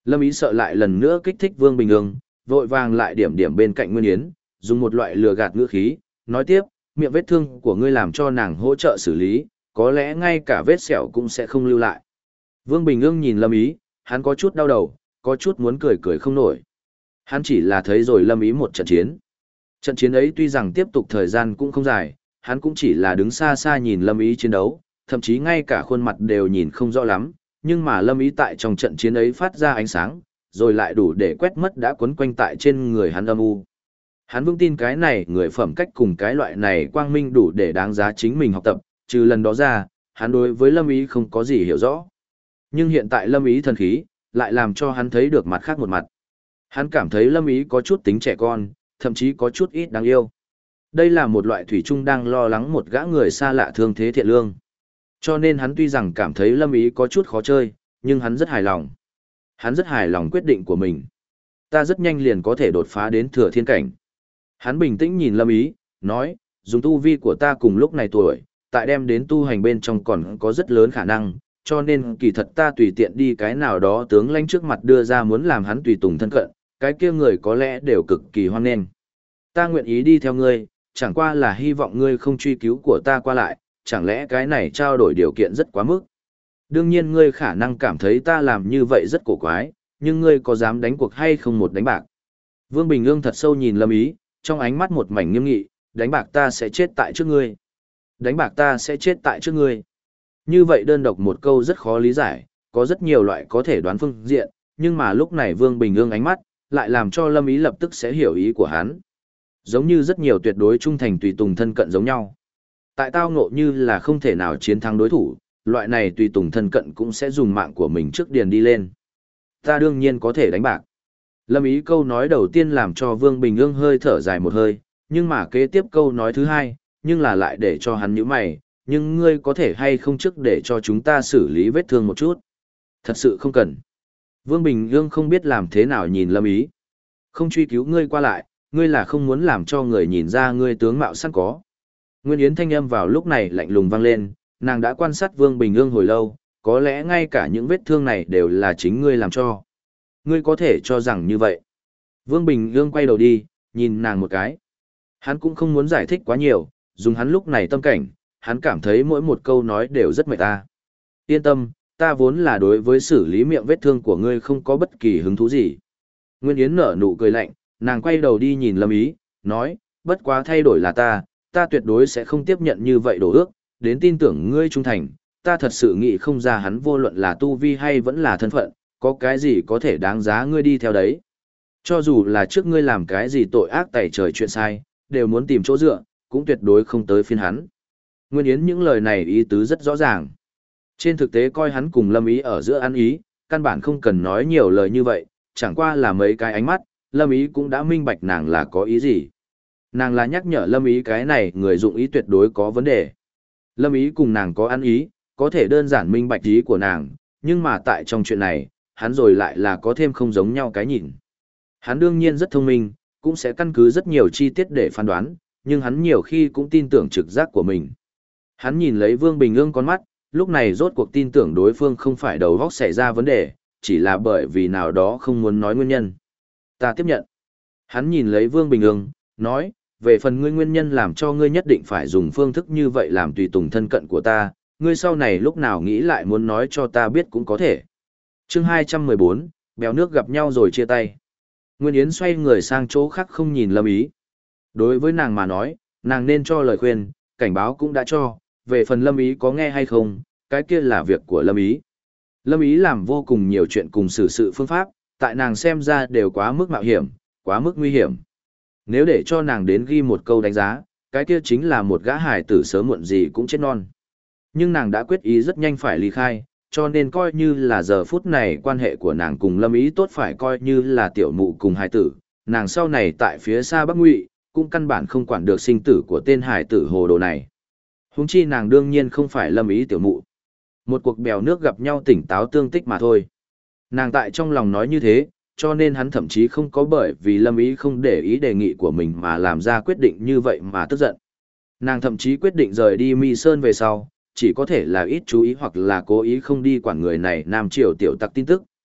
Lâm Ý sợ lại lần nữa kích thích Vương Bình Ương, vội vàng lại điểm điểm bên cạnh Nguyên Yến, dùng một loại lừa gạt ngữ khí, nói tiếp, miệng vết thương của ngươi làm cho nàng hỗ trợ xử lý, có lẽ ngay cả vết sẹo cũng sẽ không lưu lại. Vương Bình Ương nhìn Lâm Ý, hắn có chút đau đầu, có chút muốn cười cười không nổi. Hắn chỉ là thấy rồi Lâm Ý một trận chiến. Trận chiến ấy tuy rằng tiếp tục thời gian cũng không dài, hắn cũng chỉ là đứng xa xa nhìn Lâm Ý chiến đấu, thậm chí ngay cả khuôn mặt đều nhìn không rõ lắm, nhưng mà Lâm Ý tại trong trận chiến ấy phát ra ánh sáng, rồi lại đủ để quét mất đã quấn quanh tại trên người hắn âm u. Hắn vững tin cái này người phẩm cách cùng cái loại này quang minh đủ để đáng giá chính mình học tập, trừ lần đó ra, hắn đối với Lâm Ý không có gì hiểu rõ. Nhưng hiện tại Lâm Ý thần khí, lại làm cho hắn thấy được mặt khác một mặt. Hắn cảm thấy Lâm Ý có chút tính trẻ con, thậm chí có chút ít đáng yêu. Đây là một loại thủy chung đang lo lắng một gã người xa lạ thương thế thiện lương. Cho nên hắn tuy rằng cảm thấy Lâm Ý có chút khó chơi, nhưng hắn rất hài lòng. Hắn rất hài lòng quyết định của mình. Ta rất nhanh liền có thể đột phá đến thừa thiên cảnh. Hắn bình tĩnh nhìn Lâm Ý, nói, dùng tu vi của ta cùng lúc này tuổi, tại đem đến tu hành bên trong còn có rất lớn khả năng, cho nên kỳ thật ta tùy tiện đi cái nào đó tướng lãnh trước mặt đưa ra muốn làm hắn tùy tùng thân cận, cái kia người có lẽ đều cực kỳ hoan nghênh. Ta nguyện ý đi theo ngươi, chẳng qua là hy vọng ngươi không truy cứu của ta qua lại, chẳng lẽ cái này trao đổi điều kiện rất quá mức. Đương nhiên ngươi khả năng cảm thấy ta làm như vậy rất cổ quái, nhưng ngươi có dám đánh cuộc hay không một đánh bạc? Vương Bình Ương thật sâu nhìn Lâm Ý, trong ánh mắt một mảnh nghiêm nghị, đánh bạc ta sẽ chết tại trước ngươi. Đánh bạc ta sẽ chết tại trước ngươi. Như vậy đơn độc một câu rất khó lý giải, có rất nhiều loại có thể đoán phương diện, nhưng mà lúc này Vương Bình Ương ánh mắt, lại làm cho Lâm Ý lập tức sẽ hiểu ý của hắn. Giống như rất nhiều tuyệt đối trung thành tùy tùng thân cận giống nhau. Tại tao ngộ như là không thể nào chiến thắng đối thủ, loại này tùy tùng thân cận cũng sẽ dùng mạng của mình trước điền đi lên. Ta đương nhiên có thể đánh bạc. Lâm Ý câu nói đầu tiên làm cho Vương Bình Ương hơi thở dài một hơi, nhưng mà kế tiếp câu nói thứ hai, nhưng là lại để cho hắn nhíu mày, nhưng ngươi có thể hay không trước để cho chúng ta xử lý vết thương một chút. Thật sự không cần. Vương Bình Ương không biết làm thế nào nhìn Lâm Ý. Không truy cứu ngươi qua lại, ngươi là không muốn làm cho người nhìn ra ngươi tướng mạo sẵn có. Nguyên Yến thanh âm vào lúc này lạnh lùng vang lên, nàng đã quan sát Vương Bình Ương hồi lâu, có lẽ ngay cả những vết thương này đều là chính ngươi làm cho. Ngươi có thể cho rằng như vậy. Vương Bình Ương quay đầu đi, nhìn nàng một cái. Hắn cũng không muốn giải thích quá nhiều, dùng hắn lúc này tâm cảnh, hắn cảm thấy mỗi một câu nói đều rất mệt ta. Yên tâm, ta vốn là đối với xử lý miệng vết thương của ngươi không có bất kỳ hứng thú gì. Nguyên Yến nở nụ cười lạnh, nàng quay đầu đi nhìn Lâm Ý, nói, bất quá thay đổi là ta tuyệt đối sẽ không tiếp nhận như vậy đổ ước, đến tin tưởng ngươi trung thành, ta thật sự nghĩ không ra hắn vô luận là tu vi hay vẫn là thân phận, có cái gì có thể đáng giá ngươi đi theo đấy. Cho dù là trước ngươi làm cái gì tội ác tày trời chuyện sai, đều muốn tìm chỗ dựa, cũng tuyệt đối không tới phiên hắn. Nguyên Yến những lời này ý tứ rất rõ ràng. Trên thực tế coi hắn cùng Lâm Ý ở giữa ăn ý, căn bản không cần nói nhiều lời như vậy, chẳng qua là mấy cái ánh mắt, Lâm Ý cũng đã minh bạch nàng là có ý gì. Nàng là nhắc nhở Lâm Ý cái này người dụng ý tuyệt đối có vấn đề. Lâm Ý cùng nàng có ăn ý, có thể đơn giản minh bạch ý của nàng, nhưng mà tại trong chuyện này, hắn rồi lại là có thêm không giống nhau cái nhìn. Hắn đương nhiên rất thông minh, cũng sẽ căn cứ rất nhiều chi tiết để phán đoán, nhưng hắn nhiều khi cũng tin tưởng trực giác của mình. Hắn nhìn lấy Vương Bình Ương con mắt, lúc này rốt cuộc tin tưởng đối phương không phải đầu óc xảy ra vấn đề, chỉ là bởi vì nào đó không muốn nói nguyên nhân. Ta tiếp nhận. Hắn nhìn lấy Vương Bình Ương, nói, về phần ngươi nguyên nhân làm cho ngươi nhất định phải dùng phương thức như vậy làm tùy tùng thân cận của ta, ngươi sau này lúc nào nghĩ lại muốn nói cho ta biết cũng có thể. Chương 214, bèo nước gặp nhau rồi chia tay. Nguyên Yến xoay người sang chỗ khác không nhìn Lâm Ý. Đối với nàng mà nói, nàng nên cho lời khuyên, cảnh báo cũng đã cho, về phần Lâm Ý có nghe hay không, cái kia là việc của Lâm Ý. Lâm Ý làm vô cùng nhiều chuyện cùng xử sự phương pháp, tại nàng xem ra đều quá mức mạo hiểm, quá mức nguy hiểm. Nếu để cho nàng đến ghi một câu đánh giá, cái kia chính là một gã hài tử sớm muộn gì cũng chết non. Nhưng nàng đã quyết ý rất nhanh phải ly khai, cho nên coi như là giờ phút này quan hệ của nàng cùng Lâm Ý tốt phải coi như là tiểu mụ cùng hài tử, nàng sau này tại phía xa Bắc Ngụy, cũng căn bản không quản được sinh tử của tên hài tử hồ đồ này. Huống chi nàng đương nhiên không phải Lâm Ý tiểu mụ. Một cuộc bèo nước gặp nhau tỉnh táo tương tích mà thôi. Nàng tại trong lòng nói như thế, cho nên hắn thậm chí không có bởi vì Lâm Ý không để ý đề nghị của mình mà làm ra quyết định như vậy mà tức giận. Nàng thậm chí quyết định rời đi Mi Sơn về sau, chỉ có thể là ít chú ý hoặc là cố ý không đi quản người này Nam Triều tiểu tặc tin tức,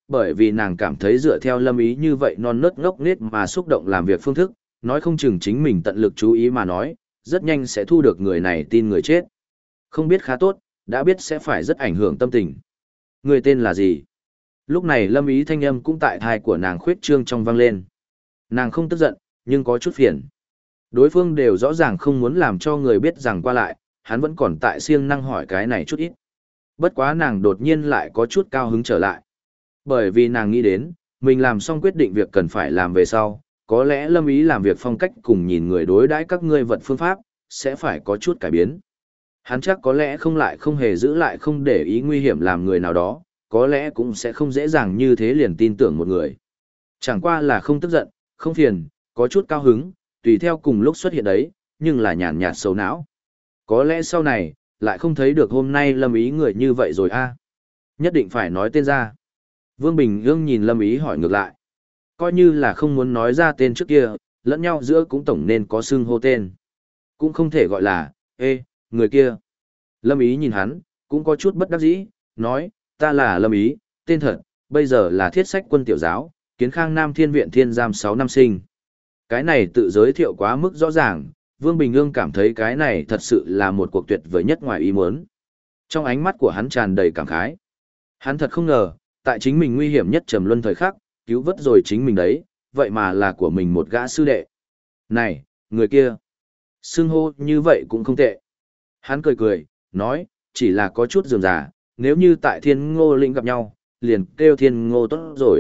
bởi vì nàng cảm thấy dựa theo Lâm Ý như vậy non nớt ngốc nghếch mà xúc động làm việc phương thức, nói không chừng chính mình tận lực chú ý mà nói, rất nhanh sẽ thu được người này tin người chết. Không biết khá tốt, đã biết sẽ phải rất ảnh hưởng tâm tình. Người tên là gì? Lúc này Lâm Ý thanh âm cũng tại thai của nàng khuyết trương trong vang lên. Nàng không tức giận, nhưng có chút phiền. Đối phương đều rõ ràng không muốn làm cho người biết rằng qua lại, hắn vẫn còn tại siêng năng hỏi cái này chút ít. Bất quá nàng đột nhiên lại có chút cao hứng trở lại. Bởi vì nàng nghĩ đến, mình làm xong quyết định việc cần phải làm về sau, có lẽ Lâm Ý làm việc phong cách cùng nhìn người đối đãi các ngươi vật phương pháp, sẽ phải có chút cải biến. Hắn chắc có lẽ không hề giữ lại không để ý nguy hiểm làm người nào đó, có lẽ cũng sẽ không dễ dàng như thế liền tin tưởng một người. Chẳng qua là không tức giận, không phiền, có chút cao hứng, tùy theo cùng lúc xuất hiện đấy, nhưng là nhàn nhạt xấu não. Có lẽ sau này, lại không thấy được hôm nay Lâm Ý người như vậy rồi a. Nhất định phải nói tên ra. Vương Bình Ương nhìn Lâm Ý hỏi ngược lại. Coi như là không muốn nói ra tên trước kia, lẫn nhau giữa cũng tổng nên có xưng hô tên. Cũng không thể gọi là, ê, người kia. Lâm Ý nhìn hắn, cũng có chút bất đắc dĩ, nói, ta là Lâm Ý, tên thật, bây giờ là thiết sách quân tiểu giáo, kiến khang Nam Thiên Viện Thiên Giam 6 năm sinh. Cái này tự giới thiệu quá mức rõ ràng, Vương Bình Ương cảm thấy cái này thật sự là một cuộc tuyệt vời nhất ngoài ý muốn. Trong ánh mắt của hắn tràn đầy cảm khái. Hắn thật không ngờ, tại chính mình nguy hiểm nhất trầm luân thời khắc, cứu vớt rồi chính mình đấy, vậy mà là của mình một gã sư đệ. Này, người kia, xưng hô như vậy cũng không tệ. Hắn cười cười, nói, chỉ là có chút rườm rà, nếu như tại Thiên Ngô Lĩnh gặp nhau, liền kêu Thiên Ngô tốt rồi.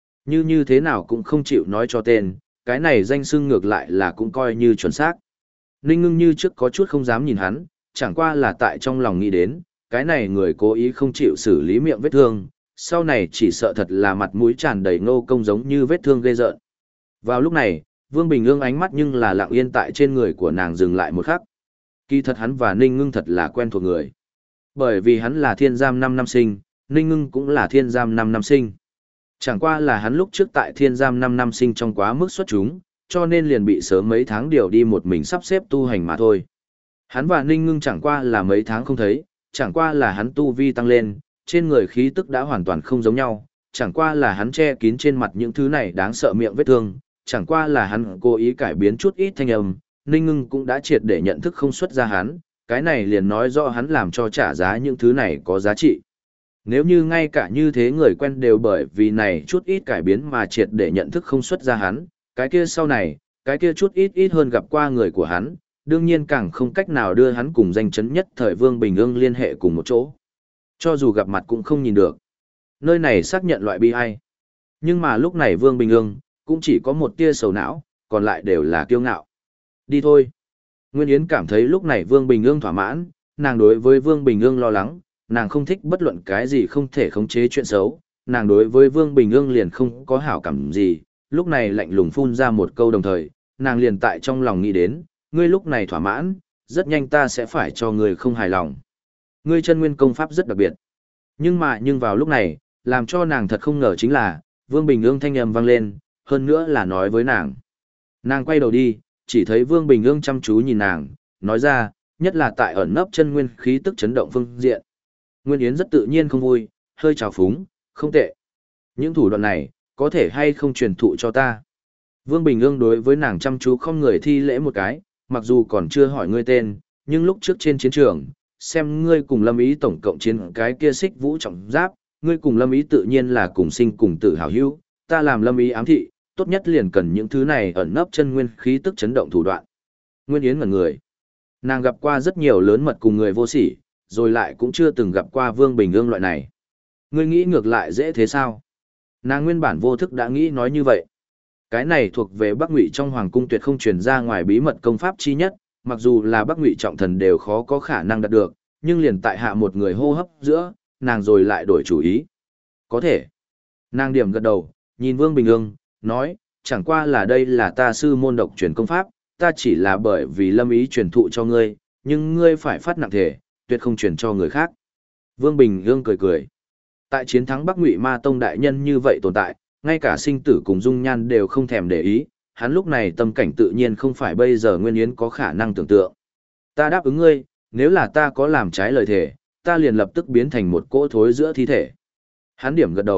Như thế nào cũng không chịu nói cho tên, cái này danh xưng ngược lại là cũng coi như chuẩn xác. Ninh Ngưng như trước có chút không dám nhìn hắn, chẳng qua là tại trong lòng nghĩ đến, cái này người cố ý không chịu xử lý miệng vết thương, sau này chỉ sợ thật là mặt mũi tràn đầy ngô công giống như vết thương ghê rợn. Vào lúc này, Vương Bình Ương ánh mắt nhưng là lặng yên tại trên người của nàng dừng lại một khắc. Kỳ thật hắn và Ninh Ngưng thật là quen thuộc người. Bởi vì hắn là thiên giam 5 năm sinh, Ninh Ngưng cũng là thiên giam 5 năm sinh. Chẳng qua là hắn lúc trước tại thiên giam 5 năm sinh trong quá mức xuất chúng, cho nên liền bị sớm mấy tháng điều đi một mình sắp xếp tu hành mà thôi. Hắn và Ninh Ngưng chẳng qua là mấy tháng không thấy, chẳng qua là hắn tu vi tăng lên, trên người khí tức đã hoàn toàn không giống nhau, chẳng qua là hắn che kín trên mặt những thứ này đáng sợ miệng vết thương, chẳng qua là hắn cố ý cải biến chút ít thanh âm, Ninh Ngưng cũng đã triệt để nhận thức không xuất ra hắn, cái này liền nói rõ hắn làm cho trả giá những thứ này có giá trị. Nếu như ngay cả như thế người quen đều bởi vì này chút ít cải biến mà triệt để nhận thức không xuất ra hắn, cái kia sau này, cái kia chút ít hơn gặp qua người của hắn, đương nhiên càng không cách nào đưa hắn cùng danh chấn nhất thời Vương Bình Ương liên hệ cùng một chỗ. Cho dù gặp mặt cũng không nhìn được. Nơi này xác nhận loại bi ai. Nhưng mà lúc này Vương Bình Ương, cũng chỉ có một tia sầu não, còn lại đều là kiêu ngạo. Đi thôi. Nguyên Yến cảm thấy lúc này Vương Bình Ương thỏa mãn, nàng đối với Vương Bình Ương lo lắng, nàng không thích bất luận cái gì không thể khống chế chuyện xấu, nàng đối với Vương Bình Ương liền không có hảo cảm gì, lúc này lạnh lùng phun ra một câu đồng thời, nàng liền tại trong lòng nghĩ đến, ngươi lúc này thỏa mãn, rất nhanh ta sẽ phải cho ngươi không hài lòng. Ngươi chân nguyên công pháp rất đặc biệt. Nhưng vào lúc này, làm cho nàng thật không ngờ chính là, Vương Bình Ương thanh âm vang lên, hơn nữa là nói với nàng. Nàng quay đầu đi, chỉ thấy Vương Bình Ương chăm chú nhìn nàng, nói ra, nhất là tại ẩn nấp chân nguyên khí tức chấn động phương diện. Nguyên Yến rất tự nhiên không vui, hơi trào phúng, không tệ. Những thủ đoạn này, có thể hay không truyền thụ cho ta. Vương Bình Ương đối với nàng chăm chú không người thi lễ một cái, mặc dù còn chưa hỏi ngươi tên, nhưng lúc trước trên chiến trường, xem ngươi cùng Lâm Ý tổng cộng chiến cái kia xích vũ trọng giáp, ngươi cùng Lâm Ý tự nhiên là cùng sinh cùng tử hảo hữu, ta làm Lâm Ý ám thị, tốt nhất liền cần những thứ này ẩn nấp chân nguyên khí tức chấn động thủ đoạn. Nguyên Yến ngẩn người. Nàng gặp qua rất nhiều lớn mật cùng người vô sỉ, rồi lại cũng chưa từng gặp qua Vương Bình Ương loại này. Ngươi nghĩ ngược lại dễ thế sao? Nàng nguyên bản vô thức đã nghĩ nói như vậy. Cái này thuộc về Bắc Ngụy trong hoàng cung tuyệt không truyền ra ngoài bí mật công pháp chi nhất, mặc dù là Bắc Ngụy trọng thần đều khó có khả năng đạt được, nhưng liền tại hạ một người hô hấp giữa, nàng rồi lại đổi chủ ý. Có thể. Nàng điểm gật đầu, nhìn Vương Bình Ương, nói, chẳng qua là đây là ta sư môn độc truyền công pháp, ta chỉ là bởi vì Lâm Ý truyền thụ cho ngươi, nhưng ngươi phải phát nặng thể, tuyệt không truyền cho người khác. Vương Bình Ương cười cười. Tại chiến thắng Bắc Ngụy Ma Tông đại nhân như vậy tồn tại, ngay cả sinh tử cùng dung nhan đều không thèm để ý, hắn lúc này tâm cảnh tự nhiên không phải bây giờ Nguyên Yến có khả năng tưởng tượng. Ta đáp ứng ngươi, nếu là ta có làm trái lời thề, ta liền lập tức biến thành một cỗ thối giữa thi thể. Hắn điểm gật đầu,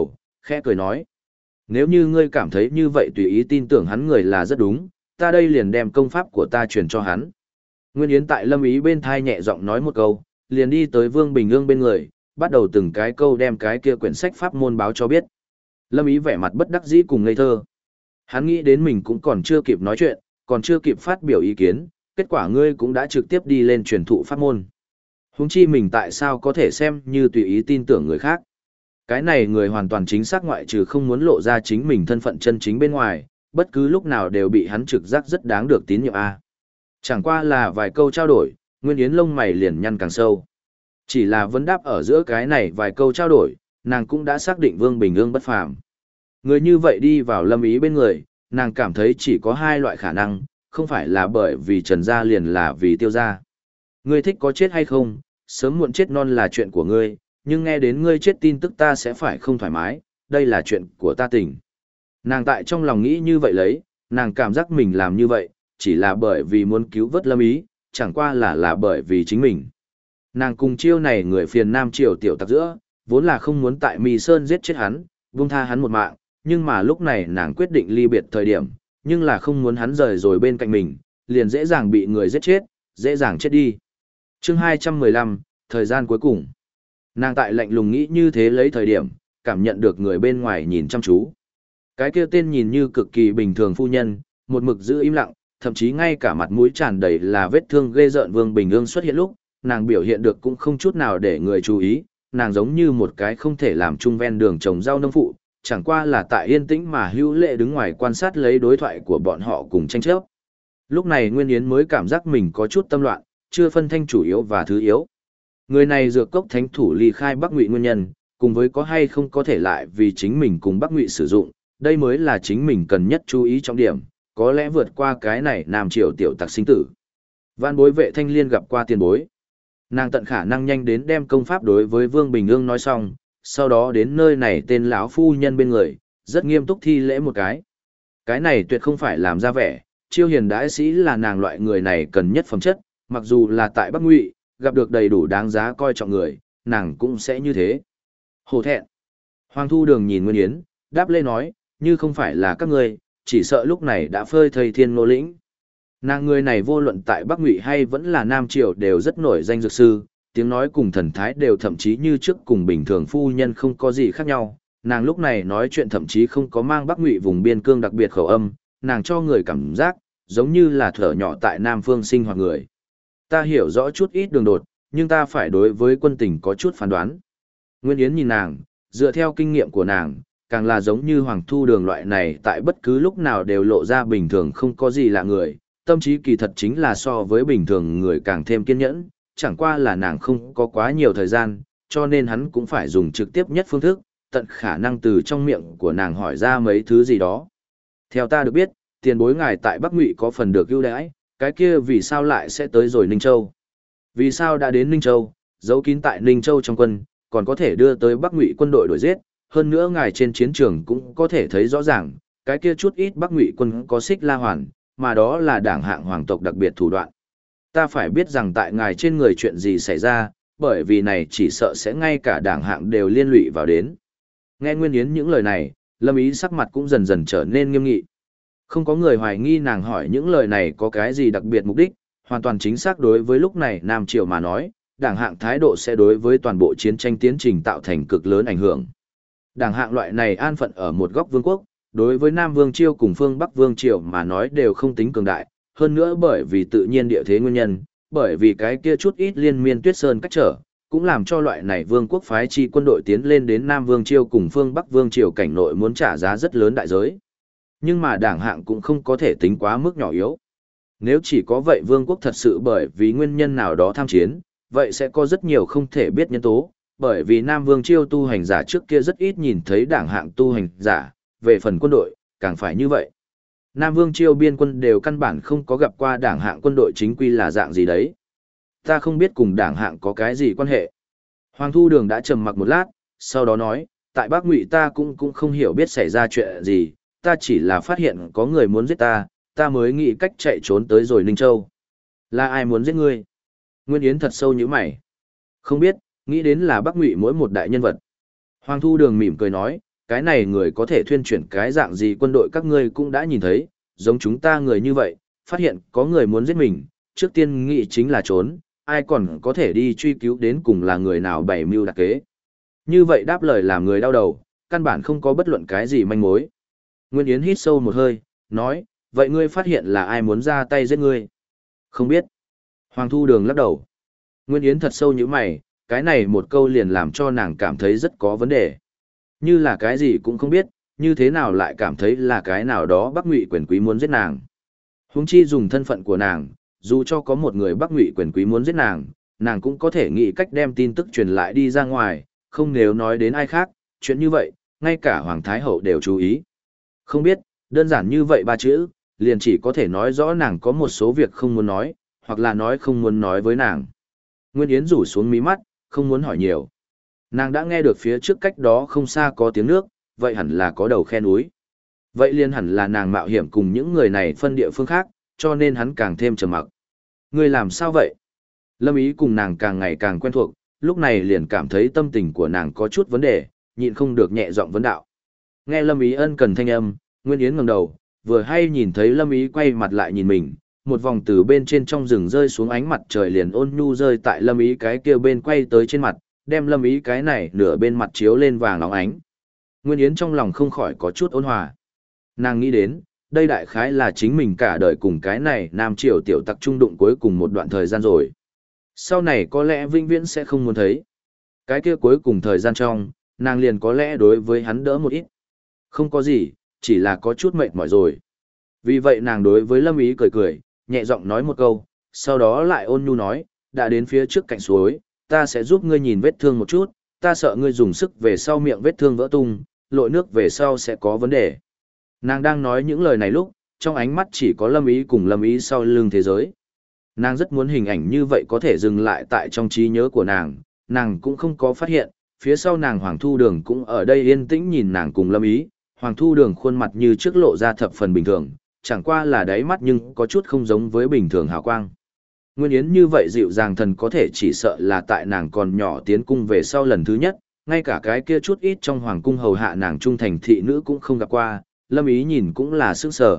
khẽ cười nói. Nếu như ngươi cảm thấy như vậy tùy ý tin tưởng hắn người là rất đúng, ta đây liền đem công pháp của ta truyền cho hắn. Nguyên Yến tại Lâm Ý bên thai nhẹ giọng nói một câu, liền đi tới Vương Bình Ương bên người, bắt đầu từng cái câu đem cái kia quyển sách pháp môn báo cho biết. Lâm Ý vẻ mặt bất đắc dĩ cùng ngây thơ. Hắn nghĩ đến mình cũng còn chưa kịp nói chuyện, còn chưa kịp phát biểu ý kiến, kết quả ngươi cũng đã trực tiếp đi lên truyền thụ pháp môn. Huống chi mình tại sao có thể xem như tùy ý tin tưởng người khác. Cái này người hoàn toàn chính xác ngoại trừ không muốn lộ ra chính mình thân phận chân chính bên ngoài, bất cứ lúc nào đều bị hắn trực giác rất đáng được tín nhiệm a. Chẳng qua là vài câu trao đổi, Nguyên Yến lông mày liền nhăn càng sâu. Chỉ là vấn đáp ở giữa cái này vài câu trao đổi, nàng cũng đã xác định Vương Bình Ương bất phàm. Người như vậy đi vào Lâm Ý bên người, nàng cảm thấy chỉ có hai loại khả năng, không phải là bởi vì Trần Gia liền là vì Tiêu Gia. Ngươi thích có chết hay không, sớm muộn chết non là chuyện của ngươi, nhưng nghe đến ngươi chết tin tức ta sẽ phải không thoải mái, đây là chuyện của ta tỉnh. Nàng tại trong lòng nghĩ như vậy lấy, nàng cảm giác mình làm như vậy, chỉ là bởi vì muốn cứu vớt Lâm Ý, chẳng qua là bởi vì chính mình. Nàng cùng chiêu này người phiền nam triều tiểu tặc giữa, vốn là không muốn tại Mì Sơn giết chết hắn, buông tha hắn một mạng, nhưng mà lúc này nàng quyết định ly biệt thời điểm, nhưng là không muốn hắn rời rồi bên cạnh mình, liền dễ dàng bị người giết chết, dễ dàng chết đi. Chương 215, thời gian cuối cùng. Nàng tại lạnh lùng nghĩ như thế lấy thời điểm, cảm nhận được người bên ngoài nhìn chăm chú. Cái kia tên nhìn như cực kỳ bình thường phu nhân, một mực giữ im lặng, thậm chí ngay cả mặt mũi tràn đầy là vết thương ghê rợn Vương Bình Ương xuất hiện lúc, nàng biểu hiện được cũng không chút nào để người chú ý, nàng giống như một cái không thể làm chung ven đường trồng rau nông phụ, chẳng qua là tại yên tĩnh mà hữu lệ đứng ngoài quan sát lấy đối thoại của bọn họ cùng tranh chấp. Lúc này Nguyên Yến mới cảm giác mình có chút tâm loạn, chưa phân thanh chủ yếu và thứ yếu. Người này dược cốc thánh thủ ly khai Bắc Ngụy nguyên nhân, cùng với có hay không có thể lại vì chính mình cùng Bắc Ngụy sử dụng, đây mới là chính mình cần nhất chú ý trọng điểm, có lẽ vượt qua cái này Nam Triều tiểu tặc sinh tử. Văn bối Vệ Thanh Liên gặp qua tiền bối. Nàng tận khả năng nhanh đến đem công pháp đối với Vương Bình Ương nói xong, sau đó đến nơi này tên lão phu nhân bên người, rất nghiêm túc thi lễ một cái. Cái này tuyệt không phải làm ra vẻ, chiêu hiền đãi sĩ là nàng loại người này cần nhất phẩm chất, mặc dù là tại Bắc Ngụy, gặp được đầy đủ đáng giá coi trọng người, nàng cũng sẽ như thế. Hổ thẹn. Hoàng Thu Đường nhìn Nguyên Yến, đáp lê nói, như không phải là các ngươi, chỉ sợ lúc này đã phơi thây thiên nô lĩnh. Nàng người này vô luận tại Bắc Ngụy hay vẫn là Nam Triều đều rất nổi danh dược sư, tiếng nói cùng thần thái đều thậm chí như trước cùng bình thường phu nhân không có gì khác nhau. Nàng lúc này nói chuyện thậm chí không có mang Bắc Ngụy vùng biên cương đặc biệt khẩu âm, nàng cho người cảm giác giống như là thở nhỏ tại Nam Phương sinh hoạt người. Ta hiểu rõ chút ít đường đột, nhưng ta phải đối với quân tình có chút phán đoán. Nguyên Yến nhìn nàng, dựa theo kinh nghiệm của nàng, càng là giống như Hoàng Thu Đường loại này tại bất cứ lúc nào đều lộ ra bình thường không có gì lạ người, tâm trí kỳ thật chính là so với bình thường người càng thêm kiên nhẫn, chẳng qua là nàng không có quá nhiều thời gian, cho nên hắn cũng phải dùng trực tiếp nhất phương thức, tận khả năng từ trong miệng của nàng hỏi ra mấy thứ gì đó. Theo ta được biết, tiền bối ngài tại Bắc Ngụy có phần được ưu đãi, cái kia vì sao lại sẽ tới rồi Ninh Châu? Vì sao đã đến Ninh Châu, giấu kín tại Ninh Châu trong quân, còn có thể đưa tới Bắc Ngụy quân đội đuổi giết, hơn nữa ngài trên chiến trường cũng có thể thấy rõ ràng, cái kia chút ít Bắc Ngụy quân có xích La Hoàn, mà đó là đảng hạng hoàng tộc đặc biệt thủ đoạn. Ta phải biết rằng tại ngài trên người chuyện gì xảy ra, bởi vì này chỉ sợ sẽ ngay cả đảng hạng đều liên lụy vào đến. Nghe Nguyên Yến những lời này, Lâm Ý sắc mặt cũng dần dần trở nên nghiêm nghị. Không có người hoài nghi nàng hỏi những lời này có cái gì đặc biệt mục đích, hoàn toàn chính xác đối với lúc này Nam Triều mà nói, đảng hạng thái độ sẽ đối với toàn bộ chiến tranh tiến trình tạo thành cực lớn ảnh hưởng. Đảng hạng loại này an phận ở một góc vương quốc, đối với Nam Vương Triều cùng phương Bắc Vương Triều mà nói đều không tính cường đại, hơn nữa bởi vì tự nhiên địa thế nguyên nhân, bởi vì cái kia chút ít liên miên tuyết sơn cách trở, cũng làm cho loại này vương quốc phái chi quân đội tiến lên đến Nam Vương Triều cùng phương Bắc Vương Triều cảnh nội muốn trả giá rất lớn đại giới. Nhưng mà đảng hạng cũng không có thể tính quá mức nhỏ yếu. Nếu chỉ có vậy vương quốc thật sự bởi vì nguyên nhân nào đó tham chiến, vậy sẽ có rất nhiều không thể biết nhân tố, bởi vì Nam Vương Chiêu tu hành giả trước kia rất ít nhìn thấy đảng hạng tu hành giả, về phần quân đội, càng phải như vậy. Nam Vương Chiêu biên quân đều căn bản không có gặp qua đảng hạng quân đội chính quy là dạng gì đấy. Ta không biết cùng đảng hạng có cái gì quan hệ. Hoàng Thu Đường đã trầm mặc một lát, sau đó nói, tại Bắc Ngụy ta cũng không hiểu biết xảy ra chuyện gì, ta chỉ là phát hiện có người muốn giết ta, ta mới nghĩ cách chạy trốn tới rồi Ninh Châu. Là ai muốn giết ngươi? Nguyên Yến thật sâu như mày. Không biết, nghĩ đến là Bắc Ngụy mỗi một đại nhân vật. Hoàng Thu Đường mỉm cười nói, cái này người có thể thuyên chuyển cái dạng gì quân đội các ngươi cũng đã nhìn thấy, giống chúng ta người như vậy, phát hiện có người muốn giết mình, trước tiên nghĩ chính là trốn, ai còn có thể đi truy cứu đến cùng là người nào bày mưu đặc kế. Như vậy đáp lời làm người đau đầu, căn bản không có bất luận cái gì manh mối. Nguyên Yến hít sâu một hơi, nói, vậy ngươi phát hiện là ai muốn ra tay giết ngươi? Không biết. Hoàng Thu Đường lắc đầu. Nguyên Yến thật sâu như mày, cái này một câu liền làm cho nàng cảm thấy rất có vấn đề. Như là cái gì cũng không biết, như thế nào lại cảm thấy là cái nào đó Bắc Ngụy quyền quý muốn giết nàng. Huống chi dùng thân phận của nàng, dù cho có một người Bắc Ngụy quyền quý muốn giết nàng, nàng cũng có thể nghĩ cách đem tin tức truyền lại đi ra ngoài, không nếu nói đến ai khác, chuyện như vậy, ngay cả Hoàng Thái Hậu đều chú ý. Không biết, đơn giản như vậy ba chữ, liền chỉ có thể nói rõ nàng có một số việc không muốn nói, hoặc là nói không muốn nói với nàng. Nguyên Yến rủ xuống mí mắt, không muốn hỏi nhiều. Nàng đã nghe được phía trước cách đó không xa có tiếng nước, vậy hẳn là có đầu khe núi. Vậy liền hẳn là nàng mạo hiểm cùng những người này phân địa phương khác, cho nên hắn càng thêm trầm mặc. Ngươi làm sao vậy? Lâm Ý cùng nàng càng ngày càng quen thuộc, lúc này liền cảm thấy tâm tình của nàng có chút vấn đề, nhịn không được nhẹ giọng vấn đạo. Nghe Lâm Ý ân cần thanh âm, Nguyên Yến ngẩng đầu, vừa hay nhìn thấy Lâm Ý quay mặt lại nhìn mình, một vòng từ bên trên trong rừng rơi xuống ánh mặt trời liền ôn nhu rơi tại Lâm Ý cái kia bên quay tới trên mặt, đem Lâm Ý cái này nửa bên mặt chiếu lên vàng óng ánh. Nguyên Yến trong lòng không khỏi có chút ôn hòa. Nàng nghĩ đến, đây đại khái là chính mình cả đời cùng cái này Nam Triều tiểu tặc trung đụng cuối cùng một đoạn thời gian rồi. Sau này có lẽ vĩnh viễn sẽ không muốn thấy. Cái kia cuối cùng thời gian trong, nàng liền có lẽ đối với hắn đỡ một ít. Không có gì, chỉ là có chút mệt mỏi rồi. Vì vậy nàng đối với Lâm Ý cười cười, nhẹ giọng nói một câu, sau đó lại ôn nhu nói, đã đến phía trước cạnh suối, ta sẽ giúp ngươi nhìn vết thương một chút, ta sợ ngươi dùng sức về sau miệng vết thương vỡ tung, lội nước về sau sẽ có vấn đề. Nàng đang nói những lời này lúc, trong ánh mắt chỉ có Lâm Ý cùng Lâm Ý sau lưng thế giới. Nàng rất muốn hình ảnh như vậy có thể dừng lại tại trong trí nhớ của nàng cũng không có phát hiện, phía sau nàng Hoàng Thu Đường cũng ở đây yên tĩnh nhìn nàng cùng Lâm Ý, Hoàng Thu Đường khuôn mặt như trước lộ ra thập phần bình thường, chẳng qua là đáy mắt nhưng có chút không giống với bình thường hào quang. Nguyên Yến như vậy dịu dàng thần có thể chỉ sợ là tại nàng còn nhỏ tiến cung về sau lần thứ nhất, ngay cả cái kia chút ít trong hoàng cung hầu hạ nàng trung thành thị nữ cũng không gặp qua, Lâm Ý nhìn cũng là sững sờ,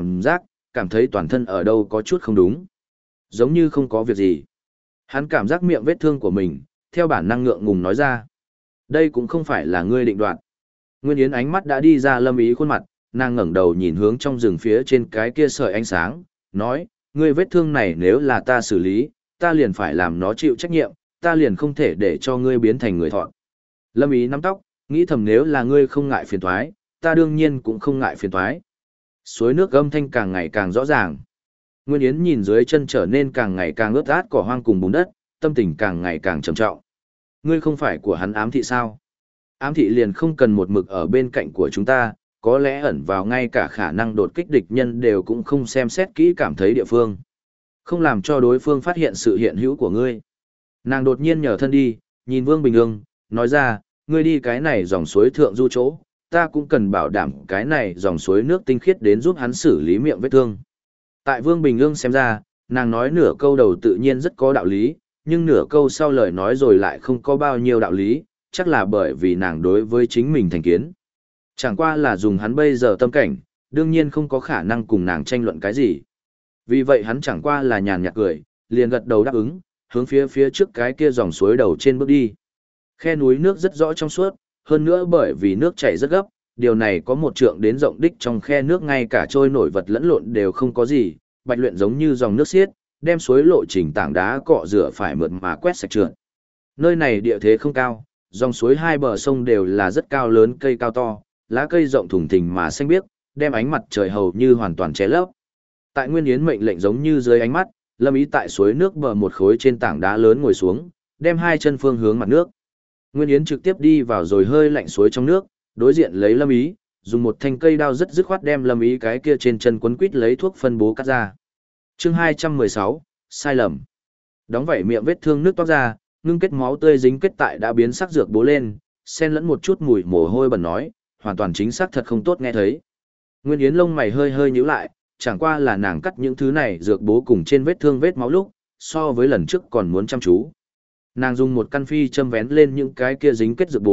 cảm thấy toàn thân ở đâu có chút không đúng. Giống như không có việc gì. Hắn cảm giác miệng vết thương của mình, theo bản năng ngượng ngùng nói ra. Đây cũng không phải là ngươi định đoạt. Nguyên Yến ánh mắt đã đi ra Lâm Ý khuôn mặt, nàng ngẩng đầu nhìn hướng trong rừng phía trên cái kia sợi ánh sáng, nói, ngươi vết thương này nếu là ta xử lý, ta liền phải làm nó chịu trách nhiệm, ta liền không thể để cho ngươi biến thành người thọn. Lâm Ý nắm tóc, nghĩ thầm nếu là ngươi không ngại phiền toái, ta đương nhiên cũng không ngại phiền toái. Suối nước âm thanh càng ngày càng rõ ràng. Nguyên Yến nhìn dưới chân trở nên càng ngày càng ướt át cỏ hoang cùng bùn đất, tâm tình càng ngày càng trầm trọng. Ngươi không phải của hắn ám thị sao? Ám thị liền không cần một mực ở bên cạnh của chúng ta, có lẽ ẩn vào ngay cả khả năng đột kích địch nhân đều cũng không xem xét kỹ cảm thấy địa phương. Không làm cho đối phương phát hiện sự hiện hữu của ngươi. Nàng đột nhiên nhờ thân đi, nhìn Vương Bình Ương, nói ra, ngươi đi cái này dòng suối thượng du chỗ, ta cũng cần bảo đảm cái này dòng suối nước tinh khiết đến giúp hắn xử lý miệng vết thương. Tại Vương Bình Ương xem ra, nàng nói nửa câu đầu tự nhiên rất có đạo lý, nhưng nửa câu sau lời nói rồi lại không có bao nhiêu đạo lý, chắc là bởi vì nàng đối với chính mình thành kiến. Chẳng qua là dùng hắn bây giờ tâm cảnh, đương nhiên không có khả năng cùng nàng tranh luận cái gì. Vì vậy hắn chẳng qua là nhàn nhạt cười, liền gật đầu đáp ứng, hướng phía trước cái kia dòng suối đầu trên bước đi. Khe núi nước rất rõ trong suốt, hơn nữa bởi vì nước chảy rất gấp, điều này có một trượng đến rộng đích trong khe nước ngay cả trôi nổi vật lẫn lộn đều không có gì, bạch luyện giống như dòng nước xiết, đem suối lộ trình tảng đá cọ rửa phải mượt mà quét sạch trượt. Nơi này địa thế không cao, dòng suối hai bờ sông đều là rất cao lớn cây cao to, lá cây rộng thùng thình mà xanh biếc, đem ánh mặt trời hầu như hoàn toàn che lấp. Tại Nguyên Yến mệnh lệnh giống như dưới ánh mắt, Lâm Ý tại suối nước bờ một khối trên tảng đá lớn ngồi xuống, đem hai chân phương hướng mặt nước. Nguyên Yến trực tiếp đi vào rồi hơi lạnh suối trong nước, đối diện lấy Lâm Ý, dùng một thanh cây đao rất dứt khoát đem Lâm Ý cái kia trên chân quấn quít lấy thuốc phân bố cắt ra. Chương 216, sai lầm. Đóng vảy miệng vết thương nước toát ra, ngưng kết máu tươi dính kết tại đã biến sắc dược bố lên, xen lẫn một chút mùi mồ hôi bẩn nói, hoàn toàn chính xác thật không tốt nghe thấy. Nguyên Yến lông mày hơi hơi nhíu lại, chẳng qua là nàng cắt những thứ này dược bố cùng trên vết thương vết máu lúc, so với lần trước còn muốn chăm chú. Nàng dùng một căn phi châm vén lên những cái kia dính kết dược bố,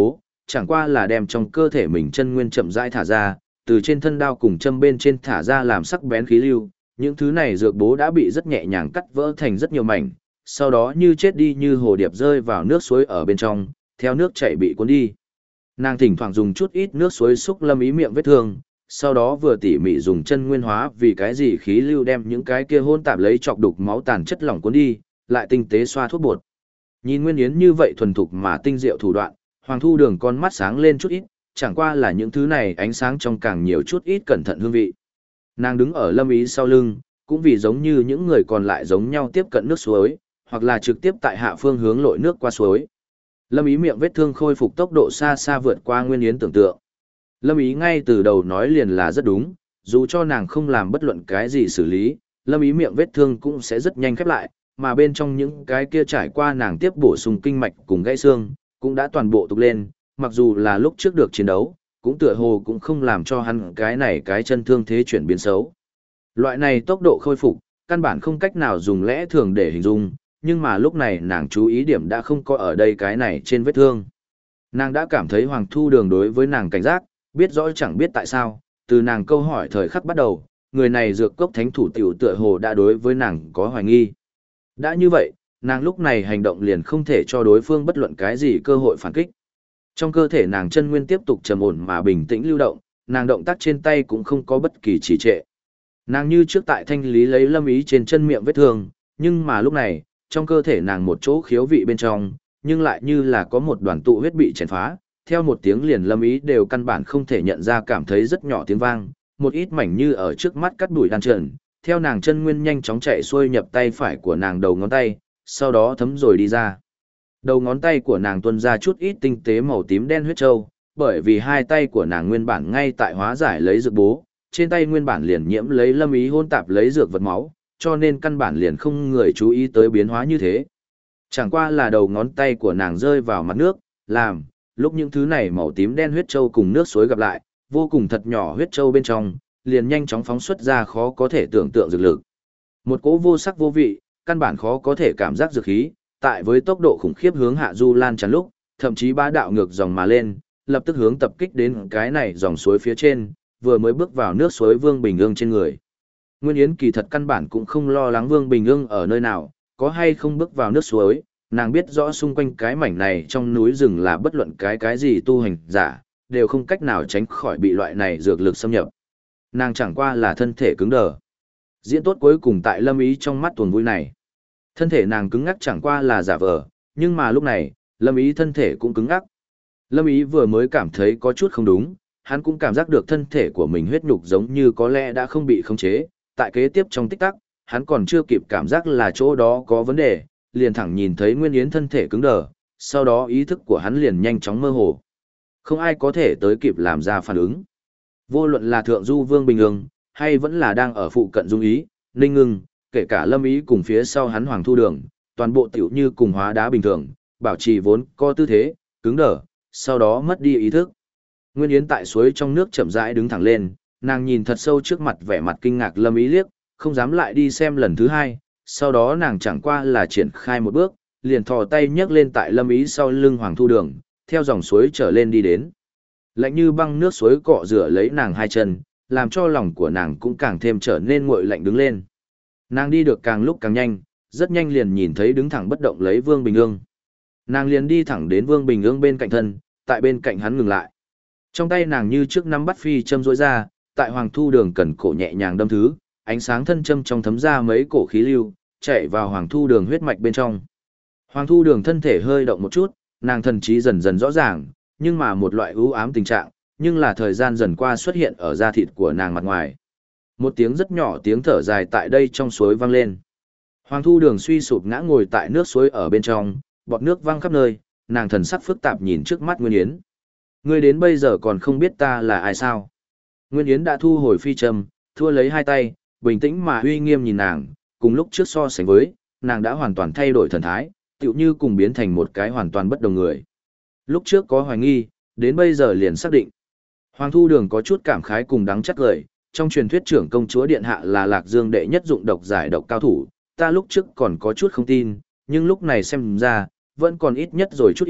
chẳng qua là đem trong cơ thể mình chân nguyên chậm rãi thả ra, từ trên thân đao cùng châm bên trên thả ra làm sắc bén khí lưu, những thứ này dược bố đã bị rất nhẹ nhàng cắt vỡ thành rất nhiều mảnh, sau đó như chết đi như hồ điệp rơi vào nước suối ở bên trong, theo nước chảy bị cuốn đi. Nàng thỉnh thoảng dùng chút ít nước suối xúc Lâm Ý miệng vết thương, sau đó vừa tỉ mỉ dùng chân nguyên hóa vì cái gì khí lưu đem những cái kia hỗn tạp lấy chọc đục máu tàn chất lỏng cuốn đi, lại tinh tế xoa thuốc bột. Nhìn Nguyên Yến như vậy thuần thục mà tinh diệu thủ đoạn, Hoàng Thu Đường con mắt sáng lên chút ít, chẳng qua là những thứ này ánh sáng trong càng nhiều chút ít cẩn thận hương vị. Nàng đứng ở Lâm Ý sau lưng, cũng vì giống như những người còn lại giống nhau tiếp cận nước suối, hoặc là trực tiếp tại hạ phương hướng lội nước qua suối. Lâm Ý miệng vết thương khôi phục tốc độ xa xa vượt qua Nguyên Yến tưởng tượng. Lâm Ý ngay từ đầu nói liền là rất đúng, dù cho nàng không làm bất luận cái gì xử lý, Lâm Ý miệng vết thương cũng sẽ rất nhanh khép lại, mà bên trong những cái kia trải qua nàng tiếp bổ sung kinh mạch cùng gãy xương, cũng đã toàn bộ tục lên, mặc dù là lúc trước được chiến đấu, cũng tựa hồ cũng không làm cho hắn cái chân thương thế chuyển biến xấu. Loại này tốc độ khôi phục, căn bản không cách nào dùng lẽ thường để hình dung, nhưng mà lúc này nàng chú ý điểm đã không có ở đây cái này trên vết thương. Nàng đã cảm thấy Hoàng Thu Đường đối với nàng cảnh giác, biết rõ chẳng biết tại sao, từ nàng câu hỏi thời khắc bắt đầu, người này dược cốc thánh thủ tiểu tựa hồ đã đối với nàng có hoài nghi. Đã như vậy, nàng lúc này hành động liền không thể cho đối phương bất luận cái gì cơ hội phản kích. Trong cơ thể nàng chân nguyên tiếp tục trầm ổn mà bình tĩnh lưu động, nàng động tác trên tay cũng không có bất kỳ trì trệ. Nàng như trước tại thanh lý lấy Lâm Ý trên chân miệng vết thương, nhưng mà lúc này, trong cơ thể nàng một chỗ khiếu vị bên trong, nhưng lại như là có một đoàn tụ huyết bị chèn phá, theo một tiếng liền Lâm Ý đều căn bản không thể nhận ra, cảm thấy rất nhỏ tiếng vang, một ít mảnh như ở trước mắt cắt đuổi đan trần, theo nàng chân nguyên nhanh chóng chạy xuôi nhập tay phải của nàng đầu ngón tay, sau đó thấm rồi đi ra. Đầu ngón tay của nàng tuôn ra chút ít tinh tế màu tím đen huyết châu, bởi vì hai tay của nàng nguyên bản ngay tại hóa giải lấy dược bố, trên tay nguyên bản liền nhiễm lấy Lâm Ý hôn tạp lấy dược vật máu, cho nên căn bản liền không người chú ý tới biến hóa như thế. Chẳng qua là đầu ngón tay của nàng rơi vào mặt nước, làm, lúc những thứ này màu tím đen huyết châu cùng nước suối gặp lại, vô cùng thật nhỏ huyết châu bên trong, liền nhanh chóng phóng xuất ra khó có thể tưởng tượng dược lực. Một cỗ vô sắc vô vị, căn bản khó có thể cảm giác dược khí, tại với tốc độ khủng khiếp hướng hạ du lan tràn lúc, thậm chí bá đạo ngược dòng mà lên, lập tức hướng tập kích đến cái này dòng suối phía trên, vừa mới bước vào nước suối Vương Bình Ương trên người. Nguyên Yến kỳ thật căn bản cũng không lo lắng Vương Bình Ương ở nơi nào, có hay không bước vào nước suối, nàng biết rõ xung quanh cái mảnh này trong núi rừng là bất luận cái gì tu hành giả, đều không cách nào tránh khỏi bị loại này dược lực xâm nhập. Nàng chẳng qua là thân thể cứng đờ. Diễn tốt cuối cùng tại Lâm Ý trong mắt tuần vui này. Thân thể nàng cứng ngắc chẳng qua là giả vờ, nhưng mà lúc này, Lâm Ý thân thể cũng cứng ngắc. Lâm Ý vừa mới cảm thấy có chút không đúng, hắn cũng cảm giác được thân thể của mình huyết nhục giống như có lẽ đã không bị khống chế, tại kế tiếp trong tích tắc, hắn còn chưa kịp cảm giác là chỗ đó có vấn đề, liền thẳng nhìn thấy Nguyên Yến thân thể cứng đờ, sau đó ý thức của hắn liền nhanh chóng mơ hồ. Không ai có thể tới kịp làm ra phản ứng. Vô luận là thượng du Vương Bình Ương, hay vẫn là đang ở phụ cận Dung Ý, Ninh Ngưng, kể cả Lâm Ý cùng phía sau hắn Hoàng Thu Đường, toàn bộ tiểu như cùng hóa đá bình thường, bảo trì vốn có tư thế, cứng đờ, sau đó mất đi ý thức. Nguyên Yến tại suối trong nước chậm rãi đứng thẳng lên, nàng nhìn thật sâu trước mặt vẻ mặt kinh ngạc Lâm Ý liếc, không dám lại đi xem lần thứ hai, sau đó nàng chẳng qua là triển khai một bước, liền thò tay nhấc lên tại Lâm Ý sau lưng Hoàng Thu Đường, theo dòng suối trở lên đi đến. Lạnh như băng nước suối cọ rửa lấy nàng hai chân, làm cho lòng của nàng cũng càng thêm trở nên nguội lạnh đứng lên. Nàng đi được càng lúc càng nhanh, rất nhanh liền nhìn thấy đứng thẳng bất động lấy Vương Bình Ương. Nàng liền đi thẳng đến Vương Bình Ương bên cạnh thân, tại bên cạnh hắn ngừng lại. Trong tay nàng như trước nắm bắt phi châm rỗi ra, tại Hoàng Thu Đường cần cổ nhẹ nhàng đâm thứ, ánh sáng thân châm trong thấm ra mấy cổ khí lưu, chạy vào Hoàng Thu Đường huyết mạch bên trong. Hoàng Thu Đường thân thể hơi động một chút, nàng thần trí dần dần rõ ràng, nhưng mà một loại u ám tình trạng, nhưng là thời gian dần qua xuất hiện ở da thịt của nàng mặt ngoài. Một tiếng rất nhỏ tiếng thở dài tại đây trong suối vang lên. Hoàng Thu Đường suy sụp ngã ngồi tại nước suối ở bên trong, bọt nước văng khắp nơi, nàng thần sắc phức tạp nhìn trước mắt Nguyên Yến. Ngươi đến bây giờ còn không biết ta là ai sao? Nguyên Yến đã thu hồi phi châm, thua lấy hai tay, bình tĩnh mà uy nghiêm nhìn nàng, cùng lúc trước so sánh với, nàng đã hoàn toàn thay đổi thần thái, tựu như cùng biến thành một cái hoàn toàn bất đồng người. Lúc trước có hoài nghi, đến bây giờ liền xác định. Hoàng Thu Đường có chút cảm khái cùng đắng chắc lời, trong truyền thuyết trưởng công chúa điện hạ là Lạc Dương đệ nhất dụng độc giải độc cao thủ, ta lúc trước còn có chút không tin, nhưng lúc này xem ra, vẫn còn ít nhất rồi chút ít,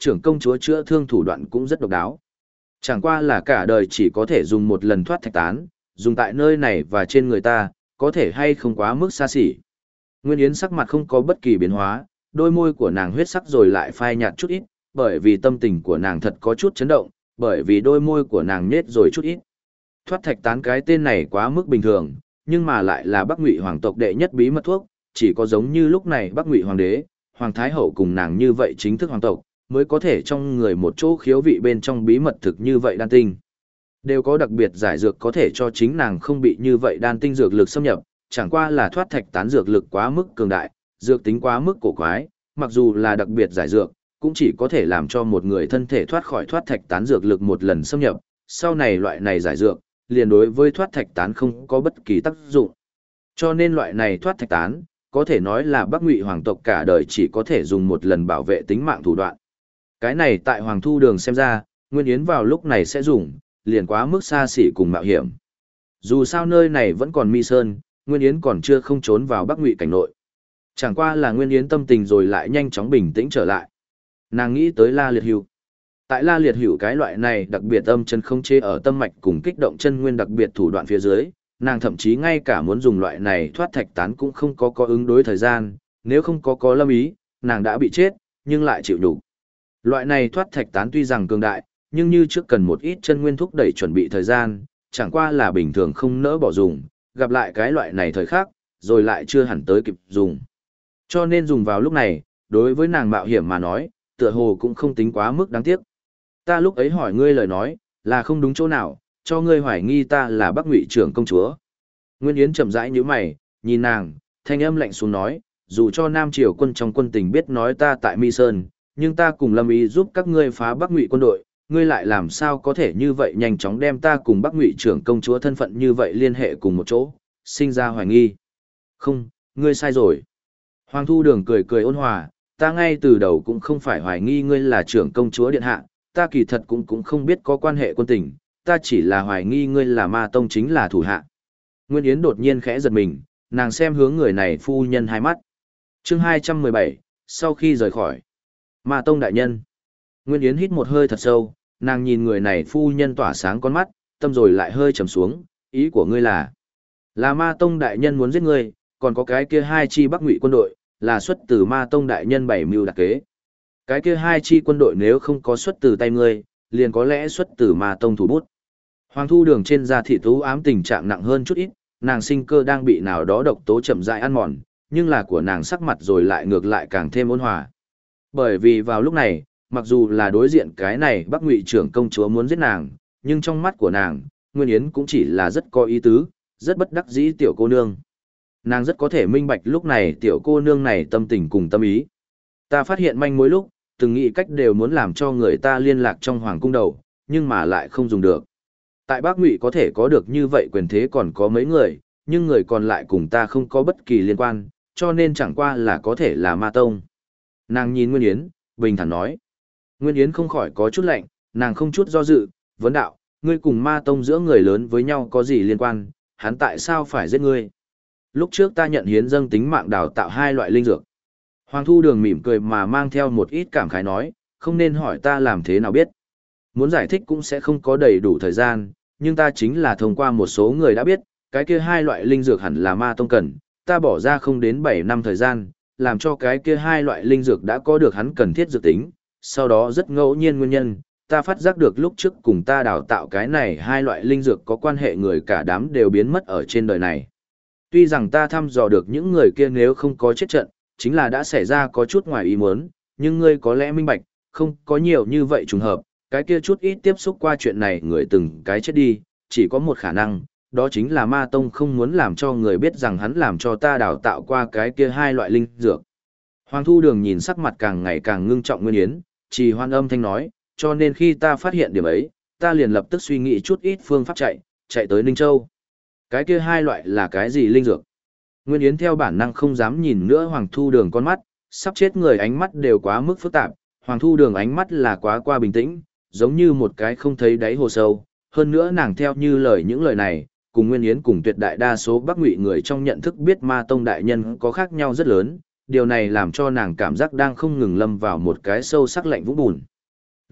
trưởng công chúa chữa thương thủ đoạn cũng rất độc đáo. Chẳng qua là cả đời chỉ có thể dùng một lần thoát thạch tán, dùng tại nơi này và trên người ta, có thể hay không quá mức xa xỉ. Nguyên Yến sắc mặt không có bất kỳ biến hóa, đôi môi của nàng huyết sắc rồi lại phai nhạt chút ít, bởi vì tâm tình của nàng thật có chút chấn động, bởi vì đôi môi của nàng nhết rồi chút ít. Thoát thạch tán cái tên này quá mức bình thường, nhưng mà lại là Bắc Ngụy hoàng tộc đệ nhất bí mật thuốc, chỉ có giống như lúc này Bắc Ngụy hoàng đế, hoàng thái hậu cùng nàng như vậy chính thức hoàng tộc, mới có thể trong người một chỗ khiếu vị bên trong bí mật thực như vậy đan tinh. Đều có đặc biệt giải dược có thể cho chính nàng không bị như vậy đan tinh dược lực xâm nhập, chẳng qua là thoát thạch tán dược lực quá mức cường đại, dược tính quá mức cổ quái, mặc dù là đặc biệt giải dược, cũng chỉ có thể làm cho một người thân thể thoát khỏi thoát thạch tán dược lực một lần xâm nhập, sau này loại này giải dược, liền đối với thoát thạch tán không có bất kỳ tác dụng. Cho nên loại này thoát thạch tán, có thể nói là Bắc Ngụy hoàng tộc cả đời chỉ có thể dùng một lần bảo vệ tính mạng thủ đoạn. Cái này tại Hoàng Thu Đường xem ra, Nguyên Yến vào lúc này sẽ dùng, liền quá mức xa xỉ cùng mạo hiểm. Dù sao nơi này vẫn còn Mi Sơn, Nguyên Yến còn chưa không trốn vào Bắc Ngụy cảnh nội. Chẳng qua là Nguyên Yến tâm tình rồi lại nhanh chóng bình tĩnh trở lại. Nàng nghĩ tới La Liệt Hữu. Tại La Liệt Hữu cái loại này đặc biệt âm chân không chế ở tâm mạch cùng kích động chân nguyên đặc biệt thủ đoạn phía dưới, nàng thậm chí ngay cả muốn dùng loại này thoát thạch tán cũng không có ứng đối thời gian, nếu không có lâm ý, nàng đã bị chết, nhưng lại chịu đủ. Loại này thoát thạch tán tuy rằng cường đại, nhưng như trước cần một ít chân nguyên thúc đẩy chuẩn bị thời gian, chẳng qua là bình thường không nỡ bỏ dùng, gặp lại cái loại này thời khắc, rồi lại chưa hẳn tới kịp dùng. Cho nên dùng vào lúc này, đối với nàng mạo hiểm mà nói, tựa hồ cũng không tính quá mức đáng tiếc. Ta lúc ấy hỏi ngươi lời nói, là không đúng chỗ nào, cho ngươi hoài nghi ta là Bắc Ngụy trưởng công chúa. Nguyên Yến chậm rãi nhíu mày, nhìn nàng, thanh âm lạnh xuống nói, dù cho Nam Triều quân trong quân tình biết nói ta tại Mi Sơn, nhưng ta cùng Lâm Ý giúp các ngươi phá Bắc Ngụy quân đội, ngươi lại làm sao có thể như vậy nhanh chóng đem ta cùng Bắc Ngụy trưởng công chúa thân phận như vậy liên hệ cùng một chỗ, sinh ra hoài nghi. Không, ngươi sai rồi. Hoàng Thu Đường cười cười ôn hòa, ta ngay từ đầu cũng không phải hoài nghi ngươi là trưởng công chúa điện hạ, ta kỳ thật cũng không biết có quan hệ quân tình, ta chỉ là hoài nghi ngươi là Ma Tông chính là thủ hạ. Nguyên Yến đột nhiên khẽ giật mình, nàng xem hướng người này phu nhân hai mắt. Chương 217, sau khi rời khỏi. Ma Tông đại nhân. Nguyên Yến hít một hơi thật sâu, nàng nhìn người này phu nhân tỏa sáng con mắt, tâm rồi lại hơi trầm xuống, ý của ngươi là Ma Tông đại nhân muốn giết ngươi, còn có cái kia hai chi Bắc Ngụy quân đội, là xuất từ Ma Tông đại nhân bảy mưu đặc kế. Cái kia hai chi quân đội nếu không có xuất từ tay ngươi, liền có lẽ xuất từ Ma Tông thủ bút. Hoàng Thu Đường trên da thị tú ám tình trạng nặng hơn chút ít, nàng sinh cơ đang bị nào đó độc tố chậm rãi ăn mòn, nhưng là của nàng sắc mặt rồi lại ngược lại càng thêm ôn hòa. Bởi vì vào lúc này, mặc dù là đối diện cái này Bắc Ngụy trưởng công chúa muốn giết nàng, nhưng trong mắt của nàng, Nguyên Yến cũng chỉ là rất có ý tứ, rất bất đắc dĩ tiểu cô nương. Nàng rất có thể minh bạch lúc này tiểu cô nương này tâm tình cùng tâm ý. Ta phát hiện manh mối lúc, từng nghĩ cách đều muốn làm cho người ta liên lạc trong hoàng cung đầu, nhưng mà lại không dùng được. Tại Bắc Ngụy có thể có được như vậy quyền thế còn có mấy người, nhưng người còn lại cùng ta không có bất kỳ liên quan, cho nên chẳng qua là có thể là Ma Tông. Nàng nhìn Nguyên Yến, bình thản nói. Nguyên Yến không khỏi có chút lạnh, nàng không chút do dự, vấn đạo, ngươi cùng Ma Tông giữa người lớn với nhau có gì liên quan, hắn tại sao phải giết ngươi? Lúc trước ta nhận hiến dâng tính mạng đào tạo hai loại linh dược. Hoàng Thu Đường mỉm cười mà mang theo một ít cảm khái nói, không nên hỏi ta làm thế nào biết. Muốn giải thích cũng sẽ không có đầy đủ thời gian, nhưng ta chính là thông qua một số người đã biết, cái kia hai loại linh dược hẳn là Ma Tông cần, ta bỏ ra không đến 7 năm thời gian, làm cho cái kia hai loại linh dược đã có được hắn cần thiết dược tính, sau đó rất ngẫu nhiên nguyên nhân, ta phát giác được lúc trước cùng ta đào tạo cái này hai loại linh dược có quan hệ người cả đám đều biến mất ở trên đời này. Tuy rằng ta thăm dò được những người kia nếu không có chết trận, chính là đã xảy ra có chút ngoài ý muốn, nhưng ngươi có lẽ minh bạch, không có nhiều như vậy trùng hợp, cái kia chút ít tiếp xúc qua chuyện này người từng cái chết đi, chỉ có một khả năng, đó chính là Ma Tông không muốn làm cho người biết rằng hắn làm cho ta đào tạo qua cái kia hai loại linh dược. Hoàng Thu Đường nhìn sắc mặt càng ngày càng ngưng trọng Nguyên Yến, trì hoan âm thanh nói, cho nên khi ta phát hiện điểm ấy, ta liền lập tức suy nghĩ chút ít phương pháp chạy tới Ninh Châu. Cái kia hai loại là cái gì linh dược? Nguyên Yến theo bản năng không dám nhìn nữa Hoàng Thu Đường con mắt, sắp chết người ánh mắt đều quá mức phức tạp, Hoàng Thu Đường ánh mắt là quá qua bình tĩnh, giống như một cái không thấy đáy hồ sâu, hơn nữa nàng theo như những lời này, cùng Nguyên Yến cùng tuyệt đại đa số Bắc Ngụy người trong nhận thức biết Ma Tông đại nhân có khác nhau rất lớn, điều này làm cho nàng cảm giác đang không ngừng lâm vào một cái sâu sắc lạnh vũng bùn.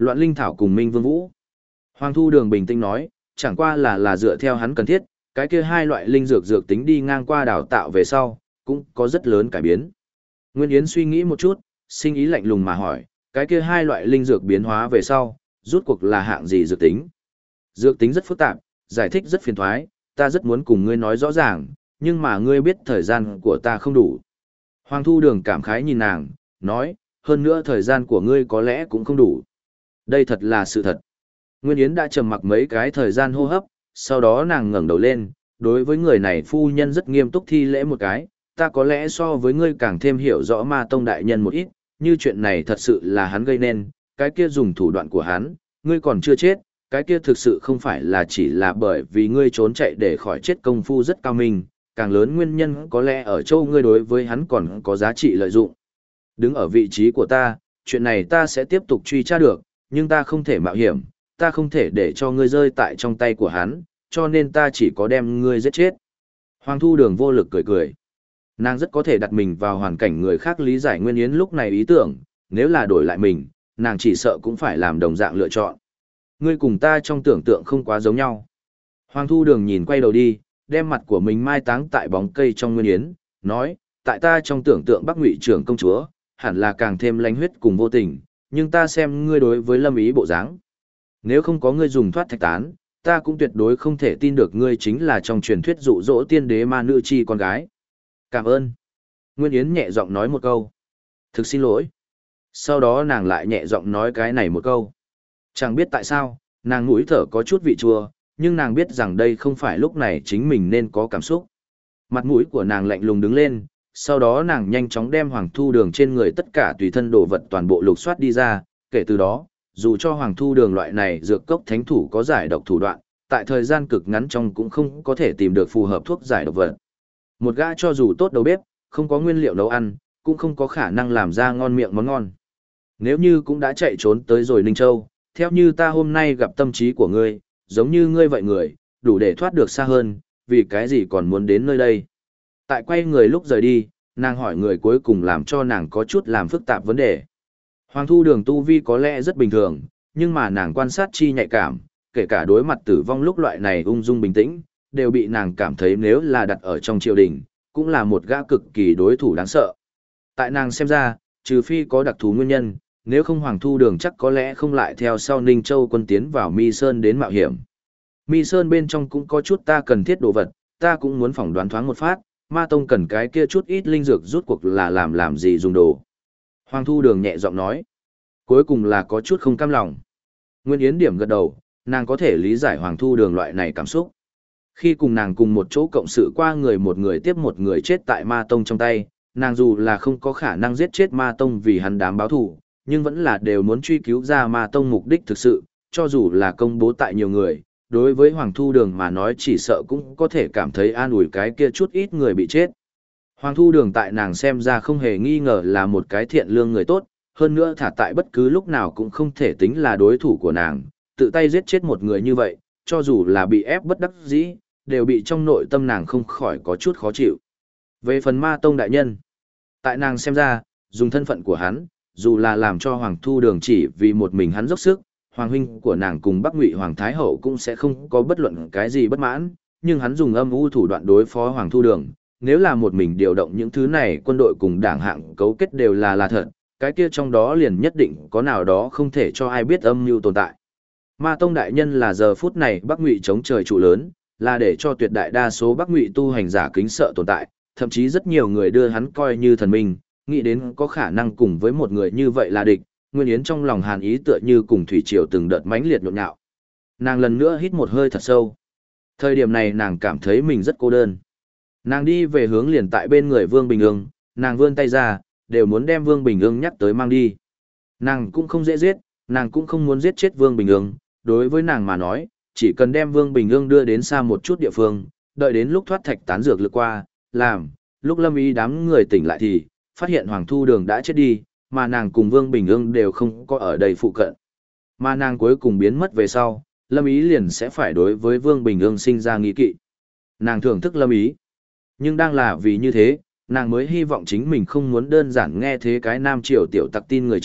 Loạn Linh Thảo cùng Minh Vương Vũ. Hoàng Thu Đường bình tĩnh nói, chẳng qua là dựa theo hắn cần thiết, cái kia hai loại linh dược dược tính đi ngang qua đào tạo về sau, cũng có rất lớn cải biến. Nguyên Yến suy nghĩ một chút, sinh ý lạnh lùng mà hỏi, cái kia hai loại linh dược biến hóa về sau, rút cuộc là hạng gì dược tính? Dược tính rất phức tạp, giải thích rất phiền thoái, ta rất muốn cùng ngươi nói rõ ràng, nhưng mà ngươi biết thời gian của ta không đủ. Hoàng Thu Đường cảm khái nhìn nàng, nói, hơn nữa thời gian của ngươi có lẽ cũng không đủ. Đây thật là sự thật. Nguyên Yến đã trầm mặc mấy cái thời gian hô hấp, sau đó nàng ngẩng đầu lên, đối với người này phu nhân rất nghiêm túc thi lễ một cái, ta có lẽ so với ngươi càng thêm hiểu rõ Ma Tông đại nhân một ít, như chuyện này thật sự là hắn gây nên, cái kia dùng thủ đoạn của hắn, ngươi còn chưa chết, cái kia thực sự không phải là chỉ là bởi vì ngươi trốn chạy để khỏi chết công phu rất cao minh, càng lớn nguyên nhân có lẽ ở chỗ ngươi đối với hắn còn có giá trị lợi dụng. Đứng ở vị trí của ta, chuyện này ta sẽ tiếp tục truy tra được, nhưng ta không thể mạo hiểm, ta không thể để cho ngươi rơi tại trong tay của hắn, cho nên ta chỉ có đem ngươi giết chết. Hoàng Thu Đường vô lực cười cười. Nàng rất có thể đặt mình vào hoàn cảnh người khác lý giải Nguyên Yến lúc này ý tưởng, nếu là đổi lại mình, nàng chỉ sợ cũng phải làm đồng dạng lựa chọn. Ngươi cùng ta trong tưởng tượng không quá giống nhau. Hoàng Thu Đường nhìn quay đầu đi, đem mặt của mình mai táng tại bóng cây trong Nguyên Yến, nói, tại ta trong tưởng tượng Bắc Ngụy trưởng công chúa, hẳn là càng thêm lánh huyết cùng vô tình, nhưng ta xem ngươi đối với Lâm Ý bộ dáng. Nếu không có ngươi dùng thoát thạch tán, ta cũng tuyệt đối không thể tin được ngươi chính là trong truyền thuyết dụ dỗ tiên đế ma nữ chi con gái. Cảm ơn. Nguyên Yến nhẹ giọng nói một câu. Thực xin lỗi. Sau đó nàng lại nhẹ giọng nói cái này một câu. Chẳng biết tại sao, nàng mũi thở có chút vị chua, nhưng nàng biết rằng đây không phải lúc này chính mình nên có cảm xúc. Mặt mũi của nàng lạnh lùng đứng lên, sau đó nàng nhanh chóng đem Hoàng Thu Đường trên người tất cả tùy thân đồ vật toàn bộ lục soát đi ra, kể từ đó, dù cho Hoàng Thu Đường loại này dược cốc thánh thủ có giải độc thủ đoạn, tại thời gian cực ngắn trong cũng không có thể tìm được phù hợp thuốc giải độc vật. Một gã cho dù tốt đầu bếp, không có nguyên liệu nấu ăn, cũng không có khả năng làm ra ngon miệng món ngon. Nếu như cũng đã chạy trốn tới rồi Ninh Châu, theo như ta hôm nay gặp tâm trí của ngươi, giống như ngươi vậy người, đủ để thoát được xa hơn, vì cái gì còn muốn đến nơi đây. Tại quay người lúc rời đi, nàng hỏi người cuối cùng làm cho nàng có chút làm phức tạp vấn đề. Hoàng Thu Đường tu vi có lẽ rất bình thường, nhưng mà nàng quan sát chi nhạy cảm, kể cả đối mặt tử vong lúc loại này ung dung bình tĩnh, đều bị nàng cảm thấy nếu là đặt ở trong triều đình, cũng là một gã cực kỳ đối thủ đáng sợ. Tại nàng xem ra, trừ phi có đặc thù nguyên nhân, nếu không Hoàng Thu Đường chắc có lẽ không lại theo sau Ninh Châu quân tiến vào Mi Sơn đến mạo hiểm. Mi Sơn bên trong cũng có chút ta cần thiết đồ vật, ta cũng muốn phỏng đoán thoáng một phát, Ma Tông cần cái kia chút ít linh dược rút cuộc là làm gì dùng đồ. Hoàng Thu Đường nhẹ giọng nói, cuối cùng là có chút không cam lòng. Nguyên Yến điểm gật đầu, nàng có thể lý giải Hoàng Thu Đường loại này cảm xúc. Khi cùng nàng cùng một chỗ cộng sự qua người một người tiếp một người chết tại Ma Tông trong tay, nàng dù là không có khả năng giết chết Ma Tông vì hắn đám báo thù, nhưng vẫn là đều muốn truy cứu ra Ma Tông mục đích thực sự, cho dù là công bố tại nhiều người, đối với Hoàng Thu Đường mà nói chỉ sợ cũng có thể cảm thấy an ủi cái kia chút ít người bị chết. Hoàng Thu Đường tại nàng xem ra không hề nghi ngờ là một cái thiện lương người tốt, hơn nữa thả tại bất cứ lúc nào cũng không thể tính là đối thủ của nàng, tự tay giết chết một người như vậy, cho dù là bị ép bất đắc dĩ, đều bị trong nội tâm nàng không khỏi có chút khó chịu. Về phần Ma Tông đại nhân, tại nàng xem ra, dùng thân phận của hắn, dù là làm cho Hoàng Thu Đường chỉ vì một mình hắn dốc sức, Hoàng huynh của nàng cùng Bắc Ngụy Hoàng Thái Hậu cũng sẽ không có bất luận cái gì bất mãn, nhưng hắn dùng âm u thủ đoạn đối phó Hoàng Thu Đường, nếu là một mình điều động những thứ này quân đội cùng đảng hạng cấu kết đều là thật, cái kia trong đó liền nhất định có nào đó không thể cho ai biết âm mưu tồn tại. Ma Tông đại nhân là giờ phút này Bắc Ngụy chống trời trụ lớn, là để cho tuyệt đại đa số Bắc Ngụy tu hành giả kính sợ tồn tại, thậm chí rất nhiều người đưa hắn coi như thần minh, nghĩ đến có khả năng cùng với một người như vậy là địch, Nguyên Yến trong lòng hàn ý tựa như cùng thủy triều từng đợt mãnh liệt nhộn nhạo. Nàng lần nữa hít một hơi thật sâu. Thời điểm này nàng cảm thấy mình rất cô đơn. Nàng đi về hướng liền tại bên người Vương Bình Ương, nàng vươn tay ra, đều muốn đem Vương Bình Ương nhắc tới mang đi. Nàng cũng không dễ giết, nàng cũng không muốn giết chết Vương Bình Ương, đối với nàng mà nói, chỉ cần đem Vương Bình Ương đưa đến xa một chút địa phương, đợi đến lúc thoát thạch tán dược lướt qua, làm, lúc Lâm Ý đám người tỉnh lại thì, phát hiện Hoàng Thu Đường đã chết đi, mà nàng cùng Vương Bình Ương đều không có ở đây phụ cận. Mà nàng cuối cùng biến mất về sau, Lâm Ý liền sẽ phải đối với Vương Bình Ương sinh ra nghi kỵ. Nàng thưởng thức Lâm Ý, nhưng đang là vì như thế, nàng mới hy vọng chính mình không muốn đơn giản nghe thế cái nam triều tiểu tặc tin người chết,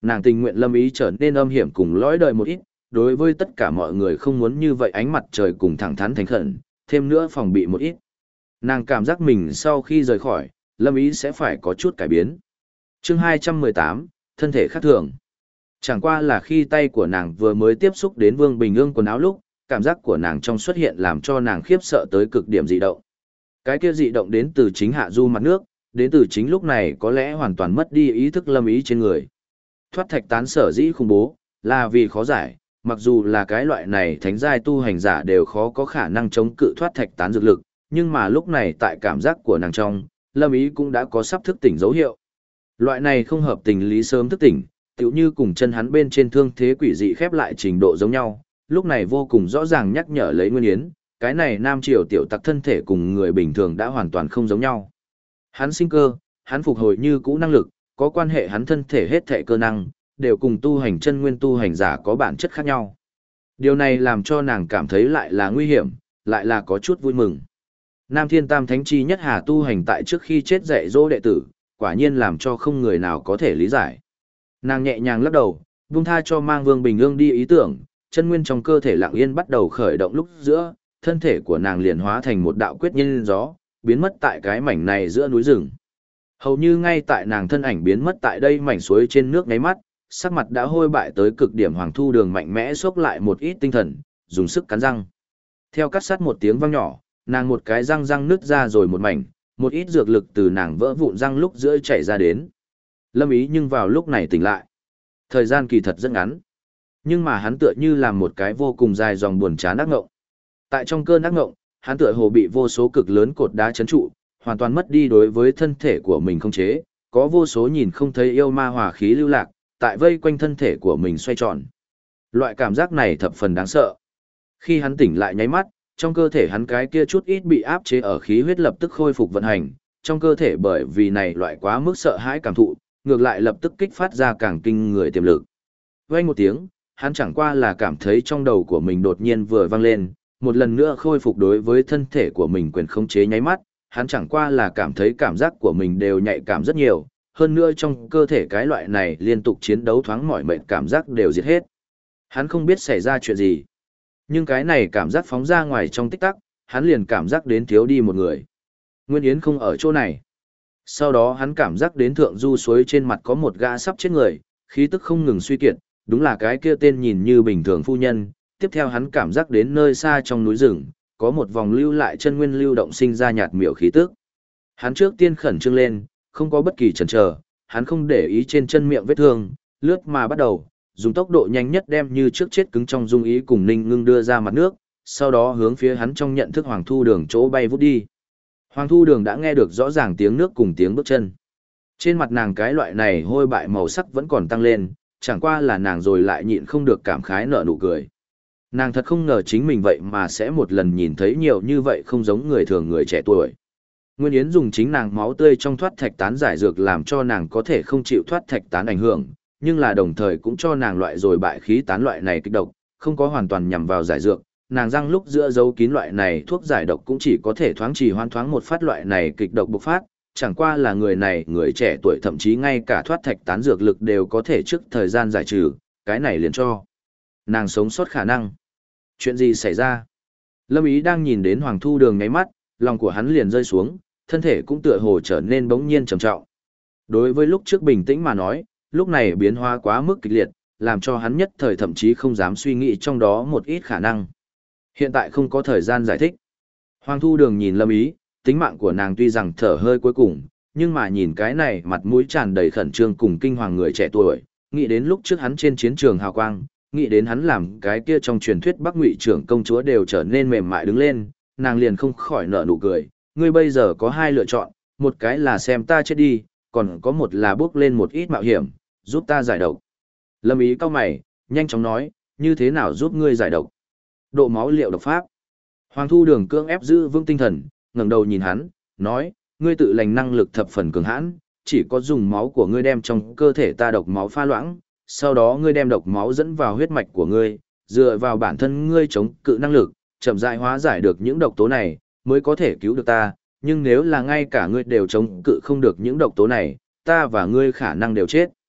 nàng tình nguyện Lâm Ý trở nên âm hiểm cùng lõi đời một ít, đối với tất cả mọi người không muốn như vậy ánh mặt trời cùng thẳng thắn thành khẩn, thêm nữa phòng bị một ít. Nàng cảm giác mình sau khi rời khỏi, Lâm Ý sẽ phải có chút cải biến. Chương 218, thân thể khác thường. Chẳng qua là khi tay của nàng vừa mới tiếp xúc đến Vương Bình Ương quần áo lúc, cảm giác của nàng trong xuất hiện làm cho nàng khiếp sợ tới cực điểm dị động. Cái kia dị động đến từ chính hạ du mặt nước, đến từ chính lúc này có lẽ hoàn toàn mất đi ý thức Lâm Ý trên người. Thoát thạch tán sở dĩ khủng bố, là vì khó giải, mặc dù là cái loại này thánh giai tu hành giả đều khó có khả năng chống cự thoát thạch tán dược lực, nhưng mà lúc này tại cảm giác của nàng trong, Lâm Ý cũng đã có sắp thức tỉnh dấu hiệu. Loại này không hợp tình lý sớm thức tỉnh, tựu như cùng chân hắn bên trên thương thế quỷ dị khép lại trình độ giống nhau, lúc này vô cùng rõ ràng nhắc nhở lấy Nguyên Yến, cái này nam triều tiểu tặc thân thể cùng người bình thường đã hoàn toàn không giống nhau. Hắn sinh cơ, hắn phục hồi như cũ năng lực, có quan hệ hắn thân thể hết thệ cơ năng, đều cùng tu hành chân nguyên tu hành giả có bản chất khác nhau. Điều này làm cho nàng cảm thấy lại là nguy hiểm, lại là có chút vui mừng. Nam Thiên Tam Thánh chi nhất hà tu hành tại trước khi chết dạy dỗ đệ tử, quả nhiên làm cho không người nào có thể lý giải. Nàng nhẹ nhàng lắc đầu, buông tha cho mang Vương Bình Ương đi ý tưởng, chân nguyên trong cơ thể lặng yên bắt đầu khởi động lúc giữa, thân thể của nàng liền hóa thành một đạo quyết nhiên gió, biến mất tại cái mảnh này giữa núi rừng. Hầu như ngay tại nàng thân ảnh biến mất tại đây mảnh suối trên nước ngáy mắt, sắc mặt đã hôi bại tới cực điểm Hoàng Thu Đường mạnh mẽ xốc lại một ít tinh thần, dùng sức cắn răng. Theo cắt sát một tiếng vang nhỏ, nàng một cái răng răng nứt ra rồi một mảnh, một ít dược lực từ nàng vỡ vụn răng lúc giữa chảy ra đến. Lâm Ý nhưng vào lúc này tỉnh lại. Thời gian kỳ thật rất ngắn, nhưng mà hắn tựa như làm một cái vô cùng dài dòng buồn chán ác ngộng. Tại trong cơn ác ngộng, hắn tựa hồ bị vô số cực lớn cột đá trấn trụ, hoàn toàn mất đi đối với thân thể của mình không chế, có vô số nhìn không thấy yêu ma hòa khí lưu lạc, tại vây quanh thân thể của mình xoay tròn. Loại cảm giác này thập phần đáng sợ. Khi hắn tỉnh lại nháy mắt, trong cơ thể hắn cái kia chút ít bị áp chế ở khí huyết lập tức khôi phục vận hành, trong cơ thể bởi vì này loại quá mức sợ hãi cảm thụ, ngược lại lập tức kích phát ra càng kinh người tiềm lực. Vang một tiếng, hắn chẳng qua là cảm thấy trong đầu của mình đột nhiên vừa vang lên, một lần nữa khôi phục đối với thân thể của mình quyền khống chế nháy mắt, hắn chẳng qua là cảm thấy cảm giác của mình đều nhạy cảm rất nhiều, hơn nữa trong cơ thể cái loại này liên tục chiến đấu thoáng mỏi mệt cảm giác đều diệt hết. Hắn không biết xảy ra chuyện gì, nhưng cái này cảm giác phóng ra ngoài trong tích tắc, hắn liền cảm giác đến thiếu đi một người. Nguyên Yến không ở chỗ này. Sau đó hắn cảm giác đến thượng du suối trên mặt có một gã sắp chết người, khí tức không ngừng suy kiệt, đúng là cái kia tên nhìn như bình thường phu nhân. Tiếp theo hắn cảm giác đến nơi xa trong núi rừng, có một vòng lưu lại chân nguyên lưu động sinh ra nhạt miểu khí tức. Hắn trước tiên khẩn trương lên, không có bất kỳ chần chờ, hắn không để ý trên chân miệng vết thương, lướt mà bắt đầu, dùng tốc độ nhanh nhất đem như trước chết cứng trong dung ý cùng Ninh Ngưng đưa ra mặt nước, sau đó hướng phía hắn trong nhận thức Hoàng Thu Đường chỗ bay vút đi. Hoàng Thu Đường đã nghe được rõ ràng tiếng nước cùng tiếng bước chân. Trên mặt nàng cái loại này hôi bại màu sắc vẫn còn tăng lên, chẳng qua là nàng rồi lại nhịn không được cảm khái nở nụ cười. Nàng thật không ngờ chính mình vậy mà sẽ một lần nhìn thấy nhiều như vậy không giống người thường người trẻ tuổi. Nguyên Yến dùng chính nàng máu tươi trong thoát thạch tán giải dược làm cho nàng có thể không chịu thoát thạch tán ảnh hưởng, nhưng là đồng thời cũng cho nàng loại rồi bại khí tán loại này kích độc, không có hoàn toàn nhằm vào giải dược. Nàng răng lúc giữa giấu kín loại này thuốc giải độc cũng chỉ có thể thoáng trì hoãn thoáng một phát loại này kịch độc bộc phát, chẳng qua là người này người trẻ tuổi thậm chí ngay cả thoát thạch tán dược lực đều có thể trước thời gian giải trừ, cái này liền cho nàng sống sót khả năng. Chuyện gì xảy ra? Lâm Ý đang nhìn đến Hoàng Thu Đường ngáy mắt, lòng của hắn liền rơi xuống, thân thể cũng tựa hồ trở nên bỗng nhiên trầm trọng. Đối với lúc trước bình tĩnh mà nói, lúc này biến hóa quá mức kịch liệt, làm cho hắn nhất thời thậm chí không dám suy nghĩ trong đó một ít khả năng. Hiện tại không có thời gian giải thích. Hoàng Thu Đường nhìn Lâm Ý, tính mạng của nàng tuy rằng thở hơi cuối cùng, nhưng mà nhìn cái này mặt mũi tràn đầy khẩn trương cùng kinh hoàng người trẻ tuổi, nghĩ đến lúc trước hắn trên chiến trường hào quang, nghĩ đến hắn làm cái kia trong truyền thuyết Bắc Ngụy trưởng công chúa đều trở nên mềm mại đứng lên, nàng liền không khỏi nở nụ cười. Ngươi bây giờ có hai lựa chọn, một cái là xem ta chết đi, còn có một là bước lên một ít mạo hiểm, giúp ta giải độc. Lâm Ý cau mày, nhanh chóng nói, như thế nào giúp ngươi giải độc? Độ máu liệu độc pháp. Hoàng Thu Đường cưỡng ép giữ vững tinh thần, ngẩng đầu nhìn hắn, nói, ngươi tự lành năng lực thập phần cường hãn, chỉ có dùng máu của ngươi đem trong cơ thể ta độc máu pha loãng, sau đó ngươi đem độc máu dẫn vào huyết mạch của ngươi, dựa vào bản thân ngươi chống cự năng lực, chậm rãi hóa giải được những độc tố này, mới có thể cứu được ta, nhưng nếu là ngay cả ngươi đều chống cự không được những độc tố này, ta và ngươi khả năng đều chết.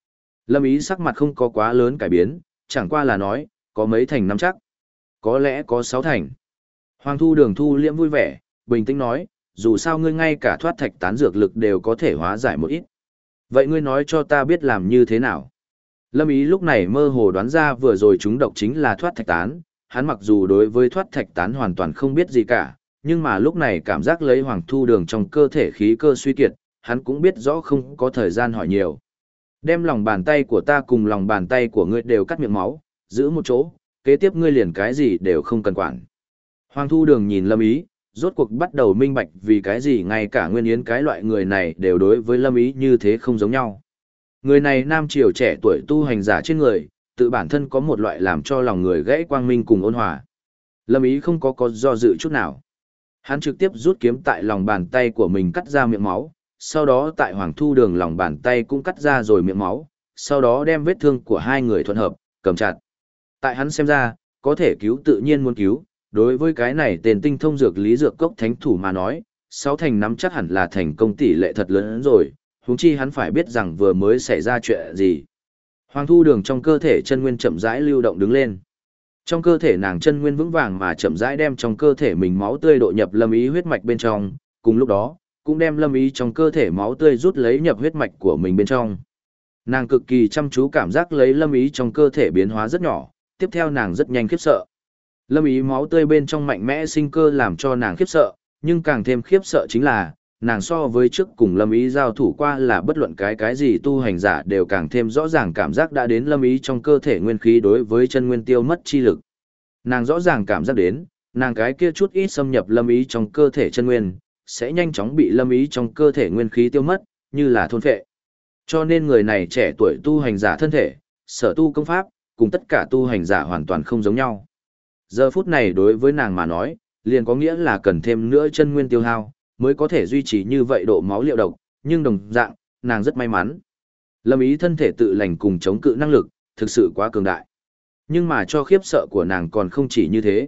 Lâm Ý sắc mặt không có quá lớn cải biến, chẳng qua là nói, có mấy thành nắm chắc. Có lẽ có 6 thành. Hoàng Thu Đường thu liễm vui vẻ, bình tĩnh nói, dù sao ngươi ngay cả thoát thạch tán dược lực đều có thể hóa giải một ít. Vậy ngươi nói cho ta biết làm như thế nào? Lâm Ý lúc này mơ hồ đoán ra vừa rồi chúng độc chính là thoát thạch tán, hắn mặc dù đối với thoát thạch tán hoàn toàn không biết gì cả, nhưng mà lúc này cảm giác lấy Hoàng Thu Đường trong cơ thể khí cơ suy kiệt, hắn cũng biết rõ không có thời gian hỏi nhiều. Đem lòng bàn tay của ta cùng lòng bàn tay của ngươi đều cắt miệng máu, giữ một chỗ, kế tiếp ngươi liền cái gì đều không cần quản. Hoàng Thu Đường nhìn Lâm Ý, rốt cuộc bắt đầu minh bạch vì cái gì ngay cả Nguyên Yến cái loại người này đều đối với Lâm Ý như thế không giống nhau. Người này nam triều trẻ tuổi tu hành giả trên người, tự bản thân có một loại làm cho lòng người gãy quang minh cùng ôn hòa. Lâm Ý không có do dự chút nào. Hắn trực tiếp rút kiếm tại lòng bàn tay của mình cắt ra miệng máu, sau đó tại Hoàng Thu Đường lòng bàn tay cũng cắt ra rồi miệng máu, sau đó đem vết thương của hai người thuận hợp, cầm chặt. Tại hắn xem ra, có thể cứu tự nhiên muốn cứu, đối với cái này tên tinh thông dược lý dược cốc thánh thủ mà nói, 6 thành nắm chắc hẳn là thành công tỷ lệ thật lớn hơn rồi, huống chi hắn phải biết rằng vừa mới xảy ra chuyện gì. Hoàng Thu Đường trong cơ thể chân nguyên chậm rãi lưu động đứng lên. Trong cơ thể nàng chân nguyên vững vàng mà chậm rãi đem trong cơ thể mình máu tươi độ nhập Lâm Ý huyết mạch bên trong, cùng lúc đó, cũng đem Lâm Ý trong cơ thể máu tươi rút lấy nhập huyết mạch của mình bên trong. Nàng cực kỳ chăm chú cảm giác lấy Lâm Ý trong cơ thể biến hóa rất nhỏ, tiếp theo nàng rất nhanh khiếp sợ. Lâm Ý máu tươi bên trong mạnh mẽ sinh cơ làm cho nàng khiếp sợ, nhưng càng thêm khiếp sợ chính là, nàng so với trước cùng Lâm Ý giao thủ qua là bất luận cái gì tu hành giả đều càng thêm rõ ràng cảm giác đã đến Lâm Ý trong cơ thể nguyên khí đối với chân nguyên tiêu mất chi lực. Nàng rõ ràng cảm giác đến, nàng cái kia chút ít xâm nhập Lâm Ý trong cơ thể chân nguyên, sẽ nhanh chóng bị Lâm Ý trong cơ thể nguyên khí tiêu mất, như là thôn phệ. Cho nên người này trẻ tuổi tu hành giả thân thể, sở tu công pháp, cùng tất cả tu hành giả hoàn toàn không giống nhau. Giờ phút này đối với nàng mà nói, liền có nghĩa là cần thêm nữa chân nguyên tiêu hao, mới có thể duy trì như vậy độ máu liệu độc, nhưng đồng dạng, nàng rất may mắn. Lâm Ý thân thể tự lành cùng chống cự năng lực, thực sự quá cường đại. Nhưng mà cho khiếp sợ của nàng còn không chỉ như thế.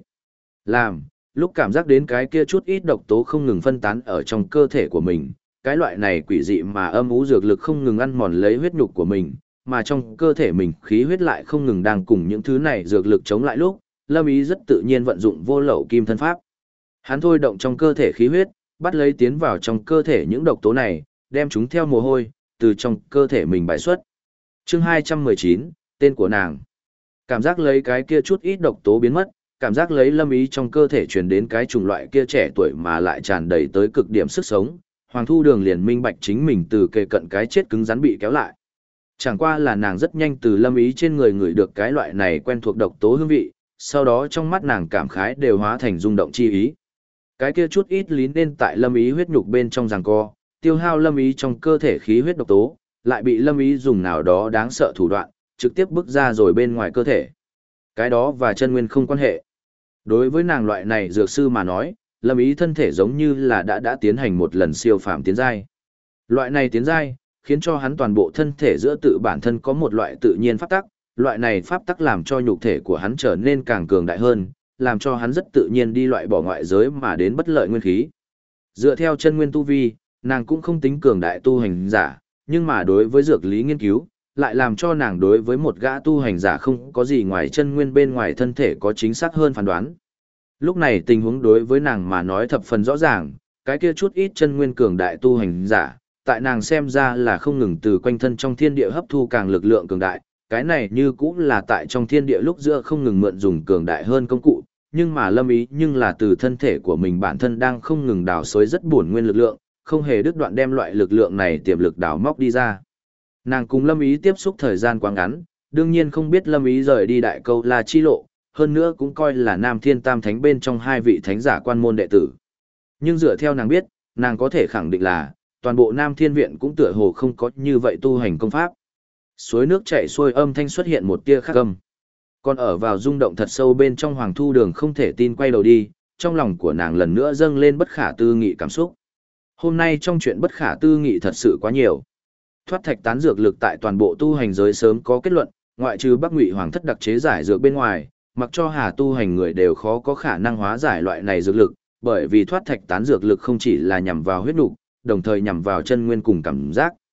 Lúc cảm giác đến cái kia chút ít độc tố không ngừng phân tán ở trong cơ thể của mình, cái loại này quỷ dị mà âm u dược lực không ngừng ăn mòn lấy huyết nhục của mình, mà trong cơ thể mình khí huyết lại không ngừng đang cùng những thứ này dược lực chống lại lúc, Lâm Ý rất tự nhiên vận dụng vô lậu kim thân pháp. Hắn thôi động trong cơ thể khí huyết, bắt lấy tiến vào trong cơ thể những độc tố này, đem chúng theo mồ hôi, từ trong cơ thể mình bài xuất. Chương 219, tên của nàng. Cảm giác lấy cái kia chút ít độc tố biến mất, cảm giác lấy Lâm Ý trong cơ thể truyền đến cái chủng loại kia trẻ tuổi mà lại tràn đầy tới cực điểm sức sống, Hoàng Thu Đường liền minh bạch chính mình từ kề cận cái chết cứng rắn bị kéo lại. Chẳng qua là nàng rất nhanh từ Lâm Ý trên người ngửi được cái loại này quen thuộc độc tố hương vị, sau đó trong mắt nàng cảm khái đều hóa thành rung động chi ý. Cái kia chút ít lý nên tại Lâm Ý huyết nhục bên trong giằng co, tiêu hao Lâm Ý trong cơ thể khí huyết độc tố, lại bị Lâm Ý dùng nào đó đáng sợ thủ đoạn, trực tiếp bước ra rồi bên ngoài cơ thể. Cái đó và chân nguyên không quan hệ. Đối với nàng loại này dược sư mà nói, Lâm Ý thân thể giống như là đã tiến hành một lần siêu phàm tiến giai. Loại này tiến giai, khiến cho hắn toàn bộ thân thể giữa tự bản thân có một loại tự nhiên pháp tắc, loại này pháp tắc làm cho nhục thể của hắn trở nên càng cường đại hơn, làm cho hắn rất tự nhiên đi loại bỏ ngoại giới mà đến bất lợi nguyên khí. Dựa theo chân nguyên tu vi, nàng cũng không tính cường đại tu hành giả, nhưng mà đối với dược lý nghiên cứu, lại làm cho nàng đối với một gã tu hành giả không có gì ngoài chân nguyên bên ngoài thân thể có chính xác hơn phán đoán. Lúc này tình huống đối với nàng mà nói thập phần rõ ràng, cái kia chút ít chân nguyên cường đại tu hành giả, tại nàng xem ra là không ngừng từ quanh thân trong thiên địa hấp thu càng lực lượng cường đại, cái này như cũng là tại trong thiên địa lúc giữa không ngừng mượn dùng cường đại hơn công cụ, nhưng mà Lâm Ý nhưng là từ thân thể của mình bản thân đang không ngừng đào xới rất bổn nguyên lực lượng, không hề đứt đoạn đem loại lực lượng này tiềm lực đào móc đi ra. Nàng cùng Lâm Ý tiếp xúc thời gian quá ngắn, đương nhiên không biết Lâm Ý rời đi Đại Câu La chi lộ, hơn nữa cũng coi là Nam Thiên Tam Thánh bên trong hai vị thánh giả quan môn đệ tử. Nhưng dựa theo nàng biết, nàng có thể khẳng định là, toàn bộ Nam Thiên Viện cũng tựa hồ không có như vậy tu hành công pháp. Suối nước chảy xuôi âm thanh xuất hiện một tia khắc âm. Còn ở vào rung động thật sâu bên trong Hoàng Thu Đường không thể tin quay đầu đi, trong lòng của nàng lần nữa dâng lên bất khả tư nghị cảm xúc. Hôm nay trong chuyện bất khả tư nghị thật sự quá nhiều. Thoát thạch tán dược lực tại toàn bộ tu hành giới sớm có kết luận, ngoại trừ Bắc Ngụy Hoàng thất đặc chế giải dược bên ngoài, mặc cho hà tu hành người đều khó có khả năng hóa giải loại này dược lực, bởi vì thoát thạch tán dược lực không chỉ là nhằm vào huyết nục, đồng thời nhằm vào chân nguyên cùng cảm giác.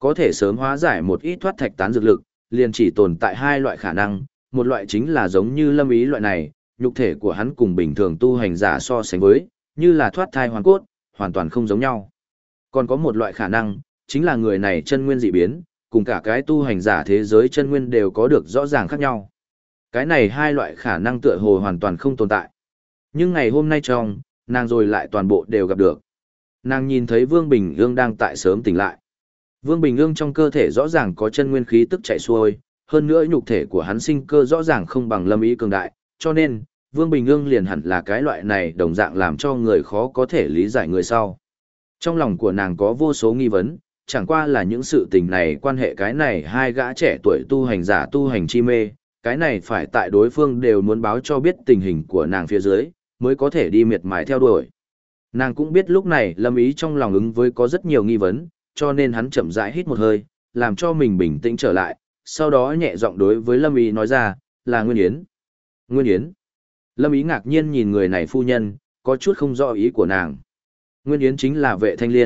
có thể sớm hóa giải một ít thoát thạch tán dược lực, liền chỉ tồn tại hai loại khả năng, một loại chính là giống như Lâm Ý loại này, nhục thể của hắn cùng bình thường tu hành giả so sánh với, như là thoát thai hoàn cốt, hoàn toàn không giống nhau. Còn có một loại khả năng, chính là người này chân nguyên dị biến, cùng cả cái tu hành giả thế giới chân nguyên đều có được rõ ràng khác nhau. Cái này hai loại khả năng tựa hồ hoàn toàn không tồn tại. Nhưng ngày hôm nay trong, nàng rồi lại toàn bộ đều gặp được. Nàng nhìn thấy Vương Bình Ương đang tại sớm tỉnh lại. Vương Bình Ương trong cơ thể rõ ràng có chân nguyên khí tức chạy xuôi, hơn nữa nhục thể của hắn sinh cơ rõ ràng không bằng Lâm Ý cường đại, cho nên, Vương Bình Ương liền hẳn là cái loại này đồng dạng làm cho người khó có thể lý giải người sau. Trong lòng của nàng có vô số nghi vấn, chẳng qua là những sự tình này quan hệ cái này hai gã trẻ tuổi tu hành giả tu hành chi mê, cái này phải tại đối phương đều muốn báo cho biết tình hình của nàng phía dưới, mới có thể đi miệt mài theo đuổi. Nàng cũng biết lúc này Lâm Ý trong lòng ứng với có rất nhiều nghi vấn, cho nên hắn chậm rãi hít một hơi, làm cho mình bình tĩnh trở lại, sau đó nhẹ giọng đối với Lâm Ý nói ra, là Nguyên Yến. Nguyên Yến. Lâm Ý ngạc nhiên nhìn người này phu nhân, có chút không rõ ý của nàng. Nguyên Yến chính là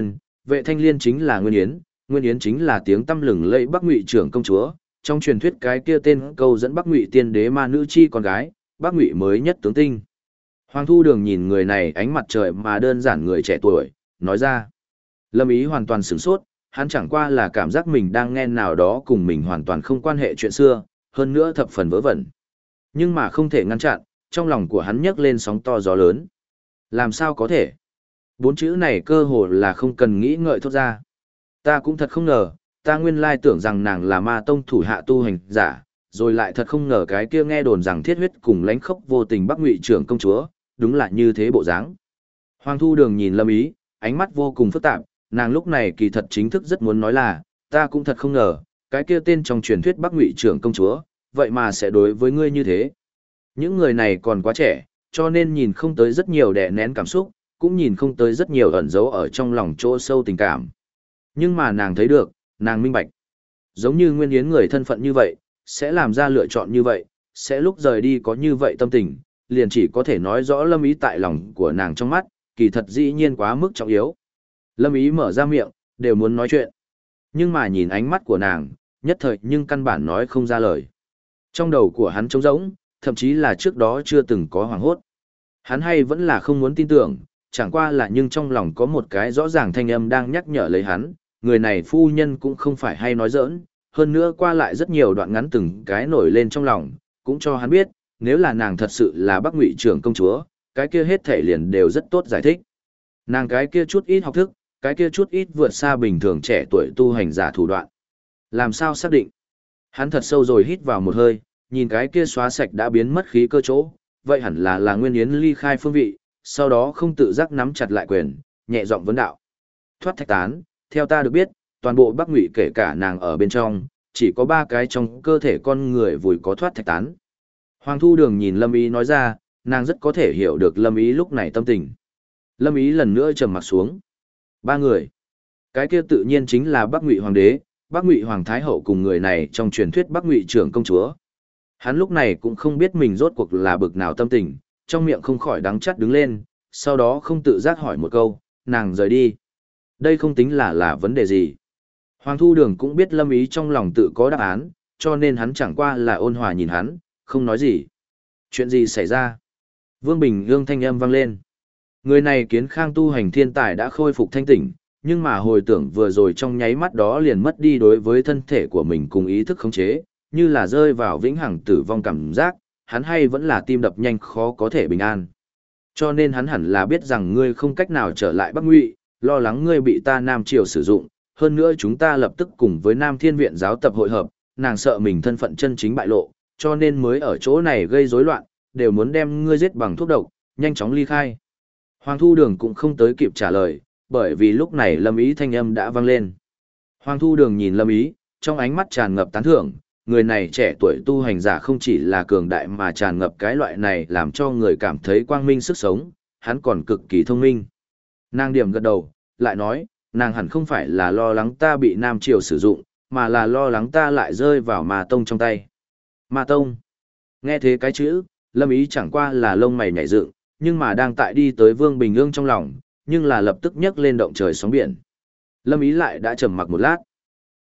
Vệ Thanh Liên chính là Nguyên Yến chính là tiếng tăm lừng lẫy Bắc Ngụy trưởng công chúa, trong truyền thuyết cái kia tên câu dẫn Bắc Ngụy tiên đế ma nữ chi con gái, Bắc Ngụy mới nhất tướng tinh. Hoàng Thu Đường nhìn người này ánh mặt trời mà đơn giản người trẻ tuổi, nói ra. Lâm Ý hoàn toàn sửng sốt, hắn chẳng qua là cảm giác mình đang nghe nào đó cùng mình hoàn toàn không quan hệ chuyện xưa, hơn nữa thập phần vớ vẩn. Nhưng mà không thể ngăn chặn, trong lòng của hắn nhấc lên sóng to gió lớn. Làm sao có thể? Bốn chữ này cơ hồ là không cần nghĩ ngợi thốt ra. Ta cũng thật không ngờ, ta nguyên lai tưởng rằng nàng là ma tông thủ hạ tu hành giả, rồi lại thật không ngờ cái kia nghe đồn rằng thiết huyết cùng lãnh khốc vô tình Bắc Ngụy trưởng công chúa, đúng là như thế bộ dáng. Hoàng Thu Đường nhìn Lâm Ý, ánh mắt vô cùng phức tạp, nàng lúc này kỳ thật chính thức rất muốn nói là, ta cũng thật không ngờ, cái kia tên trong truyền thuyết Bắc Ngụy trưởng công chúa, vậy mà sẽ đối với ngươi như thế. Những người này còn quá trẻ, cho nên nhìn không tới rất nhiều đè nén cảm xúc, cũng nhìn không tới rất nhiều ẩn giấu ở trong lòng chỗ sâu tình cảm. Nhưng mà nàng thấy được, nàng minh bạch. Giống như Nguyên Yến người thân phận như vậy, sẽ làm ra lựa chọn như vậy, sẽ lúc rời đi có như vậy tâm tình, liền chỉ có thể nói rõ Lâm Ý tại lòng của nàng trong mắt, kỳ thật dĩ nhiên quá mức trọng yếu. Lâm Ý mở ra miệng, đều muốn nói chuyện. Nhưng mà nhìn ánh mắt của nàng, nhất thời nhưng căn bản nói không ra lời. Trong đầu của hắn trống rỗng, thậm chí là trước đó chưa từng có hoảng hốt. Hắn hay vẫn là không muốn tin tưởng, chẳng qua là nhưng trong lòng có một cái rõ ràng thanh âm đang nhắc nhở lấy hắn, người này phu nhân cũng không phải hay nói giỡn, hơn nữa qua lại rất nhiều đoạn ngắn từng cái nổi lên trong lòng, cũng cho hắn biết, nếu là nàng thật sự là Bắc Ngụy trưởng công chúa, cái kia hết thể liền đều rất tốt giải thích. Nàng cái kia chút ít học thức, cái kia chút ít vượt xa bình thường trẻ tuổi tu hành giả thủ đoạn. Làm sao xác định? Hắn thật sâu rồi hít vào một hơi, nhìn cái kia xóa sạch đã biến mất khí cơ chỗ, vậy hẳn là Nguyên Yến ly khai phương vị, sau đó không tự giác nắm chặt lại quyền, nhẹ giọng vấn đạo. Thoát thạch tán, theo ta được biết, toàn bộ Bắc Ngụy kể cả nàng ở bên trong, chỉ có 3 cái trong cơ thể con người vùi có thoát thạch tán. Hoàng Thu Đường nhìn Lâm Ý nói ra, nàng rất có thể hiểu được Lâm Ý lúc này tâm tình. Lâm Ý lần nữa trầm mặt xuống. 3 người. Cái kia tự nhiên chính là Bắc Ngụy Hoàng đế, Bắc Ngụy Hoàng Thái Hậu cùng người này trong truyền thuyết Bắc Ngụy trưởng công chúa. Hắn lúc này cũng không biết mình rốt cuộc là bực nào tâm tình, trong miệng không khỏi đắng chắt đứng lên, sau đó không tự giác hỏi một câu, nàng rời đi. Đây không tính là vấn đề gì. Hoàng Thu Đường cũng biết Lâm Ý trong lòng tự có đáp án, cho nên hắn chẳng qua là ôn hòa nhìn hắn, không nói gì. Chuyện gì xảy ra? Vương Bình Ương thanh âm vang lên. Người này Kiến Khang tu hành thiên tài đã khôi phục thanh tỉnh, nhưng mà hồi tưởng vừa rồi trong nháy mắt đó liền mất đi đối với thân thể của mình cùng ý thức khống chế, như là rơi vào vĩnh hằng tử vong cảm giác, hắn hay vẫn là tim đập nhanh khó có thể bình an. Cho nên hắn hẳn là biết rằng ngươi không cách nào trở lại Bắc Ngụy, lo lắng ngươi bị ta Nam Triều sử dụng, hơn nữa chúng ta lập tức cùng với Nam Thiên Viện giáo tập hội hợp, nàng sợ mình thân phận chân chính bại lộ, cho nên mới ở chỗ này gây rối loạn, đều muốn đem ngươi giết bằng thuốc độc, nhanh chóng ly khai. Hoàng Thu Đường cũng không tới kịp trả lời, bởi vì lúc này Lâm Ý thanh âm đã vang lên. Hoàng Thu Đường nhìn Lâm Ý, trong ánh mắt tràn ngập tán thưởng, người này trẻ tuổi tu hành giả không chỉ là cường đại mà tràn ngập cái loại này làm cho người cảm thấy quang minh sức sống, hắn còn cực kỳ thông minh. Nàng điểm gật đầu, lại nói, nàng hẳn không phải là lo lắng ta bị Nam Triều sử dụng, mà là lo lắng ta lại rơi vào Ma Tông trong tay. Ma Tông. Nghe thế cái chữ, Lâm Ý chẳng qua là lông mày nhảy dựng, nhưng mà đang tại đi tới Vương Bình Ương trong lòng, nhưng là lập tức nhấc lên động trời sóng biển. Lâm Ý lại đã trầm mặc một lát.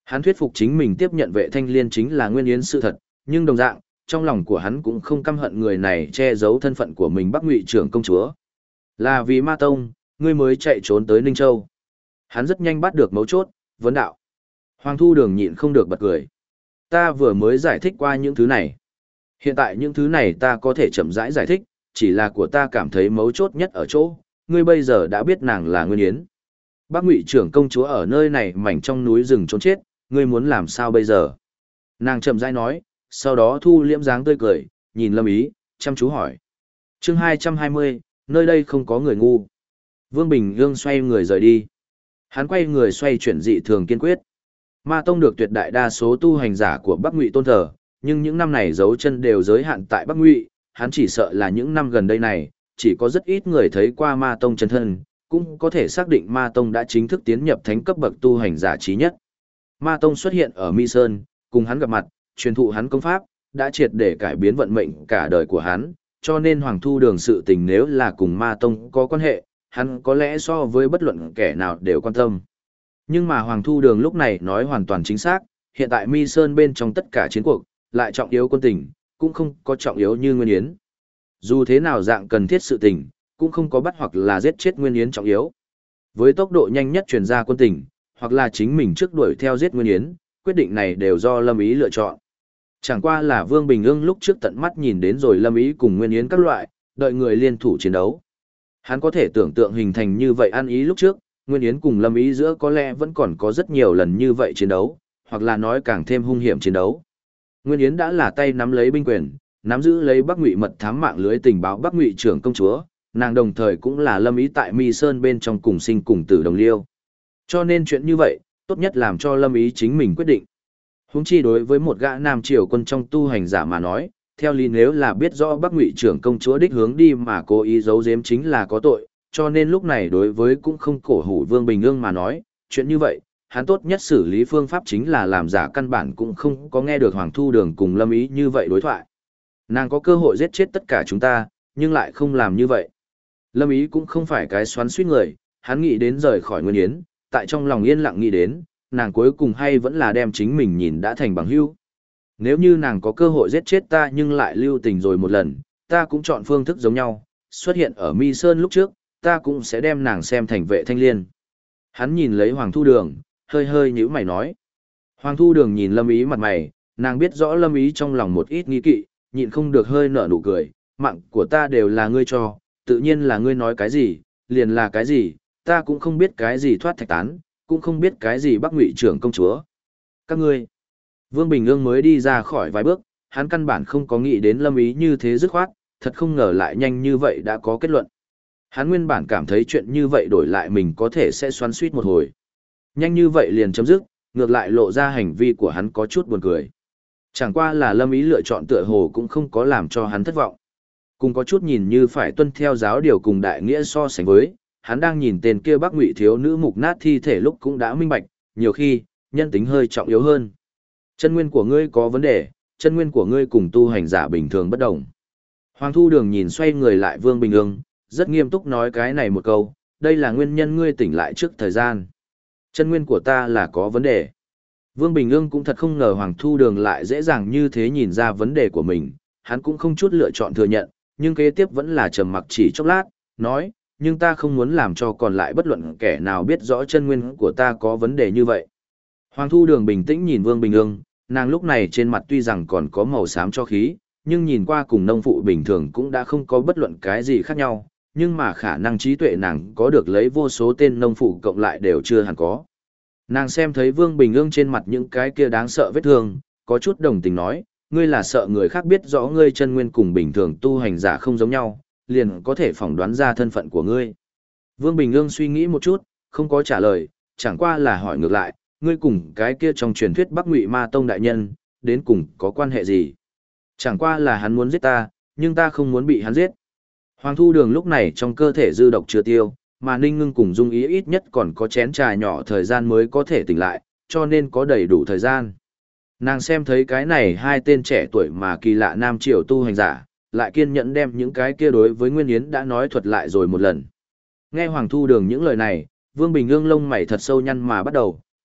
Hắn thuyết phục chính mình tiếp nhận Vệ Thanh Liên chính là Nguyên Yến sự thật, nhưng đồng dạng, trong lòng của hắn cũng không căm hận người này che giấu thân phận của mình Bắc Ngụy trưởng công chúa. Là vì Ma Tông, ngươi mới chạy trốn tới Ninh Châu. Hắn rất nhanh bắt được mấu chốt, vấn đạo. Hoàng Thu Đường nhịn không được bật cười. Ta vừa mới giải thích qua những thứ này. Hiện tại những thứ này ta có thể chậm rãi giải thích, chỉ là của ta cảm thấy mấu chốt nhất ở chỗ, ngươi bây giờ đã biết nàng là Nguyên Yến. Bắc Ngụy trưởng công chúa ở nơi này mảnh trong núi rừng trốn chết, ngươi muốn làm sao bây giờ? Nàng chậm rãi nói, sau đó thu liễm dáng tươi cười, nhìn Lâm Ý, chăm chú hỏi. Chương 220, nơi đây không có người ngu. Vương Bình Ương xoay người rời đi. Hắn quay người xoay chuyển dị thường kiên quyết. Ma Tông được tuyệt đại đa số tu hành giả của Bắc Ngụy tôn thờ, nhưng những năm này dấu chân đều giới hạn tại Bắc Ngụy, hắn chỉ sợ là những năm gần đây này, chỉ có rất ít người thấy qua Ma Tông chân thân, cũng có thể xác định Ma Tông đã chính thức tiến nhập thánh cấp bậc tu hành giả trí nhất. Ma Tông xuất hiện ở Mi Sơn, cùng hắn gặp mặt, truyền thụ hắn công pháp, đã triệt để cải biến vận mệnh cả đời của hắn, cho nên Hoàng Thu Đường sự tình nếu là cùng Ma Tông có quan hệ, hắn có lẽ so với bất luận kẻ nào đều quan tâm. Nhưng mà Hoàng Thu Đường lúc này nói hoàn toàn chính xác, hiện tại Mi Sơn bên trong tất cả chiến cuộc, lại trọng yếu quân tình, cũng không có trọng yếu như Nguyên Yến. Dù thế nào dạng cần thiết sự tình, cũng không có bắt hoặc là giết chết Nguyên Yến trọng yếu. Với tốc độ nhanh nhất truyền ra quân tình, hoặc là chính mình trước đuổi theo giết Nguyên Yến, quyết định này đều do Lâm Ý lựa chọn. Chẳng qua là Vương Bình Ương lúc trước tận mắt nhìn đến rồi Lâm Ý cùng Nguyên Yến các loại, đợi người liên thủ chiến đấu. Hắn có thể tưởng tượng hình thành như vậy ăn ý lúc trước, Nguyên Yến cùng Lâm Ý giữa có lẽ vẫn còn có rất nhiều lần như vậy chiến đấu, hoặc là nói càng thêm hung hiểm chiến đấu. Nguyên Yến đã là tay nắm lấy binh quyền, nắm giữ lấy Bắc Ngụy mật thám mạng lưới tình báo Bắc Ngụy trưởng công chúa, nàng đồng thời cũng là Lâm Ý tại Mi Sơn bên trong cùng sinh cùng tử đồng liêu. Cho nên chuyện như vậy, tốt nhất làm cho Lâm Ý chính mình quyết định. Huống chi đối với một gã nam triều quân trong tu hành giả mà nói, theo lý nếu là biết rõ Bắc Ngụy trưởng công chúa đích hướng đi mà cố ý giấu giếm chính là có tội, cho nên lúc này đối với cũng không cổ hủ Vương Bình Ương mà nói, chuyện như vậy, hắn tốt nhất xử lý phương pháp chính là làm giả căn bản cũng không có nghe được Hoàng Thu Đường cùng Lâm Ý như vậy đối thoại. Nàng có cơ hội giết chết tất cả chúng ta, nhưng lại không làm như vậy. Lâm Ý cũng không phải cái xoắn xuýt người, hắn nghĩ đến rời khỏi Nguyên Yến, tại trong lòng yên lặng nghĩ đến, nàng cuối cùng hay vẫn là đem chính mình nhìn đã thành bằng hữu. Nếu như nàng có cơ hội giết chết ta nhưng lại lưu tình rồi một lần, ta cũng chọn phương thức giống nhau, xuất hiện ở Mi Sơn lúc trước, ta cũng sẽ đem nàng xem thành Vệ Thanh Liên. Hắn nhìn lấy Hoàng Thu Đường, hơi hơi nhíu mày nói. Hoàng Thu Đường nhìn Lâm Ý mặt mày, nàng biết rõ Lâm Ý trong lòng một ít nghi kỵ, nhịn không được hơi nở nụ cười, mạng của ta đều là ngươi cho, tự nhiên là ngươi nói cái gì, liền là cái gì, ta cũng không biết cái gì thoát thạch tán, cũng không biết cái gì Bắc Ngụy trưởng công chúa. Các ngươi, Vương Bình Ương mới đi ra khỏi vài bước, hắn căn bản không có nghĩ đến Lâm Ý như thế dứt khoát, thật không ngờ lại nhanh như vậy đã có kết luận. Hắn nguyên bản cảm thấy chuyện như vậy đổi lại mình có thể sẽ xoắn xuýt một hồi. Nhanh như vậy liền chấm dứt, ngược lại lộ ra hành vi của hắn có chút buồn cười. Chẳng qua là Lâm Ý lựa chọn tựa hồ cũng không có làm cho hắn thất vọng. Cùng có chút nhìn như phải tuân theo giáo điều cùng đại nghĩa so sánh với, hắn đang nhìn tên kia Bắc Ngụy thiếu nữ mục nát thi thể lúc cũng đã minh bạch, nhiều khi, nhân tính hơi trọng yếu hơn. Chân nguyên của ngươi có vấn đề, chân nguyên của ngươi cùng tu hành giả bình thường bất đồng. Hoàng Thu Đường nhìn xoay người lại Vương Bình Ương, rất nghiêm túc nói cái này một câu, đây là nguyên nhân ngươi tỉnh lại trước thời gian. Chân nguyên của ta là có vấn đề. Vương Bình Ương cũng thật không ngờ Hoàng Thu Đường lại dễ dàng như thế nhìn ra vấn đề của mình, hắn cũng không chút lựa chọn thừa nhận, nhưng kế tiếp vẫn là trầm mặc chỉ chốc lát, nói, nhưng ta không muốn làm cho còn lại bất luận kẻ nào biết rõ chân nguyên của ta có vấn đề như vậy. Hoàng Thu Đường bình tĩnh nhìn Vương Bình Ương, nàng lúc này trên mặt tuy rằng còn có màu xám cho khí, nhưng nhìn qua cùng nông phụ bình thường cũng đã không có bất luận cái gì khác nhau, nhưng mà khả năng trí tuệ nàng có được lấy vô số tên nông phụ cộng lại đều chưa hẳn có. Nàng xem thấy Vương Bình Ương trên mặt những cái kia đáng sợ vết thương, có chút đồng tình nói, ngươi là sợ người khác biết rõ ngươi chân nguyên cùng bình thường tu hành giả không giống nhau, liền có thể phỏng đoán ra thân phận của ngươi. Vương Bình Ương suy nghĩ một chút, không có trả lời, chẳng qua là hỏi ngược lại, ngươi cùng cái kia trong truyền thuyết Bắc Ngụy Ma Tông đại nhân, đến cùng có quan hệ gì? Chẳng qua là hắn muốn giết ta, nhưng ta không muốn bị hắn giết. Hoàng Thu Đường lúc này trong cơ thể dư độc chưa tiêu, mà Ninh Ngưng cùng Dung Ý ít nhất còn có chén trà nhỏ thời gian mới có thể tỉnh lại, cho nên có đầy đủ thời gian. Nàng xem thấy cái này hai tên trẻ tuổi mà kỳ lạ nam triều tu hành giả, lại kiên nhẫn đem những cái kia đối với Nguyên Yến đã nói thuật lại rồi một lần. Nghe Hoàng Thu Đường những lời này, Vương Bình Ương lông mày thật sâu nhăn mà bắt đầu,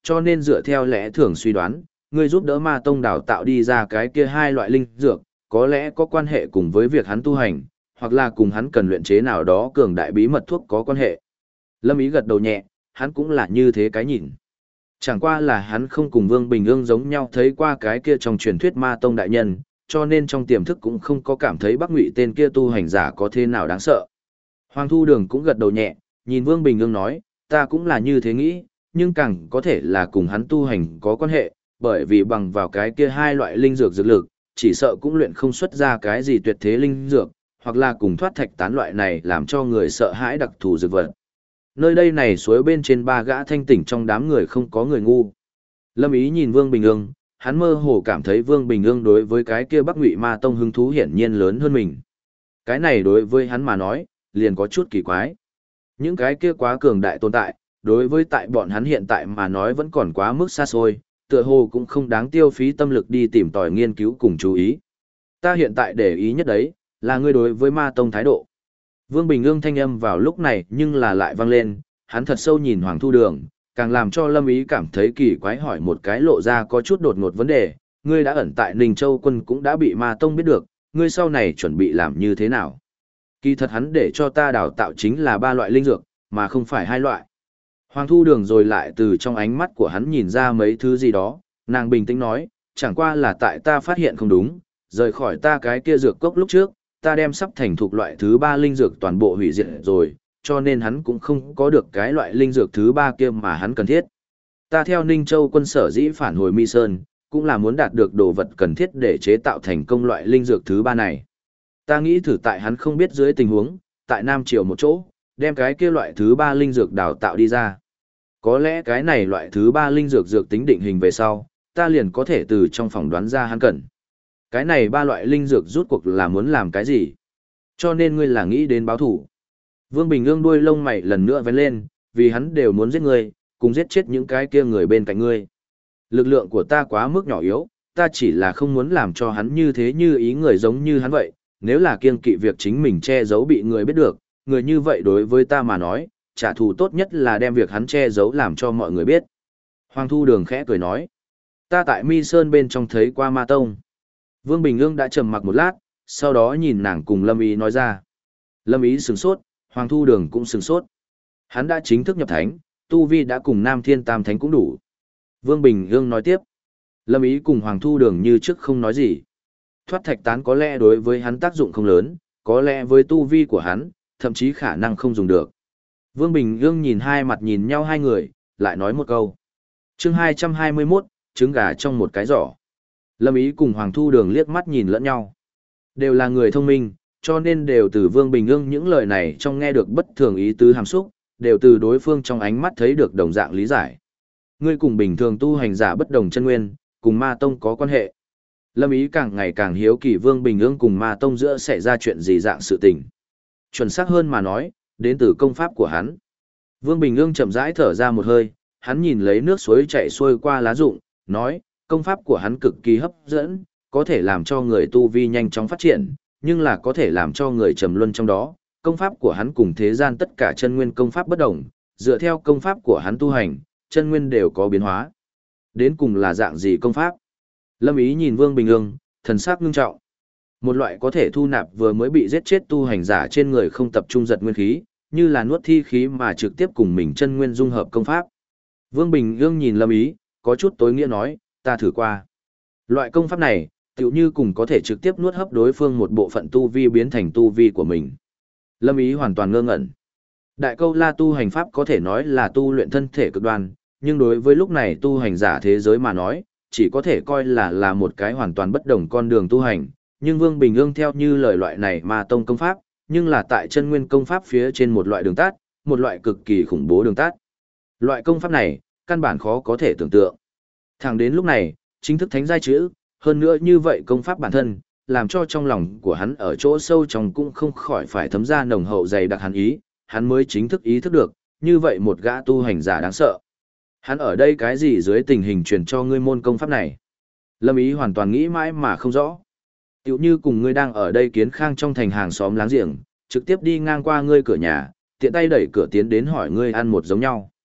cho nên dựa theo lẽ thường suy đoán, ngươi giúp đỡ ma tông đào tạo đi ra cái kia hai loại linh dược, có lẽ có quan hệ cùng với việc hắn tu hành, hoặc là cùng hắn cần luyện chế nào đó cường đại bí mật thuốc có quan hệ. Lâm Ý gật đầu nhẹ, hắn cũng là như thế cái nhìn. Chẳng qua là hắn không cùng Vương Bình Ương giống nhau thấy qua cái kia trong truyền thuyết ma tông đại nhân, cho nên trong tiềm thức cũng không có cảm thấy Bắc Ngụy tên kia tu hành giả có thế nào đáng sợ. Hoàng Thu Đường cũng gật đầu nhẹ, nhìn Vương Bình Ương nói, ta cũng là như thế nghĩ, nhưng càng có thể là cùng hắn tu hành có quan hệ, bởi vì bằng vào cái kia hai loại linh dược dược lực, chỉ sợ cũng luyện không xuất ra cái gì tuyệt thế linh dược, hoặc là cùng thoát thạch tán loại này làm cho người sợ hãi đặc thù dược vật. Nơi đây này suối bên trên ba gã thanh tỉnh trong đám người không có người ngu. Lâm Ý nhìn Vương Bình Ương, hắn mơ hồ cảm thấy Vương Bình Ương đối với cái kia Bắc Ngụy Ma Tông hứng thú hiển nhiên lớn hơn mình. Cái này đối với hắn mà nói, liền có chút kỳ quái. Những cái kia quá cường đại tồn tại, đối với tại bọn hắn hiện tại mà nói vẫn còn quá mức xa xôi, tựa hồ cũng không đáng tiêu phí tâm lực đi tìm tòi nghiên cứu cùng chú ý. Ta hiện tại để ý nhất đấy, là ngươi đối với Ma Tông thái độ. Vương Bình Ương thanh âm vào lúc này nhưng là lại vang lên, hắn thật sâu nhìn Hoàng Thu Đường, càng làm cho Lâm Ý cảm thấy kỳ quái hỏi một cái lộ ra có chút đột ngột vấn đề, ngươi đã ẩn tại Ninh Châu quân cũng đã bị Ma Tông biết được, ngươi sau này chuẩn bị làm như thế nào? Kỳ thật hắn để cho ta đào tạo chính là ba loại linh dược, mà không phải hai loại. Hoàng Thu Đường rồi lại từ trong ánh mắt của hắn nhìn ra mấy thứ gì đó, nàng bình tĩnh nói, chẳng qua là tại ta phát hiện không đúng, rời khỏi ta cái kia dược cốc lúc trước, ta đem sắp thành thục loại thứ ba linh dược toàn bộ hủy diệt rồi, cho nên hắn cũng không có được cái loại linh dược thứ ba kia mà hắn cần thiết. Ta theo Ninh Châu quân sở dĩ phản hồi Mi Sơn, cũng là muốn đạt được đồ vật cần thiết để chế tạo thành công loại linh dược thứ ba này. Ta nghĩ thử tại hắn không biết dưới tình huống, tại Nam Triều một chỗ, đem cái kia loại thứ ba linh dược đào tạo đi ra. Có lẽ cái này loại thứ ba linh dược dược tính định hình về sau, ta liền có thể từ trong phỏng đoán ra hắn cần. Cái này ba loại linh dược rút cuộc là muốn làm cái gì? Cho nên ngươi là nghĩ đến báo thủ. Vương Bình Ương đuôi lông mày lần nữa vén lên, vì hắn đều muốn giết ngươi, cùng giết chết những cái kia người bên cạnh ngươi. Lực lượng của ta quá mức nhỏ yếu, ta chỉ là không muốn làm cho hắn như thế như ý người giống như hắn vậy. Nếu là kiêng kỵ việc chính mình che giấu bị người biết được, người như vậy đối với ta mà nói, trả thù tốt nhất là đem việc hắn che giấu làm cho mọi người biết. Hoàng Thu Đường khẽ cười nói, ta tại Mi Sơn bên trong thấy qua Ma Tông. Vương Bình Ương đã trầm mặc một lát, sau đó nhìn nàng cùng Lâm Ý nói ra. Lâm Ý sửng sốt, Hoàng Thu Đường cũng sửng sốt. Hắn đã chính thức nhập thánh, tu vi đã cùng Nam Thiên Tam Thánh cũng đủ. Vương Bình Ương nói tiếp. Lâm Ý cùng Hoàng Thu Đường như trước không nói gì. Thoát thạch tán có lẽ đối với hắn tác dụng không lớn, có lẽ với tu vi của hắn, thậm chí khả năng không dùng được. Vương Bình Ương nhìn hai mặt nhìn nhau hai người, lại nói một câu. Chương 221, trứng gà trong một cái giỏ. Lâm Ý cùng Hoàng Thu Đường liếc mắt nhìn lẫn nhau. Đều là người thông minh, cho nên đều từ Vương Bình Ương những lời này trong nghe được bất thường ý tứ hàm xúc, đều từ đối phương trong ánh mắt thấy được đồng dạng lý giải. Ngươi cùng bình thường tu hành giả bất đồng chân nguyên, cùng Ma Tông có quan hệ. Lâm Ý càng ngày càng hiếu kỳ Vương Bình Ương cùng Ma Tông giữa xảy ra chuyện gì dạng sự tình. Chuẩn xác hơn mà nói, đến từ công pháp của hắn. Vương Bình Ương chậm rãi thở ra một hơi, hắn nhìn lấy nước suối chảy xuôi qua lá rụng, nói, công pháp của hắn cực kỳ hấp dẫn, có thể làm cho người tu vi nhanh chóng phát triển, nhưng là có thể làm cho người trầm luân trong đó. Công pháp của hắn cùng thế gian tất cả chân nguyên công pháp bất đồng, dựa theo công pháp của hắn tu hành, chân nguyên đều có biến hóa. Đến cùng là dạng gì công pháp? Lâm Ý nhìn Vương Bình Ương, thần sắc ngưng trọng. Một loại có thể thu nạp vừa mới bị giết chết tu hành giả trên người không tập trung giật nguyên khí, như là nuốt thi khí mà trực tiếp cùng mình chân nguyên dung hợp công pháp. Vương Bình Ương nhìn Lâm Ý, có chút tối nghĩa nói, ta thử qua. Loại công pháp này, tựu như cùng có thể trực tiếp nuốt hấp đối phương một bộ phận tu vi biến thành tu vi của mình. Lâm Ý hoàn toàn ngơ ngẩn. Đại câu la tu hành pháp có thể nói là tu luyện thân thể cực đoan, nhưng đối với lúc này tu hành giả thế giới mà nói, chỉ có thể coi là một cái hoàn toàn bất đồng con đường tu hành. Nhưng Vương Bình Ương theo như lời loại này Ma Tông công pháp, nhưng là tại chân nguyên công pháp phía trên một loại đường tắt, một loại cực kỳ khủng bố đường tắt. Loại công pháp này, căn bản khó có thể tưởng tượng. Thẳng đến lúc này, chính thức thánh giai chữ, hơn nữa như vậy công pháp bản thân, làm cho trong lòng của hắn ở chỗ sâu trong cũng không khỏi phải thấm ra nồng hậu dày đặc hắn ý, hắn mới chính thức ý thức được, như vậy một gã tu hành giả đáng sợ. Hắn ở đây cái gì dưới tình hình truyền cho ngươi môn công pháp này? Lâm Ý hoàn toàn nghĩ mãi mà không rõ. Tiểu như cùng ngươi đang ở đây kiến khang trong thành hàng xóm láng giềng, trực tiếp đi ngang qua ngươi cửa nhà, tiện tay đẩy cửa tiến đến hỏi ngươi ăn một giống nhau.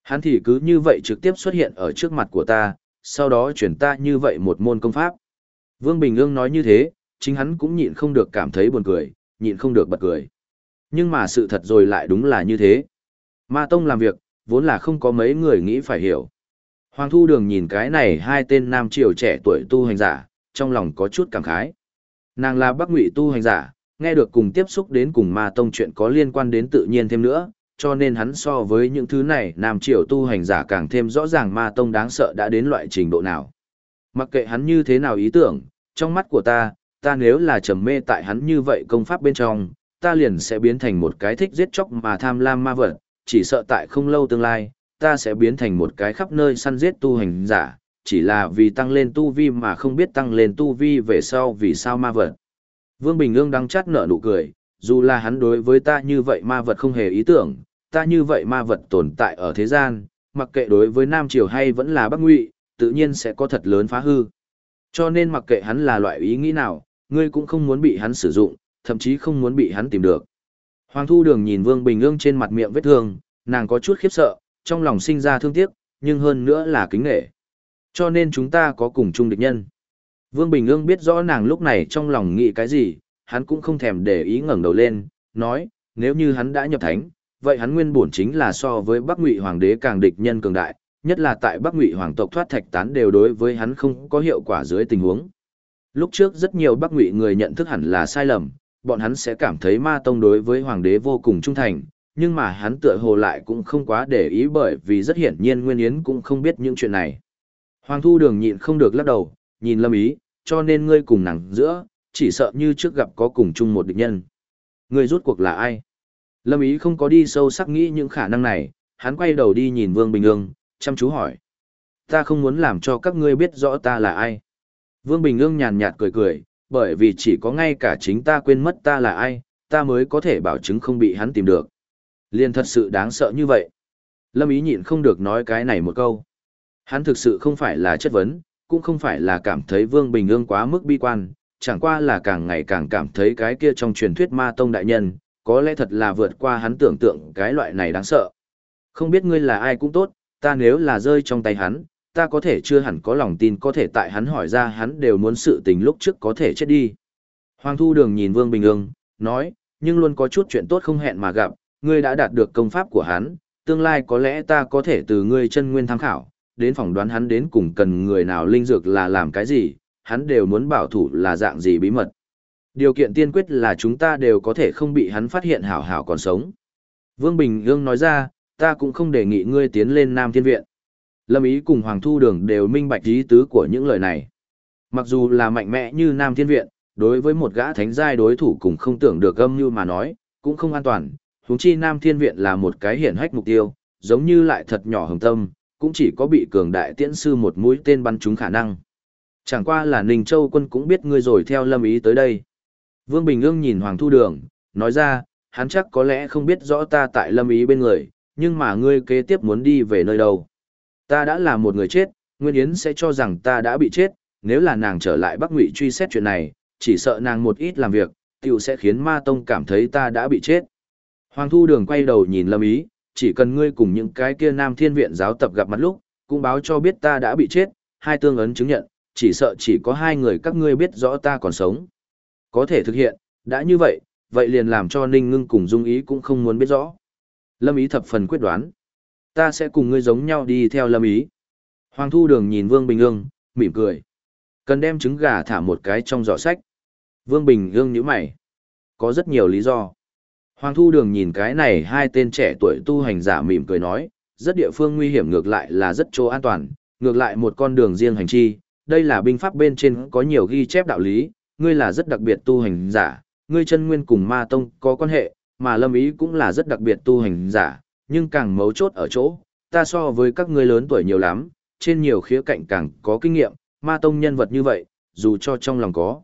Hắn thì cứ như vậy trực tiếp xuất hiện ở trước mặt của ta, sau đó chuyển ta như vậy một môn công pháp. Vương Bình Ương nói như thế, chính hắn cũng nhịn không được cảm thấy buồn cười, nhịn không được bật cười. Nhưng mà sự thật rồi lại đúng là như thế. Ma Tông làm việc, vốn là không có mấy người nghĩ phải hiểu. Hoàng Thu Đường nhìn cái này hai tên nam triều trẻ tuổi tu hành giả, trong lòng có chút cảm khái. Nàng là Bắc Ngụy tu hành giả, nghe được cùng tiếp xúc đến cùng Ma Tông chuyện có liên quan đến tự nhiên thêm nữa, cho nên hắn so với những thứ này nam triều tu hành giả càng thêm rõ ràng Ma Tông đáng sợ đã đến loại trình độ nào. Mặc kệ hắn như thế nào ý tưởng, trong mắt của ta nếu là trầm mê tại hắn như vậy công pháp bên trong, ta liền sẽ biến thành một cái thích giết chóc mà tham lam ma vật, chỉ sợ tại không lâu tương lai, ta sẽ biến thành một cái khắp nơi săn giết tu hành giả, chỉ là vì tăng lên tu vi mà không biết tăng lên tu vi về sau vì sao ma vật. Vương Bình Ương đắng chát nở nụ cười, dù là hắn đối với ta như vậy ma vật không hề ý tưởng, ta như vậy ma vật tồn tại ở thế gian, mặc kệ đối với Nam Triều hay vẫn là Bắc Ngụy, tự nhiên sẽ có thật lớn phá hư. Cho nên mặc kệ hắn là loại ý nghĩ nào, ngươi cũng không muốn bị hắn sử dụng, thậm chí không muốn bị hắn tìm được. Hoàng Thu Đường nhìn Vương Bình Ương trên mặt miệng vết thương, nàng có chút khiếp sợ, trong lòng sinh ra thương tiếc, nhưng hơn nữa là kính nể. Cho nên chúng ta có cùng chung địch nhân. Vương Bình Ương biết rõ nàng lúc này trong lòng nghĩ cái gì, hắn cũng không thèm để ý ngẩng đầu lên, nói, nếu như hắn đã nhập thánh, vậy hắn nguyên bổn chính là so với Bắc Ngụy Hoàng đế càng địch nhân cường đại, nhất là tại Bắc Ngụy Hoàng tộc thoát thạch tán đều đối với hắn không có hiệu quả dưới tình huống. Lúc trước rất nhiều Bắc Ngụy người nhận thức hẳn là sai lầm, bọn hắn sẽ cảm thấy Ma Tông đối với Hoàng đế vô cùng trung thành, nhưng mà hắn tựa hồ lại cũng không quá để ý bởi vì rất hiển nhiên Nguyên Yến cũng không biết những chuyện này. Hoàng Thu Đường nhịn không được lắc đầu, nhìn Lâm Ý, cho nên ngươi cùng nàng giữa, chỉ sợ như trước gặp có cùng chung một địch nhân. Ngươi rút cuộc là ai? Lâm Ý không có đi sâu sắc nghĩ những khả năng này, hắn quay đầu đi nhìn Vương Bình Ương, chăm chú hỏi. Ta không muốn làm cho các ngươi biết rõ ta là ai. Vương Bình Ương nhàn nhạt cười cười, bởi vì chỉ có ngay cả chính ta quên mất ta là ai, ta mới có thể bảo chứng không bị hắn tìm được. Liền thật sự đáng sợ như vậy. Lâm Ý nhịn không được nói cái này một câu. Hắn thực sự không phải là chất vấn, cũng không phải là cảm thấy Vương Bình Ương quá mức bi quan, chẳng qua là càng ngày càng cảm thấy cái kia trong truyền thuyết Ma Tông đại nhân, có lẽ thật là vượt qua hắn tưởng tượng cái loại này đáng sợ. Không biết ngươi là ai cũng tốt, ta nếu là rơi trong tay hắn, ta có thể chưa hẳn có lòng tin có thể tại hắn hỏi ra hắn đều muốn sự tình lúc trước có thể chết đi. Hoàng Thu Đường nhìn Vương Bình Ương, nói, nhưng luôn có chút chuyện tốt không hẹn mà gặp, ngươi đã đạt được công pháp của hắn, tương lai có lẽ ta có thể từ ngươi chân nguyên tham khảo, đến phỏng đoán hắn đến cùng cần người nào linh dược là làm cái gì, hắn đều muốn bảo thủ là dạng gì bí mật. Điều kiện tiên quyết là chúng ta đều có thể không bị hắn phát hiện hảo hảo còn sống. Vương Bình Ương nói ra, ta cũng không đề nghị ngươi tiến lên Nam Thiên Viện. Lâm Ý cùng Hoàng Thu Đường đều minh bạch ý tứ của những lời này. Mặc dù là mạnh mẽ như Nam Thiên Viện, đối với một gã thánh giai đối thủ cũng không tưởng được âm như mà nói, cũng không an toàn. Huống chi Nam Thiên Viện là một cái hiển hách mục tiêu, giống như lại thật nhỏ hồng tâm, cũng chỉ có bị cường đại tiễn sư một mũi tên bắn trúng khả năng. Chẳng qua là Ninh Châu quân cũng biết ngươi rồi theo Lâm Ý tới đây. Vương Bình Ương nhìn Hoàng Thu Đường, nói ra, hắn chắc có lẽ không biết rõ ta tại Lâm Ý bên người, nhưng mà ngươi kế tiếp muốn đi về nơi đâu. Ta đã là một người chết, Nguyên Yến sẽ cho rằng ta đã bị chết, nếu là nàng trở lại Bắc Ngụy truy xét chuyện này, chỉ sợ nàng một ít làm việc, tiểu sẽ khiến Ma Tông cảm thấy ta đã bị chết. Hoàng Thu Đường quay đầu nhìn Lâm Ý, chỉ cần ngươi cùng những cái kia Nam Thiên Viện giáo tập gặp mặt lúc, cũng báo cho biết ta đã bị chết, hai tương ấn chứng nhận, chỉ sợ chỉ có hai người các ngươi biết rõ ta còn sống. Có thể thực hiện, đã như vậy, vậy liền làm cho Ninh Ngưng cùng Dung Ý cũng không muốn biết rõ. Lâm Ý thập phần quyết đoán. Ta sẽ cùng ngươi giống nhau đi theo Lâm Ý. Hoàng Thu Đường nhìn Vương Bình Ương, mỉm cười. Cần đem trứng gà thả một cái trong giỏ sách. Vương Bình Ương nhíu mày. Có rất nhiều lý do. Hoàng Thu Đường nhìn cái này hai tên trẻ tuổi tu hành giả mỉm cười nói, rất địa phương nguy hiểm ngược lại là rất chỗ an toàn, ngược lại một con đường riêng hành chi, đây là binh pháp bên trên có nhiều ghi chép đạo lý, ngươi là rất đặc biệt tu hành giả, ngươi chân nguyên cùng Ma Tông có quan hệ, mà Lâm Ý cũng là rất đặc biệt tu hành giả, nhưng càng mấu chốt ở chỗ, ta so với các ngươi lớn tuổi nhiều lắm, trên nhiều khía cạnh càng có kinh nghiệm, Ma Tông nhân vật như vậy, dù cho trong lòng có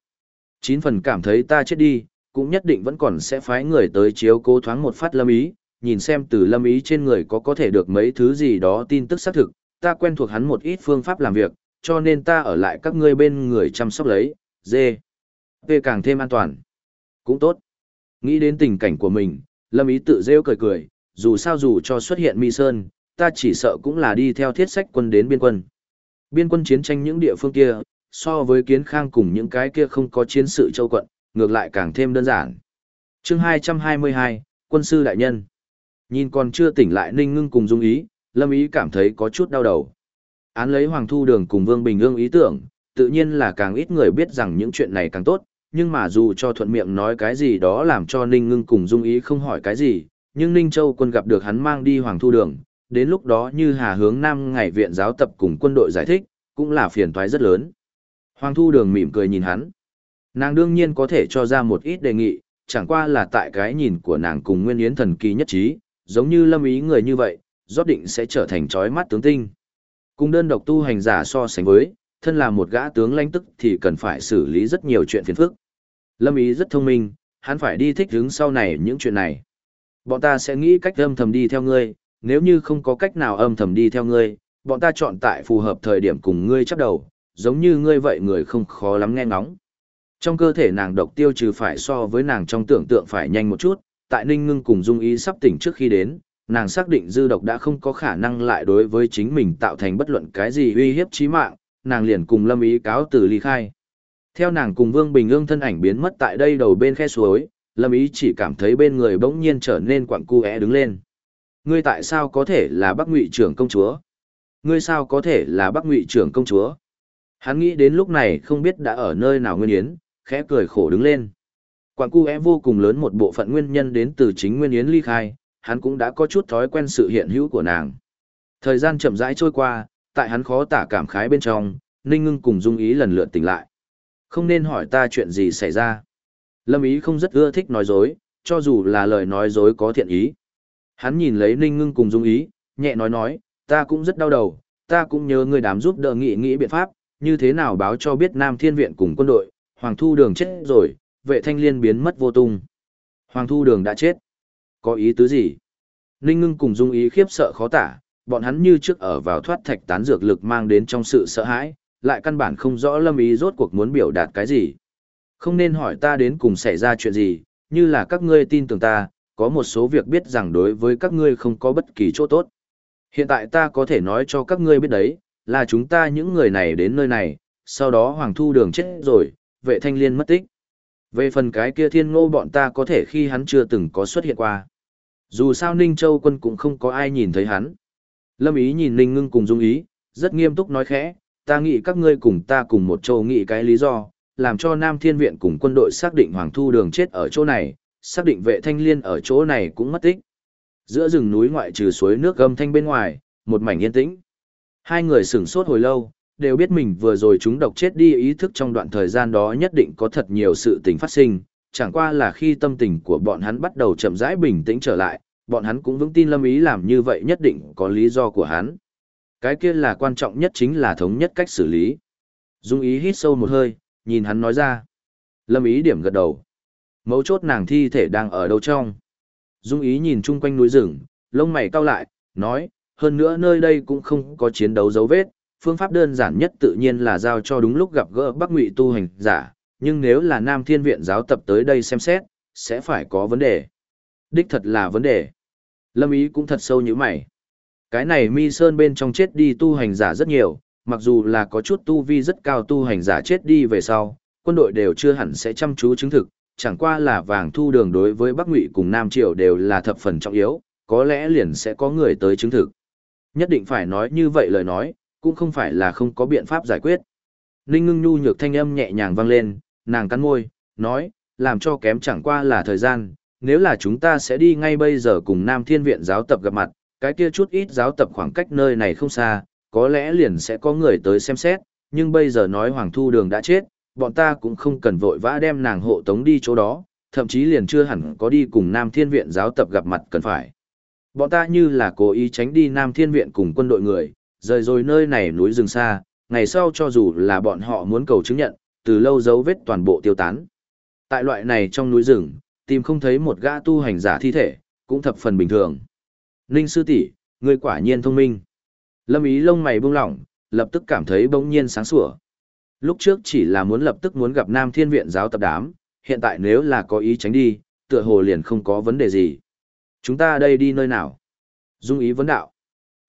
9 phần cảm thấy ta chết đi, cũng nhất định vẫn còn sẽ phái người tới chiếu cố thoáng một phát Lâm Ý, nhìn xem từ Lâm Ý trên người có thể được mấy thứ gì đó tin tức xác thực, ta quen thuộc hắn một ít phương pháp làm việc, cho nên ta ở lại các ngươi bên người chăm sóc lấy, dê. Về càng thêm an toàn. Cũng tốt. Nghĩ đến tình cảnh của mình, Lâm Ý tự rêu cười cười, dù sao dù cho xuất hiện Mi Sơn, ta chỉ sợ cũng là đi theo thiết sách quân đến biên quân. Biên quân chiến tranh những địa phương kia, so với Kiến Khang cùng những cái kia không có chiến sự châu quận, ngược lại càng thêm đơn giản. Chương 222, Quân sư đại nhân. Nhìn còn chưa tỉnh lại Ninh Ngưng cùng Dung Ý, Lâm Ý cảm thấy có chút đau đầu. Án lấy Hoàng Thu Đường cùng Vương Bình Ương ý tưởng, tự nhiên là càng ít người biết rằng những chuyện này càng tốt, nhưng mà dù cho thuận miệng nói cái gì đó làm cho Ninh Ngưng cùng Dung Ý không hỏi cái gì, nhưng Ninh Châu quân gặp được hắn mang đi Hoàng Thu Đường, đến lúc đó như Hà hướng Nam ngày viện giáo tập cùng quân đội giải thích, cũng là phiền toái rất lớn. Hoàng Thu Đường mỉm cười nhìn hắn. Nàng đương nhiên có thể cho ra một ít đề nghị, chẳng qua là tại cái nhìn của nàng cùng Nguyên Yến thần kỳ nhất trí, giống như Lâm Ý người như vậy, rốt định sẽ trở thành chói mắt tướng tinh. Cùng đơn độc tu hành giả so sánh với, thân là một gã tướng lãnh tức thì cần phải xử lý rất nhiều chuyện phiền phức. Lâm Ý rất thông minh, hắn phải đi thích ứng sau này những chuyện này. Bọn ta sẽ nghĩ cách âm thầm đi theo ngươi, nếu như không có cách nào âm thầm đi theo ngươi, bọn ta chọn tại phù hợp thời điểm cùng ngươi chấp đầu, giống như ngươi vậy người không khó lắm nghe ngóng. Trong cơ thể nàng độc tiêu trừ phải so với nàng trong tưởng tượng phải nhanh một chút, tại Ninh Ngưng cùng Dung Ý sắp tỉnh trước khi đến, nàng xác định dư độc đã không có khả năng lại đối với chính mình tạo thành bất luận cái gì uy hiếp chí mạng, nàng liền cùng Lâm Ý cáo từ ly khai. Theo nàng cùng Vương Bình Ương thân ảnh biến mất tại đây đầu bên khe suối, Lâm Ý chỉ cảm thấy bên người bỗng nhiên trở nên quặn cu é đứng lên. Ngươi tại sao có thể là Bắc Ngụy trưởng công chúa? Ngươi sao có thể là Bắc Ngụy trưởng công chúa? Hắn nghĩ đến lúc này không biết đã ở nơi nào Nguyên Yến, khẽ cười khổ đứng lên. Quảng cu é vô cùng lớn một bộ phận nguyên nhân đến từ chính Nguyên Yến ly khai, hắn cũng đã có chút thói quen sự hiện hữu của nàng. Thời gian chậm rãi trôi qua, tại hắn khó tả cảm khái bên trong, Ninh Ngưng cùng Dung Ý lần lượt tỉnh lại. Không nên hỏi ta chuyện gì xảy ra. Lâm Ý không rất ưa thích nói dối, cho dù là lời nói dối có thiện ý. Hắn nhìn lấy Ninh Ngưng cùng Dung Ý, nhẹ nói, ta cũng rất đau đầu, ta cũng nhớ người đám giúp đỡ nghĩ biện pháp, như thế nào báo cho biết Nam Thiên Viện cùng quân đội, Hoàng Thu Đường chết rồi, Vệ Thanh Liên biến mất vô tung. Hoàng Thu Đường đã chết. Có ý tứ gì? Ninh Ngưng cùng Dung Ý khiếp sợ khó tả, bọn hắn như trước ở vào thoát thạch tán dược lực mang đến trong sự sợ hãi, lại căn bản không rõ Lâm Ý rốt cuộc muốn biểu đạt cái gì. Không nên hỏi ta đến cùng xảy ra chuyện gì, như là các ngươi tin tưởng ta, có một số việc biết rằng đối với các ngươi không có bất kỳ chỗ tốt. Hiện tại ta có thể nói cho các ngươi biết đấy, là chúng ta những người này đến nơi này, sau đó Hoàng Thu Đường chết rồi, Vệ Thanh Liên mất tích. Về phần cái kia Thiên Ngô bọn ta có thể khi hắn chưa từng có xuất hiện qua. Dù sao Ninh Châu quân cũng không có ai nhìn thấy hắn. Lâm Ý nhìn Ninh Ngưng cùng Dung Ý, rất nghiêm túc nói khẽ, ta nghĩ các ngươi cùng ta cùng một châu nghĩ cái lý do, làm cho Nam Thiên Viện cùng quân đội xác định Hoàng Thu Đường chết ở chỗ này, xác định Vệ Thanh Liên ở chỗ này cũng mất tích. Giữa rừng núi ngoại trừ suối nước gầm thanh bên ngoài, một mảnh yên tĩnh. Hai người sửng sốt hồi lâu, đều biết mình vừa rồi chúng độc chết đi ý thức trong đoạn thời gian đó nhất định có thật nhiều sự tình phát sinh, chẳng qua là khi tâm tình của bọn hắn bắt đầu chậm rãi bình tĩnh trở lại, bọn hắn cũng vững tin Lâm Ý làm như vậy nhất định có lý do của hắn. Cái kia là quan trọng nhất chính là thống nhất cách xử lý. Dung Ý hít sâu một hơi, nhìn hắn nói ra. Lâm Ý điểm gật đầu. Mấu chốt nàng thi thể đang ở đâu trong. Dung Ý nhìn chung quanh núi rừng, lông mày cau lại, nói, hơn nữa nơi đây cũng không có chiến đấu dấu vết, phương pháp đơn giản nhất tự nhiên là giao cho đúng lúc gặp gỡ Bắc Ngụy tu hành giả, nhưng nếu là Nam Thiên Viện giáo tập tới đây xem xét, sẽ phải có vấn đề. Đích thật là vấn đề. Lâm Ý cũng thật sâu như mày. Cái này Mi Sơn bên trong chết đi tu hành giả rất nhiều, mặc dù là có chút tu vi rất cao tu hành giả chết đi về sau, quân đội đều chưa hẳn sẽ chăm chú chứng thực, chẳng qua là Vàng Thu Đường đối với Bắc Ngụy cùng Nam Triệu đều là thập phần trọng yếu, có lẽ liền sẽ có người tới chứng thực. Nhất định phải nói như vậy lời nói, cũng không phải là không có biện pháp giải quyết. Ninh Ngưng nhu nhược thanh âm nhẹ nhàng vang lên, nàng cắn môi, nói, làm cho kém chẳng qua là thời gian, nếu là chúng ta sẽ đi ngay bây giờ cùng Nam Thiên Viện giáo tập gặp mặt, cái kia chút ít giáo tập khoảng cách nơi này không xa, có lẽ liền sẽ có người tới xem xét, nhưng bây giờ nói Hoàng Thu Đường đã chết, bọn ta cũng không cần vội vã đem nàng hộ tống đi chỗ đó, thậm chí liền chưa hẳn có đi cùng Nam Thiên Viện giáo tập gặp mặt cần phải. Bọn ta như là cố ý tránh đi Nam Thiên Viện cùng quân đội người, rời rồi nơi này núi rừng xa, ngày sau cho dù là bọn họ muốn cầu chứng nhận, từ lâu dấu vết toàn bộ tiêu tán. Tại loại này trong núi rừng, tìm không thấy một gã tu hành giả thi thể, cũng thập phần bình thường. Ninh sư tỷ, ngươi quả nhiên thông minh. Lâm Ý lông mày buông lỏng, lập tức cảm thấy bỗng nhiên sáng sủa. Lúc trước chỉ là muốn lập tức muốn gặp Nam Thiên Viện giáo tập đám, hiện tại nếu là có ý tránh đi, tựa hồ liền không có vấn đề gì. Chúng ta đây đi nơi nào? Dung Ý vấn đạo.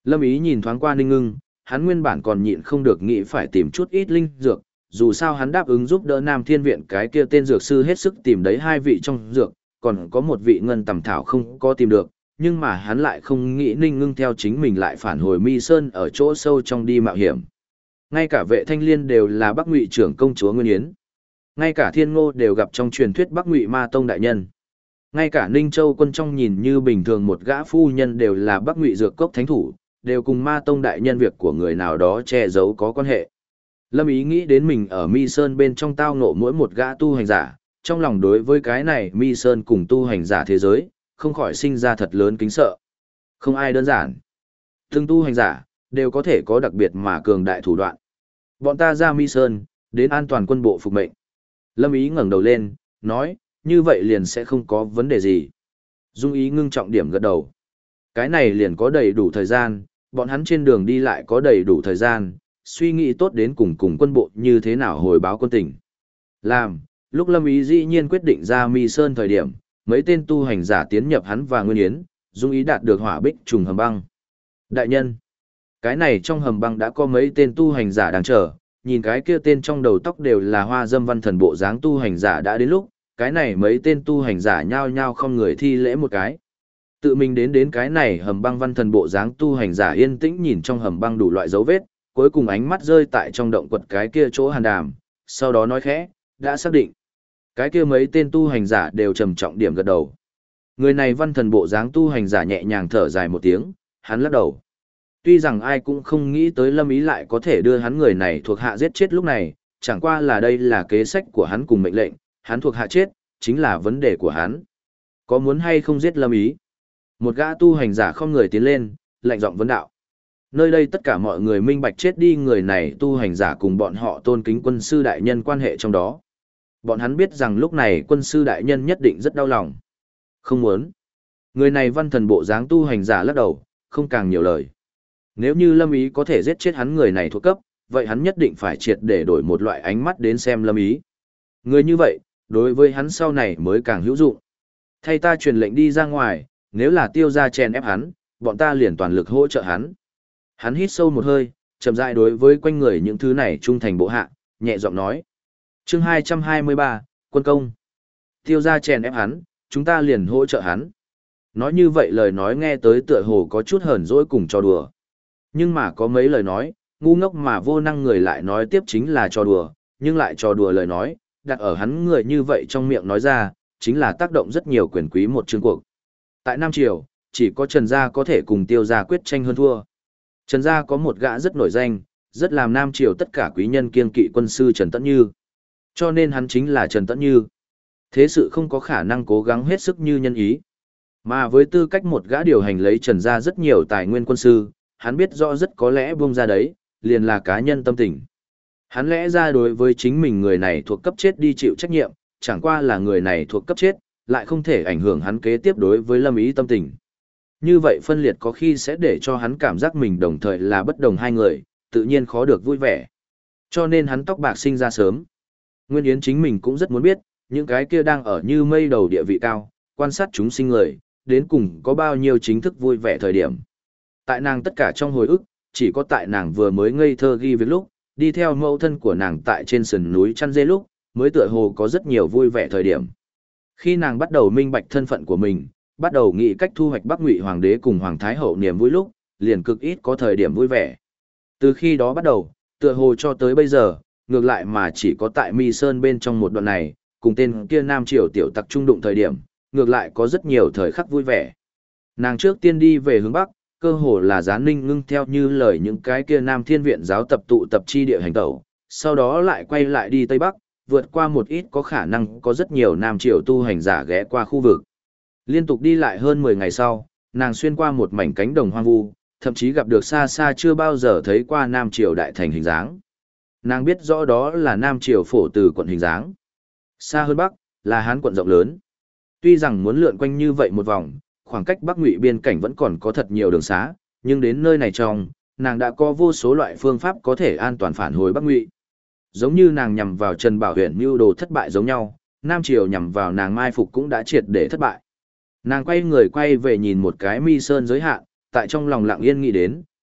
Lâm Ý nhìn thoáng qua Ninh Ngưng, hắn nguyên bản còn nhịn không được nghĩ phải tìm chút ít linh dược, dù sao hắn đáp ứng giúp đỡ Nam Thiên Viện cái kia tên dược sư hết sức tìm đấy hai vị trong dược, còn có một vị ngân tầm thảo không có tìm được, nhưng mà hắn lại không nghĩ Ninh Ngưng theo chính mình lại phản hồi Mi Sơn ở chỗ sâu trong đi mạo hiểm. Ngay cả Vệ Thanh Liên đều là Bắc Ngụy trưởng công chúa Nguyên Yến. Ngay cả Thiên Ngô đều gặp trong truyền thuyết Bắc Ngụy Ma Tông đại nhân. Ngay cả Ninh Châu Quân trong nhìn như bình thường một gã phu nhân đều là Bắc Ngụy dược cốc thánh thủ, đều cùng Ma Tông đại nhân việc của người nào đó che giấu có quan hệ. Lâm Ý nghĩ đến mình ở Mi Sơn bên trong tao ngộ mỗi một gã tu hành giả, trong lòng đối với cái này Mi Sơn cùng tu hành giả thế giới, không khỏi sinh ra thật lớn kính sợ. Không ai đơn giản. Từng tu hành giả, đều có thể có đặc biệt mà cường đại thủ đoạn. Bọn ta ra Mi Sơn, đến an toàn quân bộ phục mệnh. Lâm Ý ngẩng đầu lên, nói, như vậy liền sẽ không có vấn đề gì. Dung Ý ngưng trọng điểm gật đầu. Cái này liền có đầy đủ thời gian, bọn hắn trên đường đi lại có đầy đủ thời gian, suy nghĩ tốt đến cùng quân bộ như thế nào hồi báo quân tình. Làm, lúc Lâm Ý dĩ nhiên quyết định ra Mi Sơn thời điểm, mấy tên tu hành giả tiến nhập hắn và Nguyên Yến, Dung Ý đạt được hỏa bích trùng hầm băng. Đại nhân, cái này trong hầm băng đã có mấy tên tu hành giả đang chờ, nhìn cái kia tên trong đầu tóc đều là hoa dâm văn thần bộ dáng tu hành giả đã đến lúc, cái này mấy tên tu hành giả nhao nhao không người thi lễ một cái. Tự mình đến cái này hầm băng văn thần bộ dáng tu hành giả yên tĩnh nhìn trong hầm băng đủ loại dấu vết, cuối cùng ánh mắt rơi tại trong động quật cái kia chỗ hàn đàm, sau đó nói khẽ, đã xác định. Cái kia mấy tên tu hành giả đều trầm trọng điểm gật đầu. Người này văn thần bộ dáng tu hành giả nhẹ nhàng thở dài một tiếng, hắn lắc đầu. Tuy rằng ai cũng không nghĩ tới Lâm Ý lại có thể đưa hắn người này thuộc hạ giết chết lúc này, chẳng qua là đây là kế sách của hắn cùng mệnh lệnh, hắn thuộc hạ chết, chính là vấn đề của hắn. Có muốn hay không giết Lâm Ý? Một gã tu hành giả không người tiến lên, lạnh giọng vấn đạo. Nơi đây tất cả mọi người minh bạch chết đi người này tu hành giả cùng bọn họ tôn kính quân sư đại nhân quan hệ trong đó. Bọn hắn biết rằng lúc này quân sư đại nhân nhất định rất đau lòng. Không muốn. Người này văn thần bộ dáng tu hành giả lắc đầu, không càng nhiều lời. Nếu như Lâm Ý có thể giết chết hắn người này thuộc cấp, vậy hắn nhất định phải triệt để đổi một loại ánh mắt đến xem Lâm Ý. Người như vậy, đối với hắn sau này mới càng hữu dụng. Thay ta truyền lệnh đi ra ngoài, nếu là Tiêu gia chèn ép hắn, bọn ta liền toàn lực hỗ trợ hắn. Hắn hít sâu một hơi, chậm rãi đối với quanh người những thứ này trung thành bộ hạ, nhẹ giọng nói. Chương 223, quân công. Tiêu gia chèn ép hắn, chúng ta liền hỗ trợ hắn. Nói như vậy lời nói nghe tới tựa hồ có chút hờn dỗi cùng trò đùa. Nhưng mà có mấy lời nói, ngu ngốc mà vô năng người lại nói tiếp chính là trò đùa, nhưng lại trò đùa lời nói, đặt ở hắn người như vậy trong miệng nói ra, chính là tác động rất nhiều quyền quý một chương cuộc. Tại Nam Triều, chỉ có Trần Gia có thể cùng Tiêu Gia quyết tranh hơn thua. Trần Gia có một gã rất nổi danh, rất làm Nam Triều tất cả quý nhân kiêng kỵ quân sư Trần Tẫn Như. Cho nên hắn chính là Trần Tẫn Như. Thế sự không có khả năng cố gắng hết sức như nhân ý. Mà với tư cách một gã điều hành lấy Trần Gia rất nhiều tài nguyên quân sư, hắn biết rõ rất có lẽ buông ra đấy, liền là cá nhân tâm tình. Hắn lẽ ra đối với chính mình người này thuộc cấp chết đi chịu trách nhiệm, chẳng qua là người này thuộc cấp chết, lại không thể ảnh hưởng hắn kế tiếp đối với Lâm Ý tâm tình. Như vậy phân liệt có khi sẽ để cho hắn cảm giác mình đồng thời là bất đồng hai người, tự nhiên khó được vui vẻ. Cho nên hắn tóc bạc sinh ra sớm. Nguyên Yến chính mình cũng rất muốn biết, những cái kia đang ở như mây đầu địa vị cao, quan sát chúng sinh người, đến cùng có bao nhiêu chính thức vui vẻ thời điểm. Tại nàng tất cả trong hồi ức, chỉ có tại nàng vừa mới ngây thơ ghi việc lúc, đi theo mẫu thân của nàng tại trên sườn núi chăn dê lúc, mới tựa hồ có rất nhiều vui vẻ thời điểm. Khi nàng bắt đầu minh bạch thân phận của mình, bắt đầu nghĩ cách thu hoạch Bắc Ngụy Hoàng đế cùng Hoàng Thái Hậu niềm vui lúc, liền cực ít có thời điểm vui vẻ. Từ khi đó bắt đầu, tựa hồ cho tới bây giờ, ngược lại mà chỉ có tại Mi Sơn bên trong một đoạn này, cùng tên kia Nam Triều tiểu tặc trung đụng thời điểm, ngược lại có rất nhiều thời khắc vui vẻ. Nàng trước tiên đi về hướng Bắc, cơ hồ là Gián Ninh Ngưng theo như lời những cái kia Nam Thiên Viện giáo tập tụ tập chi địa hành tẩu, sau đó lại quay lại đi Tây Bắc, vượt qua một ít có khả năng có rất nhiều Nam Triều tu hành giả ghé qua khu vực. Liên tục đi lại hơn 10 ngày sau, nàng xuyên qua một mảnh cánh đồng hoang vu, thậm chí gặp được xa xa chưa bao giờ thấy qua Nam Triều đại thành hình dáng. Nàng biết rõ đó là Nam Triều phổ từ quận hình dáng. Xa hơn Bắc, là Hán quận rộng lớn. Tuy rằng muốn lượn quanh như vậy một vòng, khoảng cách Bắc Ngụy biên cảnh vẫn còn có thật nhiều đường xá, nhưng đến nơi này trong, nàng đã có vô số loại phương pháp có thể an toàn phản hồi Bắc Ngụy. Giống như nàng nhằm vào Trần Bảo Huyền mưu đồ thất bại giống nhau, Nam Triều nhằm vào nàng mai phục cũng đã triệt để thất bại. Nàng quay người quay về nhìn một cái Mi Sơn giới hạn, tại trong lòng lặng yên nghĩ đến,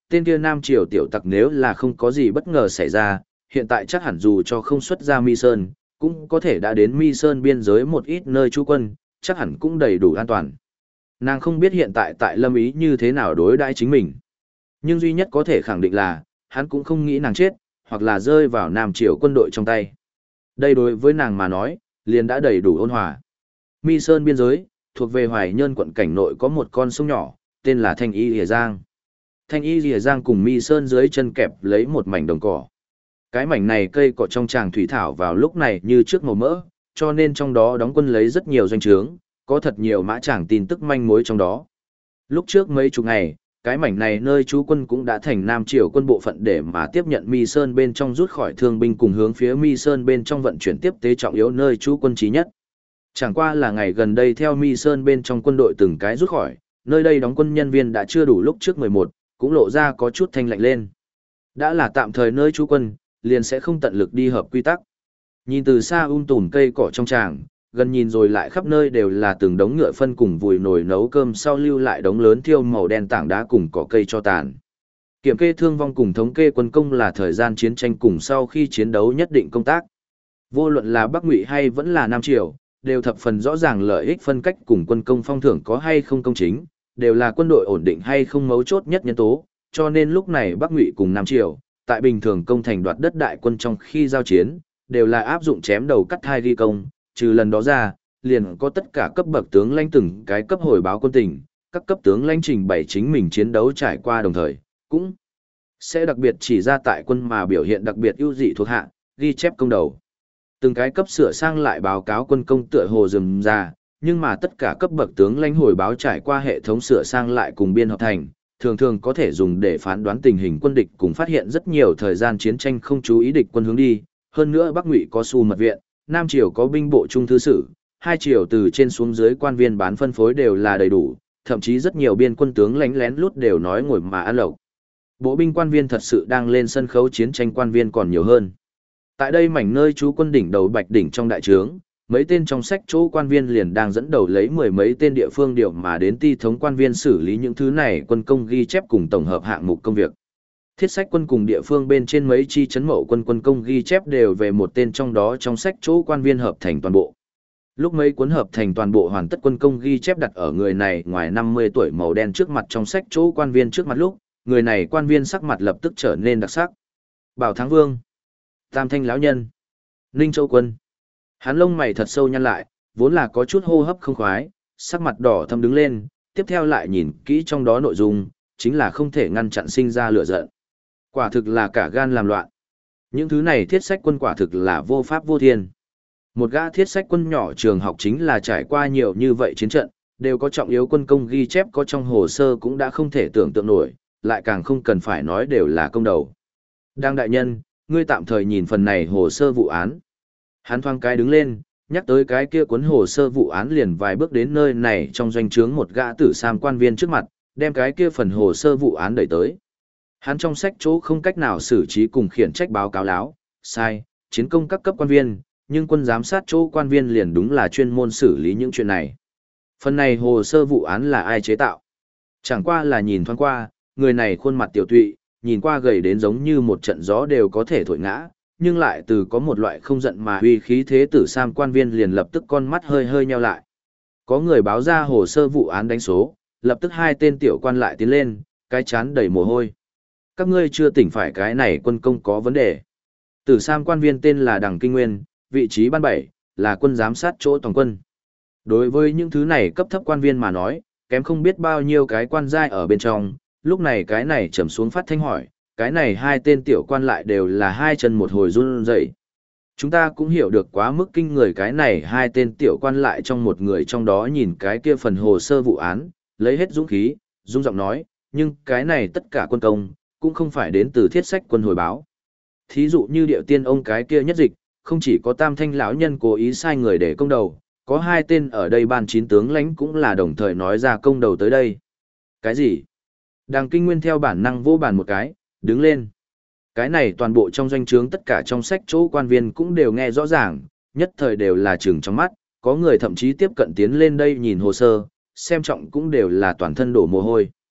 tên kia Nam Triều tiểu tặc nếu là không có gì bất ngờ xảy ra, hiện tại chắc hẳn dù cho không xuất ra Mi Sơn, cũng có thể đã đến Mi Sơn biên giới một ít nơi trú quân, chắc hẳn cũng đầy đủ an toàn. Nàng không biết hiện tại tại Lâm Ý như thế nào đối đãi chính mình. Nhưng duy nhất có thể khẳng định là, hắn cũng không nghĩ nàng chết, hoặc là rơi vào Nam Triều quân đội trong tay. Đây đối với nàng mà nói, liền đã đầy đủ ôn hòa. Mi Sơn biên giới, thuộc về Hoài Nhơn quận cảnh nội có một con sông nhỏ, tên là Thanh Y Lìa Giang. Thanh Y Lìa Giang cùng Mi Sơn dưới chân kẹp lấy một mảnh đồng cỏ. Cái mảnh này cây cỏ trong tràng thủy thảo vào lúc này như trước màu mỡ, cho nên trong đó đóng quân lấy rất nhiều doanh trướng, có thật nhiều mã tràng tin tức manh mối trong đó. Lúc trước mấy chục ngày, cái mảnh này nơi trú quân cũng đã thành Nam Triều quân bộ phận để mà tiếp nhận Mi Sơn bên trong rút khỏi thương binh cùng hướng phía Mi Sơn bên trong vận chuyển tiếp tế trọng yếu nơi trú quân trí nhất. Chẳng qua là ngày gần đây theo Mi Sơn bên trong quân đội từng cái rút khỏi, nơi đây đóng quân nhân viên đã chưa đủ lúc trước 11, cũng lộ ra có chút thanh lạnh lên. Đã là tạm thời nơi trú quân, liền sẽ không tận lực đi hợp quy tắc. Nhìn từ xa tùm cây cỏ trong tràng, gần nhìn rồi lại khắp nơi đều là từng đống ngựa phân cùng vùi nồi nấu cơm sau lưu lại đống lớn thiêu màu đen tảng đá cùng cỏ cây cho tàn. Kiểm kê thương vong cùng thống kê quân công là thời gian chiến tranh cùng sau khi chiến đấu nhất định công tác. Vô luận là Bắc Ngụy hay vẫn là Nam Triều, đều thập phần rõ ràng lợi ích phân cách cùng quân công phong thưởng có hay không công chính, đều là quân đội ổn định hay không mấu chốt nhất nhân tố, cho nên lúc này Bắc Ngụy cùng Nam Triều, tại bình thường công thành đoạt đất đại quân trong khi giao chiến, đều là áp dụng chém đầu cắt hai ghi công, trừ lần đó ra, liền có tất cả cấp bậc tướng lãnh từng cái cấp hồi báo quân tình, các cấp tướng lãnh trình bày chính mình chiến đấu trải qua đồng thời, cũng sẽ đặc biệt chỉ ra tại quân mà biểu hiện đặc biệt ưu dị thuộc hạ, ghi chép công đầu. Từng cái cấp sửa sang lại báo cáo quân công tựa hồ rườm ra, nhưng mà tất cả cấp bậc tướng lãnh hồi báo trải qua hệ thống sửa sang lại cùng biên hợp thành, thường thường có thể dùng để phán đoán tình hình quân địch cùng phát hiện rất nhiều thời gian chiến tranh không chú ý địch quân hướng đi. Hơn nữa Bắc Ngụy có Xu mật viện, Nam Triều có binh bộ trung thư sử, hai triều từ trên xuống dưới quan viên bán phân phối đều là đầy đủ, thậm chí rất nhiều biên quân tướng lén lén lút đều nói ngồi mà ăn lộc. Bộ binh quan viên thật sự đang lên sân khấu chiến tranh quan viên còn nhiều hơn. Tại đây mảnh nơi trú quân đỉnh đầu Bạch đỉnh trong đại trướng, mấy tên trong sách chỗ quan viên liền đang dẫn đầu lấy mười mấy tên địa phương điều mà đến ti thống quan viên xử lý những thứ này quân công ghi chép cùng tổng hợp hạng mục công việc. Thiết sách quân cùng địa phương bên trên mấy chi chấn mậu quân quân công ghi chép đều về một tên trong đó trong sách chỗ quan viên hợp thành toàn bộ. Lúc mấy cuốn hợp thành toàn bộ hoàn tất quân công ghi chép đặt ở người này ngoài 50 tuổi màu đen trước mặt trong sách chỗ quan viên trước mặt lúc, người này quan viên sắc mặt lập tức trở nên đặc sắc. Bảo Thắng Vương, Tam Thanh lão nhân, Ninh Châu Quân. Hắn lông mày thật sâu nhăn lại, vốn là có chút hô hấp không khoái, sắc mặt đỏ thâm đứng lên, tiếp theo lại nhìn kỹ trong đó nội dung, chính là không thể ngăn chặn sinh ra lửa giận. Quả thực là cả gan làm loạn. Những thứ này thiết sách quân quả thực là vô pháp vô thiên. Một gã thiết sách quân nhỏ trường học chính là trải qua nhiều như vậy chiến trận, đều có trọng yếu quân công ghi chép có trong hồ sơ cũng đã không thể tưởng tượng nổi, lại càng không cần phải nói đều là công đầu. Đang đại nhân, ngươi tạm thời nhìn phần này hồ sơ vụ án. Hắn thoáng cái đứng lên, nhắc tới cái kia cuốn hồ sơ vụ án liền vài bước đến nơi này trong doanh trướng một gã tử sam quan viên trước mặt, đem cái kia phần hồ sơ vụ án đẩy tới. Hắn trong sách chỗ không cách nào xử trí cùng khiển trách báo cáo láo, sai, chiến công các cấp quan viên, nhưng quân giám sát chỗ quan viên liền đúng là chuyên môn xử lý những chuyện này. Phần này hồ sơ vụ án là ai chế tạo? Chẳng qua là nhìn thoáng qua, người này khuôn mặt tiểu tụy, nhìn qua gầy đến giống như một trận gió đều có thể thổi ngã, nhưng lại từ có một loại không giận mà uy khí thế tử sam quan viên liền lập tức con mắt hơi hơi nheo lại. Có người báo ra hồ sơ vụ án đánh số, lập tức hai tên tiểu quan lại tiến lên, cái chán đầy mồ hôi. Các ngươi chưa tỉnh phải cái này quân công có vấn đề. Tử sam quan viên tên là Đằng Kinh Nguyên, vị trí ban 7, là quân giám sát chỗ toàn quân. Đối với những thứ này cấp thấp quan viên mà nói, kém không biết bao nhiêu cái quan giai ở bên trong, lúc này cái này trầm xuống phát thanh hỏi, cái này hai tên tiểu quan lại đều là hai chân một hồi run rẩy. Chúng ta cũng hiểu được quá mức kinh người cái này hai tên tiểu quan lại trong một người trong đó nhìn cái kia phần hồ sơ vụ án, lấy hết dũng khí, dung giọng nói, nhưng cái này tất cả quân công, cũng không phải đến từ thiết sách quân hồi báo. Thí dụ như điệu tiên ông cái kia nhất dịch, không chỉ có Tam Thanh lão nhân cố ý sai người để công đầu, có hai tên ở đây ban chín tướng lãnh cũng là đồng thời nói ra công đầu tới đây. Cái gì? Đằng Kinh Nguyên theo bản năng vô bàn một cái, đứng lên. Cái này toàn bộ trong doanh trướng tất cả trong sách chỗ quan viên cũng đều nghe rõ ràng, nhất thời đều là trừng trong mắt, có người thậm chí tiếp cận tiến lên đây nhìn hồ sơ, xem trọng cũng đều là toàn thân đổ mồ hôi.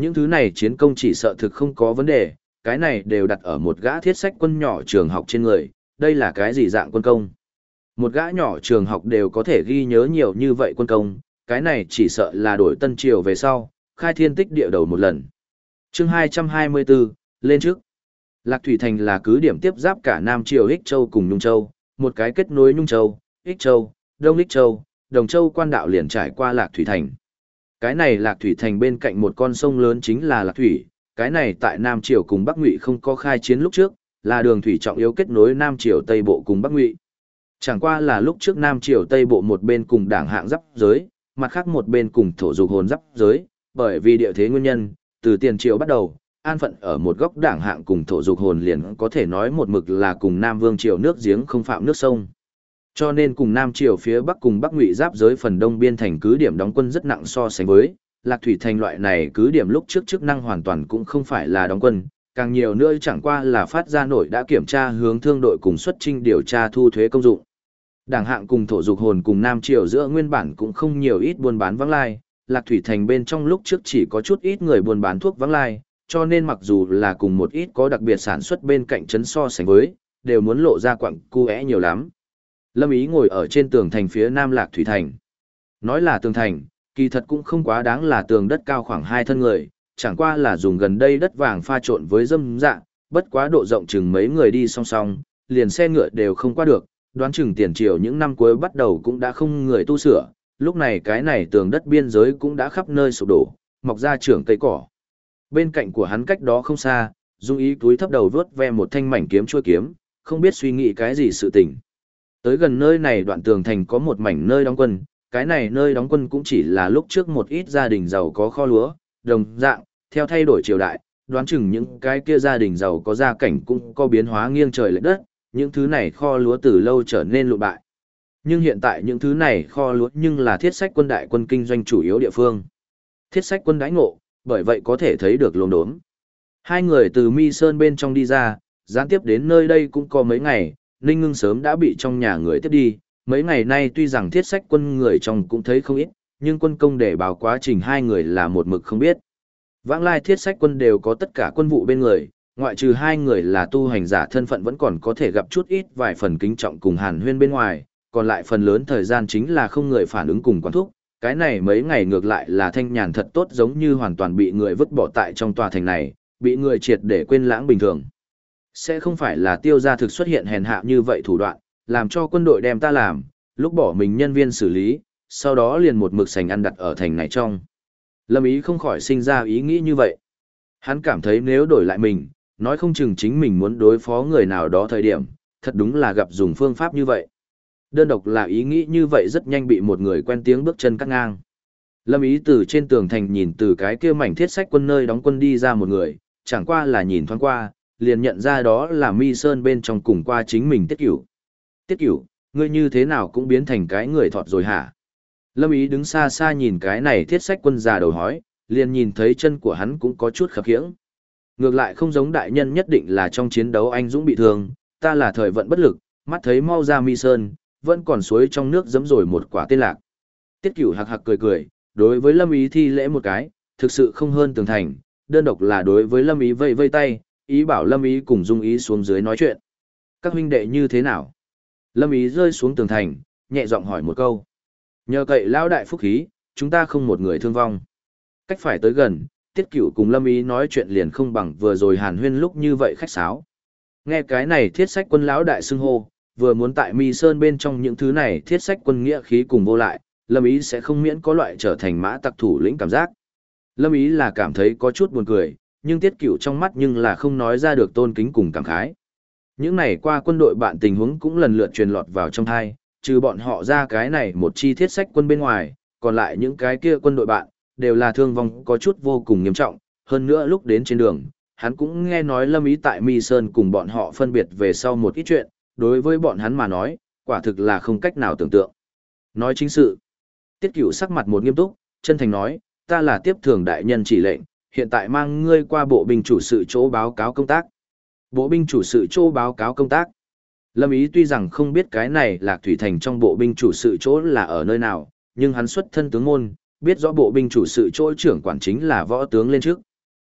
Những thứ này chiến công chỉ sợ thực không có vấn đề, cái này đều đặt ở một gã thiết sách quân nhỏ trường học trên người, đây là cái gì dạng quân công. Một gã nhỏ trường học đều có thể ghi nhớ nhiều như vậy quân công, cái này chỉ sợ là đổi Tân Triều về sau, khai thiên tích địa đầu một lần. Chương 224, lên trước. Lạc Thủy Thành là cứ điểm tiếp giáp cả Nam Triều Ích Châu cùng Nhung Châu, một cái kết nối Nhung Châu, Ích Châu, Đông Ích Châu, Đồng Châu quan đạo liền trải qua Lạc Thủy Thành. Cái này Lạc Thủy Thành bên cạnh một con sông lớn chính là Lạc Thủy, cái này tại Nam Triều cùng Bắc Ngụy không có khai chiến lúc trước, là đường thủy trọng yếu kết nối Nam Triều Tây Bộ cùng Bắc Ngụy. Chẳng qua là lúc trước Nam Triều Tây Bộ một bên cùng đảng hạng giáp giới, mặt khác một bên cùng thổ dục hồn giáp giới, bởi vì địa thế nguyên nhân, từ tiền triều bắt đầu, an phận ở một góc đảng hạng cùng thổ dục hồn liền có thể nói một mực là cùng Nam Vương Triều nước giếng không phạm nước sông. Cho nên cùng Nam Triều phía Bắc cùng Bắc Ngụy giáp giới phần đông biên thành cứ điểm đóng quân rất nặng so sánh với, Lạc Thủy Thành loại này cứ điểm lúc trước chức năng hoàn toàn cũng không phải là đóng quân, càng nhiều nữa chẳng qua là phát ra nổi đã kiểm tra hướng thương đội cùng xuất chinh điều tra thu thuế công dụng. Đảng hạng cùng thổ dục hồn cùng Nam Triều giữa nguyên bản cũng không nhiều ít buôn bán vắng lai, Lạc Thủy Thành bên trong lúc trước chỉ có chút ít người buôn bán thuốc vắng lai, cho nên mặc dù là cùng một ít có đặc biệt sản xuất bên cạnh trấn so sánh với, đều muốn lộ ra quặng cu é nhiều lắm. Lâm Ý ngồi ở trên tường thành phía Nam Lạc Thủy Thành. Nói là tường thành, kỳ thật cũng không quá đáng là tường đất cao khoảng 2 thân người, chẳng qua là dùng gần đây đất vàng pha trộn với dâm dạ, bất quá độ rộng chừng mấy người đi song song, liền xe ngựa đều không qua được, đoán chừng tiền triều những năm cuối bắt đầu cũng đã không người tu sửa, lúc này cái này tường đất biên giới cũng đã khắp nơi sụp đổ, mọc ra trưởng cây cỏ. Bên cạnh của hắn cách đó không xa, Dung Ý túi thấp đầu vớt ve một thanh mảnh kiếm chuôi kiếm, không biết suy nghĩ cái gì sự tình. Tới gần nơi này đoạn tường thành có một mảnh nơi đóng quân, cái này nơi đóng quân cũng chỉ là lúc trước một ít gia đình giàu có kho lúa, đồng dạng, theo thay đổi triều đại, đoán chừng những cái kia gia đình giàu có gia cảnh cũng có biến hóa nghiêng trời lệch đất, những thứ này kho lúa từ lâu trở nên lụi bại. Nhưng hiện tại những thứ này kho lúa nhưng là thiết sách quân đại quân kinh doanh chủ yếu địa phương. Thiết sách quân đãi ngộ, bởi vậy có thể thấy được lồn đốm. Hai người từ Mi Sơn bên trong đi ra, gián tiếp đến nơi đây cũng có mấy ngày, Ninh Ngưng sớm đã bị trong nhà người tiếp đi, mấy ngày nay tuy rằng thiết sách quân người trong cũng thấy không ít, nhưng quân công để báo quá trình hai người là một mực không biết. Vãng lai thiết sách quân đều có tất cả quân vụ bên người, ngoại trừ hai người là tu hành giả thân phận vẫn còn có thể gặp chút ít vài phần kính trọng cùng hàn huyên bên ngoài, còn lại phần lớn thời gian chính là không người phản ứng cùng quán thúc. Cái này mấy ngày ngược lại là thanh nhàn thật tốt, giống như hoàn toàn bị người vứt bỏ tại trong tòa thành này, bị người triệt để quên lãng bình thường. Sẽ không phải là Tiêu gia thực xuất hiện hèn hạ như vậy thủ đoạn, làm cho quân đội đem ta làm, lúc bỏ mình nhân viên xử lý, sau đó liền một mực sành ăn đặt ở thành này trong. Lâm Ý không khỏi sinh ra ý nghĩ như vậy. Hắn cảm thấy nếu đổi lại mình, nói không chừng chính mình muốn đối phó người nào đó thời điểm, thật đúng là gặp dùng phương pháp như vậy. Đơn độc là ý nghĩ như vậy rất nhanh bị một người quen tiếng bước chân cắt ngang. Lâm Ý từ trên tường thành nhìn từ cái kia mảnh thiết sách quân nơi đóng quân đi ra một người, chẳng qua là nhìn thoáng qua, liền nhận ra đó là Mi Sơn bên trong cùng qua chính mình Tiết Cửu. Tiết Cửu, ngươi như thế nào cũng biến thành cái người thọt rồi hả? Lâm Ý đứng xa xa nhìn cái này thiết sách quân già đầu hói, liền nhìn thấy chân của hắn cũng có chút khập khiễng. Ngược lại không giống đại nhân nhất định là trong chiến đấu anh dũng bị thương, ta là thời vận bất lực, mắt thấy mau ra Mi Sơn, vẫn còn suối trong nước giẫm rồi một quả tên lạc. Tiết Cửu hạc hạc cười cười, đối với Lâm Ý thi lễ một cái, thực sự không hơn tường thành, đơn độc là đối với Lâm Ý vây vây tay, ý bảo Lâm Ý cùng Dung Ý xuống dưới nói chuyện. Các huynh đệ như thế nào? Lâm Ý rơi xuống tường thành, nhẹ giọng hỏi một câu. Nhờ cậy lão đại phúc khí, chúng ta không một người thương vong. Cách phải tới gần, Tiết Cửu cùng Lâm Ý nói chuyện liền không bằng vừa rồi hàn huyên lúc như vậy khách sáo. Nghe cái này thiết sách quân lão đại xưng hô, vừa muốn tại Mi Sơn bên trong những thứ này thiết sách quân nghĩa khí cùng vô lại, Lâm Ý sẽ không miễn có loại trở thành mã tặc thủ lĩnh cảm giác. Lâm Ý là cảm thấy có chút buồn cười, nhưng Tiết Cửu trong mắt nhưng là không nói ra được tôn kính cùng cảm khái. Những này qua quân đội bạn tình huống cũng lần lượt truyền lọt vào trong thai, trừ bọn họ ra cái này một chi thiết sách quân bên ngoài, còn lại những cái kia quân đội bạn, đều là thương vong có chút vô cùng nghiêm trọng. Hơn nữa lúc đến trên đường, hắn cũng nghe nói Lâm Ý tại Mi Sơn cùng bọn họ phân biệt về sau một ít chuyện, đối với bọn hắn mà nói, quả thực là không cách nào tưởng tượng. Nói chính sự, Tiết Cửu sắc mặt một nghiêm túc, chân thành nói, ta là tiếp thường đại nhân chỉ lệnh, hiện tại mang ngươi qua bộ binh chủ sự chỗ báo cáo công tác. Bộ binh chủ sự chỗ báo cáo công tác. Lâm Ý tuy rằng không biết cái này Lạc Thủy Thành trong bộ binh chủ sự chỗ là ở nơi nào, nhưng hắn xuất thân tướng môn, biết rõ bộ binh chủ sự chỗ trưởng quản chính là võ tướng lên trước.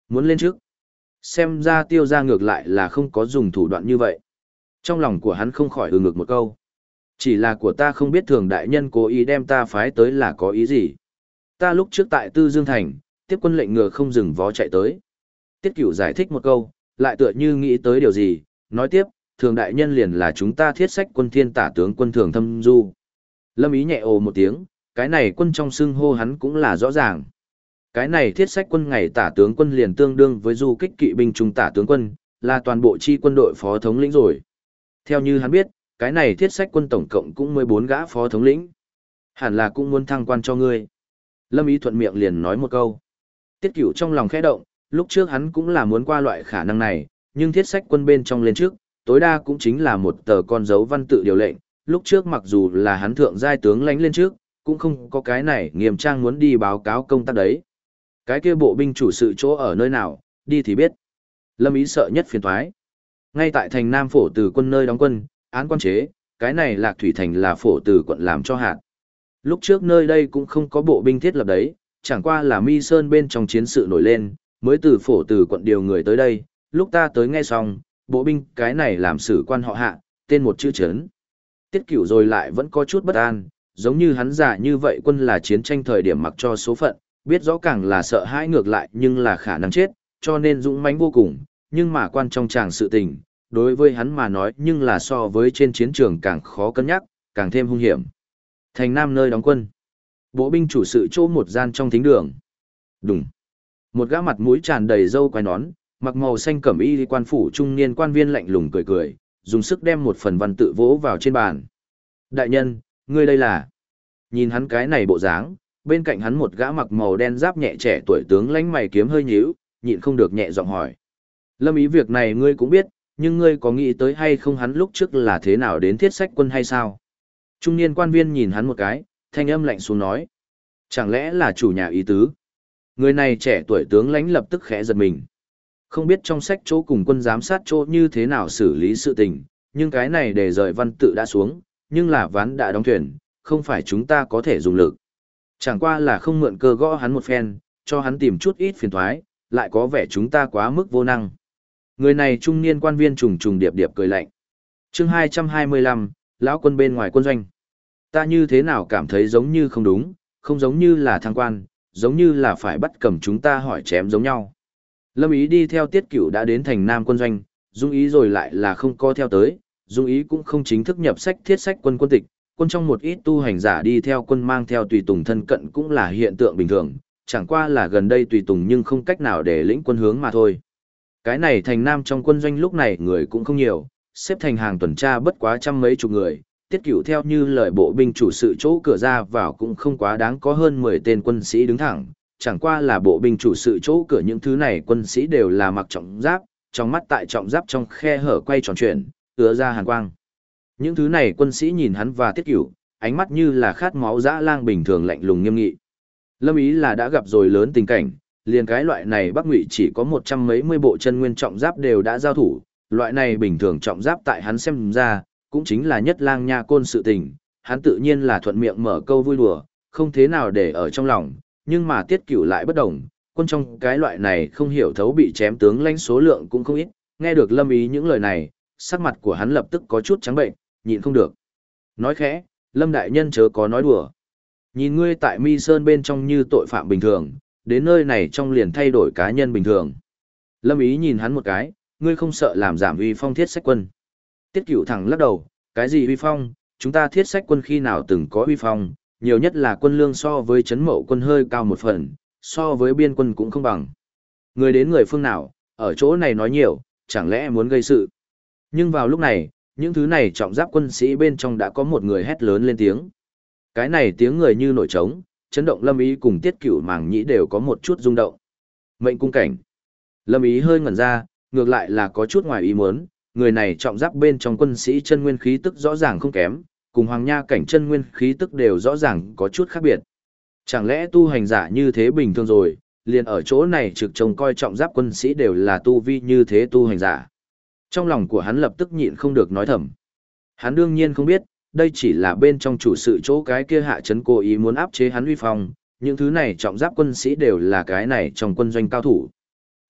Muốn lên trước. Xem ra Tiêu gia ngược lại là không có dùng thủ đoạn như vậy. Trong lòng của hắn không khỏi ngực một câu. Chỉ là của ta không biết Thường đại nhân cố ý đem ta phái tới là có ý gì. Ta lúc trước tại Tư Dương Thành, tiếp quân lệnh ngựa không dừng vó chạy tới. Tiết Cửu giải thích một câu, lại tựa như nghĩ tới điều gì, nói tiếp, Thường đại nhân liền là chúng ta thiết sách quân thiên tả tướng quân Thường Thâm Du. Lâm Ý nhẹ ồ một tiếng, cái này quân trong xưng hô hắn cũng là rõ ràng. Cái này thiết sách quân ngày tả tướng quân liền tương đương với du kích kỵ binh trung tả tướng quân, là toàn bộ chi quân đội phó thống lĩnh rồi. Theo như hắn biết, cái này thiết sách quân tổng cộng cũng 14 gã phó thống lĩnh. Hẳn là cũng muốn thăng quan cho ngươi. Lâm Ý thuận miệng liền nói một câu. Tiết Cửu trong lòng khẽ động, lúc trước hắn cũng là muốn qua loại khả năng này, nhưng thiết sách quân bên trong lên trước, tối đa cũng chính là một tờ con dấu văn tự điều lệnh. Lúc trước mặc dù là hắn thượng giai tướng lãnh lên trước, cũng không có cái này nghiêm trang muốn đi báo cáo công tác đấy. Cái kia bộ binh chủ sự chỗ ở nơi nào, đi thì biết. Lâm Ý sợ nhất phiền toái. Ngay tại thành Nam Phổ Từ quân nơi đóng quân, án quan chế, cái này Lạc Thủy thành là Phổ Từ quận làm cho hạt. Lúc trước nơi đây cũng không có bộ binh thiết lập đấy, chẳng qua là Mi Sơn bên trong chiến sự nổi lên, mới từ Phổ Từ quận điều người tới đây, lúc ta tới nghe xong, bộ binh cái này làm sử quan họ Hạ, tên một chữ chấn. Tiết Cửu rồi lại vẫn có chút bất an, giống như hắn giả như vậy quân là chiến tranh thời điểm mặc cho số phận, biết rõ càng là sợ hãi ngược lại nhưng là khả năng chết, cho nên dũng mãnh vô cùng, nhưng mà quan trong chàng sự tình, đối với hắn mà nói nhưng là so với trên chiến trường càng khó cân nhắc, càng thêm hung hiểm. Thành Nam nơi đóng quân. Bộ binh chủ sự chỗ một gian trong thính đường. Đùng. Một gã mặt mũi tràn đầy râu quai nón, mặc màu xanh cẩm y quan phủ trung niên quan viên lạnh lùng cười cười, dùng sức đem một phần văn tự vỗ vào trên bàn. Đại nhân, ngươi đây là... Nhìn hắn cái này bộ dáng, bên cạnh hắn một gã mặc màu đen giáp nhẹ trẻ tuổi tướng lãnh mày kiếm hơi nhíu, nhịn không được nhẹ giọng hỏi. Lâm Ý việc này ngươi cũng biết, nhưng ngươi có nghĩ tới hay không hắn lúc trước là thế nào đến thiết sách quân hay sao? Trung niên quan viên nhìn hắn một cái, thanh âm lạnh xuống nói. Chẳng lẽ là chủ nhà ý tứ? Người này trẻ tuổi tướng lãnh lập tức khẽ giật mình. Không biết trong sách chỗ cùng quân giám sát chỗ như thế nào xử lý sự tình, nhưng cái này để rời văn tự đã xuống, nhưng là ván đã đóng thuyền, không phải chúng ta có thể dùng lực. Chẳng qua là không mượn cơ gõ hắn một phen, cho hắn tìm chút ít phiền thoái, lại có vẻ chúng ta quá mức vô năng. Người này trung niên quan viên trùng trùng điệp điệp cười lạnh. Chương 225, lão quân bên ngoài quân doanh. Ta như thế nào cảm thấy giống như không đúng, không giống như là thăng quan, giống như là phải bắt cầm chúng ta hỏi chém giống nhau. Lâm Ý đi theo Tiết Cửu đã đến thành Nam quân doanh, Dung Ý rồi lại là không co theo tới, Dung Ý cũng không chính thức nhập sách thiết sách quân quân tịch, quân trong một ít tu hành giả đi theo quân mang theo tùy tùng thân cận cũng là hiện tượng bình thường, chẳng qua là gần đây tùy tùng nhưng không cách nào để lĩnh quân hướng mà thôi. Cái này thành Nam trong quân doanh lúc này người cũng không nhiều, xếp thành hàng tuần tra bất quá trăm mấy chục người, Tiết Cửu theo như lời bộ binh chủ sự chỗ cửa ra vào cũng không quá đáng có hơn 10 tên quân sĩ đứng thẳng, chẳng qua là bộ binh chủ sự chỗ cửa những thứ này quân sĩ đều là mặc trọng giáp, trong mắt tại trọng giáp trong khe hở quay tròn chuyển, ứa ra hàn quang. Những thứ này quân sĩ nhìn hắn và Tiết Cửu, ánh mắt như là khát máu dã lang bình thường lạnh lùng nghiêm nghị. Lâm Ý là đã gặp rồi lớn tình cảnh, liền cái loại này Bắc Ngụy chỉ có 100 mấy mươi bộ chân nguyên trọng giáp đều đã giao thủ, loại này bình thường trọng giáp tại hắn xem ra, cũng chính là nhất lang nha côn sự tình, hắn tự nhiên là thuận miệng mở câu vui đùa, không thế nào để ở trong lòng, nhưng mà Tiết Cửu lại bất đồng, quân trong cái loại này không hiểu thấu bị chém tướng lãnh số lượng cũng không ít, nghe được Lâm Ý những lời này, sắc mặt của hắn lập tức có chút trắng bệnh, nhịn không được. Nói khẽ, Lâm đại nhân chớ có nói đùa. Nhìn ngươi tại Mi Sơn bên trong như tội phạm bình thường, đến nơi này trong liền thay đổi cá nhân bình thường. Lâm Ý nhìn hắn một cái, ngươi không sợ làm giảm uy phong thiết sách quân. Tiết Cửu thẳng lắc đầu, cái gì uy phong, chúng ta thiết sách quân khi nào từng có uy phong, nhiều nhất là quân lương so với trấn mậu quân hơi cao một phần, so với biên quân cũng không bằng. Người đến người phương nào, ở chỗ này nói nhiều, chẳng lẽ muốn gây sự. Nhưng vào lúc này, những thứ này trọng giáp quân sĩ bên trong đã có một người hét lớn lên tiếng. Cái này tiếng người như nổi trống, chấn động Lâm Ý cùng Tiết Cửu màng nhĩ đều có một chút rung động. Mệnh cung cảnh. Lâm Ý hơi ngẩn ra, ngược lại là có chút ngoài ý muốn, người này trọng giáp bên trong quân sĩ chân nguyên khí tức rõ ràng không kém, cùng hoàng nha cảnh chân nguyên khí tức đều rõ ràng có chút khác biệt. Chẳng lẽ tu hành giả như thế bình thường rồi, liền ở chỗ này trực trông coi trọng giáp quân sĩ đều là tu vi như thế tu hành giả. Trong lòng của hắn lập tức nhịn không được nói thầm. Hắn đương nhiên không biết, đây chỉ là bên trong chủ sự chỗ cái kia hạ trấn cố ý muốn áp chế hắn uy phong, những thứ này trọng giáp quân sĩ đều là cái này trong quân doanh cao thủ.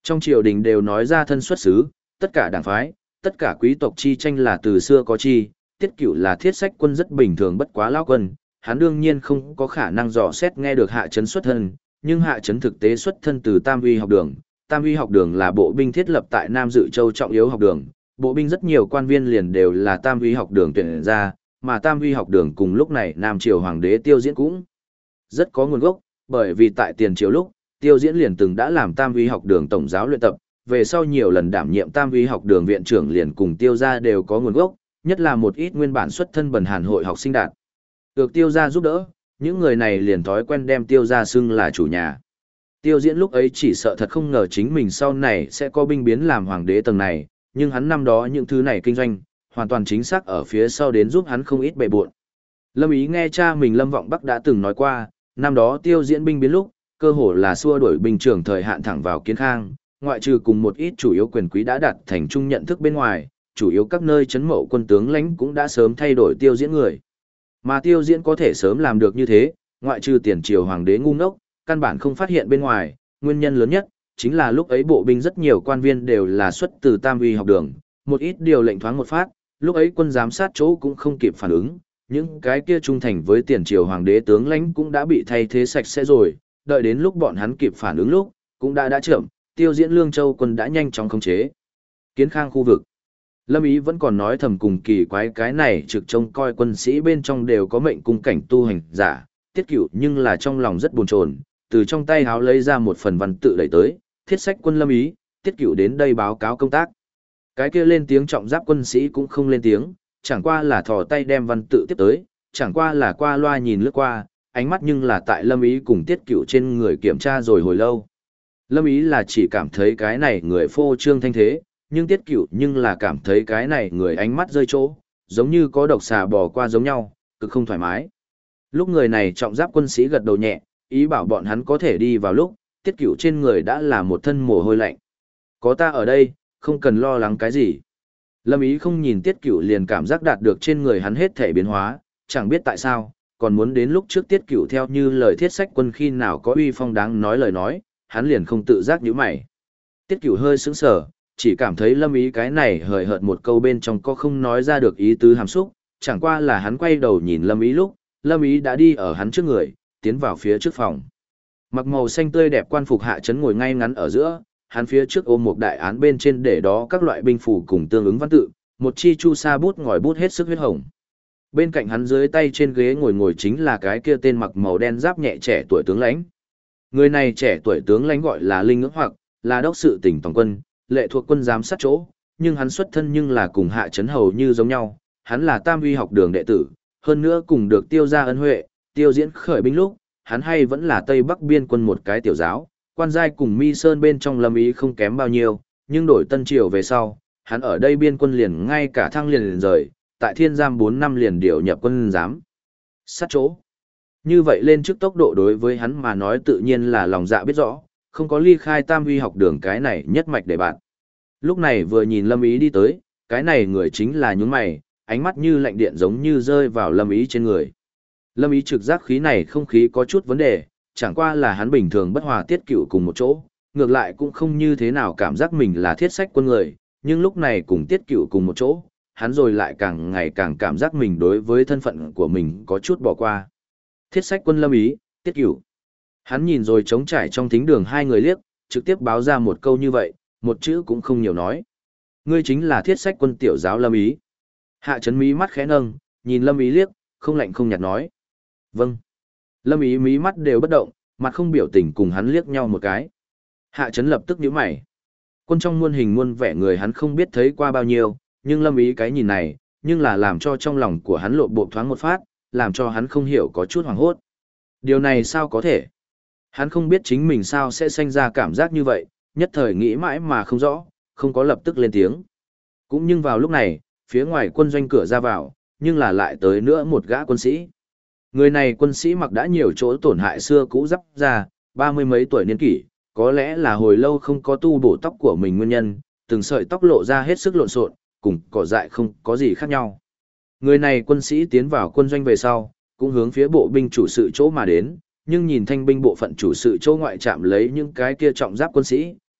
Trong triều đình đều nói ra thân xuất xứ, tất cả đảng phái, tất cả quý tộc chi tranh là từ xưa có chi, Tiết Cửu là thiết sách quân rất bình thường bất quá lão quân, hắn đương nhiên không có khả năng dò xét nghe được Hạ Chấn xuất thân, nhưng Hạ Chấn thực tế xuất thân từ Tam Uy học đường. Tam Uy học đường là bộ binh thiết lập tại Nam Dự Châu trọng yếu học đường, bộ binh rất nhiều quan viên liền đều là Tam Uy học đường tuyển ra, mà Tam Uy học đường cùng lúc này Nam Triều Hoàng đế Tiêu Diễn cũng rất có nguồn gốc, bởi vì tại tiền triều lúc, Tiêu Diễn liền từng đã làm Tam Uy học đường tổng giáo luyện tập, về sau nhiều lần đảm nhiệm Tam Uy học đường viện trưởng liền cùng Tiêu gia đều có nguồn gốc, nhất là một ít nguyên bản xuất thân bần hàn hội học sinh đạt. Được Tiêu gia giúp đỡ, những người này liền thói quen đem Tiêu gia xưng là chủ nhà. Tiêu Diễn lúc ấy chỉ sợ thật không ngờ chính mình sau này sẽ có binh biến làm hoàng đế tầng này, nhưng hắn năm đó những thứ này kinh doanh, hoàn toàn chính xác ở phía sau đến giúp hắn không ít bề bộn. Lâm Ý nghe cha mình Lâm Vọng Bắc đã từng nói qua, năm đó Tiêu Diễn binh biến lúc, cơ hồ là xua đuổi binh trưởng thời hạn thẳng vào Kiến Khang, ngoại trừ cùng một ít chủ yếu quyền quý đã đạt thành chung nhận thức bên ngoài, chủ yếu các nơi trấn mậu quân tướng lãnh cũng đã sớm thay đổi Tiêu Diễn người. Mà Tiêu Diễn có thể sớm làm được như thế, ngoại trừ tiền triều hoàng đế ngu ngốc, căn bản không phát hiện bên ngoài, nguyên nhân lớn nhất chính là lúc ấy bộ binh rất nhiều quan viên đều là xuất từ Tam Uy học đường, một ít điều lệnh thoáng một phát, lúc ấy quân giám sát chỗ cũng không kịp phản ứng, những cái kia trung thành với tiền triều hoàng đế tướng lãnh cũng đã bị thay thế sạch sẽ rồi, đợi đến lúc bọn hắn kịp phản ứng lúc, cũng đã chậm, Tiêu Diễn Lương Châu quân đã nhanh chóng khống chế Kiến Khang khu vực. Lâm Ý vẫn còn nói thầm cùng kỳ quái cái này trực trông coi quân sĩ bên trong đều có mệnh cung cảnh tu hành giả, Tiết Cửu nhưng là trong lòng rất buồn chồn, từ trong tay háo lấy ra một phần văn tự đẩy tới, thiết sách quân Lâm Ý, Tiết Cửu đến đây báo cáo công tác. Cái kia lên tiếng trọng giáp quân sĩ cũng không lên tiếng, chẳng qua là thò tay đem văn tự tiếp tới, chẳng qua là qua loa nhìn lướt qua, ánh mắt nhưng là tại Lâm Ý cùng Tiết Cửu trên người kiểm tra rồi hồi lâu. Lâm Ý là chỉ cảm thấy cái này người phô trương thanh thế, nhưng Tiết Cửu nhưng là cảm thấy cái này người ánh mắt rơi chỗ, giống như có độc xà bò qua giống nhau, cực không thoải mái. Lúc người này trọng giáp quân sĩ gật đầu nhẹ, ý bảo bọn hắn có thể đi vào lúc, Tiết Cửu trên người đã là một thân mồ hôi lạnh. Có ta ở đây, không cần lo lắng cái gì. Lâm Ý không nhìn Tiết Cửu liền cảm giác đạt được trên người hắn hết thể biến hóa, chẳng biết tại sao, còn muốn đến lúc trước Tiết Cửu theo như lời thiết sách quân khi nào có uy phong đáng nói lời nói, hắn liền không tự giác nhíu mày. Tiết Cửu hơi sững sờ, chỉ cảm thấy Lâm Ý cái này hời hợt một câu bên trong có không nói ra được ý tứ hàm xúc, chẳng qua là hắn quay đầu nhìn Lâm Ý lúc, Lâm Ý đã đi ở hắn trước người, tiến vào phía trước phòng. Mặc màu xanh tươi đẹp quan phục Hạ Chấn ngồi ngay ngắn ở giữa, hắn phía trước ôm một đại án bên trên để đó các loại binh phủ cùng tương ứng văn tự, một chi chu sa bút ngòi bút hết sức huyết hồng. Bên cạnh hắn dưới tay trên ghế ngồi chính là cái kia tên mặc màu đen giáp nhẹ trẻ tuổi tướng lãnh. Người này trẻ tuổi tướng lãnh gọi là Linh Ngưỡng Hoặc, là đốc sự tỉnh tổng quân, lệ thuộc quân giám sát chỗ, nhưng hắn xuất thân nhưng là cùng Hạ Chấn hầu như giống nhau, hắn là Tam Uy học đường đệ tử, hơn nữa cùng được Tiêu gia ân huệ, Tiêu Diễn khởi binh lúc, hắn hay vẫn là Tây Bắc biên quân một cái tiểu giáo, quan giai cùng Mi Sơn bên trong Lâm Ý không kém bao nhiêu, nhưng đổi Tân Triều về sau, hắn ở đây biên quân liền ngay cả thăng liền rời, tại Thiên Giam 4 năm liền điều nhập quân giám sát chỗ. Như vậy lên trước tốc độ đối với hắn mà nói tự nhiên là lòng dạ biết rõ, không có ly khai Tam Uy học đường cái này nhất mạch để bạn. Lúc này vừa nhìn Lâm Ý đi tới, cái này người chính là nhướng mày, ánh mắt như lạnh điện giống như rơi vào Lâm Ý trên người. Lâm Ý trực giác khí này không khí có chút vấn đề, chẳng qua là hắn bình thường bất hòa Tiết Cửu cùng một chỗ, ngược lại cũng không như thế nào cảm giác mình là thiết sách quân người, nhưng lúc này cùng Tiết Cửu cùng một chỗ, hắn rồi lại càng ngày càng cảm giác mình đối với thân phận của mình có chút bỏ qua. Thiết sách quân Lâm Ý, Tiết Cửu. Hắn nhìn rồi trống trải trong thính đường hai người liếc, trực tiếp báo ra một câu như vậy, một chữ cũng không nhiều nói. Ngươi chính là thiết sách quân tiểu giáo Lâm Ý. Hạ Chấn mí mắt khẽ nâng, nhìn Lâm Ý liếc, không lạnh không nhạt nói. Vâng. Lâm Ý mí mắt đều bất động, mặt không biểu tình cùng hắn liếc nhau một cái. Hạ Chấn lập tức nhíu mày. Quân trong muôn hình muôn vẻ người hắn không biết thấy qua bao nhiêu, nhưng Lâm Ý cái nhìn này, nhưng là làm cho trong lòng của hắn lộ bộ thoáng một phát, làm cho hắn không hiểu có chút hoảng hốt. Điều này sao có thể? Hắn không biết chính mình sao sẽ sinh ra cảm giác như vậy, nhất thời nghĩ mãi mà không rõ, không có lập tức lên tiếng. Cũng nhưng vào lúc này, phía ngoài quân doanh cửa ra vào, nhưng là lại tới nữa một gã quân sĩ. Người này quân sĩ mặc đã nhiều chỗ tổn hại xưa cũ giáp ra, 30 mấy tuổi niên kỷ, có lẽ là hồi lâu không có tu bổ tóc của mình nguyên nhân, từng sợi tóc lộ ra hết sức lộn xộn, cùng cỏ dại không có gì khác nhau. Người này quân sĩ tiến vào quân doanh về sau, cũng hướng phía bộ binh chủ sự chỗ mà đến, nhưng nhìn thanh binh bộ phận chủ sự chỗ ngoại chạm lấy những cái kia trọng giáp quân sĩ,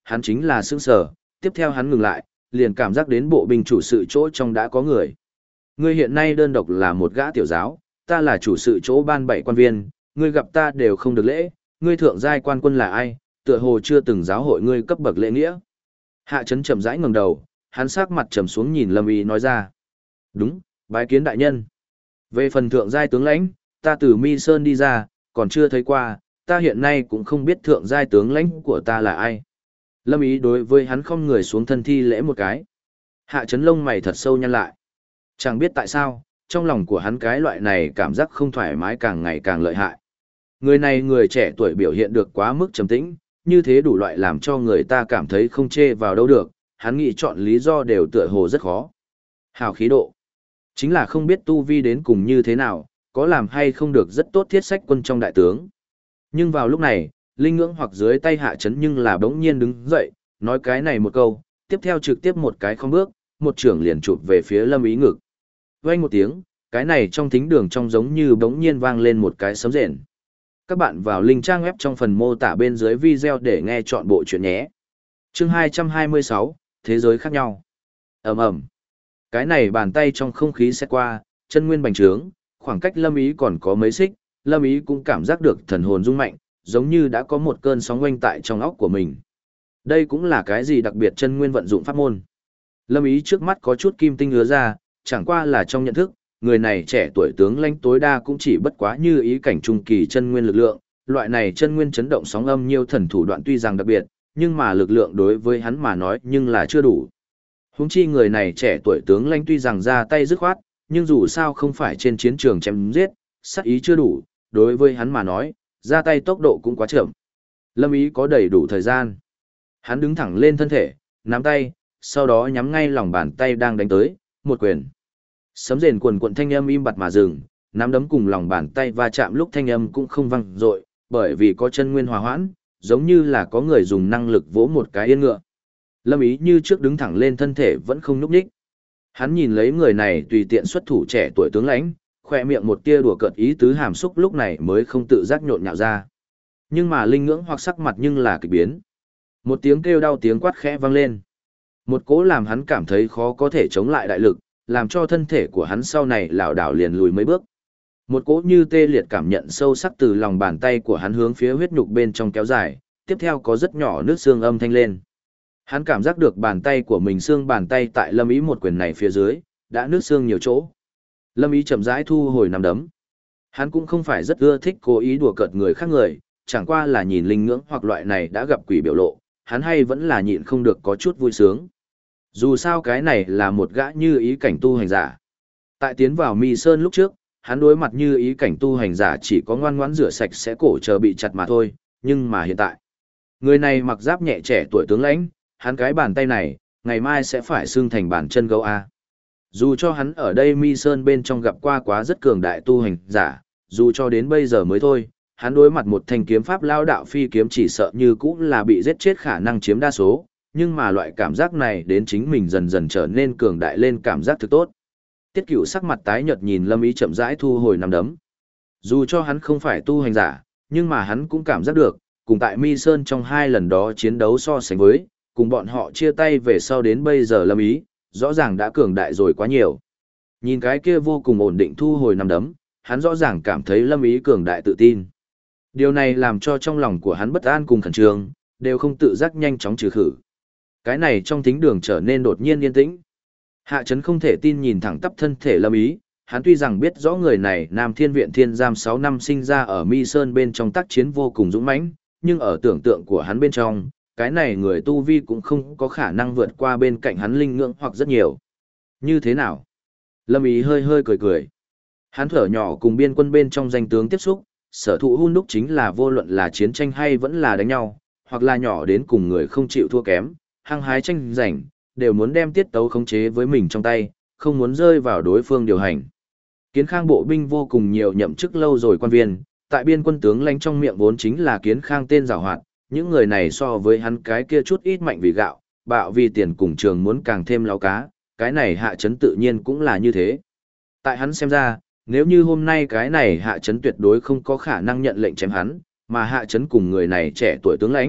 hắn chính là sững sờ, tiếp theo hắn ngừng lại, liền cảm giác đến bộ binh chủ sự chỗ trong đã có người. Ngươi hiện nay đơn độc là một gã tiểu giáo, ta là chủ sự chỗ ban 7 quan viên, ngươi gặp ta đều không được lễ, ngươi thượng giai quan quân là ai, tựa hồ chưa từng giáo hội ngươi cấp bậc lễ nghĩa. Hạ Chấn chậm rãi ngẩng đầu, hắn sắc mặt trầm xuống nhìn Lâm Ý nói ra. Đúng, bái kiến đại nhân. Về phần thượng giai tướng lãnh, ta từ Mi Sơn đi ra, còn chưa thấy qua, ta hiện nay cũng không biết thượng giai tướng lãnh của ta là ai. Lâm Ý đối với hắn không người xuống thân thi lễ một cái. Hạ Chấn lông mày thật sâu nhăn lại. Chẳng biết tại sao, trong lòng của hắn cái loại này cảm giác không thoải mái càng ngày càng lợi hại. Người này người trẻ tuổi biểu hiện được quá mức trầm tĩnh, như thế đủ loại làm cho người ta cảm thấy không chê vào đâu được, hắn nghĩ chọn lý do đều tựa hồ rất khó. Hào khí độ. Chính là không biết tu vi đến cùng như thế nào, có làm hay không được rất tốt thiết sách quân trong đại tướng. Nhưng vào lúc này, Linh Ngưỡng hoặc dưới tay Hạ Chấn nhưng là bỗng nhiên đứng dậy, nói cái này một câu, tiếp theo trực tiếp một cái không bước, một trưởng liền chụp về phía Lâm Ý ngực. Vang một tiếng, cái này trong thính đường trong giống như bỗng nhiên vang lên một cái sấm rền. Các bạn vào link trang web trong phần mô tả bên dưới video để nghe chọn bộ chuyện nhé. Chương 226, Thế giới khác nhau. Ầm ầm. Cái này bàn tay trong không khí xét qua, chân nguyên bành trướng, khoảng cách Lâm Ý còn có mấy xích, Lâm Ý cũng cảm giác được thần hồn rung mạnh, giống như đã có một cơn sóng oanh tại trong óc của mình. Đây cũng là cái gì đặc biệt chân nguyên vận dụng pháp môn. Lâm Ý trước mắt có chút kim tinh ứa ra, chẳng qua là trong nhận thức, người này trẻ tuổi tướng lãnh tối đa cũng chỉ bất quá như ý cảnh trung kỳ chân nguyên lực lượng, loại này chân nguyên chấn động sóng âm nhiều thần thủ đoạn tuy rằng đặc biệt, nhưng mà lực lượng đối với hắn mà nói nhưng là chưa đủ. Huống chi người này trẻ tuổi tướng lãnh tuy rằng ra tay dứt khoát, nhưng dù sao không phải trên chiến trường chém giết, sát ý chưa đủ, đối với hắn mà nói, ra tay tốc độ cũng quá chậm. Lâm Ý có đầy đủ thời gian. Hắn đứng thẳng lên thân thể, nắm tay, sau đó nhắm ngay lòng bàn tay đang đánh tới, một quyền. Sấm rền quần quận thanh âm im bặt mà dừng, nắm đấm cùng lòng bàn tay va chạm lúc thanh âm cũng không vang dội, bởi vì có chân nguyên hòa hoãn, giống như là có người dùng năng lực vỗ một cái yên ngựa. Lâm Ý như trước đứng thẳng lên thân thể vẫn không nhúc nhích. Hắn nhìn lấy người này tùy tiện xuất thủ trẻ tuổi tướng lãnh, khoe miệng một tia đùa cợt ý tứ hàm xúc lúc này mới không tự giác nhộn nhạo ra. Nhưng mà Linh Ngưỡng hoặc sắc mặt nhưng là kỳ biến. Một tiếng kêu đau tiếng quát khẽ vang lên. Một cỗ làm hắn cảm thấy khó có thể chống lại đại lực, làm cho thân thể của hắn sau này lảo đảo liền lùi mấy bước. Một cỗ như tê liệt cảm nhận sâu sắc từ lòng bàn tay của hắn hướng phía huyết nhục bên trong kéo dài, tiếp theo có rất nhỏ nước xương âm thanh lên. Hắn cảm giác được bàn tay của mình xương bàn tay tại Lâm Ý một quyền này phía dưới, đã nước xương nhiều chỗ. Lâm Ý chậm rãi thu hồi nắm đấm. Hắn cũng không phải rất ưa thích cố ý đùa cợt người khác người, chẳng qua là nhìn Linh Ngưỡng hoặc loại này đã gặp quỷ biểu lộ, hắn hay vẫn là nhịn không được có chút vui sướng. Dù sao cái này là một gã như ý cảnh tu hành giả. Tại tiến vào Mi Sơn lúc trước, hắn đối mặt như ý cảnh tu hành giả chỉ có ngoan ngoãn rửa sạch sẽ cổ chờ bị chặt mà thôi, nhưng mà hiện tại, người này mặc giáp nhẹ trẻ tuổi tướng lãnh, hắn cái bàn tay này, ngày mai sẽ phải xương thành bàn chân gấu A. Dù cho hắn ở đây Mi Sơn bên trong gặp qua quá rất cường đại tu hành giả, dù cho đến bây giờ mới thôi, hắn đối mặt một thanh kiếm pháp lao đạo phi kiếm chỉ sợ như cũng là bị giết chết khả năng chiếm đa số, nhưng mà loại cảm giác này đến chính mình dần dần trở nên cường đại lên cảm giác thực tốt. Tiết Cửu sắc mặt tái nhợt nhìn Lâm Ý chậm rãi thu hồi nắm đấm. Dù cho hắn không phải tu hành giả, nhưng mà hắn cũng cảm giác được, cùng tại Mi Sơn trong 2 lần đó chiến đấu so sánh với, cùng bọn họ chia tay về sau đến bây giờ Lâm Ý, rõ ràng đã cường đại rồi quá nhiều. Nhìn cái kia vô cùng ổn định thu hồi nắm đấm, hắn rõ ràng cảm thấy Lâm Ý cường đại tự tin. Điều này làm cho trong lòng của hắn bất an cùng khẩn trương, đều không tự giác nhanh chóng trừ khử. Cái này trong thính đường trở nên đột nhiên yên tĩnh. Hạ Chấn không thể tin nhìn thẳng tắp thân thể Lâm Ý, hắn tuy rằng biết rõ người này Nam Thiên Viện Thiên Giam 6 năm sinh ra ở Mi Sơn bên trong tác chiến vô cùng dũng mãnh, nhưng ở tưởng tượng của hắn bên trong, cái này người tu vi cũng không có khả năng vượt qua bên cạnh hắn Linh Ngưỡng hoặc rất nhiều. Như thế nào? Lâm Ý hơi hơi cười cười. Hắn thở nhỏ cùng biên quân bên trong danh tướng tiếp xúc, sở thụ hun đúc chính là vô luận là chiến tranh hay vẫn là đánh nhau, hoặc là nhỏ đến cùng người không chịu thua kém, hăng hái tranh giành, đều muốn đem tiết tấu khống chế với mình trong tay, không muốn rơi vào đối phương điều hành. Kiến Khang bộ binh vô cùng nhiều nhậm chức lâu rồi quan viên, tại biên quân tướng lãnh trong miệng vốn chính là Kiến Khang tên giàu hoạt, những người này so với hắn cái kia chút ít mạnh vì gạo, bạo vì tiền cùng trường muốn càng thêm láo cá, cái này Hạ Chấn tự nhiên cũng là như thế. Tại hắn xem ra, nếu như hôm nay cái này Hạ Chấn tuyệt đối không có khả năng nhận lệnh chém hắn, mà Hạ Chấn cùng người này trẻ tuổi tướng lãnh,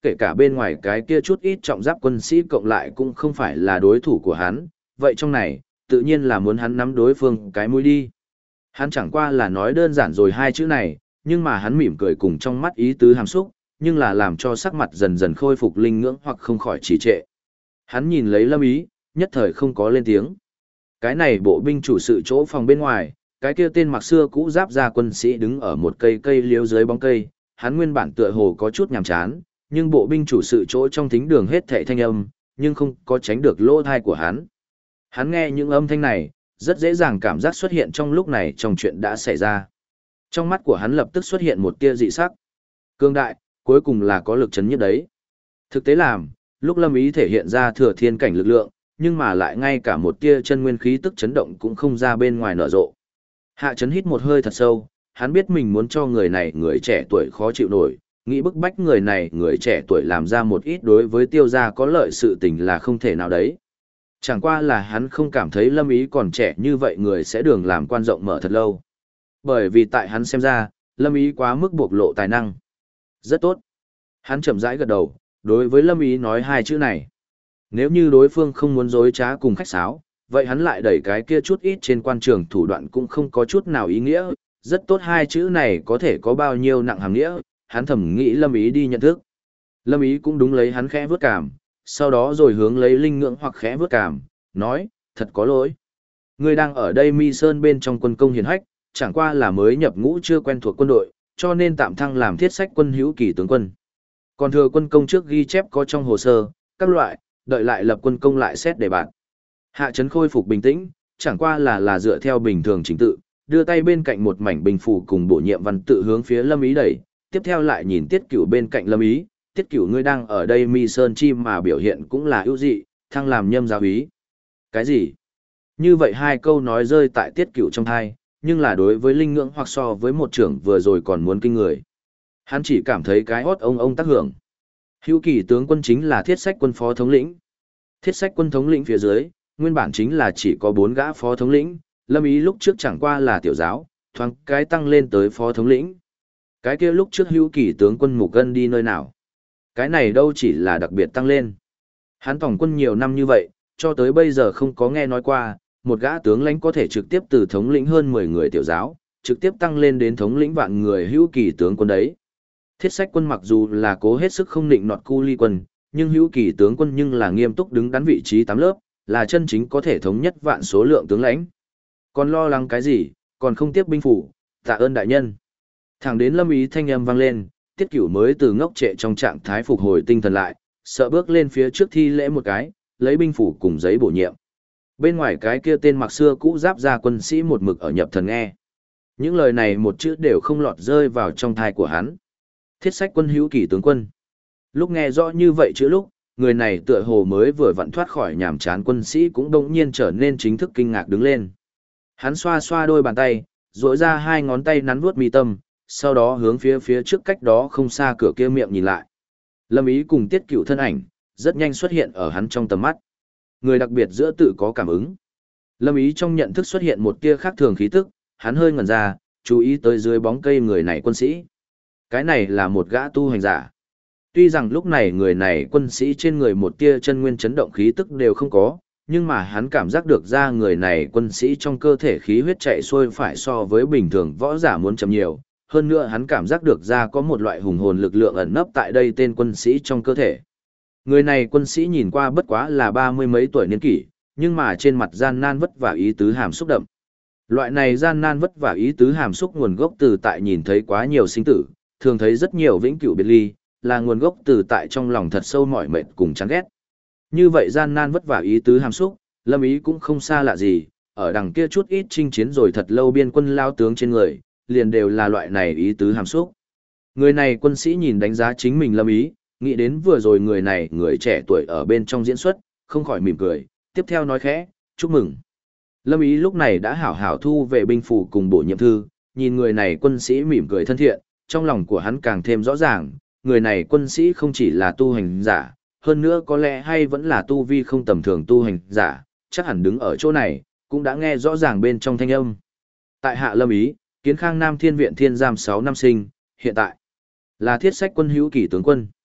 kể cả bên ngoài cái kia chút ít trọng giáp quân sĩ cộng lại cũng không phải là đối thủ của hắn, vậy trong này, tự nhiên là muốn hắn nắm đối phương cái mũi đi. Hắn chẳng qua là nói đơn giản rồi hai chữ này, nhưng mà hắn mỉm cười cùng trong mắt ý tứ hàm xúc, nhưng là làm cho sắc mặt dần dần khôi phục linh ngưỡng hoặc không khỏi trì trệ. Hắn nhìn lấy Lâm Ý, nhất thời không có lên tiếng. Cái này bộ binh chủ sự chỗ phòng bên ngoài, cái kia tên mặc xưa cũ giáp ra quân sĩ đứng ở một cây cây liễu dưới bóng cây, hắn nguyên bản tựa hồ có chút nhàm chán, nhưng bộ binh chủ sự chỗ trong thính đường hết thảy thanh âm, nhưng không có tránh được lỗ tai của hắn. Hắn nghe những âm thanh này, rất dễ dàng cảm giác xuất hiện trong lúc này trong chuyện đã xảy ra. Trong mắt của hắn lập tức xuất hiện một tia dị sắc. Cương đại, cuối cùng là có lực chấn nhất đấy. Thực tế làm, lúc Lâm Ý thể hiện ra thừa thiên cảnh lực lượng, nhưng mà lại ngay cả một tia chân nguyên khí tức chấn động cũng không ra bên ngoài nở rộ. Hạ Chấn hít một hơi thật sâu, hắn biết mình muốn cho người này người trẻ tuổi khó chịu nổi, nghĩ bức bách người này người trẻ tuổi làm ra một ít đối với Tiêu gia có lợi sự tình là không thể nào đấy. Chẳng qua là hắn không cảm thấy Lâm Ý còn trẻ như vậy người sẽ đường làm quan rộng mở thật lâu. Bởi vì tại hắn xem ra, Lâm Ý quá mức bộc lộ tài năng. Rất tốt. Hắn chậm rãi gật đầu, đối với Lâm Ý nói hai chữ này. Nếu như đối phương không muốn dối trá cùng khách sáo, vậy hắn lại đẩy cái kia chút ít trên quan trường thủ đoạn cũng không có chút nào ý nghĩa. Rất tốt, hai chữ này có thể có bao nhiêu nặng hàm nghĩa, hắn thầm nghĩ Lâm Ý đi nhận thức. Lâm Ý cũng đúng lấy hắn khẽ vớt cảm, sau đó rồi hướng lấy linh ngưỡng hoặc khẽ vớt cảm, nói, thật có lỗi. Ngươi đang ở đây Mi Sơn bên trong quân công hiển hách, chẳng qua là mới nhập ngũ chưa quen thuộc quân đội, cho nên tạm thăng làm thiết sách quân hữu kỳ tướng quân. Còn thừa quân công trước ghi chép có trong hồ sơ, các loại, đợi lại lập quân công lại xét đề bạt. Hạ Chấn khôi phục bình tĩnh, chẳng qua là dựa theo bình thường chính tự, đưa tay bên cạnh một mảnh bình phủ cùng bổ nhiệm văn tự hướng phía Lâm Ý đẩy, tiếp theo lại nhìn Tiết Cửu bên cạnh Lâm Ý, Tiết Cửu ngươi đang ở đây Mi Sơn chi mà biểu hiện cũng là ưu dị, thăng làm nhâm giáo úy. Cái gì? Như vậy hai câu nói rơi tại Tiết Cửu trong tai, nhưng là đối với linh ngưỡng hoặc so với một trưởng vừa rồi còn muốn kinh người. Hắn chỉ cảm thấy cái hót ông tác hưởng. Hữu kỳ tướng quân chính là thiết sách quân phó thống lĩnh. Thiết sách quân thống lĩnh phía dưới, nguyên bản chính là chỉ có 4 gã phó thống lĩnh, Lâm Ý lúc trước chẳng qua là tiểu giáo, thoáng cái tăng lên tới phó thống lĩnh. Cái kia lúc trước hữu kỳ tướng quân Mục Ân đi nơi nào? Cái này đâu chỉ là đặc biệt tăng lên. Hắn tổng quân nhiều năm như vậy, cho tới bây giờ không có nghe nói qua, một gã tướng lãnh có thể trực tiếp từ thống lĩnh hơn 10 người tiểu giáo, trực tiếp tăng lên đến thống lĩnh vạn người hữu kỳ tướng quân đấy. Thiết sách quân mặc dù là cố hết sức không định nọt cu ly quân, nhưng hữu kỳ tướng quân nhưng là nghiêm túc đứng đắn vị trí 8 lớp, là chân chính có thể thống nhất vạn số lượng tướng lãnh. Còn lo lắng cái gì, còn không tiếp binh phủ, tạ ơn đại nhân. Thẳng đến Lâm Ý thanh âm vang lên, Tiết Cửu mới từ ngốc trệ trong trạng thái phục hồi tinh thần lại, sợ bước lên phía trước thi lễ một cái, lấy binh phủ cùng giấy bổ nhiệm. Bên ngoài cái kia tên mặc xưa cũ giáp ra quân sĩ một mực ở nhập thần nghe. Những lời này một chữ đều không lọt rơi vào trong thai của hắn. Thiết sách quân hữu kỳ tướng quân. Lúc nghe rõ như vậy chữ lúc, người này tựa hồ mới vừa vặn thoát khỏi nhàm chán quân sĩ cũng đột nhiên trở nên chính thức kinh ngạc đứng lên. Hắn xoa xoa đôi bàn tay, duỗi ra hai ngón tay nắn vuốt mi tâm, sau đó hướng phía trước cách đó không xa cửa kia miệng nhìn lại. Lâm Ý cùng Tiết Cửu thân ảnh, rất nhanh xuất hiện ở hắn trong tầm mắt. Người đặc biệt giữa tự có cảm ứng. Lâm Ý trong nhận thức xuất hiện một tia khác thường khí tức, hắn hơi ngẩn ra, chú ý tới dưới bóng cây người này quân sĩ. Cái này là một gã tu hành giả. Tuy rằng lúc này người này quân sĩ trên người một tia chân nguyên chấn động khí tức đều không có, nhưng mà hắn cảm giác được ra người này quân sĩ trong cơ thể khí huyết chạy xuôi phải so với bình thường võ giả muốn chậm nhiều. Hơn nữa hắn cảm giác được ra có một loại hùng hồn lực lượng ẩn nấp tại đây tên quân sĩ trong cơ thể. Người này quân sĩ nhìn qua bất quá là 30 mấy tuổi niên kỷ, nhưng mà trên mặt gian nan vất vả ý tứ hàm xúc đậm. Loại này gian nan vất vả ý tứ hàm xúc nguồn gốc từ tại nhìn thấy quá nhiều sinh tử, thường thấy rất nhiều vĩnh cửu biệt ly, là nguồn gốc từ tại trong lòng thật sâu mỏi mệt cùng chán ghét. Như vậy gian nan vất vả ý tứ hàm xúc, Lâm Ý cũng không xa lạ gì, ở đằng kia chút ít chinh chiến rồi thật lâu biên quân lao tướng trên người, liền đều là loại này ý tứ hàm xúc. Người này quân sĩ nhìn đánh giá chính mình Lâm Ý, nghĩ đến vừa rồi người này người trẻ tuổi ở bên trong diễn xuất, không khỏi mỉm cười, tiếp theo nói khẽ, chúc mừng. Lâm Ý lúc này đã hảo hảo thu về binh phủ cùng bổ nhiệm thư, nhìn người này quân sĩ mỉm cười thân thiện, trong lòng của hắn càng thêm rõ ràng, người này quân sĩ không chỉ là tu hành giả, hơn nữa có lẽ hay vẫn là tu vi không tầm thường tu hành giả, chắc hẳn đứng ở chỗ này, cũng đã nghe rõ ràng bên trong thanh âm. Tại hạ Lâm Ý, Kiến Khang Nam Thiên Viện Thiên Giam 6 năm sinh, hiện tại là thiết sách quân hữu kỳ tướng quân.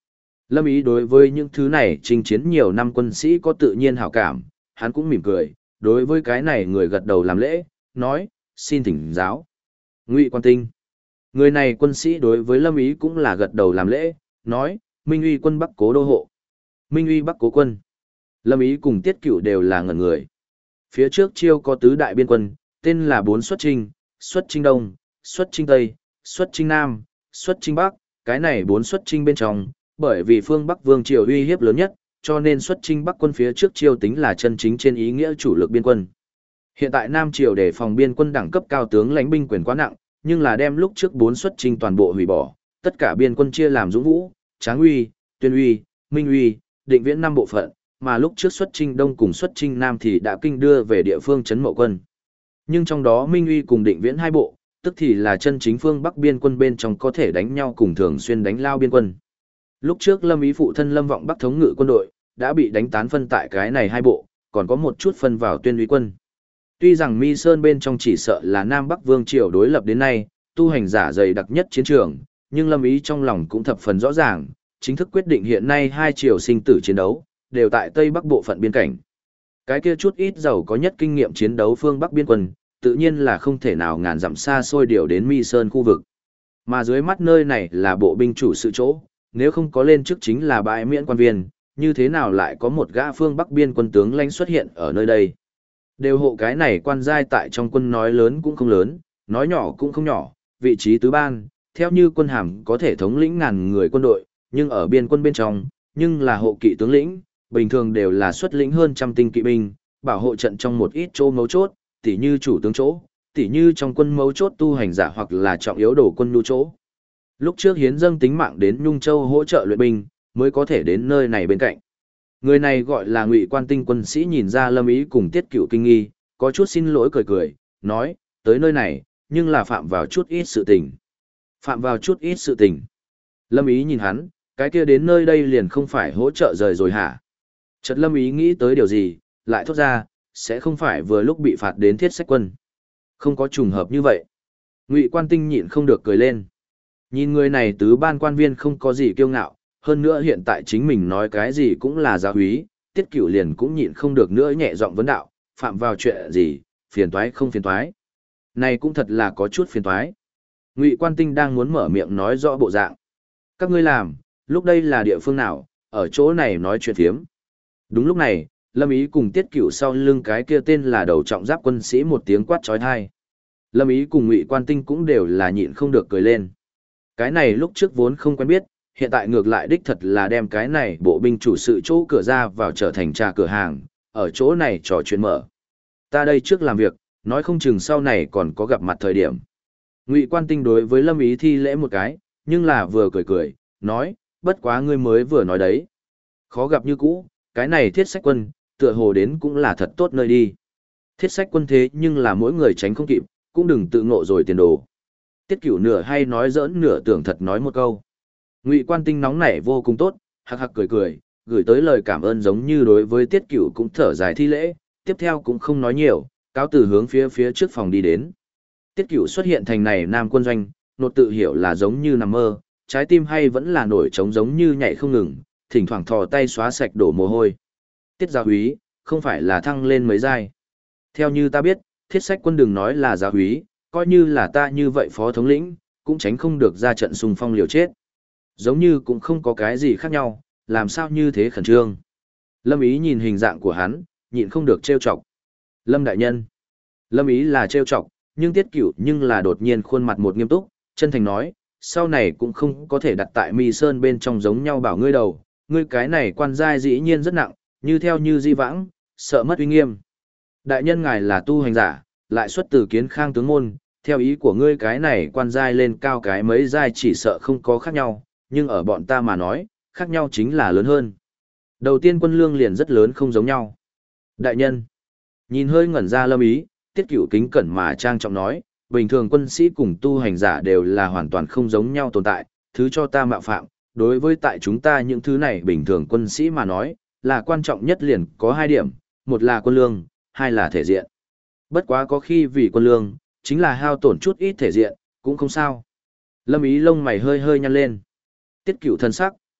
Lâm Ý đối với những thứ này chinh chiến nhiều năm quân sĩ có tự nhiên hảo cảm, hắn cũng mỉm cười, đối với cái này người gật đầu làm lễ, nói, xin thỉnh giáo. Ngụy Quan Tinh. Người này quân sĩ đối với Lâm Ý cũng là gật đầu làm lễ, nói, Minh Uy quân Bắc Cố đô hộ. Minh Uy Bắc Cố quân. Lâm Ý cùng Tiết Cửu đều là ngẩn người. Phía trước chiêu có tứ đại biên quân, tên là bốn xuất chinh đông, xuất chinh tây, xuất chinh nam, xuất chinh bắc, cái này bốn xuất chinh bên trong, bởi vì phương Bắc Vương triều uy hiếp lớn nhất, cho nên xuất chinh Bắc quân phía trước chiêu tính là chân chính trên ý nghĩa chủ lực biên quân. Hiện tại Nam triều để phòng biên quân đẳng cấp cao tướng lãnh binh quyền quá nặng, nhưng là đem lúc trước bốn xuất chinh toàn bộ hủy bỏ, tất cả biên quân chia làm Dũng Vũ, Tráng Uy, Tuyên Uy, Minh Uy, Định Viễn năm bộ phận, mà lúc trước xuất chinh Đông cùng xuất chinh Nam thì đã kinh đưa về địa phương trấn Mậu quân. Nhưng trong đó Minh Uy cùng Định Viễn hai bộ, tức thì là chân chính phương Bắc biên quân bên trong có thể đánh nhau cùng thường xuyên đánh lao biên quân. Lúc trước Lâm Ý phụ thân Lâm Vọng Bắc thống ngự quân đội, đã bị đánh tán phân tại cái này hai bộ, còn có một chút phân vào Tuyên Uy quân. Tuy rằng Mi Sơn bên trong chỉ sợ là Nam Bắc Vương triều đối lập đến nay, tu hành giả dày đặc nhất chiến trường, nhưng Lâm Ý trong lòng cũng thập phần rõ ràng, chính thức quyết định hiện nay hai triều sinh tử chiến đấu, đều tại Tây Bắc bộ phận biên cảnh. Cái kia chút ít giàu có nhất kinh nghiệm chiến đấu phương Bắc biên quân, tự nhiên là không thể nào ngàn dặm xa xôi điều đến Mi Sơn khu vực. Mà dưới mắt nơi này là bộ binh chủ sự chỗ, nếu không có lên trước chính là bãi miễn quan viên, như thế nào lại có một gã phương Bắc biên quân tướng lãnh xuất hiện ở nơi đây. Đều hộ cái này quan giai tại trong quân nói lớn cũng không lớn, nói nhỏ cũng không nhỏ, vị trí tứ ban, theo như quân hàm có thể thống lĩnh ngàn người quân đội, nhưng ở biên quân bên trong, nhưng là hộ kỵ tướng lĩnh, bình thường đều là xuất lĩnh hơn trăm tinh kỵ binh, bảo hộ trận trong một ít chỗ mấu chốt, tỉ như chủ tướng chỗ, tỉ như trong quân mấu chốt tu hành giả hoặc là trọng yếu đồ quân nhu chỗ. Lúc trước hiến dâng tính mạng đến Nhung Châu hỗ trợ luyện binh, mới có thể đến nơi này bên cạnh. Người này gọi là Ngụy Quan Tinh quân sĩ nhìn ra Lâm Ý cùng Tiết Cửu kinh nghi, có chút xin lỗi cười cười, nói, tới nơi này, nhưng là phạm vào chút ít sự tình. Phạm vào chút ít sự tình. Lâm Ý nhìn hắn, cái kia đến nơi đây liền không phải hỗ trợ rời rồi hả? Chợt Lâm Ý nghĩ tới điều gì, lại thốt ra, sẽ không phải vừa lúc bị phạt đến Thiết Sách quân. Không có trùng hợp như vậy. Ngụy Quan Tinh nhịn không được cười lên. Nhìn người này tứ ban quan viên không có gì kiêu ngạo, hơn nữa hiện tại chính mình nói cái gì cũng là giáo úy, Tiết Cửu liền cũng nhịn không được nữa nhẹ giọng vấn đạo, phạm vào chuyện gì, phiền toái không phiền toái. Này cũng thật là có chút phiền toái. Ngụy Quan Tinh đang muốn mở miệng nói rõ bộ dạng. Các ngươi làm, lúc đây là địa phương nào, ở chỗ này nói chuyện phiếm. Đúng lúc này, Lâm Ý cùng Tiết Cửu sau lưng cái kia tên là đầu trọng giáp quân sĩ một tiếng quát chói tai. Lâm Ý cùng Ngụy Quan Tinh cũng đều là nhịn không được cười lên. Cái này lúc trước vốn không quen biết, hiện tại ngược lại đích thật là đem cái này bộ binh chủ sự chỗ cửa ra vào trở thành trà cửa hàng, ở chỗ này trò chuyện mở. Ta đây trước làm việc, nói không chừng sau này còn có gặp mặt thời điểm. Ngụy Quan Tinh đối với Lâm Ý thi lễ một cái, nhưng là vừa cười cười, nói, bất quá ngươi mới vừa nói đấy. Khó gặp như cũ, cái này Thiết Sách quân, tựa hồ đến cũng là thật tốt nơi đi. Thiết Sách quân thế nhưng là mỗi người tránh không kịp, cũng đừng tự ngộ rồi tiền đồ. Tiết Cửu nửa hay nói giỡn nửa tưởng thật nói một câu. Ngụy Quan Tinh nóng nảy vô cùng tốt, hắc hắc cười cười, gửi tới lời cảm ơn giống như đối với Tiết Cửu cũng thở dài thi lễ, tiếp theo cũng không nói nhiều, cáo từ hướng phía trước phòng đi đến. Tiết Cửu xuất hiện thành này Nam quân doanh, nột tự hiểu là giống như nằm mơ, trái tim hay vẫn là nổi trống giống như nhảy không ngừng, thỉnh thoảng thò tay xóa sạch đổ mồ hôi. Tiết giáo úy, không phải là thăng lên mấy giai. Theo như ta biết, Thiết Sách quân đừng nói là giáo úy, coi như là ta như vậy phó thống lĩnh, cũng tránh không được ra trận xung phong liều chết. Giống như cũng không có cái gì khác nhau, làm sao như thế khẩn trương. Lâm Ý nhìn hình dạng của hắn, nhịn không được trêu chọc. Lâm đại nhân. Lâm Ý là trêu chọc, nhưng Tiết Cửu nhưng là đột nhiên khuôn mặt một nghiêm túc, chân thành nói, sau này cũng không có thể đặt tại Mi Sơn bên trong giống nhau bảo ngươi đầu, ngươi cái này quan giai dĩ nhiên rất nặng, như theo như di vãng, sợ mất uy nghiêm. Đại nhân ngài là tu hành giả, lại xuất từ Kiến Khang tướng môn, theo ý của ngươi cái này quan giai lên cao cái mấy giai chỉ sợ không có khác nhau, nhưng ở bọn ta mà nói, khác nhau chính là lớn hơn. Đầu tiên quân lương liền rất lớn không giống nhau. Đại nhân, nhìn hơi ngẩn ra Lâm Ý, Tiết Cửu kính cẩn mà trang trọng nói, bình thường quân sĩ cùng tu hành giả đều là hoàn toàn không giống nhau tồn tại, thứ cho ta mạo phạm, đối với tại chúng ta những thứ này bình thường quân sĩ mà nói, là quan trọng nhất liền có hai điểm, một là quân lương, hai là thể diện. Bất quá có khi vì quân lương, chính là hao tổn chút ít thể diện, cũng không sao. Lâm Ý lông mày hơi hơi nhăn lên. Tiết Cửu thân sắc,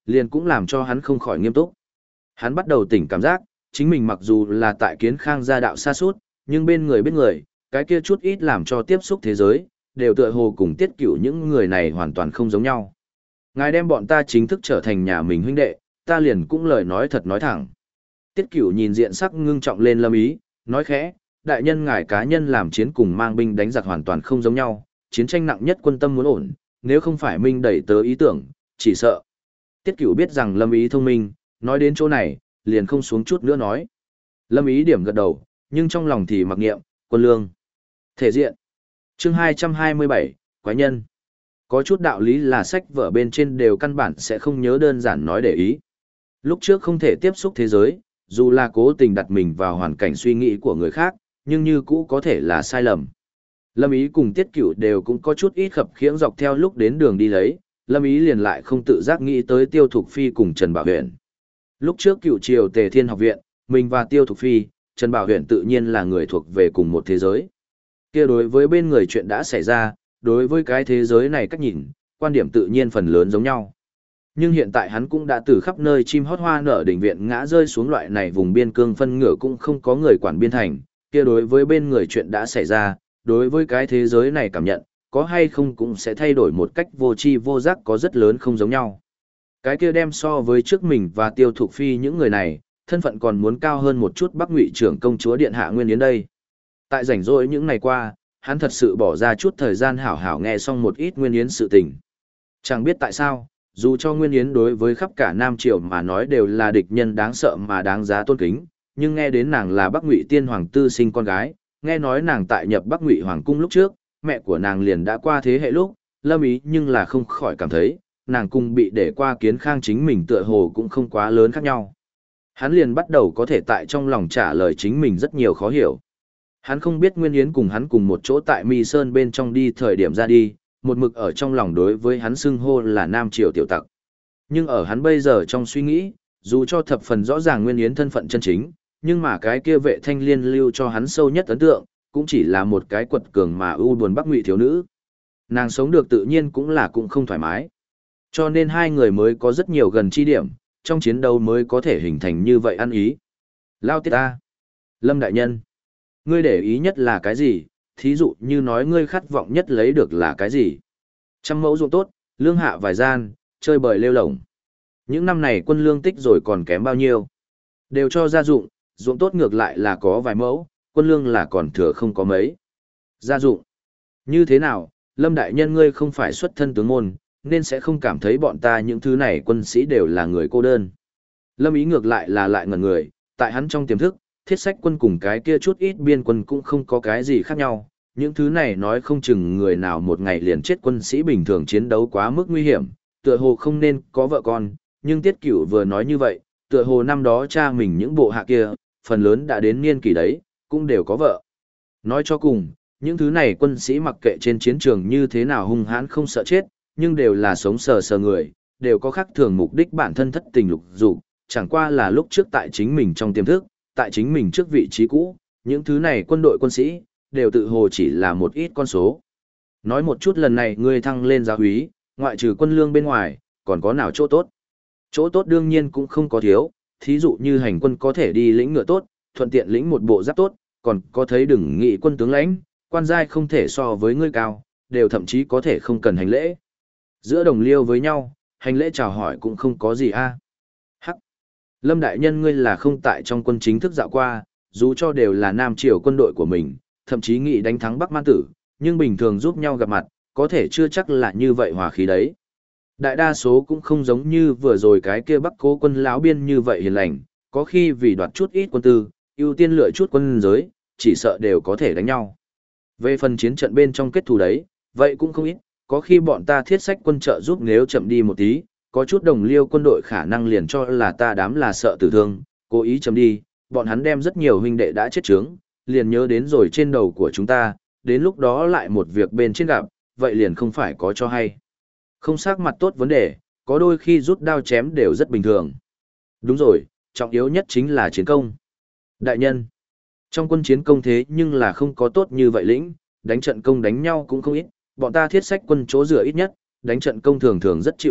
liền cũng làm cho hắn không khỏi nghiêm túc. Hắn bắt đầu tỉnh cảm giác, chính mình mặc dù là tại Kiến Khang gia đạo xa suốt, nhưng bên người biết người, cái kia chút ít làm cho tiếp xúc thế giới, đều tựa hồ cùng Tiết Cửu những người này hoàn toàn không giống nhau. Ngài đem bọn ta chính thức trở thành nhà mình huynh đệ, ta liền cũng lời nói thật nói thẳng. Tiết Cửu nhìn diện sắc ngưng trọng lên Lâm Ý, nói khẽ, đại nhân ngài cá nhân làm chiến cùng mang binh đánh giặc hoàn toàn không giống nhau, chiến tranh nặng nhất quân tâm muốn ổn, nếu không phải minh đẩy tớ ý tưởng, chỉ sợ. Tiết Cửu biết rằng Lâm Ý thông minh, nói đến chỗ này, liền không xuống chút nữa nói. Lâm Ý điểm gật đầu, nhưng trong lòng thì mặc niệm, quân lương. Thể diện. Chương 227, Quái nhân. Có chút đạo lý là sách vở bên trên đều căn bản sẽ không nhớ đơn giản nói để ý. Lúc trước không thể tiếp xúc thế giới, dù là cố tình đặt mình vào hoàn cảnh suy nghĩ của người khác, nhưng như cũ có thể là sai lầm. Lâm Ý cùng Tiết Cửu đều cũng có chút ít khập khiễng dọc theo lúc đến đường đi lấy, Lâm Ý liền lại không tự giác nghĩ tới Tiêu Thục Phi cùng Trần Bảo Huyền. Lúc trước Cựu triều Tề Thiên học viện, mình và Tiêu Thục Phi, Trần Bảo Huyền tự nhiên là người thuộc về cùng một thế giới. Kia đối với bên người chuyện đã xảy ra, đối với cái thế giới này cách nhìn, quan điểm tự nhiên phần lớn giống nhau. Nhưng hiện tại hắn cũng đã từ khắp nơi chim hót hoa nở đỉnh viện ngã rơi xuống loại này vùng biên cương phân ngựa cũng không có người quản biên thành, kia đối với bên người chuyện đã xảy ra, đối với cái thế giới này cảm nhận, có hay không cũng sẽ thay đổi một cách vô tri vô giác có rất lớn không giống nhau. Cái kia đem so với trước mình và Tiêu Thục Phi những người này, thân phận còn muốn cao hơn một chút Bắc Ngụy trưởng công chúa điện hạ Nguyên Yến đây. Tại rảnh rỗi những ngày qua, hắn thật sự bỏ ra chút thời gian hảo hảo nghe xong một ít Nguyên Yến sự tình. Chẳng biết tại sao, dù cho Nguyên Yến đối với khắp cả Nam Triều mà nói đều là địch nhân đáng sợ mà đáng giá tôn kính, nhưng nghe đến nàng là Bắc Ngụy tiên hoàng tư sinh con gái, nghe nói nàng tại nhập Bắc Ngụy hoàng cung lúc trước, mẹ của nàng liền đã qua thế hệ lúc, Lâm Ý nhưng là không khỏi cảm thấy, nàng cung bị để qua Kiến Khang chính mình tựa hồ cũng không quá lớn khác nhau. Hắn liền bắt đầu có thể tại trong lòng trả lời chính mình rất nhiều khó hiểu. Hắn không biết Nguyên Yến cùng hắn cùng một chỗ tại Mi Sơn bên trong đi thời điểm ra đi, một mực ở trong lòng đối với hắn xưng hô là Nam Triều tiểu tặc. Nhưng ở hắn bây giờ trong suy nghĩ, dù cho thập phần rõ ràng Nguyên Yến thân phận chân chính, nhưng mà cái kia Vệ Thanh Liên lưu cho hắn sâu nhất ấn tượng, cũng chỉ là một cái quật cường mà ưu buồn Bắc Ngụy thiếu nữ. Nàng sống được tự nhiên cũng không thoải mái. Cho nên hai người mới có rất nhiều gần chi điểm, trong chiến đấu mới có thể hình thành như vậy ăn ý. Lao tiết ta. Lâm đại nhân. Ngươi để ý nhất là cái gì, thí dụ như nói ngươi khát vọng nhất lấy được là cái gì. Trăm mẫu ruộng tốt, lương hạ vài gian, chơi bời lêu lổng. Những năm này quân lương tích rồi còn kém bao nhiêu. Đều cho gia dụng, ruộng tốt ngược lại là có vài mẫu, quân lương là còn thừa không có mấy. Gia dụng. Như thế nào, Lâm đại nhân ngươi không phải xuất thân tướng môn, nên sẽ không cảm thấy bọn ta những thứ này quân sĩ đều là người cô đơn. Lâm Ý ngược lại là lại ngẩn người, tại hắn trong tiềm thức, thiết sách quân cùng cái kia chút ít biên quân cũng không có cái gì khác nhau. Những thứ này nói không chừng người nào một ngày liền chết quân sĩ bình thường chiến đấu quá mức nguy hiểm, tựa hồ không nên có vợ con, nhưng Tiết Cửu vừa nói như vậy, tựa hồ năm đó cha mình những bộ hạ kia, phần lớn đã đến niên kỷ đấy, cũng đều có vợ. Nói cho cùng, những thứ này quân sĩ mặc kệ trên chiến trường như thế nào hung hãn không sợ chết, nhưng đều là sống sờ sờ người, đều có khác thường mục đích bản thân thất tình lục dục, chẳng qua là lúc trước tại chính mình trong tiềm thức, tại chính mình trước vị trí cũ, những thứ này quân đội quân sĩ, đều tự hồ chỉ là một ít con số. Nói một chút lần này ngươi thăng lên giáo úy, ngoại trừ quân lương bên ngoài, còn có nào chỗ tốt? Chỗ tốt đương nhiên cũng không có thiếu, thí dụ như hành quân có thể đi lĩnh ngựa tốt, thuận tiện lĩnh một bộ giáp tốt, còn có thấy đừng nghị quân tướng lãnh, quan giai không thể so với ngươi cao, đều thậm chí có thể không cần hành lễ. Giữa đồng liêu với nhau, hành lễ chào hỏi cũng không có gì a. Hắc. Lâm đại nhân ngươi là không tại trong quân chính thức dạo qua, dù cho đều là Nam Triều quân đội của mình, thậm chí nghĩ đánh thắng Bắc Man Tử, nhưng bình thường giúp nhau gặp mặt, có thể chưa chắc là như vậy hòa khí đấy. Đại đa số cũng không giống như vừa rồi cái kia Bắc Cố quân lão biên như vậy hiền lành, có khi vì đoạt chút ít quân tư, ưu tiên lựa chút quân giới, chỉ sợ đều có thể đánh nhau. Về phần chiến trận bên trong kết thù đấy, vậy cũng không ít, có khi bọn ta thiết sách quân trợ giúp nếu chậm đi một tí, có chút đồng liêu quân đội khả năng liền cho là ta đám là sợ tử thương, cố ý chậm đi, bọn hắn đem rất nhiều huynh đệ đã chết chướng, liền nhớ đến rồi trên đầu của chúng ta, đến lúc đó lại một việc bên trên gặp, vậy liền không phải có cho hay. Không sắc mặt tốt vấn đề, có đôi khi rút đao chém đều rất bình thường. Đúng rồi, trọng yếu nhất chính là chiến công. Đại nhân, trong quân chiến công thế nhưng là không có tốt như vậy lĩnh, đánh trận công đánh nhau cũng không ít, bọn ta thiết sách quân chỗ dựa ít nhất, đánh trận công thường thường rất chịu thiệt,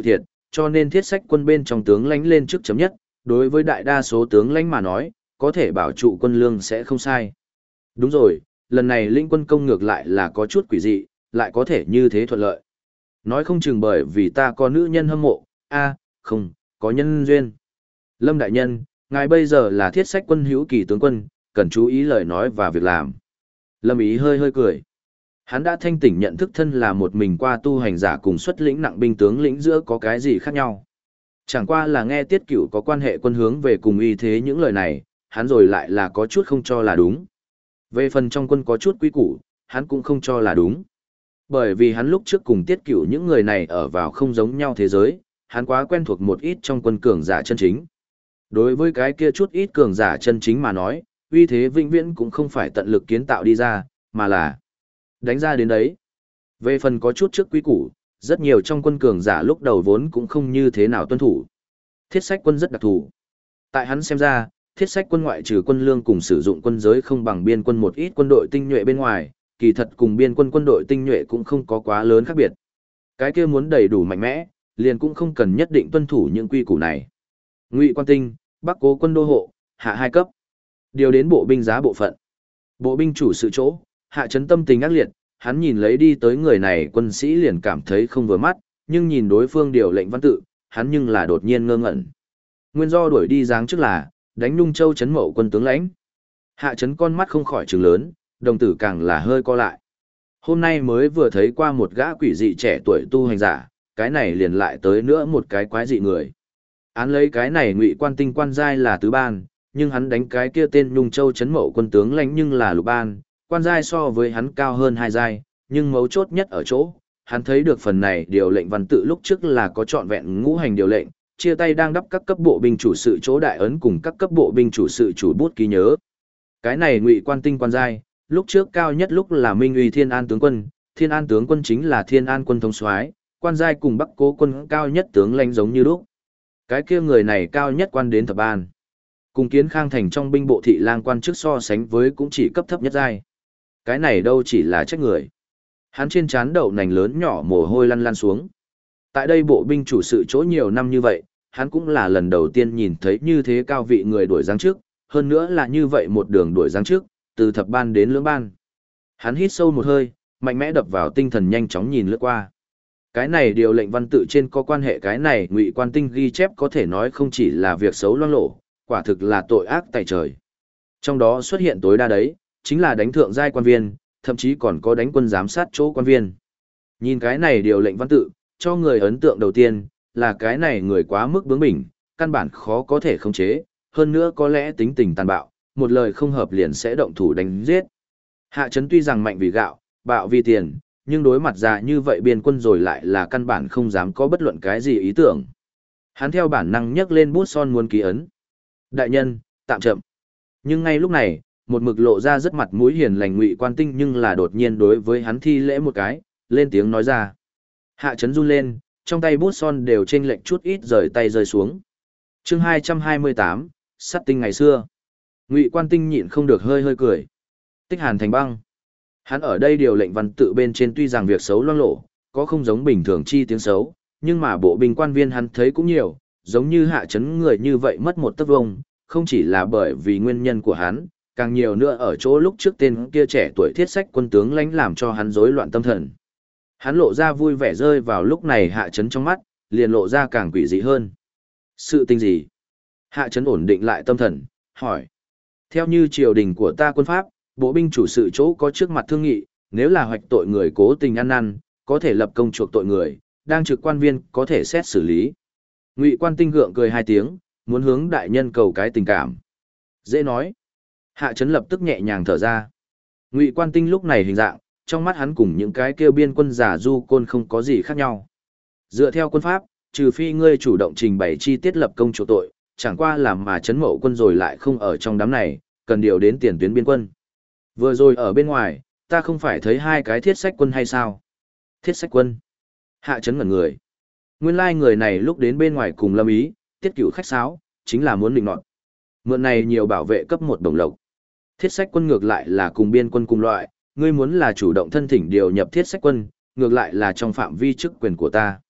cho nên thiết sách quân bên trong tướng lãnh lên trước chấm nhất, đối với đại đa số tướng lãnh mà nói, có thể bảo trụ quân lương sẽ không sai. Đúng rồi, lần này lĩnh quân công ngược lại là có chút quỷ dị, lại có thể như thế thuận lợi. Nói không chừng bởi vì ta có nữ nhân hâm mộ, không, có nhân duyên. Lâm đại nhân, ngài bây giờ là thiết sách quân hữu kỳ tướng quân, cần chú ý lời nói và việc làm. Lâm Ý hơi hơi cười. Hắn đã thanh tỉnh nhận thức thân là một mình qua tu hành giả cùng xuất lĩnh nặng binh tướng lĩnh giữa có cái gì khác nhau. Chẳng qua là nghe Tiết Cửu có quan hệ quân hướng về cùng uy thế những lời này, hắn rồi lại là có chút không cho là đúng. Về phần trong quân có chút quý củ, hắn cũng không cho là đúng. Bởi vì hắn lúc trước cùng Tiết Cửu những người này ở vào không giống nhau thế giới, hắn quá quen thuộc một ít trong quân cường giả chân chính. Đối với cái kia chút ít cường giả chân chính mà nói, uy thế vĩnh viễn cũng không phải tận lực kiến tạo đi ra, mà là đánh ra đến đấy. Về phần có chút trước quý củ, rất nhiều trong quân cường giả lúc đầu vốn cũng không như thế nào tuân thủ. Thiết sách quân rất đặc thù. Tại hắn xem ra, thiết sách quân ngoại trừ quân lương cùng sử dụng quân giới không bằng biên quân một ít quân đội tinh nhuệ bên ngoài, kỳ thật cùng biên quân quân đội tinh nhuệ cũng không có quá lớn khác biệt. Cái kia muốn đầy đủ mạnh mẽ, liền cũng không cần nhất định tuân thủ những quy củ này. Ngụy Quan Tinh, Bắc Cố quân đô hộ, hạ 2 cấp. Điều đến bộ binh giá bộ phận. Bộ binh chủ sự chỗ, hạ chấn tâm tình ác liệt, hắn nhìn lấy đi tới người này quân sĩ liền cảm thấy không vừa mắt, nhưng nhìn đối phương điều lệnh văn tự, hắn nhưng là đột nhiên ngơ ngẩn. Nguyên do đuổi đi dáng trước là, đánh Nhung Châu chấn mậu quân tướng lãnh. Hạ chấn con mắt không khỏi trừng lớn, đồng tử càng là hơi co lại. Hôm nay mới vừa thấy qua một gã quỷ dị trẻ tuổi tu hành giả, cái này liền lại tới nữa một cái quái dị người. Án lấy cái này Ngụy Quan Tinh quan giai là tứ ban, nhưng hắn đánh cái kia tên Nhung Châu chấn mậu quân tướng lãnh nhưng là lục ban, quan giai so với hắn cao hơn 2 giai, nhưng mấu chốt nhất ở chỗ, hắn thấy được phần này điều lệnh văn tự lúc trước là có trọn vẹn ngũ hành điều lệnh, chia tay đang đắp các cấp bộ binh chủ sự chỗ đại ấn cùng các cấp bộ binh chủ sự chủ bút ký nhớ. Cái này Ngụy Quan Tinh quan giai, lúc trước cao nhất lúc là Minh Uy Thiên An tướng quân, Thiên An tướng quân chính là Thiên An quân thống soái, quan giai cùng Bắc Cố quân cao nhất tướng lãnh giống như lúc. Cái kia người này cao nhất quan đến thập ban. Cùng Kiến Khang thành trong binh bộ thị lang quan chức so sánh với cũng chỉ cấp thấp nhất giai. Cái này đâu chỉ là trách người. Hắn trên trán đậu nành lớn nhỏ mồ hôi lăn lăn xuống. Tại đây bộ binh chủ sự chỗ nhiều năm như vậy, hắn cũng là lần đầu tiên nhìn thấy như thế cao vị người đuổi giáng trước, hơn nữa là như vậy một đường đuổi giáng trước, từ thập ban đến lưỡng ban. Hắn hít sâu một hơi, mạnh mẽ đập vào tinh thần nhanh chóng nhìn lướt qua. Cái này điều lệnh văn tự trên có quan hệ cái này Ngụy Quan Tinh ghi chép có thể nói không chỉ là việc xấu loang lổ, quả thực là tội ác tại trời. Trong đó xuất hiện tối đa đấy, chính là đánh thượng giai quan viên, thậm chí còn có đánh quân giám sát chỗ quan viên. Nhìn cái này điều lệnh văn tự, cho người ấn tượng đầu tiên, là cái này người quá mức bướng bỉnh, căn bản khó có thể khống chế, hơn nữa có lẽ tính tình tàn bạo, một lời không hợp liền sẽ động thủ đánh giết. Hạ Trấn tuy rằng mạnh vì gạo, bạo vì tiền, nhưng đối mặt ra như vậy biên quân rồi lại là căn bản không dám có bất luận cái gì ý tưởng. Hắn theo bản năng nhấc lên bút son muốn ký ấn. Đại nhân, tạm chậm. Nhưng ngay lúc này, một mực lộ ra rất mặt mũi hiền lành Ngụy Quan Tinh nhưng là đột nhiên đối với hắn thi lễ một cái, lên tiếng nói ra. Hạ Trấn run lên, trong tay bút son đều chênh lệch chút ít rời tay rơi xuống. Chương 228, sát tinh ngày xưa. Ngụy Quan Tinh nhịn không được hơi hơi cười. Tích Hàn thành băng. Hắn ở đây điều lệnh văn tự bên trên tuy rằng việc xấu loang lổ, có không giống bình thường chi tiếng xấu, nhưng mà bộ binh quan viên hắn thấy cũng nhiều, giống như Hạ Trấn người như vậy mất một tấc vông, không chỉ là bởi vì nguyên nhân của hắn, càng nhiều nữa ở chỗ lúc trước tên kia trẻ tuổi thiết sách quân tướng lãnh làm cho hắn rối loạn tâm thần. Hắn lộ ra vui vẻ rơi vào lúc này Hạ Trấn trong mắt, liền lộ ra càng quỷ dị hơn. Sự tình gì? Hạ Trấn ổn định lại tâm thần, hỏi. Theo như triều đình của ta quân pháp, bộ binh chủ sự chỗ có trước mặt thương nghị, nếu là hoạch tội người cố tình ăn năn, có thể lập công chuộc tội người, đang trực quan viên có thể xét xử lý. Ngụy Quan Tinh gượng cười 2 tiếng, muốn hướng đại nhân cầu cái tình cảm. Dễ nói. Hạ Trấn lập tức nhẹ nhàng thở ra. Ngụy Quan Tinh lúc này hình dạng, trong mắt hắn cùng những cái kêu biên quân giả du côn không có gì khác nhau. Dựa theo quân pháp, trừ phi ngươi chủ động trình bày chi tiết lập công chuộc tội, chẳng qua làm mà Trấn Mậu quân rồi lại không ở trong đám này, cần điều đến tiền tuyến biên quân. Vừa rồi ở bên ngoài, ta không phải thấy 2 cái thiết sách quân hay sao? Thiết sách quân. Hạ Trấn ngẩn người. Nguyên lai người này lúc đến bên ngoài cùng Lâm Ý, Tiết Cửu khách sáo, chính là muốn định nọt. Mượn này nhiều bảo vệ cấp 1 đồng lộc. Thiết sách quân ngược lại là cùng biên quân cùng loại, ngươi muốn là chủ động thân thỉnh điều nhập thiết sách quân, ngược lại là trong phạm vi chức quyền của ta.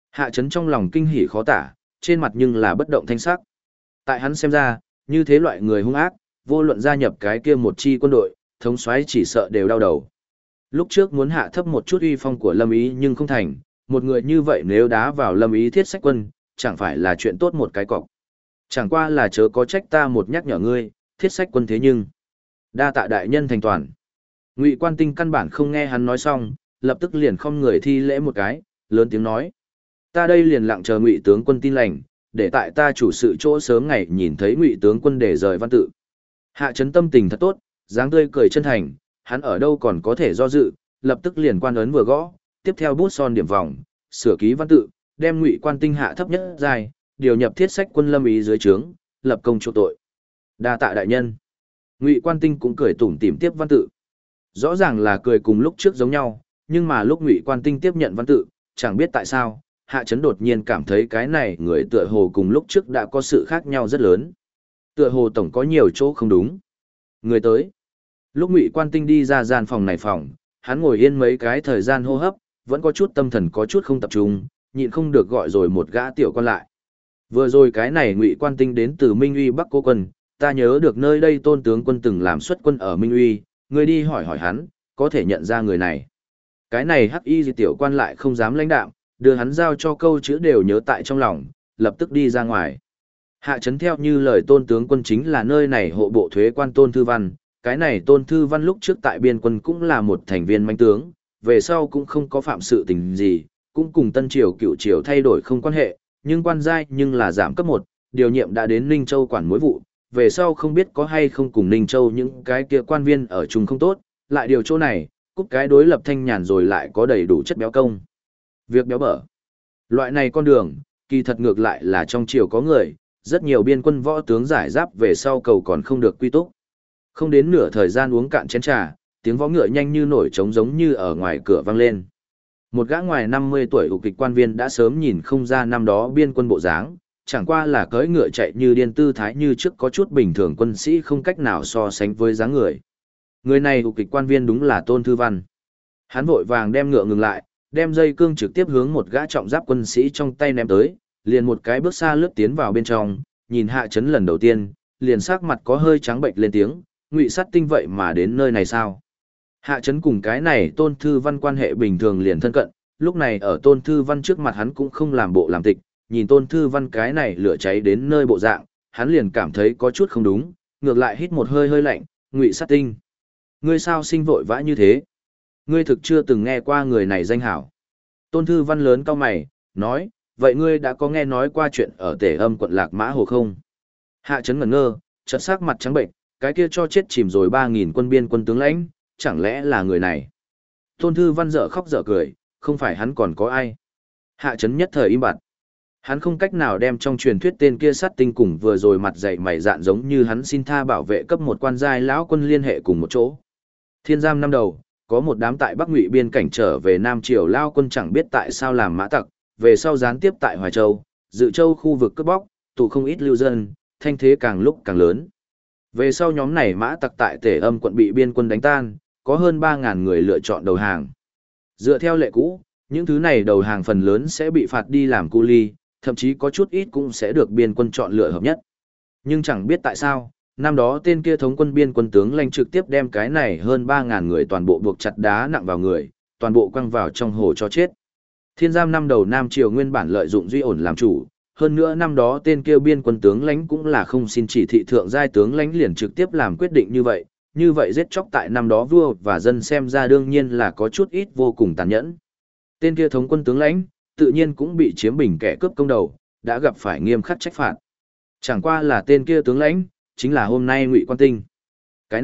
Hạ Chấn trong lòng kinh hỉ khó tả, trên mặt nhưng là bất động thanh sắc. Tại hắn xem ra, như thế loại người hung ác, vô luận gia nhập cái kia một chi quân đội, thống soái chỉ sợ đều đau đầu. Lúc trước muốn hạ thấp một chút uy phong của Lâm Ý nhưng không thành, một người như vậy nếu đá vào Lâm Ý thiết sách quân, chẳng phải là chuyện tốt một cái cọc. Chẳng qua là chớ có trách ta một nhắc nhở ngươi, thiết sách quân thế nhưng. Đa tạ đại nhân thành toàn. Ngụy Quan Tinh căn bản không nghe hắn nói xong, lập tức liền không người thi lễ một cái, lớn tiếng nói. Ta đây liền lặng chờ Ngụy tướng quân tin lành, để tại ta chủ sự chỗ sớm ngày nhìn thấy Ngụy tướng quân để rời văn tự. Hạ Chấn tâm tình thật tốt, dáng tươi cười chân thành, hắn ở đâu còn có thể do dự, lập tức liền quan ấn vừa gõ, tiếp theo bút son điểm vòng, sửa ký văn tự, đem Ngụy Quan Tinh hạ thấp nhất giai, điều nhập thiết sách quân Lâm Ý dưới trướng, lập công chuộc tội. Đa tạ đại nhân. Ngụy Quan Tinh cũng cười tủm tỉm tiếp văn tự. Rõ ràng là cười cùng lúc trước giống nhau, nhưng mà lúc Ngụy Quan Tinh tiếp nhận văn tự, chẳng biết tại sao, Hạ Chấn đột nhiên cảm thấy cái này người tựa hồ cùng lúc trước đã có sự khác nhau rất lớn. Tựa hồ tổng có nhiều chỗ không đúng. Người tới. Lúc Ngụy Quan Tinh đi ra gian phòng này phòng, hắn ngồi yên mấy cái thời gian hô hấp, vẫn có chút tâm thần có chút không tập trung, nhịn không được gọi rồi một gã tiểu quan lại. Vừa rồi cái này Ngụy Quan Tinh đến từ Minh Uy Bắc Cô Quân, ta nhớ được nơi đây Tôn tướng quân từng làm xuất quân ở Minh Uy, ngươi đi hỏi hỏi hắn, có thể nhận ra người này. Cái này hắc y tiểu quan lại không dám lãnh đạm, đưa hắn giao cho câu chữ đều nhớ tại trong lòng, lập tức đi ra ngoài. Hạ Chấn theo như lời Tôn tướng quân chính là nơi này hộ bộ thuế quan Tôn Thư Văn, cái này Tôn Thư Văn lúc trước tại biên quân cũng là một thành viên manh tướng, về sau cũng không có phạm sự tình gì, cũng cùng Tân Triều cựu triều thay đổi không quan hệ, nhưng quan giai nhưng là giảm cấp 1, điều nhiệm đã đến Ninh Châu quản mối vụ, về sau không biết có hay không cùng Ninh Châu những cái kia quan viên ở chung không tốt, lại điều chỗ này, cúp cái đối lập thanh nhàn rồi lại có đầy đủ chất béo công. Việc béo bở. Loại này con đường, kỳ thật ngược lại là trong triều có người, rất nhiều biên quân võ tướng giải giáp về sau cầu còn không được quy túc. Không đến nửa thời gian uống cạn chén trà, tiếng võ ngựa nhanh như nổi trống giống như ở ngoài cửa vang lên. Một gã ngoài 50 tuổi ục kịch quan viên đã sớm nhìn không ra năm đó biên quân bộ dáng, chẳng qua là cưỡi ngựa chạy như điên tư thái như trước có chút bình thường quân sĩ không cách nào so sánh với dáng người. Người này ục kịch quan viên đúng là Tôn Thư Văn. Hắn vội vàng đem ngựa ngừng lại, đem dây cương trực tiếp hướng một gã trọng giáp quân sĩ trong tay ném tới, liền một cái bước xa lướt tiến vào bên trong, nhìn Hạ Chấn lần đầu tiên, liền sắc mặt có hơi trắng bệch lên tiếng, Ngụy Sát Tinh vậy mà đến nơi này sao? Hạ Chấn cùng cái này Tôn Thư Văn quan hệ bình thường liền thân cận, lúc này ở Tôn Thư Văn trước mặt hắn cũng không làm bộ làm tịch, nhìn Tôn Thư Văn cái này lửa cháy đến nơi bộ dạng, hắn liền cảm thấy có chút không đúng, ngược lại hít một hơi hơi lạnh, Ngụy Sát Tinh. Ngươi sao sinh vội vã như thế? Ngươi thực chưa từng nghe qua người này danh hảo. Tôn Thư Văn lớn cau mày, nói, vậy ngươi đã có nghe nói qua chuyện ở Tể Âm quận Lạc Mã Hồ không? Hạ Chấn ngẩn ngơ, chợt sắc mặt trắng bệnh, cái kia cho chết chìm rồi 3.000 quân biên quân tướng lãnh, chẳng lẽ là người này? Tôn Thư Văn dở khóc dở cười, không phải hắn còn có ai? Hạ Chấn nhất thời im bặt. Hắn không cách nào đem trong truyền thuyết tên kia sát tinh cùng vừa rồi mặt dày mày dạn giống như hắn xin tha bảo vệ cấp một quan giai lão quân liên hệ cùng một chỗ. Thiên Giam năm đầu, có một đám tại Bắc Ngụy biên cảnh trở về Nam Triều lao quân chẳng biết tại sao làm mã tặc, về sau gián tiếp tại Hoài Châu, Dự Châu khu vực cướp bóc, tụ không ít lưu dân, thanh thế càng lúc càng lớn. Về sau nhóm này mã tặc tại Tể Âm quận bị biên quân đánh tan, có hơn 3.000 người lựa chọn đầu hàng. Dựa theo lệ cũ, những thứ này đầu hàng phần lớn sẽ bị phạt đi làm cu ly, thậm chí có chút ít cũng sẽ được biên quân chọn lựa hợp nhất. Nhưng chẳng biết tại sao, năm đó tên kia thống quân biên quân tướng lãnh trực tiếp đem cái này hơn 3.000 người toàn bộ buộc chặt đá nặng vào người, toàn bộ quăng vào trong hồ cho chết. Thiên Giam năm đầu Nam Triều nguyên bản lợi dụng Duy ổn làm chủ, hơn nữa năm đó tên kia biên quân tướng lãnh cũng là không xin chỉ thị thượng giai tướng lãnh liền trực tiếp làm quyết định như vậy giết chóc tại năm đó vua và dân xem ra đương nhiên là có chút ít vô cùng tàn nhẫn. Tên kia thống quân tướng lãnh, tự nhiên cũng bị chiếm bình kẻ cướp công đầu, đã gặp phải nghiêm khắc trách phạt. Chẳng qua là tên kia tướng lãnh, chính là hôm nay Ngụy Quan Tinh. Cái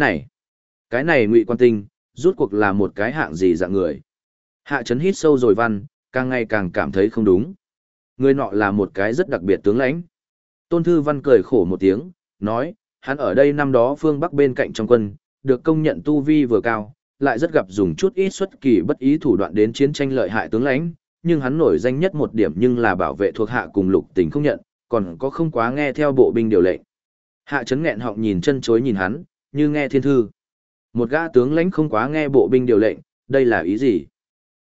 này Ngụy Quan Tinh, rút cuộc là một cái hạng gì dạng người. Hạ Chấn hít sâu rồi văn, càng ngày càng cảm thấy không đúng. Người nọ là một cái rất đặc biệt tướng lãnh. Tôn Thư Văn cười khổ một tiếng, nói, hắn ở đây năm đó phương Bắc bên cạnh trong quân, được công nhận tu vi vừa cao, lại rất gặp dùng chút ít xuất kỳ bất ý thủ đoạn đến chiến tranh lợi hại tướng lãnh, nhưng hắn nổi danh nhất một điểm nhưng là bảo vệ thuộc hạ cùng Lục Tình không nhận, còn có không quá nghe theo bộ binh điều lệnh. Hạ Chấn nghẹn họng nhìn chân chối nhìn hắn, như nghe thiên thư. Một gã tướng lãnh không quá nghe bộ binh điều lệnh, đây là ý gì?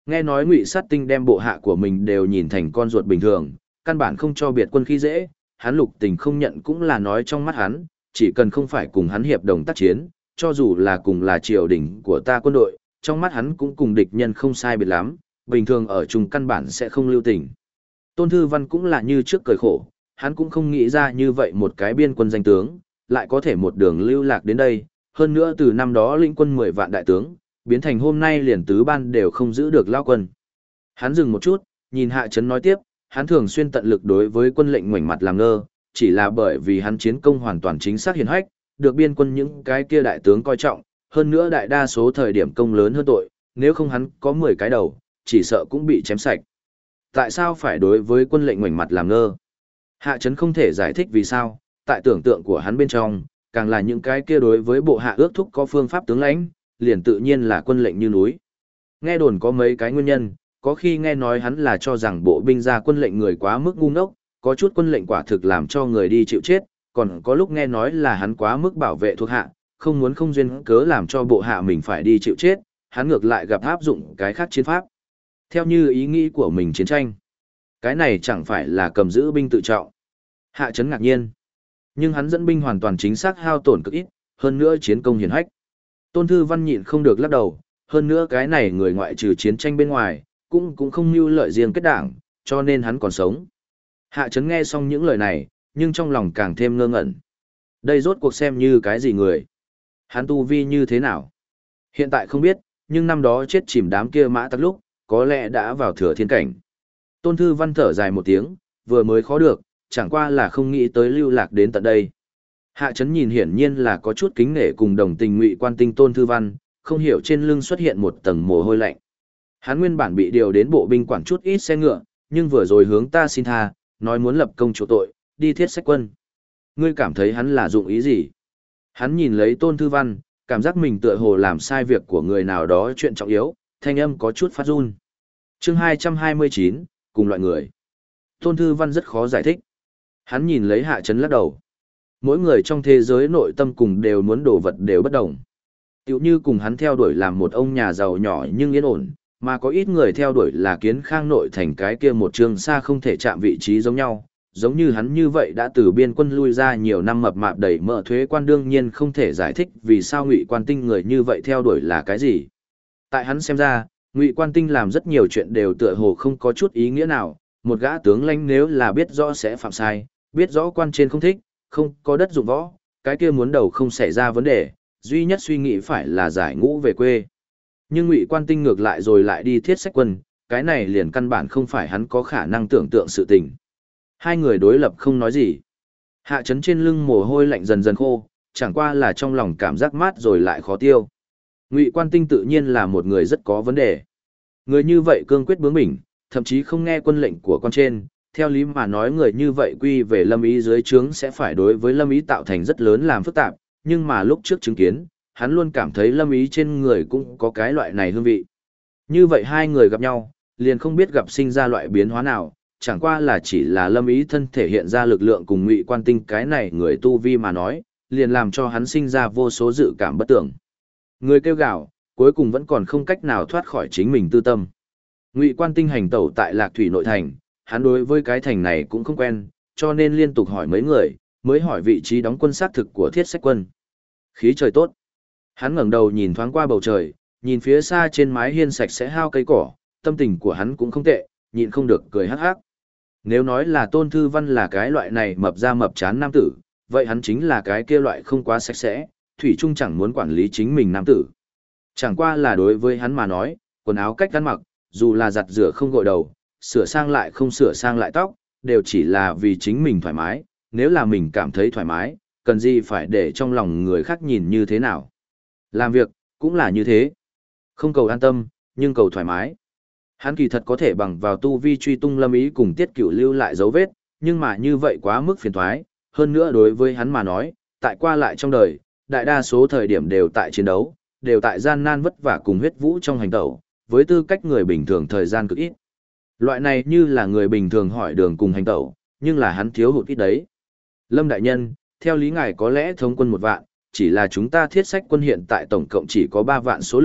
Nghe nói Ngụy Sát Tinh đem bộ hạ của mình đều nhìn thành con ruột bình thường, căn bản không cho biệt quân khi dễ, hắn Lục Tình không nhận cũng là nói trong mắt hắn, chỉ cần không phải cùng hắn hiệp đồng tác chiến, cho dù là cùng là triều đình của ta quân đội, trong mắt hắn cũng cùng địch nhân không sai biệt lắm, bình thường ở chung căn bản sẽ không lưu tình. Tôn Thư Văn cũng là như trước cười khổ, hắn cũng không nghĩ ra như vậy một cái biên quân danh tướng, lại có thể một đường lưu lạc đến đây, hơn nữa từ năm đó lĩnh quân 10 vạn đại tướng, biến thành hôm nay liền tứ ban đều không giữ được lao quân. Hắn dừng một chút, nhìn Hạ Chấn nói tiếp, hắn thường xuyên tận lực đối với quân lệnh ngoảnh mặt làm ngơ, chỉ là bởi vì hắn chiến công hoàn toàn chính xác hiển hách, được biên quân những cái kia đại tướng coi trọng, hơn nữa đại đa số thời điểm công lớn hơn tội, nếu không hắn có 10 cái đầu, chỉ sợ cũng bị chém sạch. Tại sao phải đối với quân lệnh ngoảnh mặt làm ngơ? Hạ Chấn không thể giải thích vì sao, tại tưởng tượng của hắn bên trong, càng là những cái kia đối với bộ hạ ước thúc có phương pháp tướng lãnh, liền tự nhiên là quân lệnh như núi. Nghe đồn có mấy cái nguyên nhân, có khi nghe nói hắn là cho rằng bộ binh ra quân lệnh người quá mức ngu ngốc, có chút quân lệnh quả thực làm cho người đi chịu chết, còn có lúc nghe nói là hắn quá mức bảo vệ thuộc hạ, không muốn không duyên cớ làm cho bộ hạ mình phải đi chịu chết, hắn ngược lại gặp áp dụng cái khác chiến pháp. Theo như ý nghĩ của mình chiến tranh. Cái này chẳng phải là cầm giữ binh tự trọng. Hạ Chấn ngạc nhiên. Nhưng hắn dẫn binh hoàn toàn chính xác hao tổn cực ít, hơn nữa chiến công hiển hách. Tôn Thư Văn nhịn không được lắc đầu, hơn nữa cái này người ngoại trừ chiến tranh bên ngoài, cũng không mưu lợi riêng kết đảng, cho nên hắn còn sống. Hạ Chấn nghe xong những lời này, nhưng trong lòng càng thêm ngơ ngẩn. Đây rốt cuộc xem như cái gì người? Hắn tu vi như thế nào? Hiện tại không biết, nhưng năm đó chết chìm đám kia mã tặc lúc, có lẽ đã vào thừa thiên cảnh. Tôn Thư Văn thở dài một tiếng, vừa mới khó được, chẳng qua là không nghĩ tới lưu lạc đến tận đây. Hạ Chấn nhìn hiển nhiên là có chút kính nể cùng đồng tình Ngụy Quan Tinh Tôn Thư Văn, không hiểu trên lưng xuất hiện một tầng mồ hôi lạnh. Hắn nguyên bản bị điều đến bộ binh quản chút ít xe ngựa, nhưng vừa rồi hướng ta xin tha, nói muốn lập công chỗ tội, đi thiết sách quân. Ngươi cảm thấy hắn là dụng ý gì? Hắn nhìn lấy Tôn Thư Văn, cảm giác mình tựa hồ làm sai việc của người nào đó chuyện trọng yếu, thanh âm có chút phát run. Chương 229, cùng loại người. Tôn Thư Văn rất khó giải thích. Hắn nhìn lấy Hạ Chấn lắc đầu. Mỗi người trong thế giới nội tâm cùng đều muốn đồ vật đều bất đồng. Tiểu như cùng hắn theo đuổi làm một ông nhà giàu nhỏ nhưng yên ổn, mà có ít người theo đuổi là kiến khang nội thành cái kia một trường xa không thể chạm vị trí giống nhau. Giống như hắn như vậy đã từ biên quân lui ra nhiều năm mập mạp đẩy mỡ thuế quan đương nhiên không thể giải thích vì sao Ngụy Quan Tinh người như vậy theo đuổi là cái gì. Tại hắn xem ra, Ngụy Quan Tinh làm rất nhiều chuyện đều tựa hồ không có chút ý nghĩa nào, một gã tướng lãnh nếu là biết rõ sẽ phạm sai, biết rõ quan trên không thích, không có đất dụng võ, cái kia muốn đầu không xảy ra vấn đề, duy nhất suy nghĩ phải là giải ngũ về quê. Nhưng Ngụy Quan Tinh ngược lại rồi lại đi thiết sách quân, cái này liền căn bản không phải hắn có khả năng tưởng tượng sự tình. Hai người đối lập không nói gì. Hạ Chấn trên lưng mồ hôi lạnh dần dần khô, chẳng qua là trong lòng cảm giác mát rồi lại khó tiêu. Ngụy Quan Tinh tự nhiên là một người rất có vấn đề. Người như vậy cương quyết bướng bỉnh, thậm chí không nghe quân lệnh của con trên, theo lý mà nói người như vậy quy về Lâm Ý dưới trướng sẽ phải đối với Lâm Ý tạo thành rất lớn làm phức tạp, nhưng mà lúc trước chứng kiến, hắn luôn cảm thấy Lâm Ý trên người cũng có cái loại này hương vị. Như vậy hai người gặp nhau, liền không biết gặp sinh ra loại biến hóa nào, chẳng qua là chỉ là Lâm Ý thân thể hiện ra lực lượng cùng Ngụy Quan Tinh cái này người tu vi mà nói, liền làm cho hắn sinh ra vô số dự cảm bất tưởng. Người kêu gào, cuối cùng vẫn còn không cách nào thoát khỏi chính mình tư tâm. Ngụy Quan Tinh hành tẩu tại Lạc Thủy nội thành, hắn đối với cái thành này cũng không quen, cho nên liên tục hỏi mấy người, mới hỏi vị trí đóng quân xác thực của thiết sách quân. Khí trời tốt. Hắn ngẩng đầu nhìn thoáng qua bầu trời, nhìn phía xa trên mái hiên sạch sẽ hao cây cỏ, tâm tình của hắn cũng không tệ, nhịn không được cười hắc hắc. Nếu nói là Tôn Thư Văn là cái loại này mập ra mập chán nam tử, vậy hắn chính là cái kia loại không quá sạch sẽ, thủy chung chẳng muốn quản lý chính mình nam tử. Chẳng qua là đối với hắn mà nói, quần áo cách ăn mặc, dù là giặt rửa không gội đầu, sửa sang lại không sửa sang lại tóc, đều chỉ là vì chính mình thoải mái, nếu là mình cảm thấy thoải mái, cần gì phải để trong lòng người khác nhìn như thế nào. Làm việc, cũng là như thế. Không cầu an tâm, nhưng cầu thoải mái. Hắn kỳ thật có thể bằng vào tu vi truy tung Lâm Ý cùng Tiết Cửu lưu lại dấu vết, nhưng mà như vậy quá mức phiền toái, hơn nữa đối với hắn mà nói, tại qua lại trong đời, đại đa số thời điểm đều tại chiến đấu, đều tại gian nan vất vả cùng huyết vũ trong hành tẩu, với tư cách người bình thường thời gian cực ít. Loại này như là người bình thường hỏi đường cùng hành tẩu, nhưng là hắn thiếu hụt ít đấy. Lâm đại nhân, theo lý ngài có lẽ thống quân 1 vạn, chỉ là chúng ta thiết sách quân hiện tại tổng cộng chỉ có 3 vạn số lượng,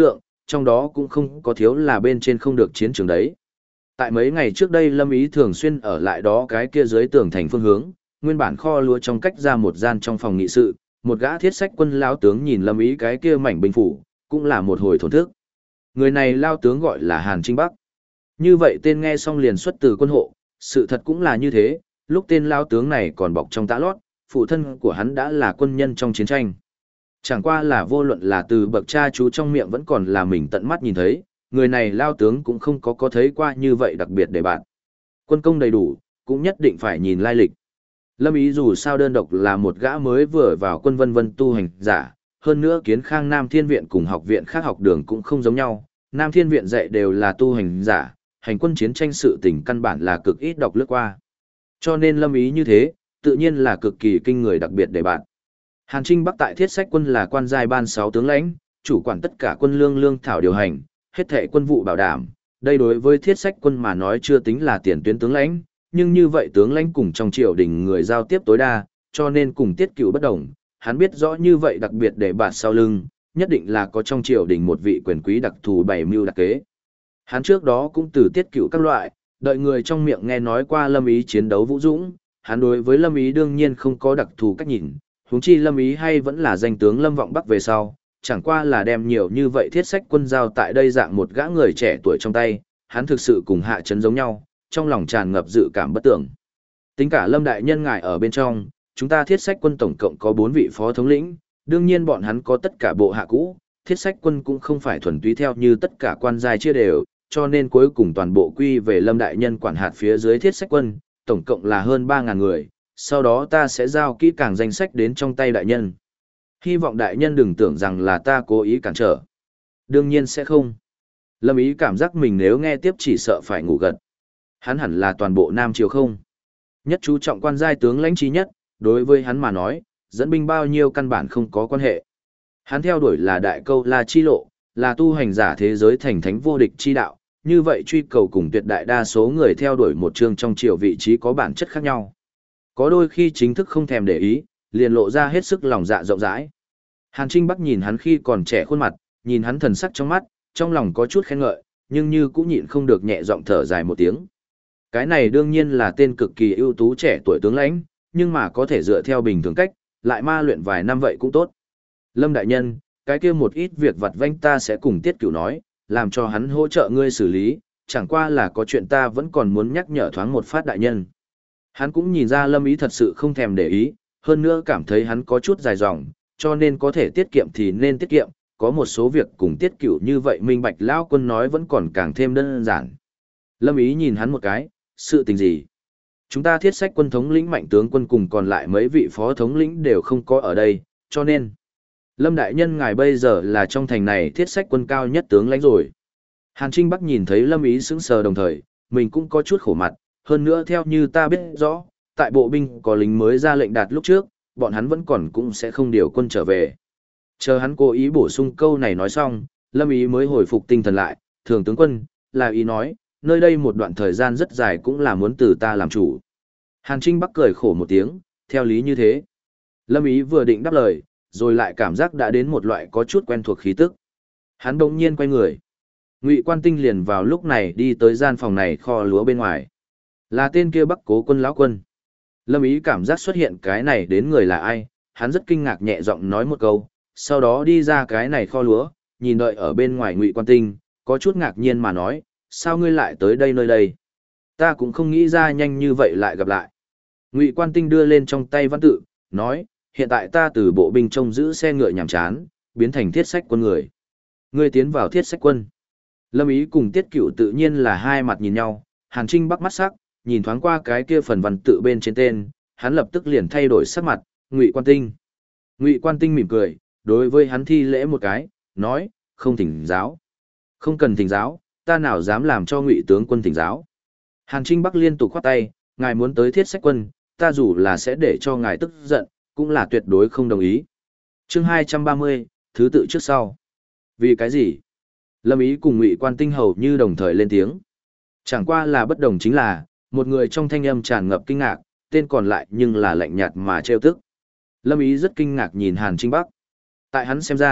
trong đó cũng không có thiếu là bên trên không được chiến trường đấy. Tại mấy ngày trước đây Lâm Ý thường xuyên ở lại đó cái kia dưới tường thành phương hướng, nguyên bản kho lúa trong cách ra một gian trong phòng nghị sự, một gã thiết sách quân lao tướng nhìn Lâm Ý cái kia mảnh binh phủ, cũng là một hồi thổn thức. Người này lao tướng gọi là Hàn Trinh Bắc. Như vậy tên nghe xong liền xuất từ quân hộ, sự thật cũng là như thế, lúc tên lao tướng này còn bọc trong tã lót, phụ thân của hắn đã là quân nhân trong chiến tranh. Chẳng qua là vô luận là từ bậc cha chú trong miệng vẫn còn là mình tận mắt nhìn thấy, người này lao tướng cũng không có thấy qua như vậy đặc biệt để bạn. Quân công đầy đủ, cũng nhất định phải nhìn lai lịch. Lâm Ý dù sao đơn độc là một gã mới vừa vào quân vân vân tu hành giả, hơn nữa Kiến Khang Nam Thiên Viện cùng học viện khác học đường cũng không giống nhau, Nam Thiên Viện dạy đều là tu hành giả, hành quân chiến tranh sự tình căn bản là cực ít đọc lướt qua. Cho nên Lâm Ý như thế, tự nhiên là cực kỳ kinh người đặc biệt để bạn. Hàn Trinh Bắc tại Thiết Sách quân là quan giai ban 6 tướng lãnh, chủ quản tất cả quân lương thảo điều hành, hết thảy quân vụ bảo đảm. Đây đối với Thiết Sách quân mà nói chưa tính là tiền tuyến tướng lãnh, nhưng như vậy tướng lãnh cùng trong triều đình người giao tiếp tối đa, cho nên cùng Tiết Cửu bất đồng, hắn biết rõ như vậy đặc biệt để bạn sau lưng, nhất định là có trong triều đình một vị quyền quý đặc thù bày mưu đặc kế. Hắn trước đó cũng từ Tiết Cửu các loại, đợi người trong miệng nghe nói qua Lâm Ý chiến đấu vũ dũng, hắn đối với Lâm Ý đương nhiên không có đặc thù cách nhìn, huống chi Lâm Ý hay vẫn là danh tướng Lâm Vọng Bắc về sau, chẳng qua là đem nhiều như vậy Thiết Sách quân giao tại đây dạng một gã người trẻ tuổi trong tay, hắn thực sự cùng Hạ Chấn giống nhau, trong lòng tràn ngập dự cảm bất tưởng. Tính cả Lâm đại nhân ngài ở bên trong, chúng ta Thiết Sách quân tổng cộng có 4 vị phó thống lĩnh, đương nhiên bọn hắn có tất cả bộ hạ cũ, Thiết Sách quân cũng không phải thuần túy theo như tất cả quan giai chia đều, cho nên cuối cùng toàn bộ quy về Lâm đại nhân quản hạt phía dưới Thiết Sách quân, tổng cộng là hơn 3.000 người, sau đó ta sẽ giao kỹ càng danh sách đến trong tay đại nhân. Hy vọng đại nhân đừng tưởng rằng là ta cố ý cản trở. Đương nhiên sẽ không. Lâm Ý cảm giác mình nếu nghe tiếp chỉ sợ phải ngủ gật. Hắn hẳn là toàn bộ Nam Triều không. Nhất chú trọng quan giai tướng lãnh trí nhất, đối với hắn mà nói, dẫn binh bao nhiêu căn bản không có quan hệ. Hắn theo đuổi là đại câu la chi lộ, là tu hành giả thế giới thành thánh vô địch chi đạo, như vậy truy cầu cùng tuyệt đại đa số người theo đuổi một chương trong triều vị trí có bản chất khác nhau. Có đôi khi chính thức không thèm để ý, liền lộ ra hết sức lòng dạ rộng rãi. Hàn Trinh Bắc nhìn hắn khi còn trẻ khuôn mặt, nhìn hắn thần sắc trong mắt, trong lòng có chút khen ngợi, nhưng như cũng nhịn không được nhẹ giọng thở dài một tiếng. Cái này đương nhiên là tên cực kỳ ưu tú trẻ tuổi tướng lãnh, nhưng mà có thể dựa theo bình thường cách, lại ma luyện vài năm vậy cũng tốt. Lâm đại nhân, cái kia một ít việc vặt vãnh ta sẽ cùng Tiết Cửu nói, làm cho hắn hỗ trợ ngươi xử lý, chẳng qua là có chuyện ta vẫn còn muốn nhắc nhở thoáng một phát đại nhân. Hắn cũng nhìn ra Lâm Ý thật sự không thèm để ý, hơn nữa cảm thấy hắn có chút dài dòng, cho nên có thể tiết kiệm thì nên tiết kiệm, có một số việc cùng Tiết Cửu như vậy minh bạch lão quân nói vẫn còn càng thêm đơn giản. Lâm Ý nhìn hắn một cái, sự tình gì? Chúng ta Thiết Sách quân thống lĩnh Mạnh tướng quân cùng còn lại mấy vị phó thống lĩnh đều không có ở đây, cho nên Lâm đại nhân ngài bây giờ là trong thành này Thiết Sách quân cao nhất tướng lãnh rồi. Hàn Trinh Bắc nhìn thấy Lâm Ý sững sờ đồng thời, mình cũng có chút khổ mặt, hơn nữa theo như ta biết rõ, tại bộ binh có lính mới ra lệnh đạt lúc trước, bọn hắn vẫn còn cũng sẽ không điều quân trở về. Chờ hắn cố ý bổ sung câu này nói xong, Lâm Ý mới hồi phục tinh thần lại, thường tướng quân, là ý nói, nơi đây một đoạn thời gian rất dài cũng là muốn từ ta làm chủ. Hàn Trinh Bắc cười khổ một tiếng, theo lý như thế. Lâm Ý vừa định đáp lời, rồi lại cảm giác đã đến một loại có chút quen thuộc khí tức. Hắn bỗng nhiên quay người. Ngụy Quan Tinh liền vào lúc này đi tới gian phòng này kho lúa bên ngoài. Là tên kia Bắc Cố quân lão quân. Lâm Ý cảm giác xuất hiện cái này đến người là ai, hắn rất kinh ngạc nhẹ giọng nói một câu, sau đó đi ra cái này kho lúa, nhìn đợi ở bên ngoài Ngụy Quan Tinh, có chút ngạc nhiên mà nói, sao ngươi lại tới đây nơi đây? Ta cũng không nghĩ ra nhanh như vậy lại gặp lại. Ngụy Quan Tinh đưa lên trong tay văn tự, nói, hiện tại ta từ bộ binh trông giữ xe ngựa nhàm chán, biến thành Thiết Sách quân người. Ngươi tiến vào Thiết Sách quân. Lâm Ý cùng Tiết Cửu tự nhiên là hai mặt nhìn nhau, Hàn Trinh Bắc mắt sắc, nhìn thoáng qua cái kia phần văn tự bên trên tên, hắn lập tức liền thay đổi sắc mặt, Ngụy Quan Tinh. Ngụy Quan Tinh mỉm cười, đối với hắn thi lễ một cái, nói, không thỉnh giáo. Không cần thỉnh giáo, ta nào dám làm cho Ngụy tướng quân thỉnh giáo. Hàn Trinh Bắc liên tục khoát tay, ngài muốn tới Thiết Sách quân, ta dù là sẽ để cho ngài tức giận, cũng là tuyệt đối không đồng ý. Chương 230, thứ tự trước sau. Vì cái gì? Lâm Ý cùng Ngụy Quan Tinh hầu như đồng thời lên tiếng. Chẳng qua là bất đồng chính là, một người trong thanh âm tràn ngập kinh ngạc, tên còn lại nhưng là lạnh nhạt mà trêu tức. Lâm Ý rất kinh ngạc nhìn Hàn Trinh Bắc. Tại hắn xem ra,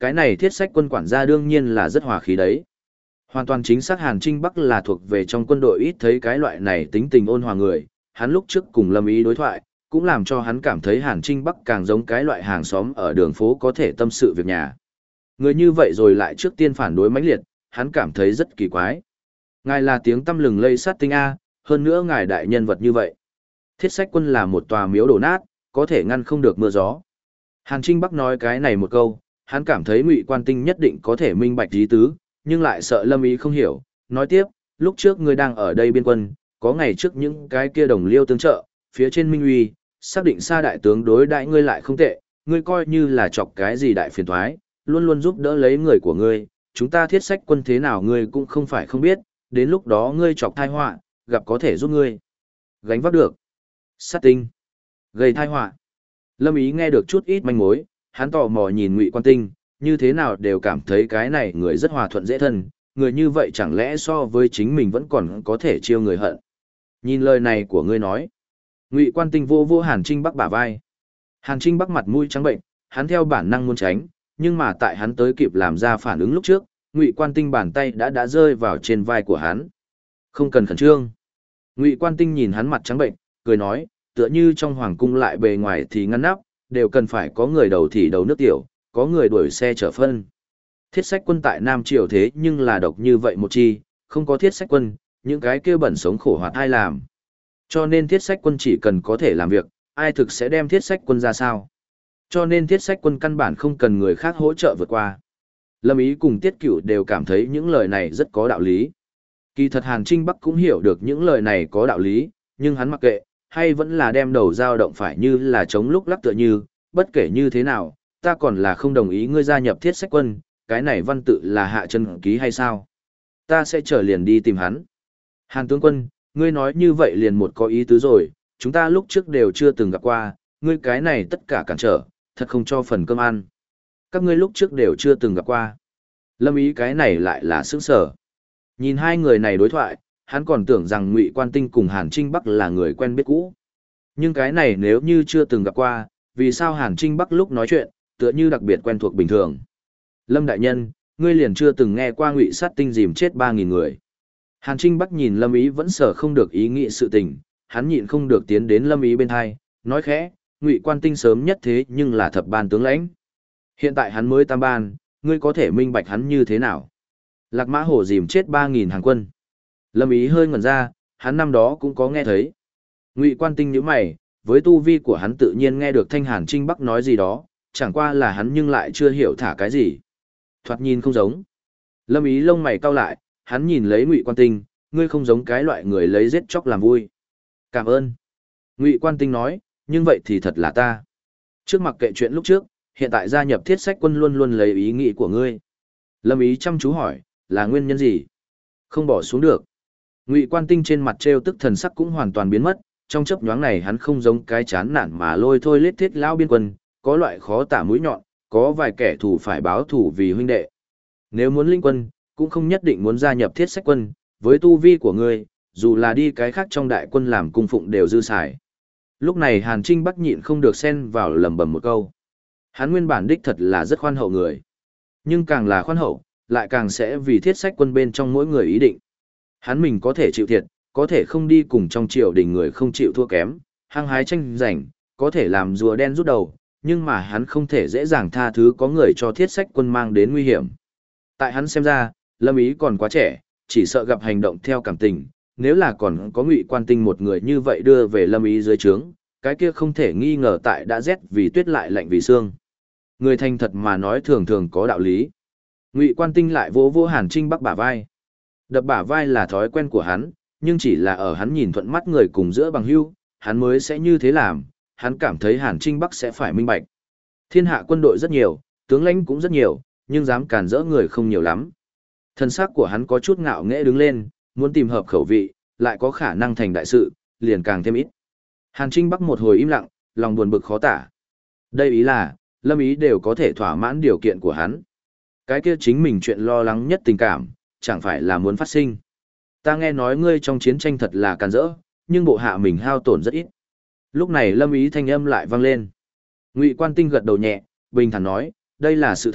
cái này thiết sách quân quản gia đương nhiên là rất hòa khí đấy. Hoàn toàn chính xác Hàn Trinh Bắc là thuộc về trong quân đội ít thấy cái loại này tính tình ôn hòa người, hắn lúc trước cùng Lâm Ý đối thoại, cũng làm cho hắn cảm thấy Hàn Trinh Bắc càng giống cái loại hàng xóm ở đường phố có thể tâm sự việc nhà. Người như vậy rồi lại trước tiên phản đối mãnh liệt, hắn cảm thấy rất kỳ quái. Ngài là tiếng tăm lừng lây sát tinh A, hơn nữa ngài đại nhân vật như vậy. Thiết sách quân là một tòa miếu đổ nát, có thể ngăn không được mưa gió. Hàn Trinh Bắc nói cái này một câu, hắn cảm thấy Ngụy Quan Tinh nhất định có thể minh bạch ý tứ, nhưng lại sợ Lâm Ý không hiểu. Nói tiếp, lúc trước ngươi đang ở đây biên quân, có ngày trước những cái kia đồng liêu tương trợ, phía trên Minh Uy, xác định Sa đại tướng đối đãi ngươi lại không tệ, ngươi coi như là chọc cái gì đại phiền toái, luôn luôn giúp đỡ lấy người của ngươi, chúng ta thiết sách quân thế nào ngươi cũng không phải không biết, đến lúc đó ngươi chọc tai họa, gặp có thể giúp ngươi gánh vác được. Sát tinh, gây tai họa. Lâm Ý nghe được chút ít manh mối, hắn tò mò nhìn Ngụy Quan Tinh, như thế nào đều cảm thấy cái này người rất hòa thuận dễ thân, người như vậy chẳng lẽ so với chính mình vẫn còn có thể chiêu người hận. Nhìn lời này của ngươi nói. Ngụy Quan Tinh vô vô Hàn Trinh Bắc bả vai. Hàn Trinh Bắc mặt mũi trắng bệnh, hắn theo bản năng muốn tránh, nhưng mà tại hắn tới kịp làm ra phản ứng lúc trước, Ngụy Quan Tinh bàn tay đã rơi vào trên vai của hắn. Không cần khẩn trương. Ngụy Quan Tinh nhìn hắn mặt trắng bệnh, cười nói, tựa như trong hoàng cung lại bề ngoài thì ngăn nắp, đều cần phải có người đầu thì đầu nước tiểu, có người đuổi xe chở phân. Thiết sách quân tại Nam Triều thế nhưng là độc như vậy một chi, không có thiết sách quân, những cái kia bẩn sống khổ hoạt ai làm. Cho nên thiết sách quân chỉ cần có thể làm việc, ai thực sẽ đem thiết sách quân ra sao. Cho nên thiết sách quân căn bản không cần người khác hỗ trợ vượt qua. Lâm Ý cùng Tiết Cửu đều cảm thấy những lời này rất có đạo lý. Kỳ thật Hàn Trinh Bắc cũng hiểu được những lời này có đạo lý, nhưng hắn mặc kệ, hay vẫn là đem đầu dao động phải như là chống lúc lắc tựa như, bất kể như thế nào, ta còn là không đồng ý ngươi gia nhập thiết sách quân, cái này văn tự là hạ chân ký hay sao? Ta sẽ trở liền đi tìm hắn. Hàn tướng quân, ngươi nói như vậy liền một có ý tứ rồi, chúng ta lúc trước đều chưa từng gặp qua, ngươi cái này tất cả cản trở, thật không cho phần cơm ăn. Các ngươi lúc trước đều chưa từng gặp qua. Lâm Ý cái này lại là sững sở. Nhìn hai người này đối thoại, hắn còn tưởng rằng Ngụy Quan Tinh cùng Hàn Trinh Bắc là người quen biết cũ. Nhưng cái này nếu như chưa từng gặp qua, vì sao Hàn Trinh Bắc lúc nói chuyện, tựa như đặc biệt quen thuộc bình thường. Lâm đại nhân, ngươi liền chưa từng nghe qua Ngụy sát tinh dìm chết 3.000 người. Hàn Trinh Bắc nhìn Lâm Ý vẫn sở không được ý nghĩ sự tình, hắn nhịn không được tiến đến Lâm Ý bên hai, nói khẽ, Ngụy Quan Tinh sớm nhất thế nhưng là thập ban tướng lãnh. Hiện tại hắn mới tam ban, ngươi có thể minh bạch hắn như thế nào? Lạc Mã Hổ dìm chết 3.000 hàng quân. Lâm Ý hơi ngẩn ra, hắn năm đó cũng có nghe thấy. Ngụy Quan Tinh nhíu mày, với tu vi của hắn tự nhiên nghe được Thanh Hàn Trinh Bắc nói gì đó, chẳng qua là hắn nhưng lại chưa hiểu thả cái gì. Thoạt nhìn không giống. Lâm Ý lông mày cau lại, hắn nhìn lấy Ngụy Quan Tinh, ngươi không giống cái loại người lấy giết chóc làm vui. Cảm ơn. Ngụy Quan Tinh nói, nhưng vậy thì thật là ta. Trước mặc kệ chuyện lúc trước, hiện tại gia nhập thiết sách quân luôn luôn lấy ý nghĩ của ngươi. Lâm Ý chăm chú hỏi, là nguyên nhân gì? Không bỏ xuống được. Ngụy Quan Tinh trên mặt trêu tức thần sắc cũng hoàn toàn biến mất, trong chớp nhoáng này hắn không giống cái chán nản mà lôi thôi lết thiết lão biên quân, có loại khó tả mũi nhọn, có vài kẻ thù phải báo thù vì huynh đệ. Nếu muốn linh quân, cũng không nhất định muốn gia nhập thiết sách quân, với tu vi của ngươi, dù là đi cái khác trong đại quân làm cung phụng đều dư xài. Lúc này Hàn Trinh Bắc nhịn không được xen vào lẩm bẩm một câu. Hắn nguyên bản đích thật là rất khoan hậu người. Nhưng càng là khoan hậu, lại càng sẽ vì thiết sách quân bên trong mỗi người ý định. Hắn mình có thể chịu thiệt, có thể không đi cùng trong triều đình người không chịu thua kém, hăng hái tranh giành, có thể làm rùa đen rút đầu, nhưng mà hắn không thể dễ dàng tha thứ có người cho thiết sách quân mang đến nguy hiểm. Tại hắn xem ra, Lâm Ý còn quá trẻ, chỉ sợ gặp hành động theo cảm tình, nếu là còn có Ngụy Quan Tinh một người như vậy đưa về Lâm Ý dưới trướng, cái kia không thể nghi ngờ tại đã rét vì tuyết lại lạnh vì xương. Người thành thật mà nói thường thường có đạo lý. Ngụy Quan Tinh lại vỗ vỗ Hàn Trinh Bắc bả vai. Đập bả vai là thói quen của hắn, nhưng chỉ là ở hắn nhìn thuận mắt người cùng giữa bằng hữu, hắn mới sẽ như thế làm, hắn cảm thấy Hàn Trinh Bắc sẽ phải minh bạch. Thiên hạ quân đội rất nhiều, tướng lãnh cũng rất nhiều, nhưng dám cản rỡ người không nhiều lắm. Thân xác của hắn có chút ngạo nghễ đứng lên, muốn tìm hợp khẩu vị, lại có khả năng thành đại sự, liền càng thêm ít. Hàn Trinh Bắc một hồi im lặng, lòng buồn bực khó tả. Đây ý là, Lâm Ý đều có thể thỏa mãn điều kiện của hắn. Cái kia chính mình chuyện lo lắng nhất tình cảm, chẳng phải là muốn phát sinh. Ta nghe nói ngươi trong chiến tranh thật là càn rỡ, nhưng bộ hạ mình hao tổn rất ít. Lúc này Lâm Ý thanh âm lại vang lên. Ngụy Quan Tinh gật đầu nhẹ, bình thản nói, đây là sự thật,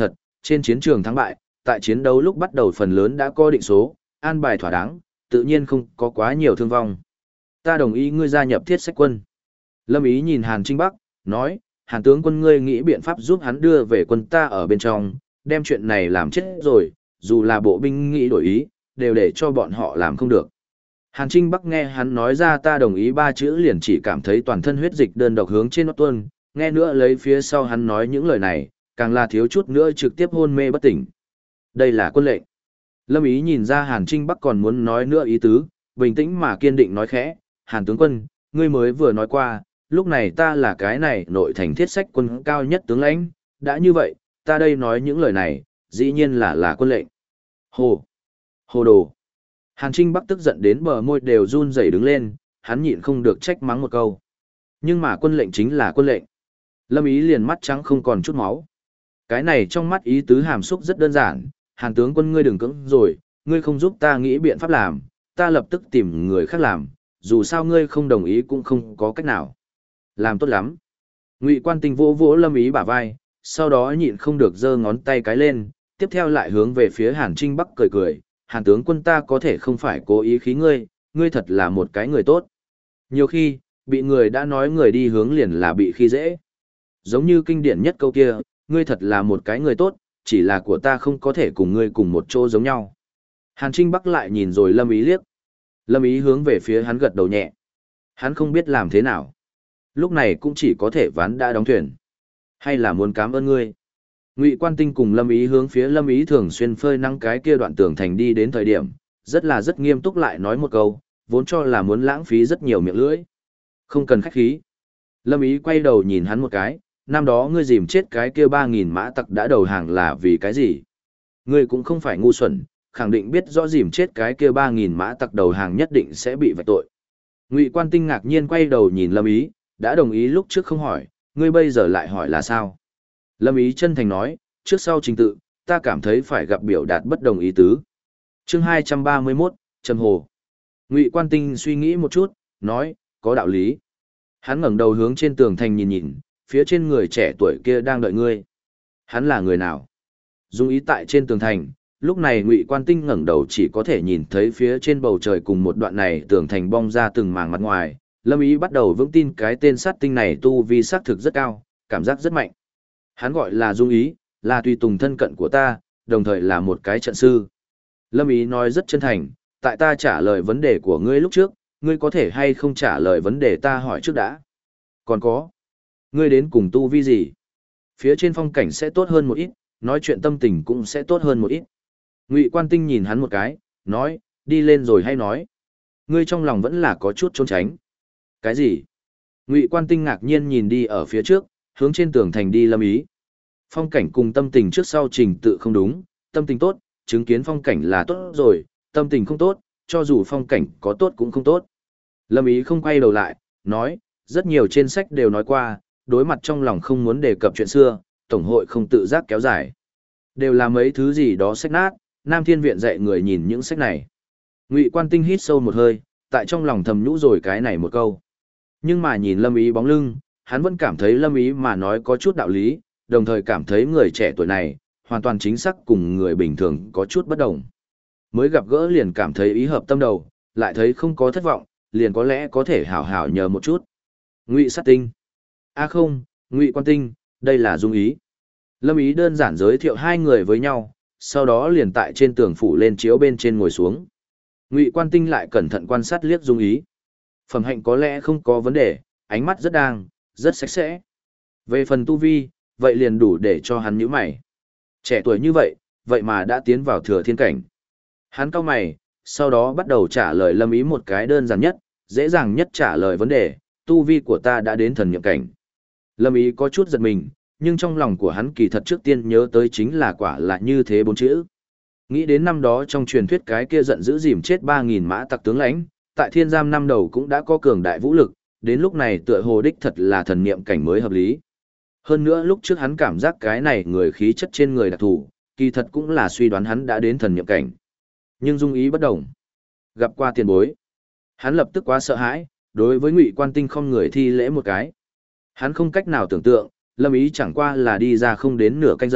Trên chiến trường thắng bại, tại chiến đấu lúc bắt đầu phần lớn đã có định số, an bài thỏa đáng, tự nhiên không có quá nhiều thương vong. Ta đồng ý ngươi gia nhập thiết sách quân. Lâm Ý nhìn Hàn Trinh Bắc, nói, Hàn tướng quân ngươi nghĩ biện pháp giúp hắn đưa về quân ta ở bên trong, đem chuyện này làm chết rồi, dù là bộ binh nghĩ đổi ý, đều để cho bọn họ làm không được. Hàn Trinh Bắc nghe hắn nói ra ta đồng ý ba chữ liền chỉ cảm thấy toàn thân huyết dịch đơn độc hướng trên nó tuôn, nghe nữa lấy phía sau hắn nói những lời này, càng là thiếu chút nữa trực tiếp hôn mê bất tỉnh. Đây là quân lệnh. Lâm Ý nhìn ra Hàn Trinh Bắc còn muốn nói nữa ý tứ, bình tĩnh mà kiên định nói khẽ, Hàn tướng quân, ngươi mới vừa nói qua, lúc này ta là cái này nội thành thiết sách quân cao nhất tướng lãnh, đã như vậy, ta đây nói những lời này, dĩ nhiên là quân lệnh. Hồ! Hồ đồ! Hàn Trinh Bắc tức giận đến bờ môi đều run rẩy đứng lên, hắn nhịn không được trách mắng một câu. Nhưng mà quân lệnh chính là quân lệnh. Lâm Ý liền mắt trắng không còn chút máu. Cái này trong mắt ý tứ hàm xúc rất đơn giản, Hàn tướng quân ngươi đừng cưỡng rồi, ngươi không giúp ta nghĩ biện pháp làm, ta lập tức tìm người khác làm, dù sao ngươi không đồng ý cũng không có cách nào. Làm tốt lắm. Ngụy Quan Tinh vỗ vỗ Lâm Ý bả vai, sau đó nhịn không được giơ ngón tay cái lên, tiếp theo lại hướng về phía Hàn Trinh Bắc cười cười, Hàn tướng quân ta có thể không phải cố ý khí ngươi, ngươi thật là một cái người tốt. Nhiều khi, bị người đã nói người đi hướng liền là bị khi dễ. Giống như kinh điển nhất câu kia, ngươi thật là một cái người tốt, chỉ là của ta không có thể cùng ngươi cùng một chỗ giống nhau. Hàn Trinh Bắc lại nhìn rồi Lâm Ý liếc. Lâm Ý hướng về phía hắn gật đầu nhẹ. Hắn không biết làm thế nào. Lúc này cũng chỉ có thể ván đã đóng thuyền. Hay là muốn cảm ơn ngươi. Ngụy Quan Tinh cùng Lâm Ý hướng phía Lâm Ý thường xuyên phơi nắng cái kia đoạn tường thành đi đến thời điểm, rất nghiêm túc lại nói một câu, vốn cho là muốn lãng phí rất nhiều miệng lưỡi. Không cần khách khí. Lâm Ý quay đầu nhìn hắn một cái, năm đó ngươi dìm chết cái kia 3.000 mã tặc đã đầu hàng là vì cái gì? Ngươi cũng không phải ngu xuẩn, khẳng định biết rõ dìm chết cái kia 3.000 mã tặc đầu hàng nhất định sẽ bị vạch tội. Ngụy Quan Tinh ngạc nhiên quay đầu nhìn Lâm Ý, đã đồng ý lúc trước không hỏi, ngươi bây giờ lại hỏi là sao? Lâm Ý chân thành nói, trước sau trình tự, ta cảm thấy phải gặp biểu đạt bất đồng ý tứ. Chương 231, Trầm Hồ. Ngụy Quan Tinh suy nghĩ một chút, nói, có đạo lý. Hắn ngẩng đầu hướng trên tường thành nhìn nhìn, phía trên người trẻ tuổi kia đang đợi ngươi. Hắn là người nào? Dung ý tại trên tường thành, lúc này Ngụy Quan Tinh ngẩng đầu chỉ có thể nhìn thấy phía trên bầu trời cùng một đoạn này tường thành bong ra từng mảng mặt ngoài. Lâm Ý bắt đầu vững tin cái tên sát tinh này tu vi xác thực rất cao, cảm giác rất mạnh. Hắn gọi là Dung Ý, là tùy tùng thân cận của ta, đồng thời là một cái trận sư. Lâm Ý nói rất chân thành, tại ta trả lời vấn đề của ngươi lúc trước, ngươi có thể hay không trả lời vấn đề ta hỏi trước đã? Còn có, ngươi đến cùng tu vi gì? Phía trên phong cảnh sẽ tốt hơn một ít, nói chuyện tâm tình cũng sẽ tốt hơn một ít. Ngụy Quan Tinh nhìn hắn một cái, nói, đi lên rồi hay nói. Ngươi trong lòng vẫn là có chút trốn tránh. Cái gì? Ngụy Quan Tinh ngạc nhiên nhìn đi ở phía trước, hướng trên tường thành đi Lâm Ý. Phong cảnh cùng tâm tình trước sau trình tự không đúng, tâm tình tốt, chứng kiến phong cảnh là tốt rồi, tâm tình không tốt, cho dù phong cảnh có tốt cũng không tốt. Lâm Ý không quay đầu lại, nói, rất nhiều trên sách đều nói qua, đối mặt trong lòng không muốn đề cập chuyện xưa, tổng hội không tự giác kéo dài. Đều là mấy thứ gì đó sách nát, Nam Thiên Viện dạy người nhìn những sách này. Ngụy Quan Tinh hít sâu một hơi, tại trong lòng thầm nhũ rồi cái này một câu. Nhưng mà nhìn Lâm Ý bóng lưng, hắn vẫn cảm thấy Lâm Ý mà nói có chút đạo lý, đồng thời cảm thấy người trẻ tuổi này, hoàn toàn chính xác cùng người bình thường có chút bất đồng. Mới gặp gỡ liền cảm thấy ý hợp tâm đầu, lại thấy không có thất vọng, liền có lẽ có thể hảo hảo nhờ một chút. Ngụy Sát Tinh. Không, Ngụy Quan Tinh, đây là Dung Ý. Lâm Ý đơn giản giới thiệu hai người với nhau, sau đó liền tại trên tường phủ lên chiếu bên trên ngồi xuống. Ngụy Quan Tinh lại cẩn thận quan sát liếc Dung Ý. Phẩm hạnh có lẽ không có vấn đề, ánh mắt rất đang, rất sạch sẽ. Về phần tu vi, vậy liền đủ để cho hắn nhíu mày. Trẻ tuổi như vậy, vậy mà đã tiến vào thừa thiên cảnh. Hắn cau mày, sau đó bắt đầu trả lời Lâm Ý một cái đơn giản nhất, dễ dàng nhất trả lời vấn đề, tu vi của ta đã đến thần niệm cảnh. Lâm Ý có chút giật mình, nhưng trong lòng của hắn kỳ thật trước tiên nhớ tới chính là quả là như thế bốn chữ. Nghĩ đến năm đó trong truyền thuyết cái kia giận dữ dìm chết 3.000 mã tặc tướng lãnh, tại thiên giam năm đầu cũng đã có cường đại vũ lực, đến lúc này tựa hồ đích thật là thần niệm cảnh mới hợp lý. Hơn nữa lúc trước hắn cảm giác cái này người khí chất trên người đặc thù, kỳ thật cũng là suy đoán hắn đã đến thần niệm cảnh. Nhưng Dung Ý bất đồng. Gặp qua tiền bối, hắn lập tức quá sợ hãi, đối với Ngụy Quan Tinh không người thi lễ một cái. Hắn không cách nào tưởng tượng, Lâm Ý chẳng qua là đi ra không đến nửa canh giờ,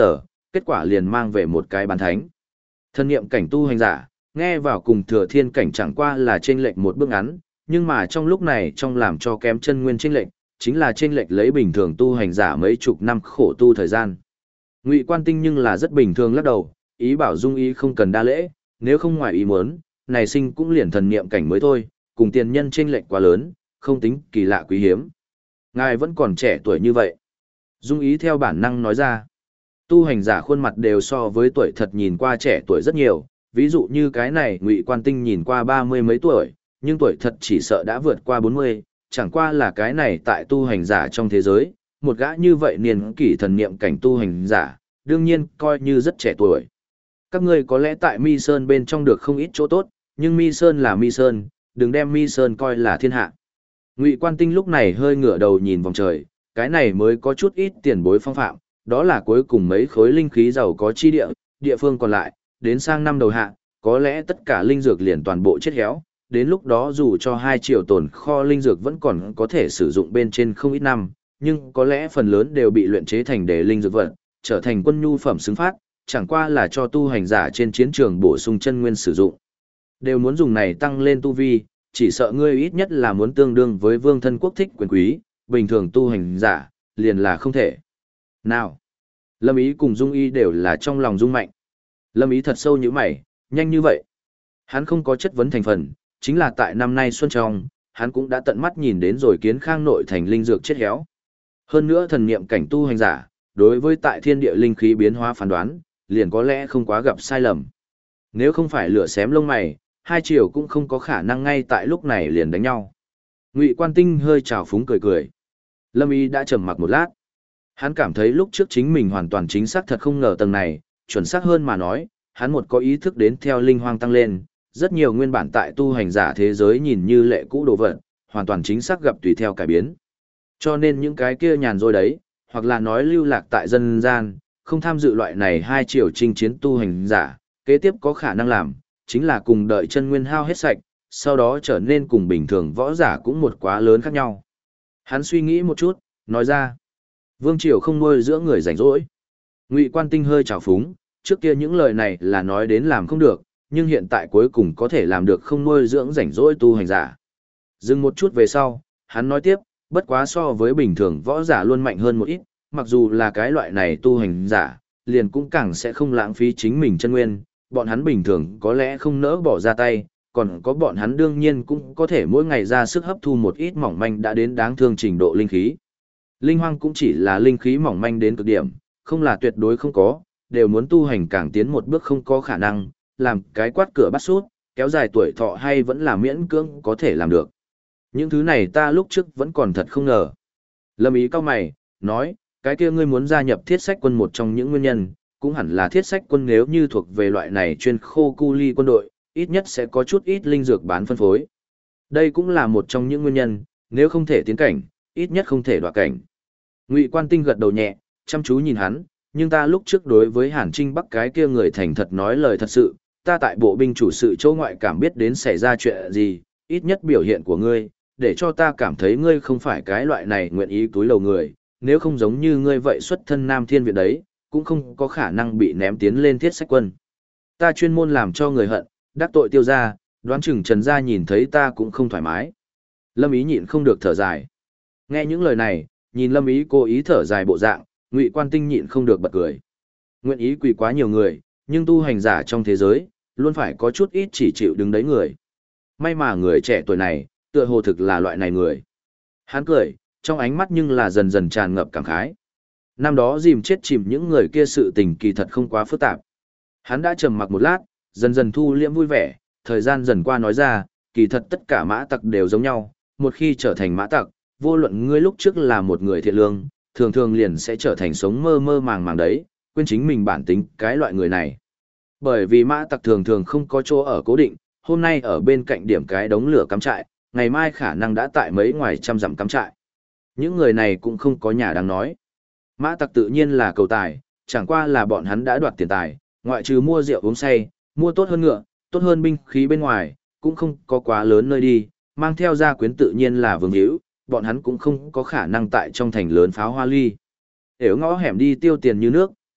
kết quả liền mang về một cái bán thánh. Thân niệm cảnh tu hành giả, nghe vào cùng thừa thiên cảnh chẳng qua là chênh lệch một bước ngắn, nhưng mà trong lúc này trong làm cho kém chân nguyên chênh lệch, chính là chênh lệch lấy bình thường tu hành giả mấy chục năm khổ tu thời gian. Ngụy Quan Tinh nhưng là rất bình thường lắc đầu, ý bảo Dung Y không cần đa lễ, nếu không ngoài ý muốn, này sinh cũng liền thần niệm cảnh mới thôi, cùng tiền nhân chênh lệch quá lớn, không tính kỳ lạ quý hiếm. Ngài vẫn còn trẻ tuổi như vậy. Dung Ý theo bản năng nói ra. Tu hành giả khuôn mặt đều so với tuổi thật nhìn qua trẻ tuổi rất nhiều, ví dụ như cái này Ngụy Quan Tinh nhìn qua 30 mấy tuổi, nhưng tuổi thật chỉ sợ đã vượt qua 40, chẳng qua là cái này tại tu hành giả trong thế giới, một gã như vậy niên kỷ thần niệm cảnh tu hành giả, đương nhiên coi như rất trẻ tuổi. Các ngươi có lẽ tại Mi Sơn bên trong được không ít chỗ tốt, nhưng Mi Sơn là Mi Sơn, đừng đem Mi Sơn coi là thiên hạ. Ngụy Quan Tinh lúc này hơi ngửa đầu nhìn vòng trời, cái này mới có chút ít tiền bối phong phạm, đó là cuối cùng mấy khối linh khí giàu có chi địa, địa phương còn lại, đến sang năm đầu hạ, có lẽ tất cả linh dược liền toàn bộ chết héo, đến lúc đó dù cho 2 triệu tồn kho linh dược vẫn còn có thể sử dụng bên trên không ít năm, nhưng có lẽ phần lớn đều bị luyện chế thành để linh dược vật, trở thành quân nhu phẩm xứng phát, chẳng qua là cho tu hành giả trên chiến trường bổ sung chân nguyên sử dụng. Đều muốn dùng này tăng lên tu vi, chỉ sợ ngươi ít nhất là muốn tương đương với vương thân quốc thích quyền quý, bình thường tu hành giả, liền là không thể. Nào, Lâm Ý cùng Dung Y đều là trong lòng rung mạnh. Lâm Ý thật sâu như mày, nhanh như vậy. Hắn không có chất vấn thành phần, chính là tại năm nay xuân trong, hắn cũng đã tận mắt nhìn đến rồi Kiến Khang nội thành linh dược chết héo. Hơn nữa thần niệm cảnh tu hành giả, đối với tại thiên địa linh khí biến hóa phán đoán, liền có lẽ không quá gặp sai lầm. Nếu không phải lửa xém lông mày, 2 triều cũng không có khả năng ngay tại lúc này liền đánh nhau. Ngụy Quan Tinh hơi trào phúng cười cười. Lâm Y đã trầm mặc một lát. Hắn cảm thấy lúc trước chính mình hoàn toàn chính xác thật không ngờ tầng này, chuẩn xác hơn mà nói, hắn một có ý thức đến theo linh hoang tăng lên, rất nhiều nguyên bản tại tu hành giả thế giới nhìn như lệ cũ đồ vật, hoàn toàn chính xác gặp tùy theo cải biến. Cho nên những cái kia nhàn rỗi đấy, hoặc là nói lưu lạc tại dân gian, không tham dự loại này 2 triều chinh chiến tu hành giả, kế tiếp có khả năng làm, chính là cùng đợi chân nguyên hao hết sạch, sau đó trở nên cùng bình thường võ giả cũng một quá lớn khác nhau. Hắn suy nghĩ một chút, nói ra, Vương Triều không nuôi dưỡng người rảnh rỗi. Ngụy Quan Tinh hơi trào phúng, trước kia những lời này là nói đến làm không được, nhưng hiện tại cuối cùng có thể làm được không nuôi dưỡng rảnh rỗi tu hành giả. Dừng một chút về sau, hắn nói tiếp, bất quá so với bình thường võ giả luôn mạnh hơn một ít, mặc dù là cái loại này tu hành giả, liền cũng càng sẽ không lãng phí chính mình chân nguyên, bọn hắn bình thường có lẽ không nỡ bỏ ra tay, còn có bọn hắn đương nhiên cũng có thể mỗi ngày ra sức hấp thu một ít mỏng manh đã đến đáng thương trình độ linh khí. Linh hoang cũng chỉ là linh khí mỏng manh đến cực điểm, không là tuyệt đối không có, đều muốn tu hành càng tiến một bước không có khả năng, làm cái quát cửa bắt sút, kéo dài tuổi thọ hay vẫn là miễn cưỡng có thể làm được. Những thứ này ta lúc trước vẫn còn thật không ngờ. Lâm Ý cao mày, nói, cái kia ngươi muốn gia nhập thiết sách quân một trong những nguyên nhân, cũng hẳn là thiết sách quân nếu như thuộc về loại này chuyên khô cu ly quân đội, ít nhất sẽ có chút ít linh dược bán phân phối. Đây cũng là một trong những nguyên nhân, nếu không thể tiến cảnh, ít nhất không thể đoạt cảnh. Ngụy Quan Tinh gật đầu nhẹ, chăm chú nhìn hắn, nhưng ta lúc trước đối với Hàn Trinh Bắc cái kia người thành thật nói lời thật sự, ta tại bộ binh chủ sự chỗ ngoại cảm biết đến xảy ra chuyện gì, ít nhất biểu hiện của ngươi, để cho ta cảm thấy ngươi không phải cái loại này nguyện ý túi lầu người, nếu không giống như ngươi vậy xuất thân Nam Thiên Viện đấy, cũng không có khả năng bị ném tiến lên thiết sách quân. Ta chuyên môn làm cho người hận, đắc tội Tiêu gia, đoán chừng Trần gia nhìn thấy ta cũng không thoải mái. Lâm Ý nhịn không được thở dài. Nghe những lời này, nhìn Lâm Ý cố ý thở dài bộ dạng, Ngụy Quan Tinh nhịn không được bật cười. Nguyện ý quỳ quá nhiều người, nhưng tu hành giả trong thế giới, luôn phải có chút ít chỉ chịu đứng đấy người. May mà người trẻ tuổi này, tựa hồ thực là loại này người. Hắn cười, trong ánh mắt nhưng là dần dần tràn ngập cảm khái. Năm đó dìm chết chìm những người kia sự tình kỳ thật không quá phức tạp. Hắn đã trầm mặc một lát, dần dần thu liễm vui vẻ, thời gian dần qua nói ra, kỳ thật tất cả mã tặc đều giống nhau, một khi trở thành mã tặc, vô luận ngươi lúc trước là một người thiện lương, thường thường liền sẽ trở thành sống mơ mơ màng màng đấy, quên chính mình bản tính cái loại người này. Bởi vì mã tặc thường thường không có chỗ ở cố định, hôm nay ở bên cạnh điểm cái đống lửa cắm trại, ngày mai khả năng đã tại mấy ngoài trăm dặm cắm trại. Những người này cũng không có nhà đáng nói. Mã tặc tự nhiên là cầu tài, chẳng qua là bọn hắn đã đoạt tiền tài, ngoại trừ mua rượu uống say, mua tốt hơn ngựa, tốt hơn binh khí bên ngoài, cũng không có quá lớn nơi đi, mang theo gia quyến tự nhiên là vương hữu, bọn hắn cũng không có khả năng tại trong thành lớn pháo hoa ly. Nếu ngõ hẻm đi tiêu tiền như nước,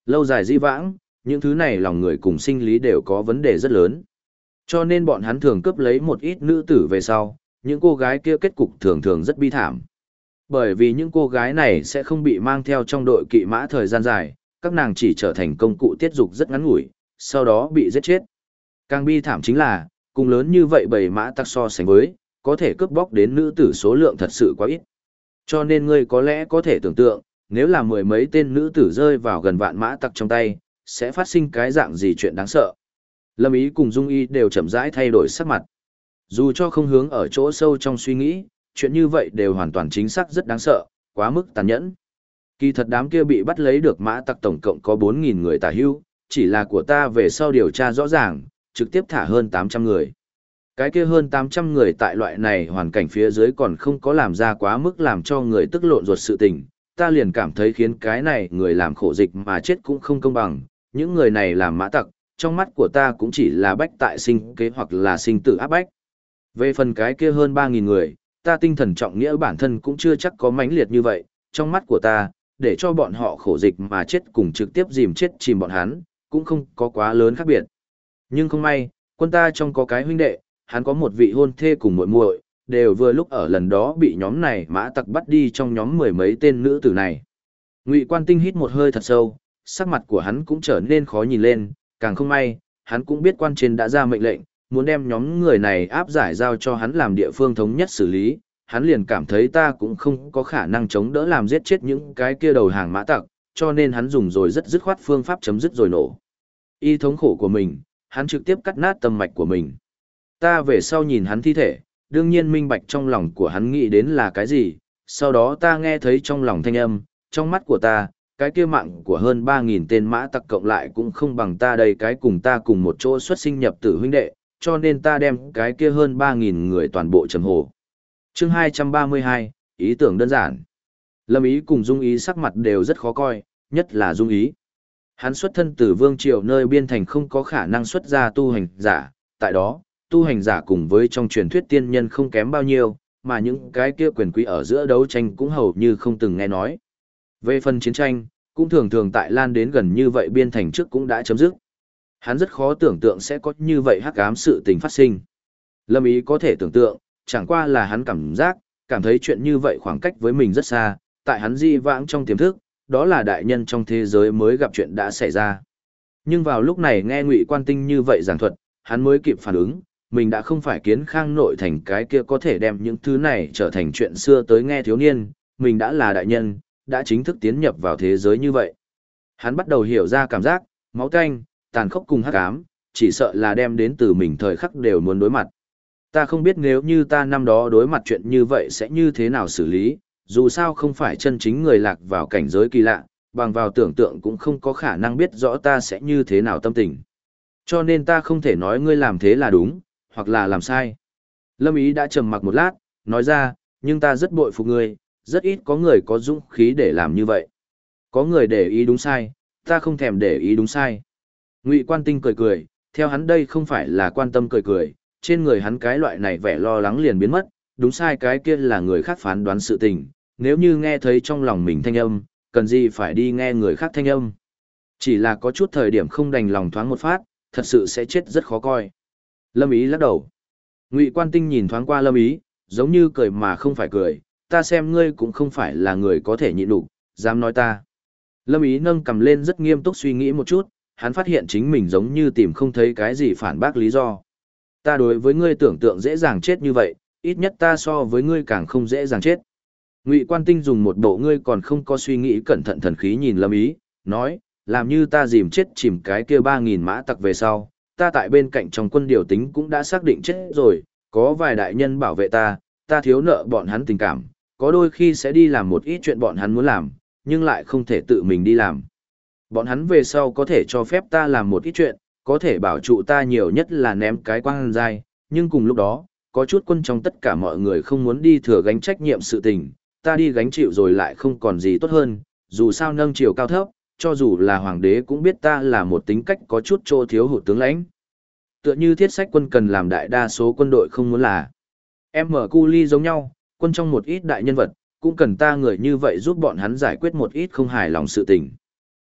Lâu dài dĩ vãng, những thứ này lòng người cùng sinh lý đều có vấn đề rất lớn. Cho nên bọn hắn thường cướp lấy một ít nữ tử về sau, những cô gái kia kết cục thường thường rất bi thảm. Bởi vì những cô gái này sẽ không bị mang theo trong đội kỵ mã thời gian dài, các nàng chỉ trở thành công cụ tiết dục rất ngắn ngủi, sau đó bị giết chết. Càng bi thảm chính là, cùng lớn như vậy bầy mã tặc so sánh với, có thể cướp bóc đến nữ tử số lượng thật sự quá ít. Cho nên ngươi có lẽ có thể tưởng tượng, nếu là mười mấy tên nữ tử rơi vào gần vạn mã tặc trong tay, sẽ phát sinh cái dạng gì chuyện đáng sợ. Lâm Ý cùng Dung Y đều chậm rãi thay đổi sắc mặt. Dù cho không hướng ở chỗ sâu trong suy nghĩ, chuyện như vậy đều hoàn toàn chính xác rất đáng sợ, quá mức tàn nhẫn. Kỳ thật đám kia bị bắt lấy được mã tặc tổng cộng có 4.000 người tà hưu, chỉ là của ta về sau điều tra rõ ràng, trực tiếp thả hơn 800 người. Cái kia hơn 800 người tại loại này hoàn cảnh phía dưới còn không có làm ra quá mức làm cho người tức lộn ruột sự tình, ta liền cảm thấy khiến cái này người làm khổ dịch mà chết cũng không công bằng, những người này làm mã tặc, trong mắt của ta cũng chỉ là bách tại sinh kế hoặc là sinh tử áp bách. Về phần cái kia hơn 3.000 người, ta tinh thần trọng nghĩa bản thân cũng chưa chắc có mãnh liệt như vậy, trong mắt của ta, để cho bọn họ khổ dịch mà chết cùng trực tiếp dìm chết chìm bọn hắn, cũng không có quá lớn khác biệt. Nhưng không may, quân ta trong có cái huynh đệ, hắn có một vị hôn thê cùng muội muội, đều vừa lúc ở lần đó bị nhóm này mã tặc bắt đi trong nhóm mười mấy tên nữ tử này. Ngụy Quan Tinh hít một hơi thật sâu, sắc mặt của hắn cũng trở nên khó nhìn lên, càng không may, hắn cũng biết quan trên đã ra mệnh lệnh, muốn đem nhóm người này áp giải giao cho hắn làm địa phương thống nhất xử lý, hắn liền cảm thấy ta cũng không có khả năng chống đỡ làm giết chết những cái kia đầu hàng mã tặc, cho nên hắn dùng rồi rất dứt khoát phương pháp chấm dứt rồi nổ. Y thống khổ của mình, hắn trực tiếp cắt nát tâm mạch của mình. Ta về sau nhìn hắn thi thể, đương nhiên minh bạch trong lòng của hắn nghĩ đến là cái gì, sau đó ta nghe thấy trong lòng thanh âm, trong mắt của ta, cái kia mạng của hơn 3.000 tên mã tặc cộng lại cũng không bằng ta đây cái cùng ta cùng một chỗ xuất sinh nhập tử huynh đệ, cho nên ta đem cái kia hơn 3.000 người toàn bộ trầm hồ. Chương 232, ý tưởng đơn giản. Lâm Ý cùng Dung Ý sắc mặt đều rất khó coi, nhất là Dung Ý. Hắn xuất thân từ vương triều nơi biên thành không có khả năng xuất ra tu hành giả, tại đó, tu hành giả cùng với trong truyền thuyết tiên nhân không kém bao nhiêu, mà những cái kia quyền quý ở giữa đấu tranh cũng hầu như không từng nghe nói. Về phần chiến tranh, cũng thường thường tại lan đến gần như vậy biên thành trước cũng đã chấm dứt. Hắn rất khó tưởng tượng sẽ có như vậy hắc ám sự tình phát sinh. Lâm Ý có thể tưởng tượng, chẳng qua là hắn cảm thấy chuyện như vậy khoảng cách với mình rất xa, tại hắn di vãng trong tiềm thức, đó là đại nhân trong thế giới mới gặp chuyện đã xảy ra. Nhưng vào lúc này nghe Ngụy Quan Tinh như vậy giảng thuật, hắn mới kịp phản ứng, mình đã không phải Kiến Khang nội thành cái kia có thể đem những thứ này trở thành chuyện xưa tới nghe thiếu niên, mình đã là đại nhân, đã chính thức tiến nhập vào thế giới như vậy. Hắn bắt đầu hiểu ra cảm giác, máu tanh, tàn khốc cùng hắc ám, chỉ sợ là đem đến từ mình thời khắc đều muốn đối mặt. Ta không biết nếu như ta năm đó đối mặt chuyện như vậy sẽ như thế nào xử lý, dù sao không phải chân chính người lạc vào cảnh giới kỳ lạ, bằng vào tưởng tượng cũng không có khả năng biết rõ ta sẽ như thế nào tâm tình. Cho nên ta không thể nói ngươi làm thế là đúng, hoặc là làm sai. Lâm Ý đã trầm mặc một lát, nói ra, nhưng ta rất bội phục ngươi, rất ít có người có dũng khí để làm như vậy. Có người để ý đúng sai, ta không thèm để ý đúng sai. Ngụy Quan Tinh cười cười, theo hắn đây không phải là quan tâm cười cười, trên người hắn cái loại này vẻ lo lắng liền biến mất, đúng sai cái kia là người khác phán đoán sự tình, nếu như nghe thấy trong lòng mình thanh âm, cần gì phải đi nghe người khác thanh âm. Chỉ là có chút thời điểm không đành lòng thoáng một phát, thật sự sẽ chết rất khó coi. Lâm Ý lắc đầu. Ngụy Quan Tinh nhìn thoáng qua Lâm Ý, giống như cười mà không phải cười, ta xem ngươi cũng không phải là người có thể nhịn đủ, dám nói ta. Lâm Ý nâng cầm lên rất nghiêm túc suy nghĩ một chút, hắn phát hiện chính mình giống như tìm không thấy cái gì phản bác lý do. Ta đối với ngươi tưởng tượng dễ dàng chết như vậy, ít nhất ta so với ngươi càng không dễ dàng chết. Ngụy Quan Tinh dùng một bộ ngươi còn không có suy nghĩ cẩn thận thần khí nhìn Lâm Ý, nói, làm như ta dìm chết chìm cái kia 3.000 mã tặc về sau, ta tại bên cạnh trong quân điều tính cũng đã xác định chết rồi, có vài đại nhân bảo vệ ta, ta thiếu nợ bọn hắn tình cảm, có đôi khi sẽ đi làm một ít chuyện bọn hắn muốn làm, nhưng lại không thể tự mình đi làm. Bọn hắn về sau có thể cho phép ta làm một ít chuyện, có thể bảo trụ ta nhiều nhất là ném cái quang dai, nhưng cùng lúc đó, có chút quân trong tất cả mọi người không muốn đi thừa gánh trách nhiệm sự tình, ta đi gánh chịu rồi lại không còn gì tốt hơn, dù sao nâng chiều cao thấp, cho dù là hoàng đế cũng biết ta là một tính cách có chút trô thiếu hụt tướng lãnh. Tựa như thiết sách quân cần làm đại đa số quân đội không muốn là. Em mở cu ly giống nhau, quân trong một ít đại nhân vật, cũng cần ta người như vậy giúp bọn hắn giải quyết một ít không hài lòng sự tình.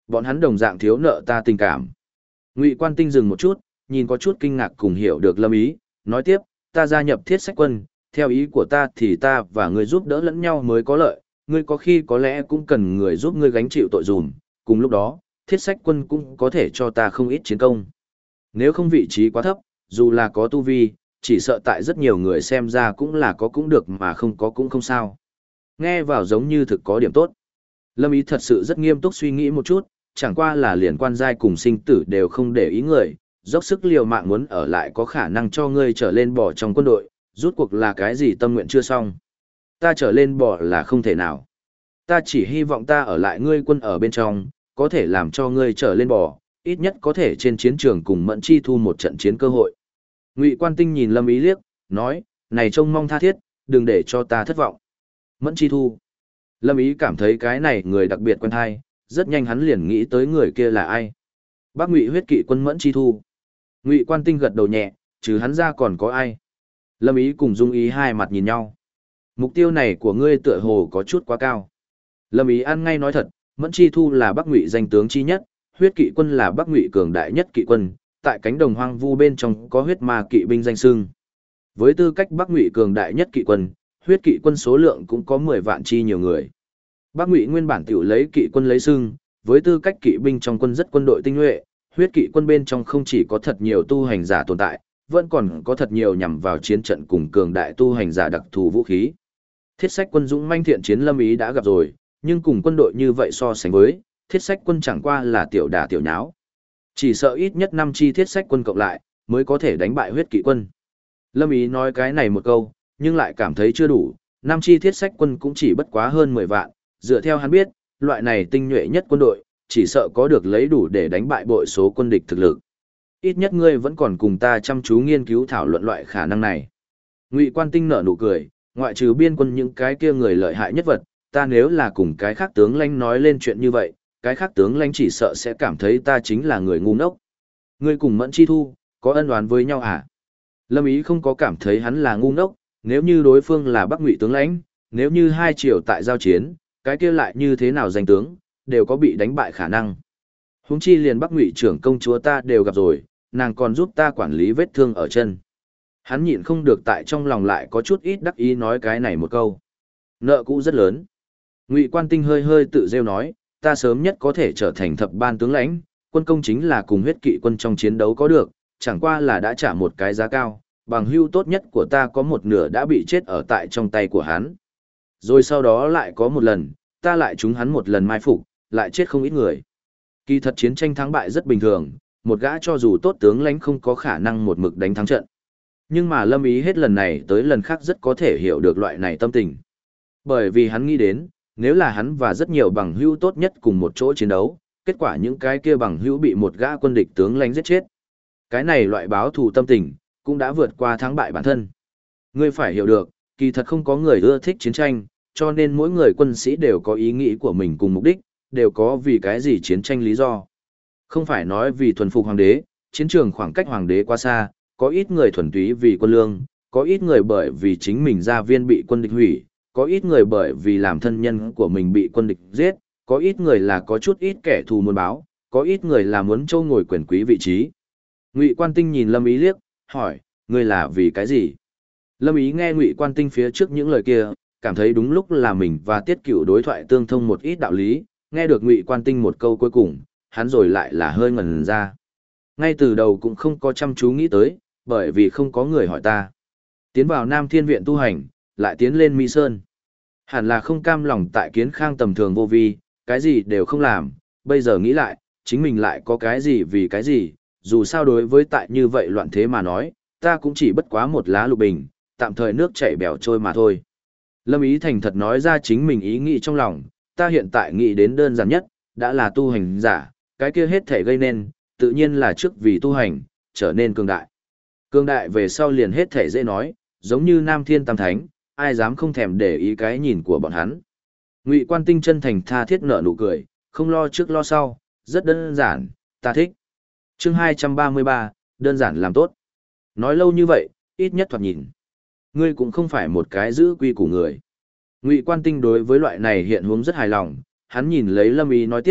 Bọn hắn đồng dạng thiếu nợ ta tình cảm. Ngụy Quan Tinh dừng một chút, nhìn có chút kinh ngạc cùng hiểu được Lâm Ý, nói tiếp, ta gia nhập Thiết Sách Quân, theo ý của ta thì ta và ngươi giúp đỡ lẫn nhau mới có lợi, ngươi có khi có lẽ cũng cần người giúp ngươi gánh chịu tội dùm, cùng lúc đó, Thiết Sách Quân cũng có thể cho ta không ít chiến công. Nếu không vị trí quá thấp, dù là có tu vi, chỉ sợ tại rất nhiều người xem ra cũng là có cũng được mà không có cũng không sao. Nghe vào giống như thực có điểm tốt. Lâm Ý thật sự rất nghiêm túc suy nghĩ một chút, chẳng qua là liền quan giai cùng sinh tử đều không để ý người, dốc sức liều mạng muốn ở lại có khả năng cho ngươi trở lên bỏ trong quân đội, rút cuộc là cái gì tâm nguyện chưa xong. Ta trở lên bỏ là không thể nào. Ta chỉ hy vọng ta ở lại ngươi quân ở bên trong, có thể làm cho ngươi trở lên bỏ, ít nhất có thể trên chiến trường cùng Mẫn Chi Thu một trận chiến cơ hội. Ngụy Quan Tinh nhìn Lâm Ý liếc, nói, này trông mong tha thiết, đừng để cho ta thất vọng. Mẫn Chi Thu. Lâm Ý cảm thấy cái này người đặc biệt quen hay, rất nhanh hắn liền nghĩ tới người kia là ai. Bác Ngụy huyết kỵ quân Mẫn Chi Thu. Ngụy Quan Tinh gật đầu nhẹ, trừ hắn ra còn có ai. Lâm Ý cùng Dung Ý hai mặt nhìn nhau. Mục tiêu này của ngươi tựa hồ có chút quá cao. Lâm Ý ăn ngay nói thật, Mẫn Chi Thu là Bắc Ngụy danh tướng chi nhất, huyết kỵ quân là Bắc Ngụy cường đại nhất kỵ quân, tại cánh đồng hoang vu bên trong có huyết ma kỵ binh danh xưng. Với tư cách Bắc Ngụy cường đại nhất kỵ quân, huyết kỵ quân số lượng cũng có 10 vạn chi nhiều người. Bắc Ngụy nguyên bản tiểu lấy kỵ quân lấy xưng, với tư cách kỵ binh trong quân rất quân đội tinh nhuệ, huyết kỵ quân bên trong không chỉ có thật nhiều tu hành giả tồn tại, vẫn còn có thật nhiều nhằm vào chiến trận cùng cường đại tu hành giả đặc thù vũ khí. Thiết Sách Quân dũng manh thiện chiến Lâm Ý đã gặp rồi, nhưng cùng quân đội như vậy so sánh với, Thiết Sách Quân chẳng qua là tiểu đả tiểu nháo. Chỉ sợ ít nhất 5 chi Thiết Sách Quân cộng lại, mới có thể đánh bại huyết kỵ quân. Lâm Ý nói cái này một câu, nhưng lại cảm thấy chưa đủ, 5 chi Thiết Sách Quân cũng chỉ bất quá hơn 10 vạn, dựa theo hắn biết, loại này tinh nhuệ nhất quân đội, chỉ sợ có được lấy đủ để đánh bại bội số quân địch thực lực. Ít nhất ngươi vẫn còn cùng ta chăm chú nghiên cứu thảo luận loại khả năng này. Ngụy Quan Tinh nở nụ cười, ngoại trừ biên quân những cái kia người lợi hại nhất vật, ta nếu là cùng cái khác tướng lãnh nói lên chuyện như vậy, cái khác tướng lãnh chỉ sợ sẽ cảm thấy ta chính là người ngu ngốc. Ngươi cùng Mẫn Chi Thu, có ân oán với nhau à? Lâm Ý không có cảm thấy hắn là ngu ngốc, nếu như đối phương là Bắc Ngụy tướng lãnh, nếu như hai triều tại giao chiến, cái kia lại như thế nào danh tướng, đều có bị đánh bại khả năng. Huống chi liền Bắc Ngụy trưởng công chúa ta đều gặp rồi, nàng còn giúp ta quản lý vết thương ở chân. Hắn nhịn không được tại trong lòng lại có chút ít đắc ý nói cái này một câu. Nợ cũ rất lớn. Ngụy Quan Tinh hơi hơi tự rêu nói, ta sớm nhất có thể trở thành thập ban tướng lãnh, quân công chính là cùng huyết kỵ quân trong chiến đấu có được, chẳng qua là đã trả một cái giá cao, bằng hưu tốt nhất của ta có một nửa đã bị chết ở tại trong tay của hắn. Rồi sau đó lại có một lần, ta lại trúng hắn một lần mai phục, lại chết không ít người. Kỳ thật chiến tranh thắng bại rất bình thường, một gã cho dù tốt tướng lãnh không có khả năng một mực đánh thắng trận. Nhưng mà Lâm Ý hết lần này tới lần khác rất có thể hiểu được loại này tâm tình. Bởi vì hắn nghĩ đến, nếu là hắn và rất nhiều bằng hữu tốt nhất cùng một chỗ chiến đấu, kết quả những cái kia bằng hữu bị một gã quân địch tướng lãnh giết chết. Cái này loại báo thù tâm tình, cũng đã vượt qua thắng bại bản thân. Ngươi phải hiểu được, kỳ thật không có người ưa thích chiến tranh, cho nên mỗi người quân sĩ đều có ý nghĩ của mình cùng mục đích, đều có vì cái gì chiến tranh lý do. Không phải nói vì thuần phục hoàng đế, chiến trường khoảng cách hoàng đế quá xa, có ít người thuần túy vì quân lương, có ít người bởi vì chính mình gia viên bị quân địch hủy, có ít người bởi vì làm thân nhân của mình bị quân địch giết, có ít người là có chút ít kẻ thù muốn báo, có ít người là muốn châu ngồi quyền quý vị trí. Ngụy Quan Tinh nhìn Lâm Ý liếc, hỏi, ngươi là vì cái gì? Lâm Ý nghe Ngụy Quan Tinh phía trước những lời kia, cảm thấy đúng lúc là mình và Tiết Cửu đối thoại tương thông một ít đạo lý, nghe được Ngụy Quan Tinh một câu cuối cùng, hắn rồi lại là hơi ngẩn ra. Ngay từ đầu cũng không có chăm chú nghĩ tới, bởi vì không có người hỏi ta. Tiến vào Nam Thiên Viện tu hành, lại tiến lên Mỹ Sơn. Hẳn là không cam lòng tại Kiến Khang tầm thường vô vi, cái gì đều không làm, bây giờ nghĩ lại, chính mình lại có cái gì vì cái gì, dù sao đối với tại như vậy loạn thế mà nói, ta cũng chỉ bất quá một lá lục bình, tạm thời nước chảy bèo trôi mà thôi. Lâm Ý thành thật nói ra chính mình ý nghĩ trong lòng, ta hiện tại nghĩ đến đơn giản nhất, đã là tu hành giả, cái kia hết thể gây nên, tự nhiên là trước vì tu hành, trở nên cường đại. Cường đại về sau liền hết thể dễ nói, giống như Nam Thiên Tam Thánh, ai dám không thèm để ý cái nhìn của bọn hắn. Ngụy Quan Tinh chân thành tha thiết nở nụ cười, không lo trước lo sau, rất đơn giản, ta thích. Chương 233, đơn giản làm tốt. Nói lâu như vậy, ít nhất thoạt nhìn. Ngươi cũng không phải một cái giữ quy của người. Ngụy Quan Tinh đối với loại này hiện huống rất hài lòng, hắn nhìn lấy Lâm Ý nói tiếp,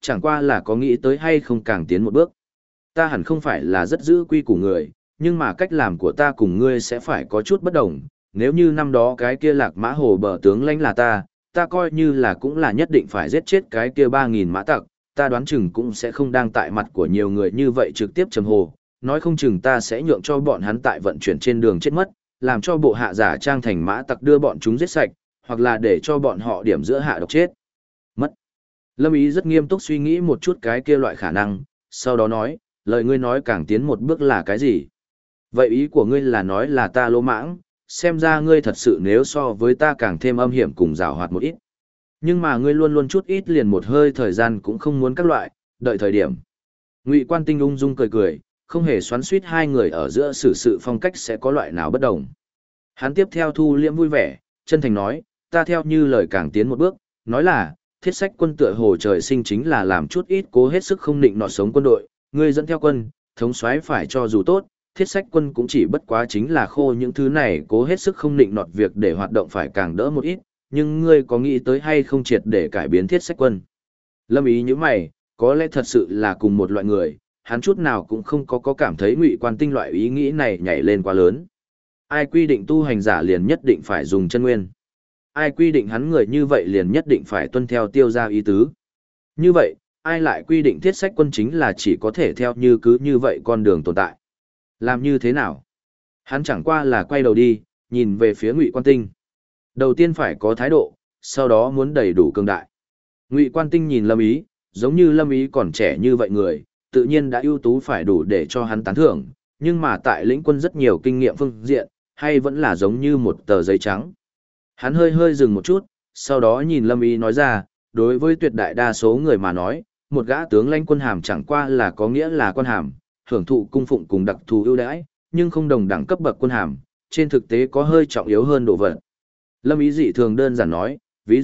chẳng qua là có nghĩ tới hay không càng tiến một bước. Ta hẳn không phải là rất giữ quy của người, nhưng mà cách làm của ta cùng ngươi sẽ phải có chút bất đồng. Nếu như năm đó cái kia Lạc Mã Hồ bờ tướng lãnh là ta coi như là cũng là nhất định phải giết chết cái kia 3.000 mã tặc, ta đoán chừng cũng sẽ không đang tại mặt của nhiều người như vậy trực tiếp trầm hồ, nói không chừng ta sẽ nhượng cho bọn hắn tại vận chuyển trên đường chết mất, làm cho bộ hạ giả trang thành mã tặc đưa bọn chúng giết sạch, hoặc là để cho bọn họ điểm giữa hạ độc chết. Mất. Lâm Ý rất nghiêm túc suy nghĩ một chút cái kia loại khả năng, sau đó nói, lời ngươi nói càng tiến một bước là cái gì? Vậy ý của ngươi là nói là ta lỗ mãng, xem ra ngươi thật sự nếu so với ta càng thêm âm hiểm cùng giảo hoạt một ít. Nhưng mà ngươi luôn luôn chút ít liền một hơi thời gian cũng không muốn các loại, đợi thời điểm. Ngụy Quan Tinh ung dung cười cười, không hề xoắn xuýt hai người ở giữa sự phong cách sẽ có loại nào bất đồng. Hắn tiếp theo thu liễm vui vẻ, chân thành nói, ta theo như lời càng tiến một bước, nói là, thiết sách quân tựa hồ trời sinh chính là làm chút ít cố hết sức không định nọt sống quân đội, ngươi dẫn theo quân, thống soái phải cho dù tốt, thiết sách quân cũng chỉ bất quá chính là khô những thứ này cố hết sức không định nọt việc để hoạt động phải càng đỡ một ít, nhưng ngươi có nghĩ tới hay không triệt để cải biến thiết sách quân? Lâm Ý như mày, có lẽ thật sự là cùng một loại người, hắn chút nào cũng không có cảm thấy Ngụy Quan Tinh loại ý nghĩ này nhảy lên quá lớn. Ai quy định tu hành giả liền nhất định phải dùng chân nguyên? Ai quy định hắn người như vậy liền nhất định phải tuân theo tiêu gia ý tứ? Như vậy, ai lại quy định thiết sách quân chính là chỉ có thể theo như cứ như vậy con đường tồn tại? Làm như thế nào? Hắn chẳng qua là quay đầu đi, nhìn về phía Ngụy Quan Tinh. Đầu tiên phải có thái độ, sau đó muốn đầy đủ cường đại. Ngụy Quan Tinh nhìn Lâm Ý, giống như Lâm Ý còn trẻ như vậy người, tự nhiên đã ưu tú phải đủ để cho hắn tán thưởng, nhưng mà tại lĩnh quân rất nhiều kinh nghiệm phương diện, hay vẫn là giống như một tờ giấy trắng. Hắn hơi hơi dừng một chút, sau đó nhìn Lâm Ý nói ra, đối với tuyệt đại đa số người mà nói, một gã tướng lãnh quân hàm chẳng qua là có nghĩa là quân hàm, hưởng thụ cung phụng cùng đặc thù ưu đãi, nhưng không đồng đẳng cấp bậc quân hàm, trên thực tế có hơi trọng yếu hơn độ vật. Lâm Ý dị thường đơn giản nói, ví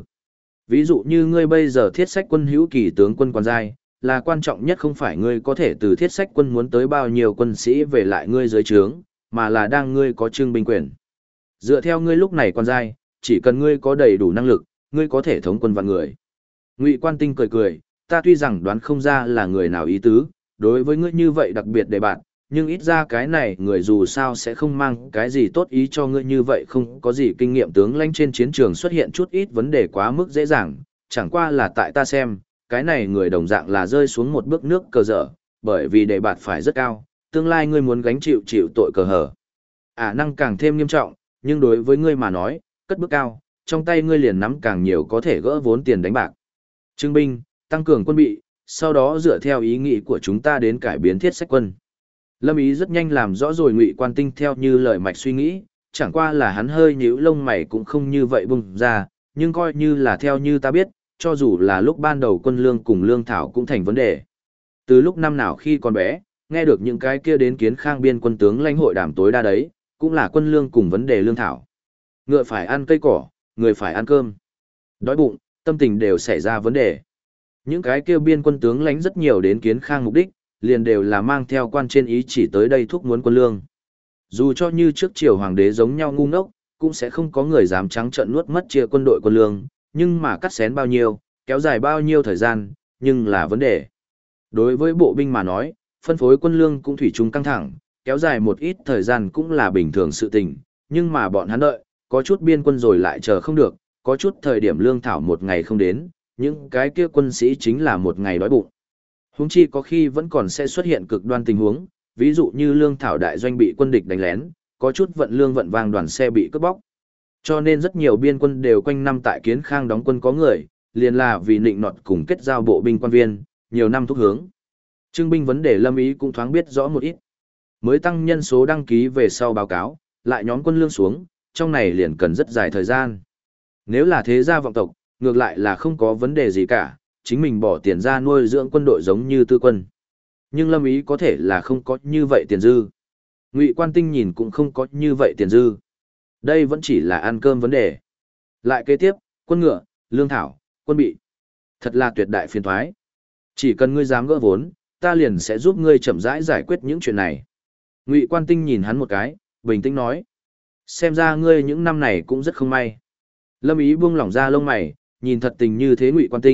dụ như ngươi bây giờ thiết sách quân hữu kỳ tướng quân quan giai, là quan trọng nhất không phải ngươi có thể từ thiết sách quân muốn tới bao nhiêu quân sĩ về lại ngươi dưới trướng, mà là đang ngươi có trưng binh quyền. Dựa theo ngươi lúc này quan giai, chỉ cần ngươi có đầy đủ năng lực, ngươi có thể thống quân vạn người. Ngụy Quan Tinh cười cười, ta tuy rằng đoán không ra là người nào ý tứ, đối với ngươi như vậy đặc biệt đề bạn, nhưng ít ra cái này người dù sao sẽ không mang cái gì tốt ý cho ngươi như vậy không có gì kinh nghiệm tướng lãnh trên chiến trường xuất hiện chút ít vấn đề quá mức dễ dàng, chẳng qua là tại ta xem, cái này người đồng dạng là rơi xuống một bước nước cờ dở, bởi vì đề bạt phải rất cao, tương lai ngươi muốn gánh chịu tội cờ hở. Năng càng thêm nghiêm trọng, nhưng đối với ngươi mà nói, cất bước cao, trong tay ngươi liền nắm càng nhiều có thể gỡ vốn tiền đánh bạc. Trưng binh, tăng cường quân bị, sau đó dựa theo ý nghĩ của chúng ta đến cải biến thiết sách quân. Lâm Ý rất nhanh làm rõ rồi Ngụy Quan Tinh theo như lời mạch suy nghĩ, chẳng qua là hắn hơi nhíu lông mày cũng không như vậy bung ra, nhưng coi như là theo như ta biết, cho dù là lúc ban đầu quân lương cùng lương thảo cũng thành vấn đề. Từ lúc năm nào khi còn bé, nghe được những cái kia đến Kiến Khang biên quân tướng lãnh hội đàm tối đa đấy, cũng là quân lương cùng vấn đề lương thảo. Ngựa phải ăn cây cỏ, người phải ăn cơm. Đói bụng, tâm tình đều xảy ra vấn đề. Những cái kia biên quân tướng lãnh rất nhiều đến Kiến Khang mục đích, liền đều là mang theo quan trên ý chỉ tới đây thúc muốn quân lương. Dù cho như trước triều hoàng đế giống nhau ngu ngốc, cũng sẽ không có người dám trắng trợn nuốt mất chia quân đội quân lương, nhưng mà cắt xén bao nhiêu, kéo dài bao nhiêu thời gian, nhưng là vấn đề. Đối với bộ binh mà nói, phân phối quân lương cũng thủy chung căng thẳng, kéo dài một ít thời gian cũng là bình thường sự tình, nhưng mà bọn hắn đợi, có chút biên quân rồi lại chờ không được, có chút thời điểm lương thảo một ngày không đến, những cái kia quân sĩ chính là một ngày đói bụng. Huống chi có khi vẫn còn sẽ xuất hiện cực đoan tình huống, ví dụ như lương thảo đại doanh bị quân địch đánh lén, có chút vận lương vận vàng đoàn xe bị cướp bóc. Cho nên rất nhiều biên quân đều quanh năm tại Kiến Khang đóng quân có người, liền là vì nịnh nọt cùng kết giao bộ binh quan viên, nhiều năm thúc hướng. Trưng binh vấn đề Lâm Ý cũng thoáng biết rõ một ít. Mới tăng nhân số đăng ký về sau báo cáo, lại nhóm quân lương xuống, trong này liền cần rất dài thời gian. Nếu là thế gia vọng tộc, ngược lại là không có vấn đề gì cả, chính mình bỏ tiền ra nuôi dưỡng quân đội giống như tư quân. Nhưng Lâm Ý có thể là không có như vậy tiền dư. Ngụy Quan Tinh nhìn cũng không có như vậy tiền dư. Đây vẫn chỉ là ăn cơm vấn đề. Lại kế tiếp, quân ngựa, lương thảo, quân bị. Thật là tuyệt đại phiền thoái. Chỉ cần ngươi dám gỡ vốn, ta liền sẽ giúp ngươi chậm rãi giải quyết những chuyện này. Ngụy Quan Tinh nhìn hắn một cái, bình tĩnh nói. Xem ra ngươi những năm này cũng rất không may. Lâm Ý buông lỏng ra lông mày, nhìn thật tình như thế Ngụy Quan Tinh,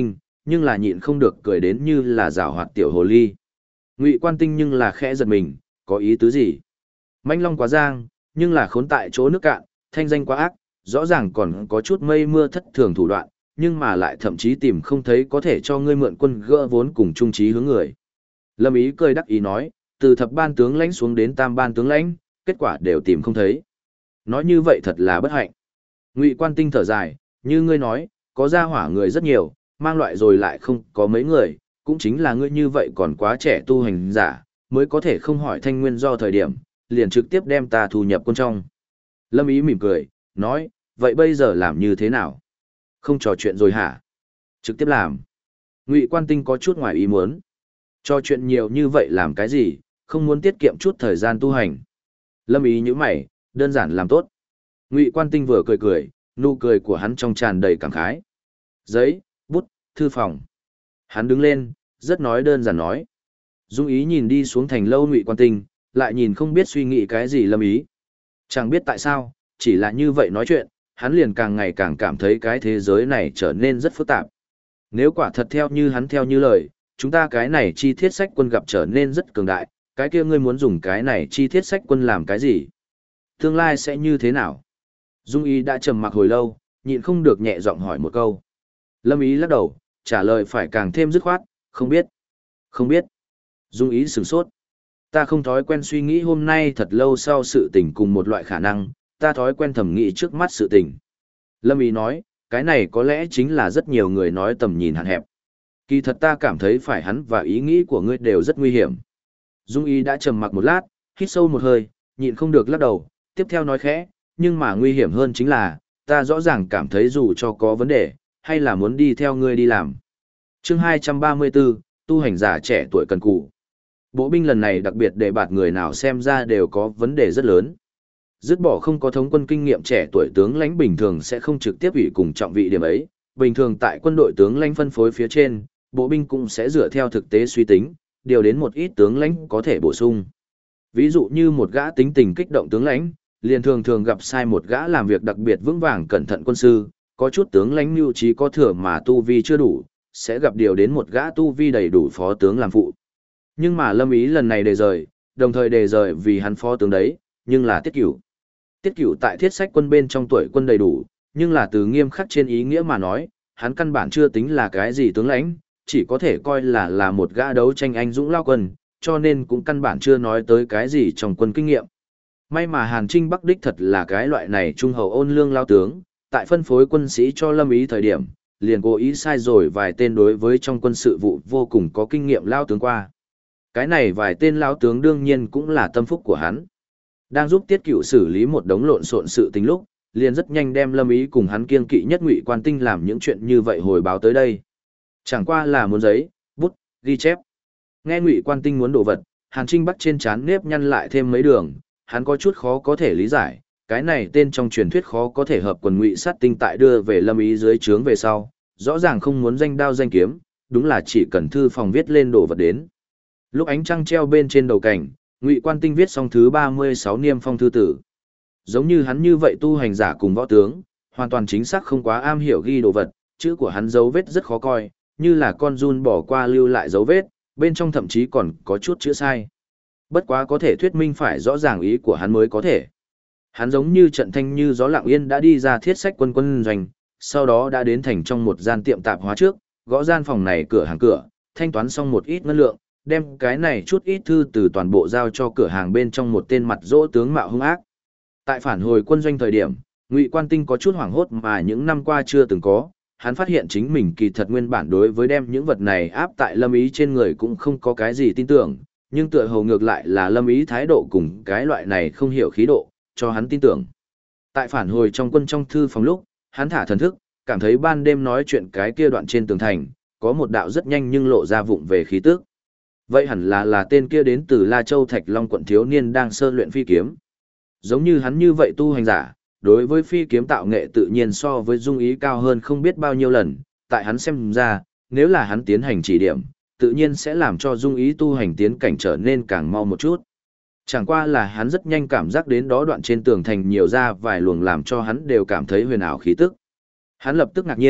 nhưng là nhịn không được cười đến như là giảo hoạt tiểu hồ ly. Ngụy Quan Tinh nhưng là khẽ giật mình, có ý tứ gì? Manh long quá giang, nhưng là khốn tại chỗ nước cạn, thanh danh quá ác, rõ ràng còn có chút mây mưa thất thường thủ đoạn, nhưng mà lại thậm chí tìm không thấy có thể cho ngươi mượn quân gỡ vốn cùng trung trí hướng người. Lâm Ý cười đắc ý nói, từ thập ban tướng lãnh xuống đến tam ban tướng lãnh, kết quả đều tìm không thấy. Nói như vậy thật là bất hạnh. Ngụy Quan Tinh thở dài, như ngươi nói, có gia hỏa người rất nhiều, mang loại rồi lại không có mấy người, cũng chính là ngươi như vậy còn quá trẻ tu hành giả, mới có thể không hỏi thanh nguyên do thời điểm, liền trực tiếp đem ta thu nhập quân trong. Lâm Ý mỉm cười, nói, vậy bây giờ làm như thế nào? Không trò chuyện rồi hả? Trực tiếp làm. Ngụy Quan Tinh có chút ngoài ý muốn. Trò chuyện nhiều như vậy làm cái gì, không muốn tiết kiệm chút thời gian tu hành. Lâm Ý nhíu mày, đơn giản làm tốt. Ngụy Quan Tinh vừa cười cười, nụ cười của hắn trong tràn đầy cảm khái. Giấy, bút, thư phòng. Hắn đứng lên, rất nói đơn giản nói. Dung Ý nhìn đi xuống thành lâu Ngụy Quan Tinh, lại nhìn không biết suy nghĩ cái gì Lâm Ý. Chẳng biết tại sao, chỉ là như vậy nói chuyện, hắn liền càng ngày càng cảm thấy cái thế giới này trở nên rất phức tạp. Nếu quả thật theo như hắn theo như lời, chúng ta cái này chi thiết sách quân gặp trở nên rất cường đại, cái kia ngươi muốn dùng cái này chi thiết sách quân làm cái gì? Tương lai sẽ như thế nào? Dung Ý đã trầm mặc hồi lâu, nhịn không được nhẹ giọng hỏi một câu. Lâm Ý lắc đầu, trả lời phải càng thêm dứt khoát, không biết. Không biết. Dung Ý sửng sốt. Ta không thói quen suy nghĩ hôm nay thật lâu sau sự tình cùng một loại khả năng, ta thói quen thẩm nghĩ trước mắt sự tình. Lâm Ý nói, cái này có lẽ chính là rất nhiều người nói tầm nhìn hạn hẹp. Kỳ thật ta cảm thấy phải hắn và ý nghĩ của ngươi đều rất nguy hiểm. Dung Ý đã trầm mặc một lát, hít sâu một hơi, nhịn không được lắc đầu, tiếp theo nói khẽ, nhưng mà nguy hiểm hơn chính là, ta rõ ràng cảm thấy dù cho có vấn đề, hay là muốn đi theo ngươi đi làm. Chương 234, tu hành giả trẻ tuổi cần cù. Bộ binh lần này đặc biệt để bạt người nào xem ra đều có vấn đề rất lớn. Dứt bỏ không có thống quân kinh nghiệm trẻ tuổi tướng lãnh bình thường sẽ không trực tiếp ủy cùng trọng vị điểm ấy, bình thường tại quân đội tướng lãnh phân phối phía trên, bộ binh cũng sẽ dựa theo thực tế suy tính, điều đến một ít tướng lãnh có thể bổ sung. Ví dụ như một gã tính tình kích động tướng lãnh, liền thường thường gặp sai một gã làm việc đặc biệt vững vàng cẩn thận quân sư, có chút tướng lãnh mưu trí có thừa mà tu vi chưa đủ, sẽ gặp điều đến một gã tu vi đầy đủ phó tướng làm phụ. Nhưng mà Lâm Ý lần này đề rời, đồng thời đề rời vì hắn phó tướng đấy, nhưng là Tiết Cửu. Tiết Cửu tại thiết sách quân bên trong tuổi quân đầy đủ, nhưng là từ nghiêm khắc trên ý nghĩa mà nói, hắn căn bản chưa tính là cái gì tướng lãnh, chỉ có thể coi là một gã đấu tranh anh dũng lao quân, cho nên cũng căn bản chưa nói tới cái gì trong quân kinh nghiệm. May mà Hàn Trinh Bắc đích thật là cái loại này trung hậu ôn lương lao tướng, tại phân phối quân sĩ cho Lâm Ý thời điểm, liền cố ý sai rồi vài tên đối với trong quân sự vụ vô cùng có kinh nghiệm lao tướng qua. Cái này vài tên lao tướng đương nhiên cũng là tâm phúc của hắn. Đang giúp Tiết Cửu xử lý một đống lộn xộn sự tình lúc, liền rất nhanh đem Lâm Ý cùng hắn kiêng kỵ nhất Ngụy Quan Tinh làm những chuyện như vậy hồi báo tới đây. Chẳng qua là muốn giấy, bút, ghi chép. Nghe Ngụy Quan Tinh muốn đồ vật, Hàn Trinh Bắc trên trán nếp nhăn lại thêm mấy đường, hắn có chút khó có thể lý giải, cái này tên trong truyền thuyết khó có thể hợp quần Ngụy Sát Tinh tại đưa về Lâm Ý dưới trướng về sau, rõ ràng không muốn danh đao danh kiếm, đúng là chỉ cần thư phòng viết lên đồ vật đến. Lúc ánh trăng treo bên trên đầu cảnh, Ngụy Quan Tinh viết xong thứ 36 niêm phong thư tử. Giống như hắn như vậy tu hành giả cùng võ tướng, hoàn toàn chính xác không quá am hiểu ghi đồ vật, chữ của hắn dấu vết rất khó coi, như là con giun bỏ qua lưu lại dấu vết, bên trong thậm chí còn có chút chữ sai. Bất quá có thể thuyết minh phải rõ ràng ý của hắn mới có thể. Hắn giống như trận thanh như gió lặng yên đã đi ra thiết sách quân quân doanh, sau đó đã đến thành trong một gian tiệm tạp hóa trước, gõ gian phòng này cửa hàng cửa, thanh toán xong một ít ngân lượng, đem cái này chút ít thư từ toàn bộ giao cho cửa hàng bên trong một tên mặt dỗ tướng mạo hung ác. Tại phản hồi quân doanh thời điểm, Ngụy Quan Tinh có chút hoảng hốt mà những năm qua chưa từng có, hắn phát hiện chính mình kỳ thật nguyên bản đối với đem những vật này áp tại Lâm Ý trên người cũng không có cái gì tin tưởng, nhưng tựa hồ ngược lại là Lâm Ý thái độ cùng cái loại này không hiểu khí độ, cho hắn tin tưởng. Tại phản hồi trong quân trong thư phòng lúc, hắn thả thần thức, cảm thấy ban đêm nói chuyện cái kia đoạn trên tường thành, có một đạo rất nhanh nhưng lộ ra vụng về khí tức. Vậy hẳn là tên kia đến từ La Châu Thạch Long quận thiếu niên đang sơ luyện phi kiếm. Giống như hắn như vậy tu hành giả, đối với phi kiếm tạo nghệ tự nhiên so với Dung Ý cao hơn không biết bao nhiêu lần, tại hắn xem ra, nếu là hắn tiến hành chỉ điểm, tự nhiên sẽ làm cho Dung Ý tu hành tiến cảnh trở nên càng mau một chút. Chẳng qua là hắn rất nhanh cảm giác đến đó đoạn trên tường thành nhiều ra vài luồng làm cho hắn đều cảm thấy huyền ảo khí tức. Hắn lập tức ngạc nhiên,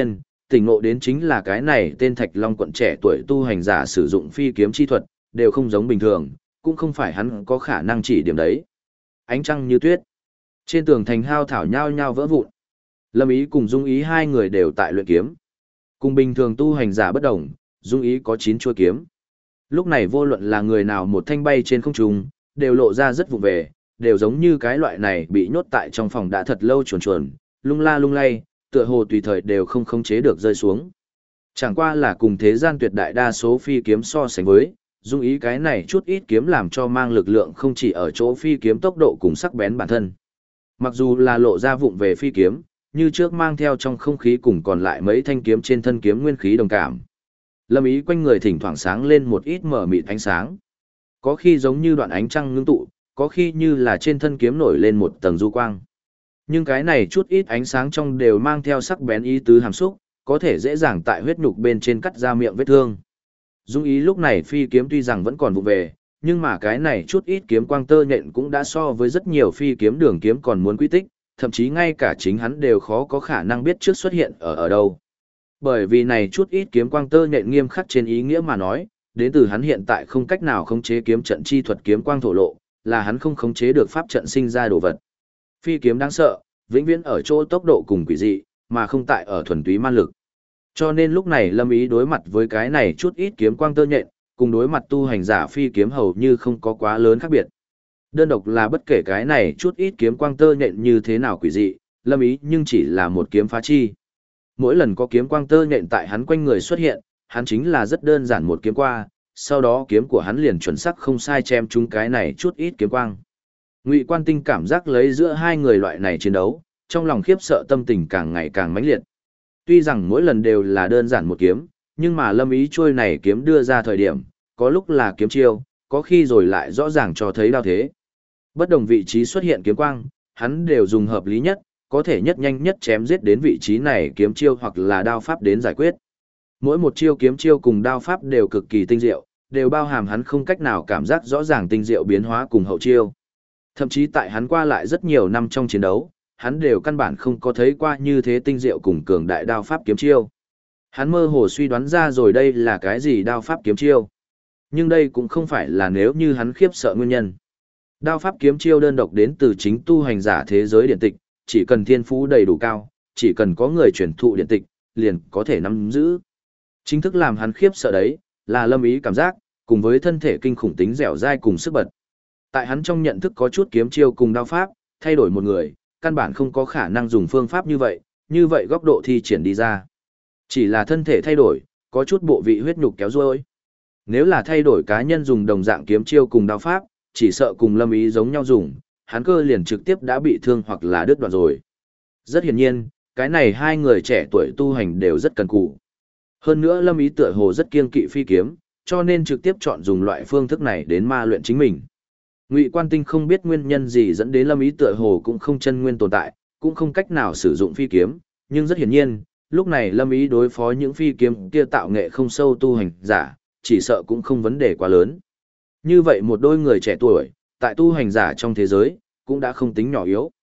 tỉnh ngộ đến chính là cái này tên Thạch Long quận trẻ tuổi tu hành giả sử dụng phi kiếm chi thuật, đều không giống bình thường, cũng không phải hắn có khả năng chỉ điểm đấy. Ánh trăng như tuyết. Trên tường thành hao thảo nhao nhao vỡ vụn. Lâm Ý cùng Dung Ý hai người đều tại luyện kiếm. Cùng bình thường tu hành giả bất đồng, Dung Ý có 9 chuôi kiếm. Lúc này vô luận là người nào một thanh bay trên không trung, đều lộ ra rất vụ về, đều giống như cái loại này bị nhốt tại trong phòng đã thật lâu chuồn chuồn, lung la lung lay, tựa hồ tùy thời đều không khống chế được rơi xuống. Chẳng qua là cùng thế gian tuyệt đại đa số phi kiếm so sánh với, Dung Ý cái này chút ít kiếm làm cho mang lực lượng không chỉ ở chỗ phi kiếm tốc độ cùng sắc bén bản thân. Mặc dù là lộ ra vụng về phi kiếm, như trước mang theo trong không khí cùng còn lại mấy thanh kiếm trên thân kiếm nguyên khí đồng cảm. Lâm Ý quanh người thỉnh thoảng sáng lên một ít mở mịt ánh sáng. Có khi giống như đoạn ánh trăng ngưng tụ, có khi như là trên thân kiếm nổi lên một tầng du quang. Nhưng cái này chút ít ánh sáng trong đều mang theo sắc bén ý tứ hàm xúc, có thể dễ dàng tại huyết nhục bên trên cắt ra miệng vết thương. Dung Ý lúc này phi kiếm tuy rằng vẫn còn vụ về, nhưng mà cái này chút ít kiếm quang tơ nhện cũng đã so với rất nhiều phi kiếm đường kiếm còn muốn quy tích, thậm chí ngay cả chính hắn đều khó có khả năng biết trước xuất hiện ở đâu. Bởi vì này chút ít kiếm quang tơ nhện nghiêm khắc trên ý nghĩa mà nói, đến từ hắn hiện tại không cách nào khống chế kiếm trận chi thuật kiếm quang thổ lộ, là hắn không khống chế được pháp trận sinh ra đồ vật. Phi kiếm đáng sợ, vĩnh viễn ở chỗ tốc độ cùng quỷ dị, mà không tại ở thuần túy man lực. Cho nên lúc này Lâm Ý đối mặt với cái này chút ít kiếm quang tơ nhện, cùng đối mặt tu hành giả phi kiếm hầu như không có quá lớn khác biệt. Đơn độc là bất kể cái này chút ít kiếm quang tơ nhện như thế nào quỷ dị, Lâm Ý nhưng chỉ là một kiếm phá chi. Mỗi lần có kiếm quang tơ nhện tại hắn quanh người xuất hiện, hắn chính là rất đơn giản một kiếm qua, sau đó kiếm của hắn liền chuẩn xác không sai chém trúng cái này chút ít kiếm quang. Ngụy Quan Tinh cảm giác lấy giữa hai người loại này chiến đấu, trong lòng khiếp sợ tâm tình càng ngày càng mãnh liệt. Tuy rằng mỗi lần đều là đơn giản một kiếm, nhưng mà Lâm Ý trôi này kiếm đưa ra thời điểm, có lúc là kiếm chiêu, có khi rồi lại rõ ràng cho thấy đao thế. Bất đồng vị trí xuất hiện kiếm quang, hắn đều dùng hợp lý nhất, có thể nhất nhanh nhất chém giết đến vị trí này kiếm chiêu hoặc là đao pháp đến giải quyết. Mỗi một chiêu kiếm chiêu cùng đao pháp đều cực kỳ tinh diệu, đều bao hàm hắn không cách nào cảm giác rõ ràng tinh diệu biến hóa cùng hậu chiêu. Thậm chí tại hắn qua lại rất nhiều năm trong chiến đấu, hắn đều căn bản không có thấy qua như thế tinh diệu cùng cường đại đao pháp kiếm chiêu. Hắn mơ hồ suy đoán ra rồi đây là cái gì đao pháp kiếm chiêu. Nhưng đây cũng không phải là nếu như hắn khiếp sợ nguyên nhân. Đao pháp kiếm chiêu đơn độc đến từ chính tu hành giả thế giới điện tịch, chỉ cần thiên phú đầy đủ cao, chỉ cần có người truyền thụ điện tịch, liền có thể nắm giữ. Chính thức làm hắn khiếp sợ đấy, là Lâm Ý cảm giác, cùng với thân thể kinh khủng tính dẻo dai cùng sức bật. Tại hắn trong nhận thức có chút kiếm chiêu cùng đao pháp, thay đổi một người, căn bản không có khả năng dùng phương pháp như vậy góc độ thi triển đi ra. Chỉ là thân thể thay đổi, có chút bộ vị huyết nhục kéo ruôi. Nếu là thay đổi cá nhân dùng đồng dạng kiếm chiêu cùng đao pháp, chỉ sợ cùng Lâm Ý giống nhau dùng, hắn cơ liền trực tiếp đã bị thương hoặc là đứt đoạn rồi. Rất hiển nhiên, cái này hai người trẻ tuổi tu hành đều rất cần cù. Hơn nữa Lâm Ý tựa hồ rất kiêng kỵ phi kiếm, cho nên trực tiếp chọn dùng loại phương thức này đến ma luyện chính mình. Ngụy Quan Tinh không biết nguyên nhân gì dẫn đến Lâm Ý tựa hồ cũng không chân nguyên tồn tại, cũng không cách nào sử dụng phi kiếm, nhưng rất hiển nhiên, lúc này Lâm Ý đối phó những phi kiếm kia tạo nghệ không sâu tu hành giả, chỉ sợ cũng không vấn đề quá lớn. Như vậy một đôi người trẻ tuổi, tại tu hành giả trong thế giới, cũng đã không tính nhỏ yếu.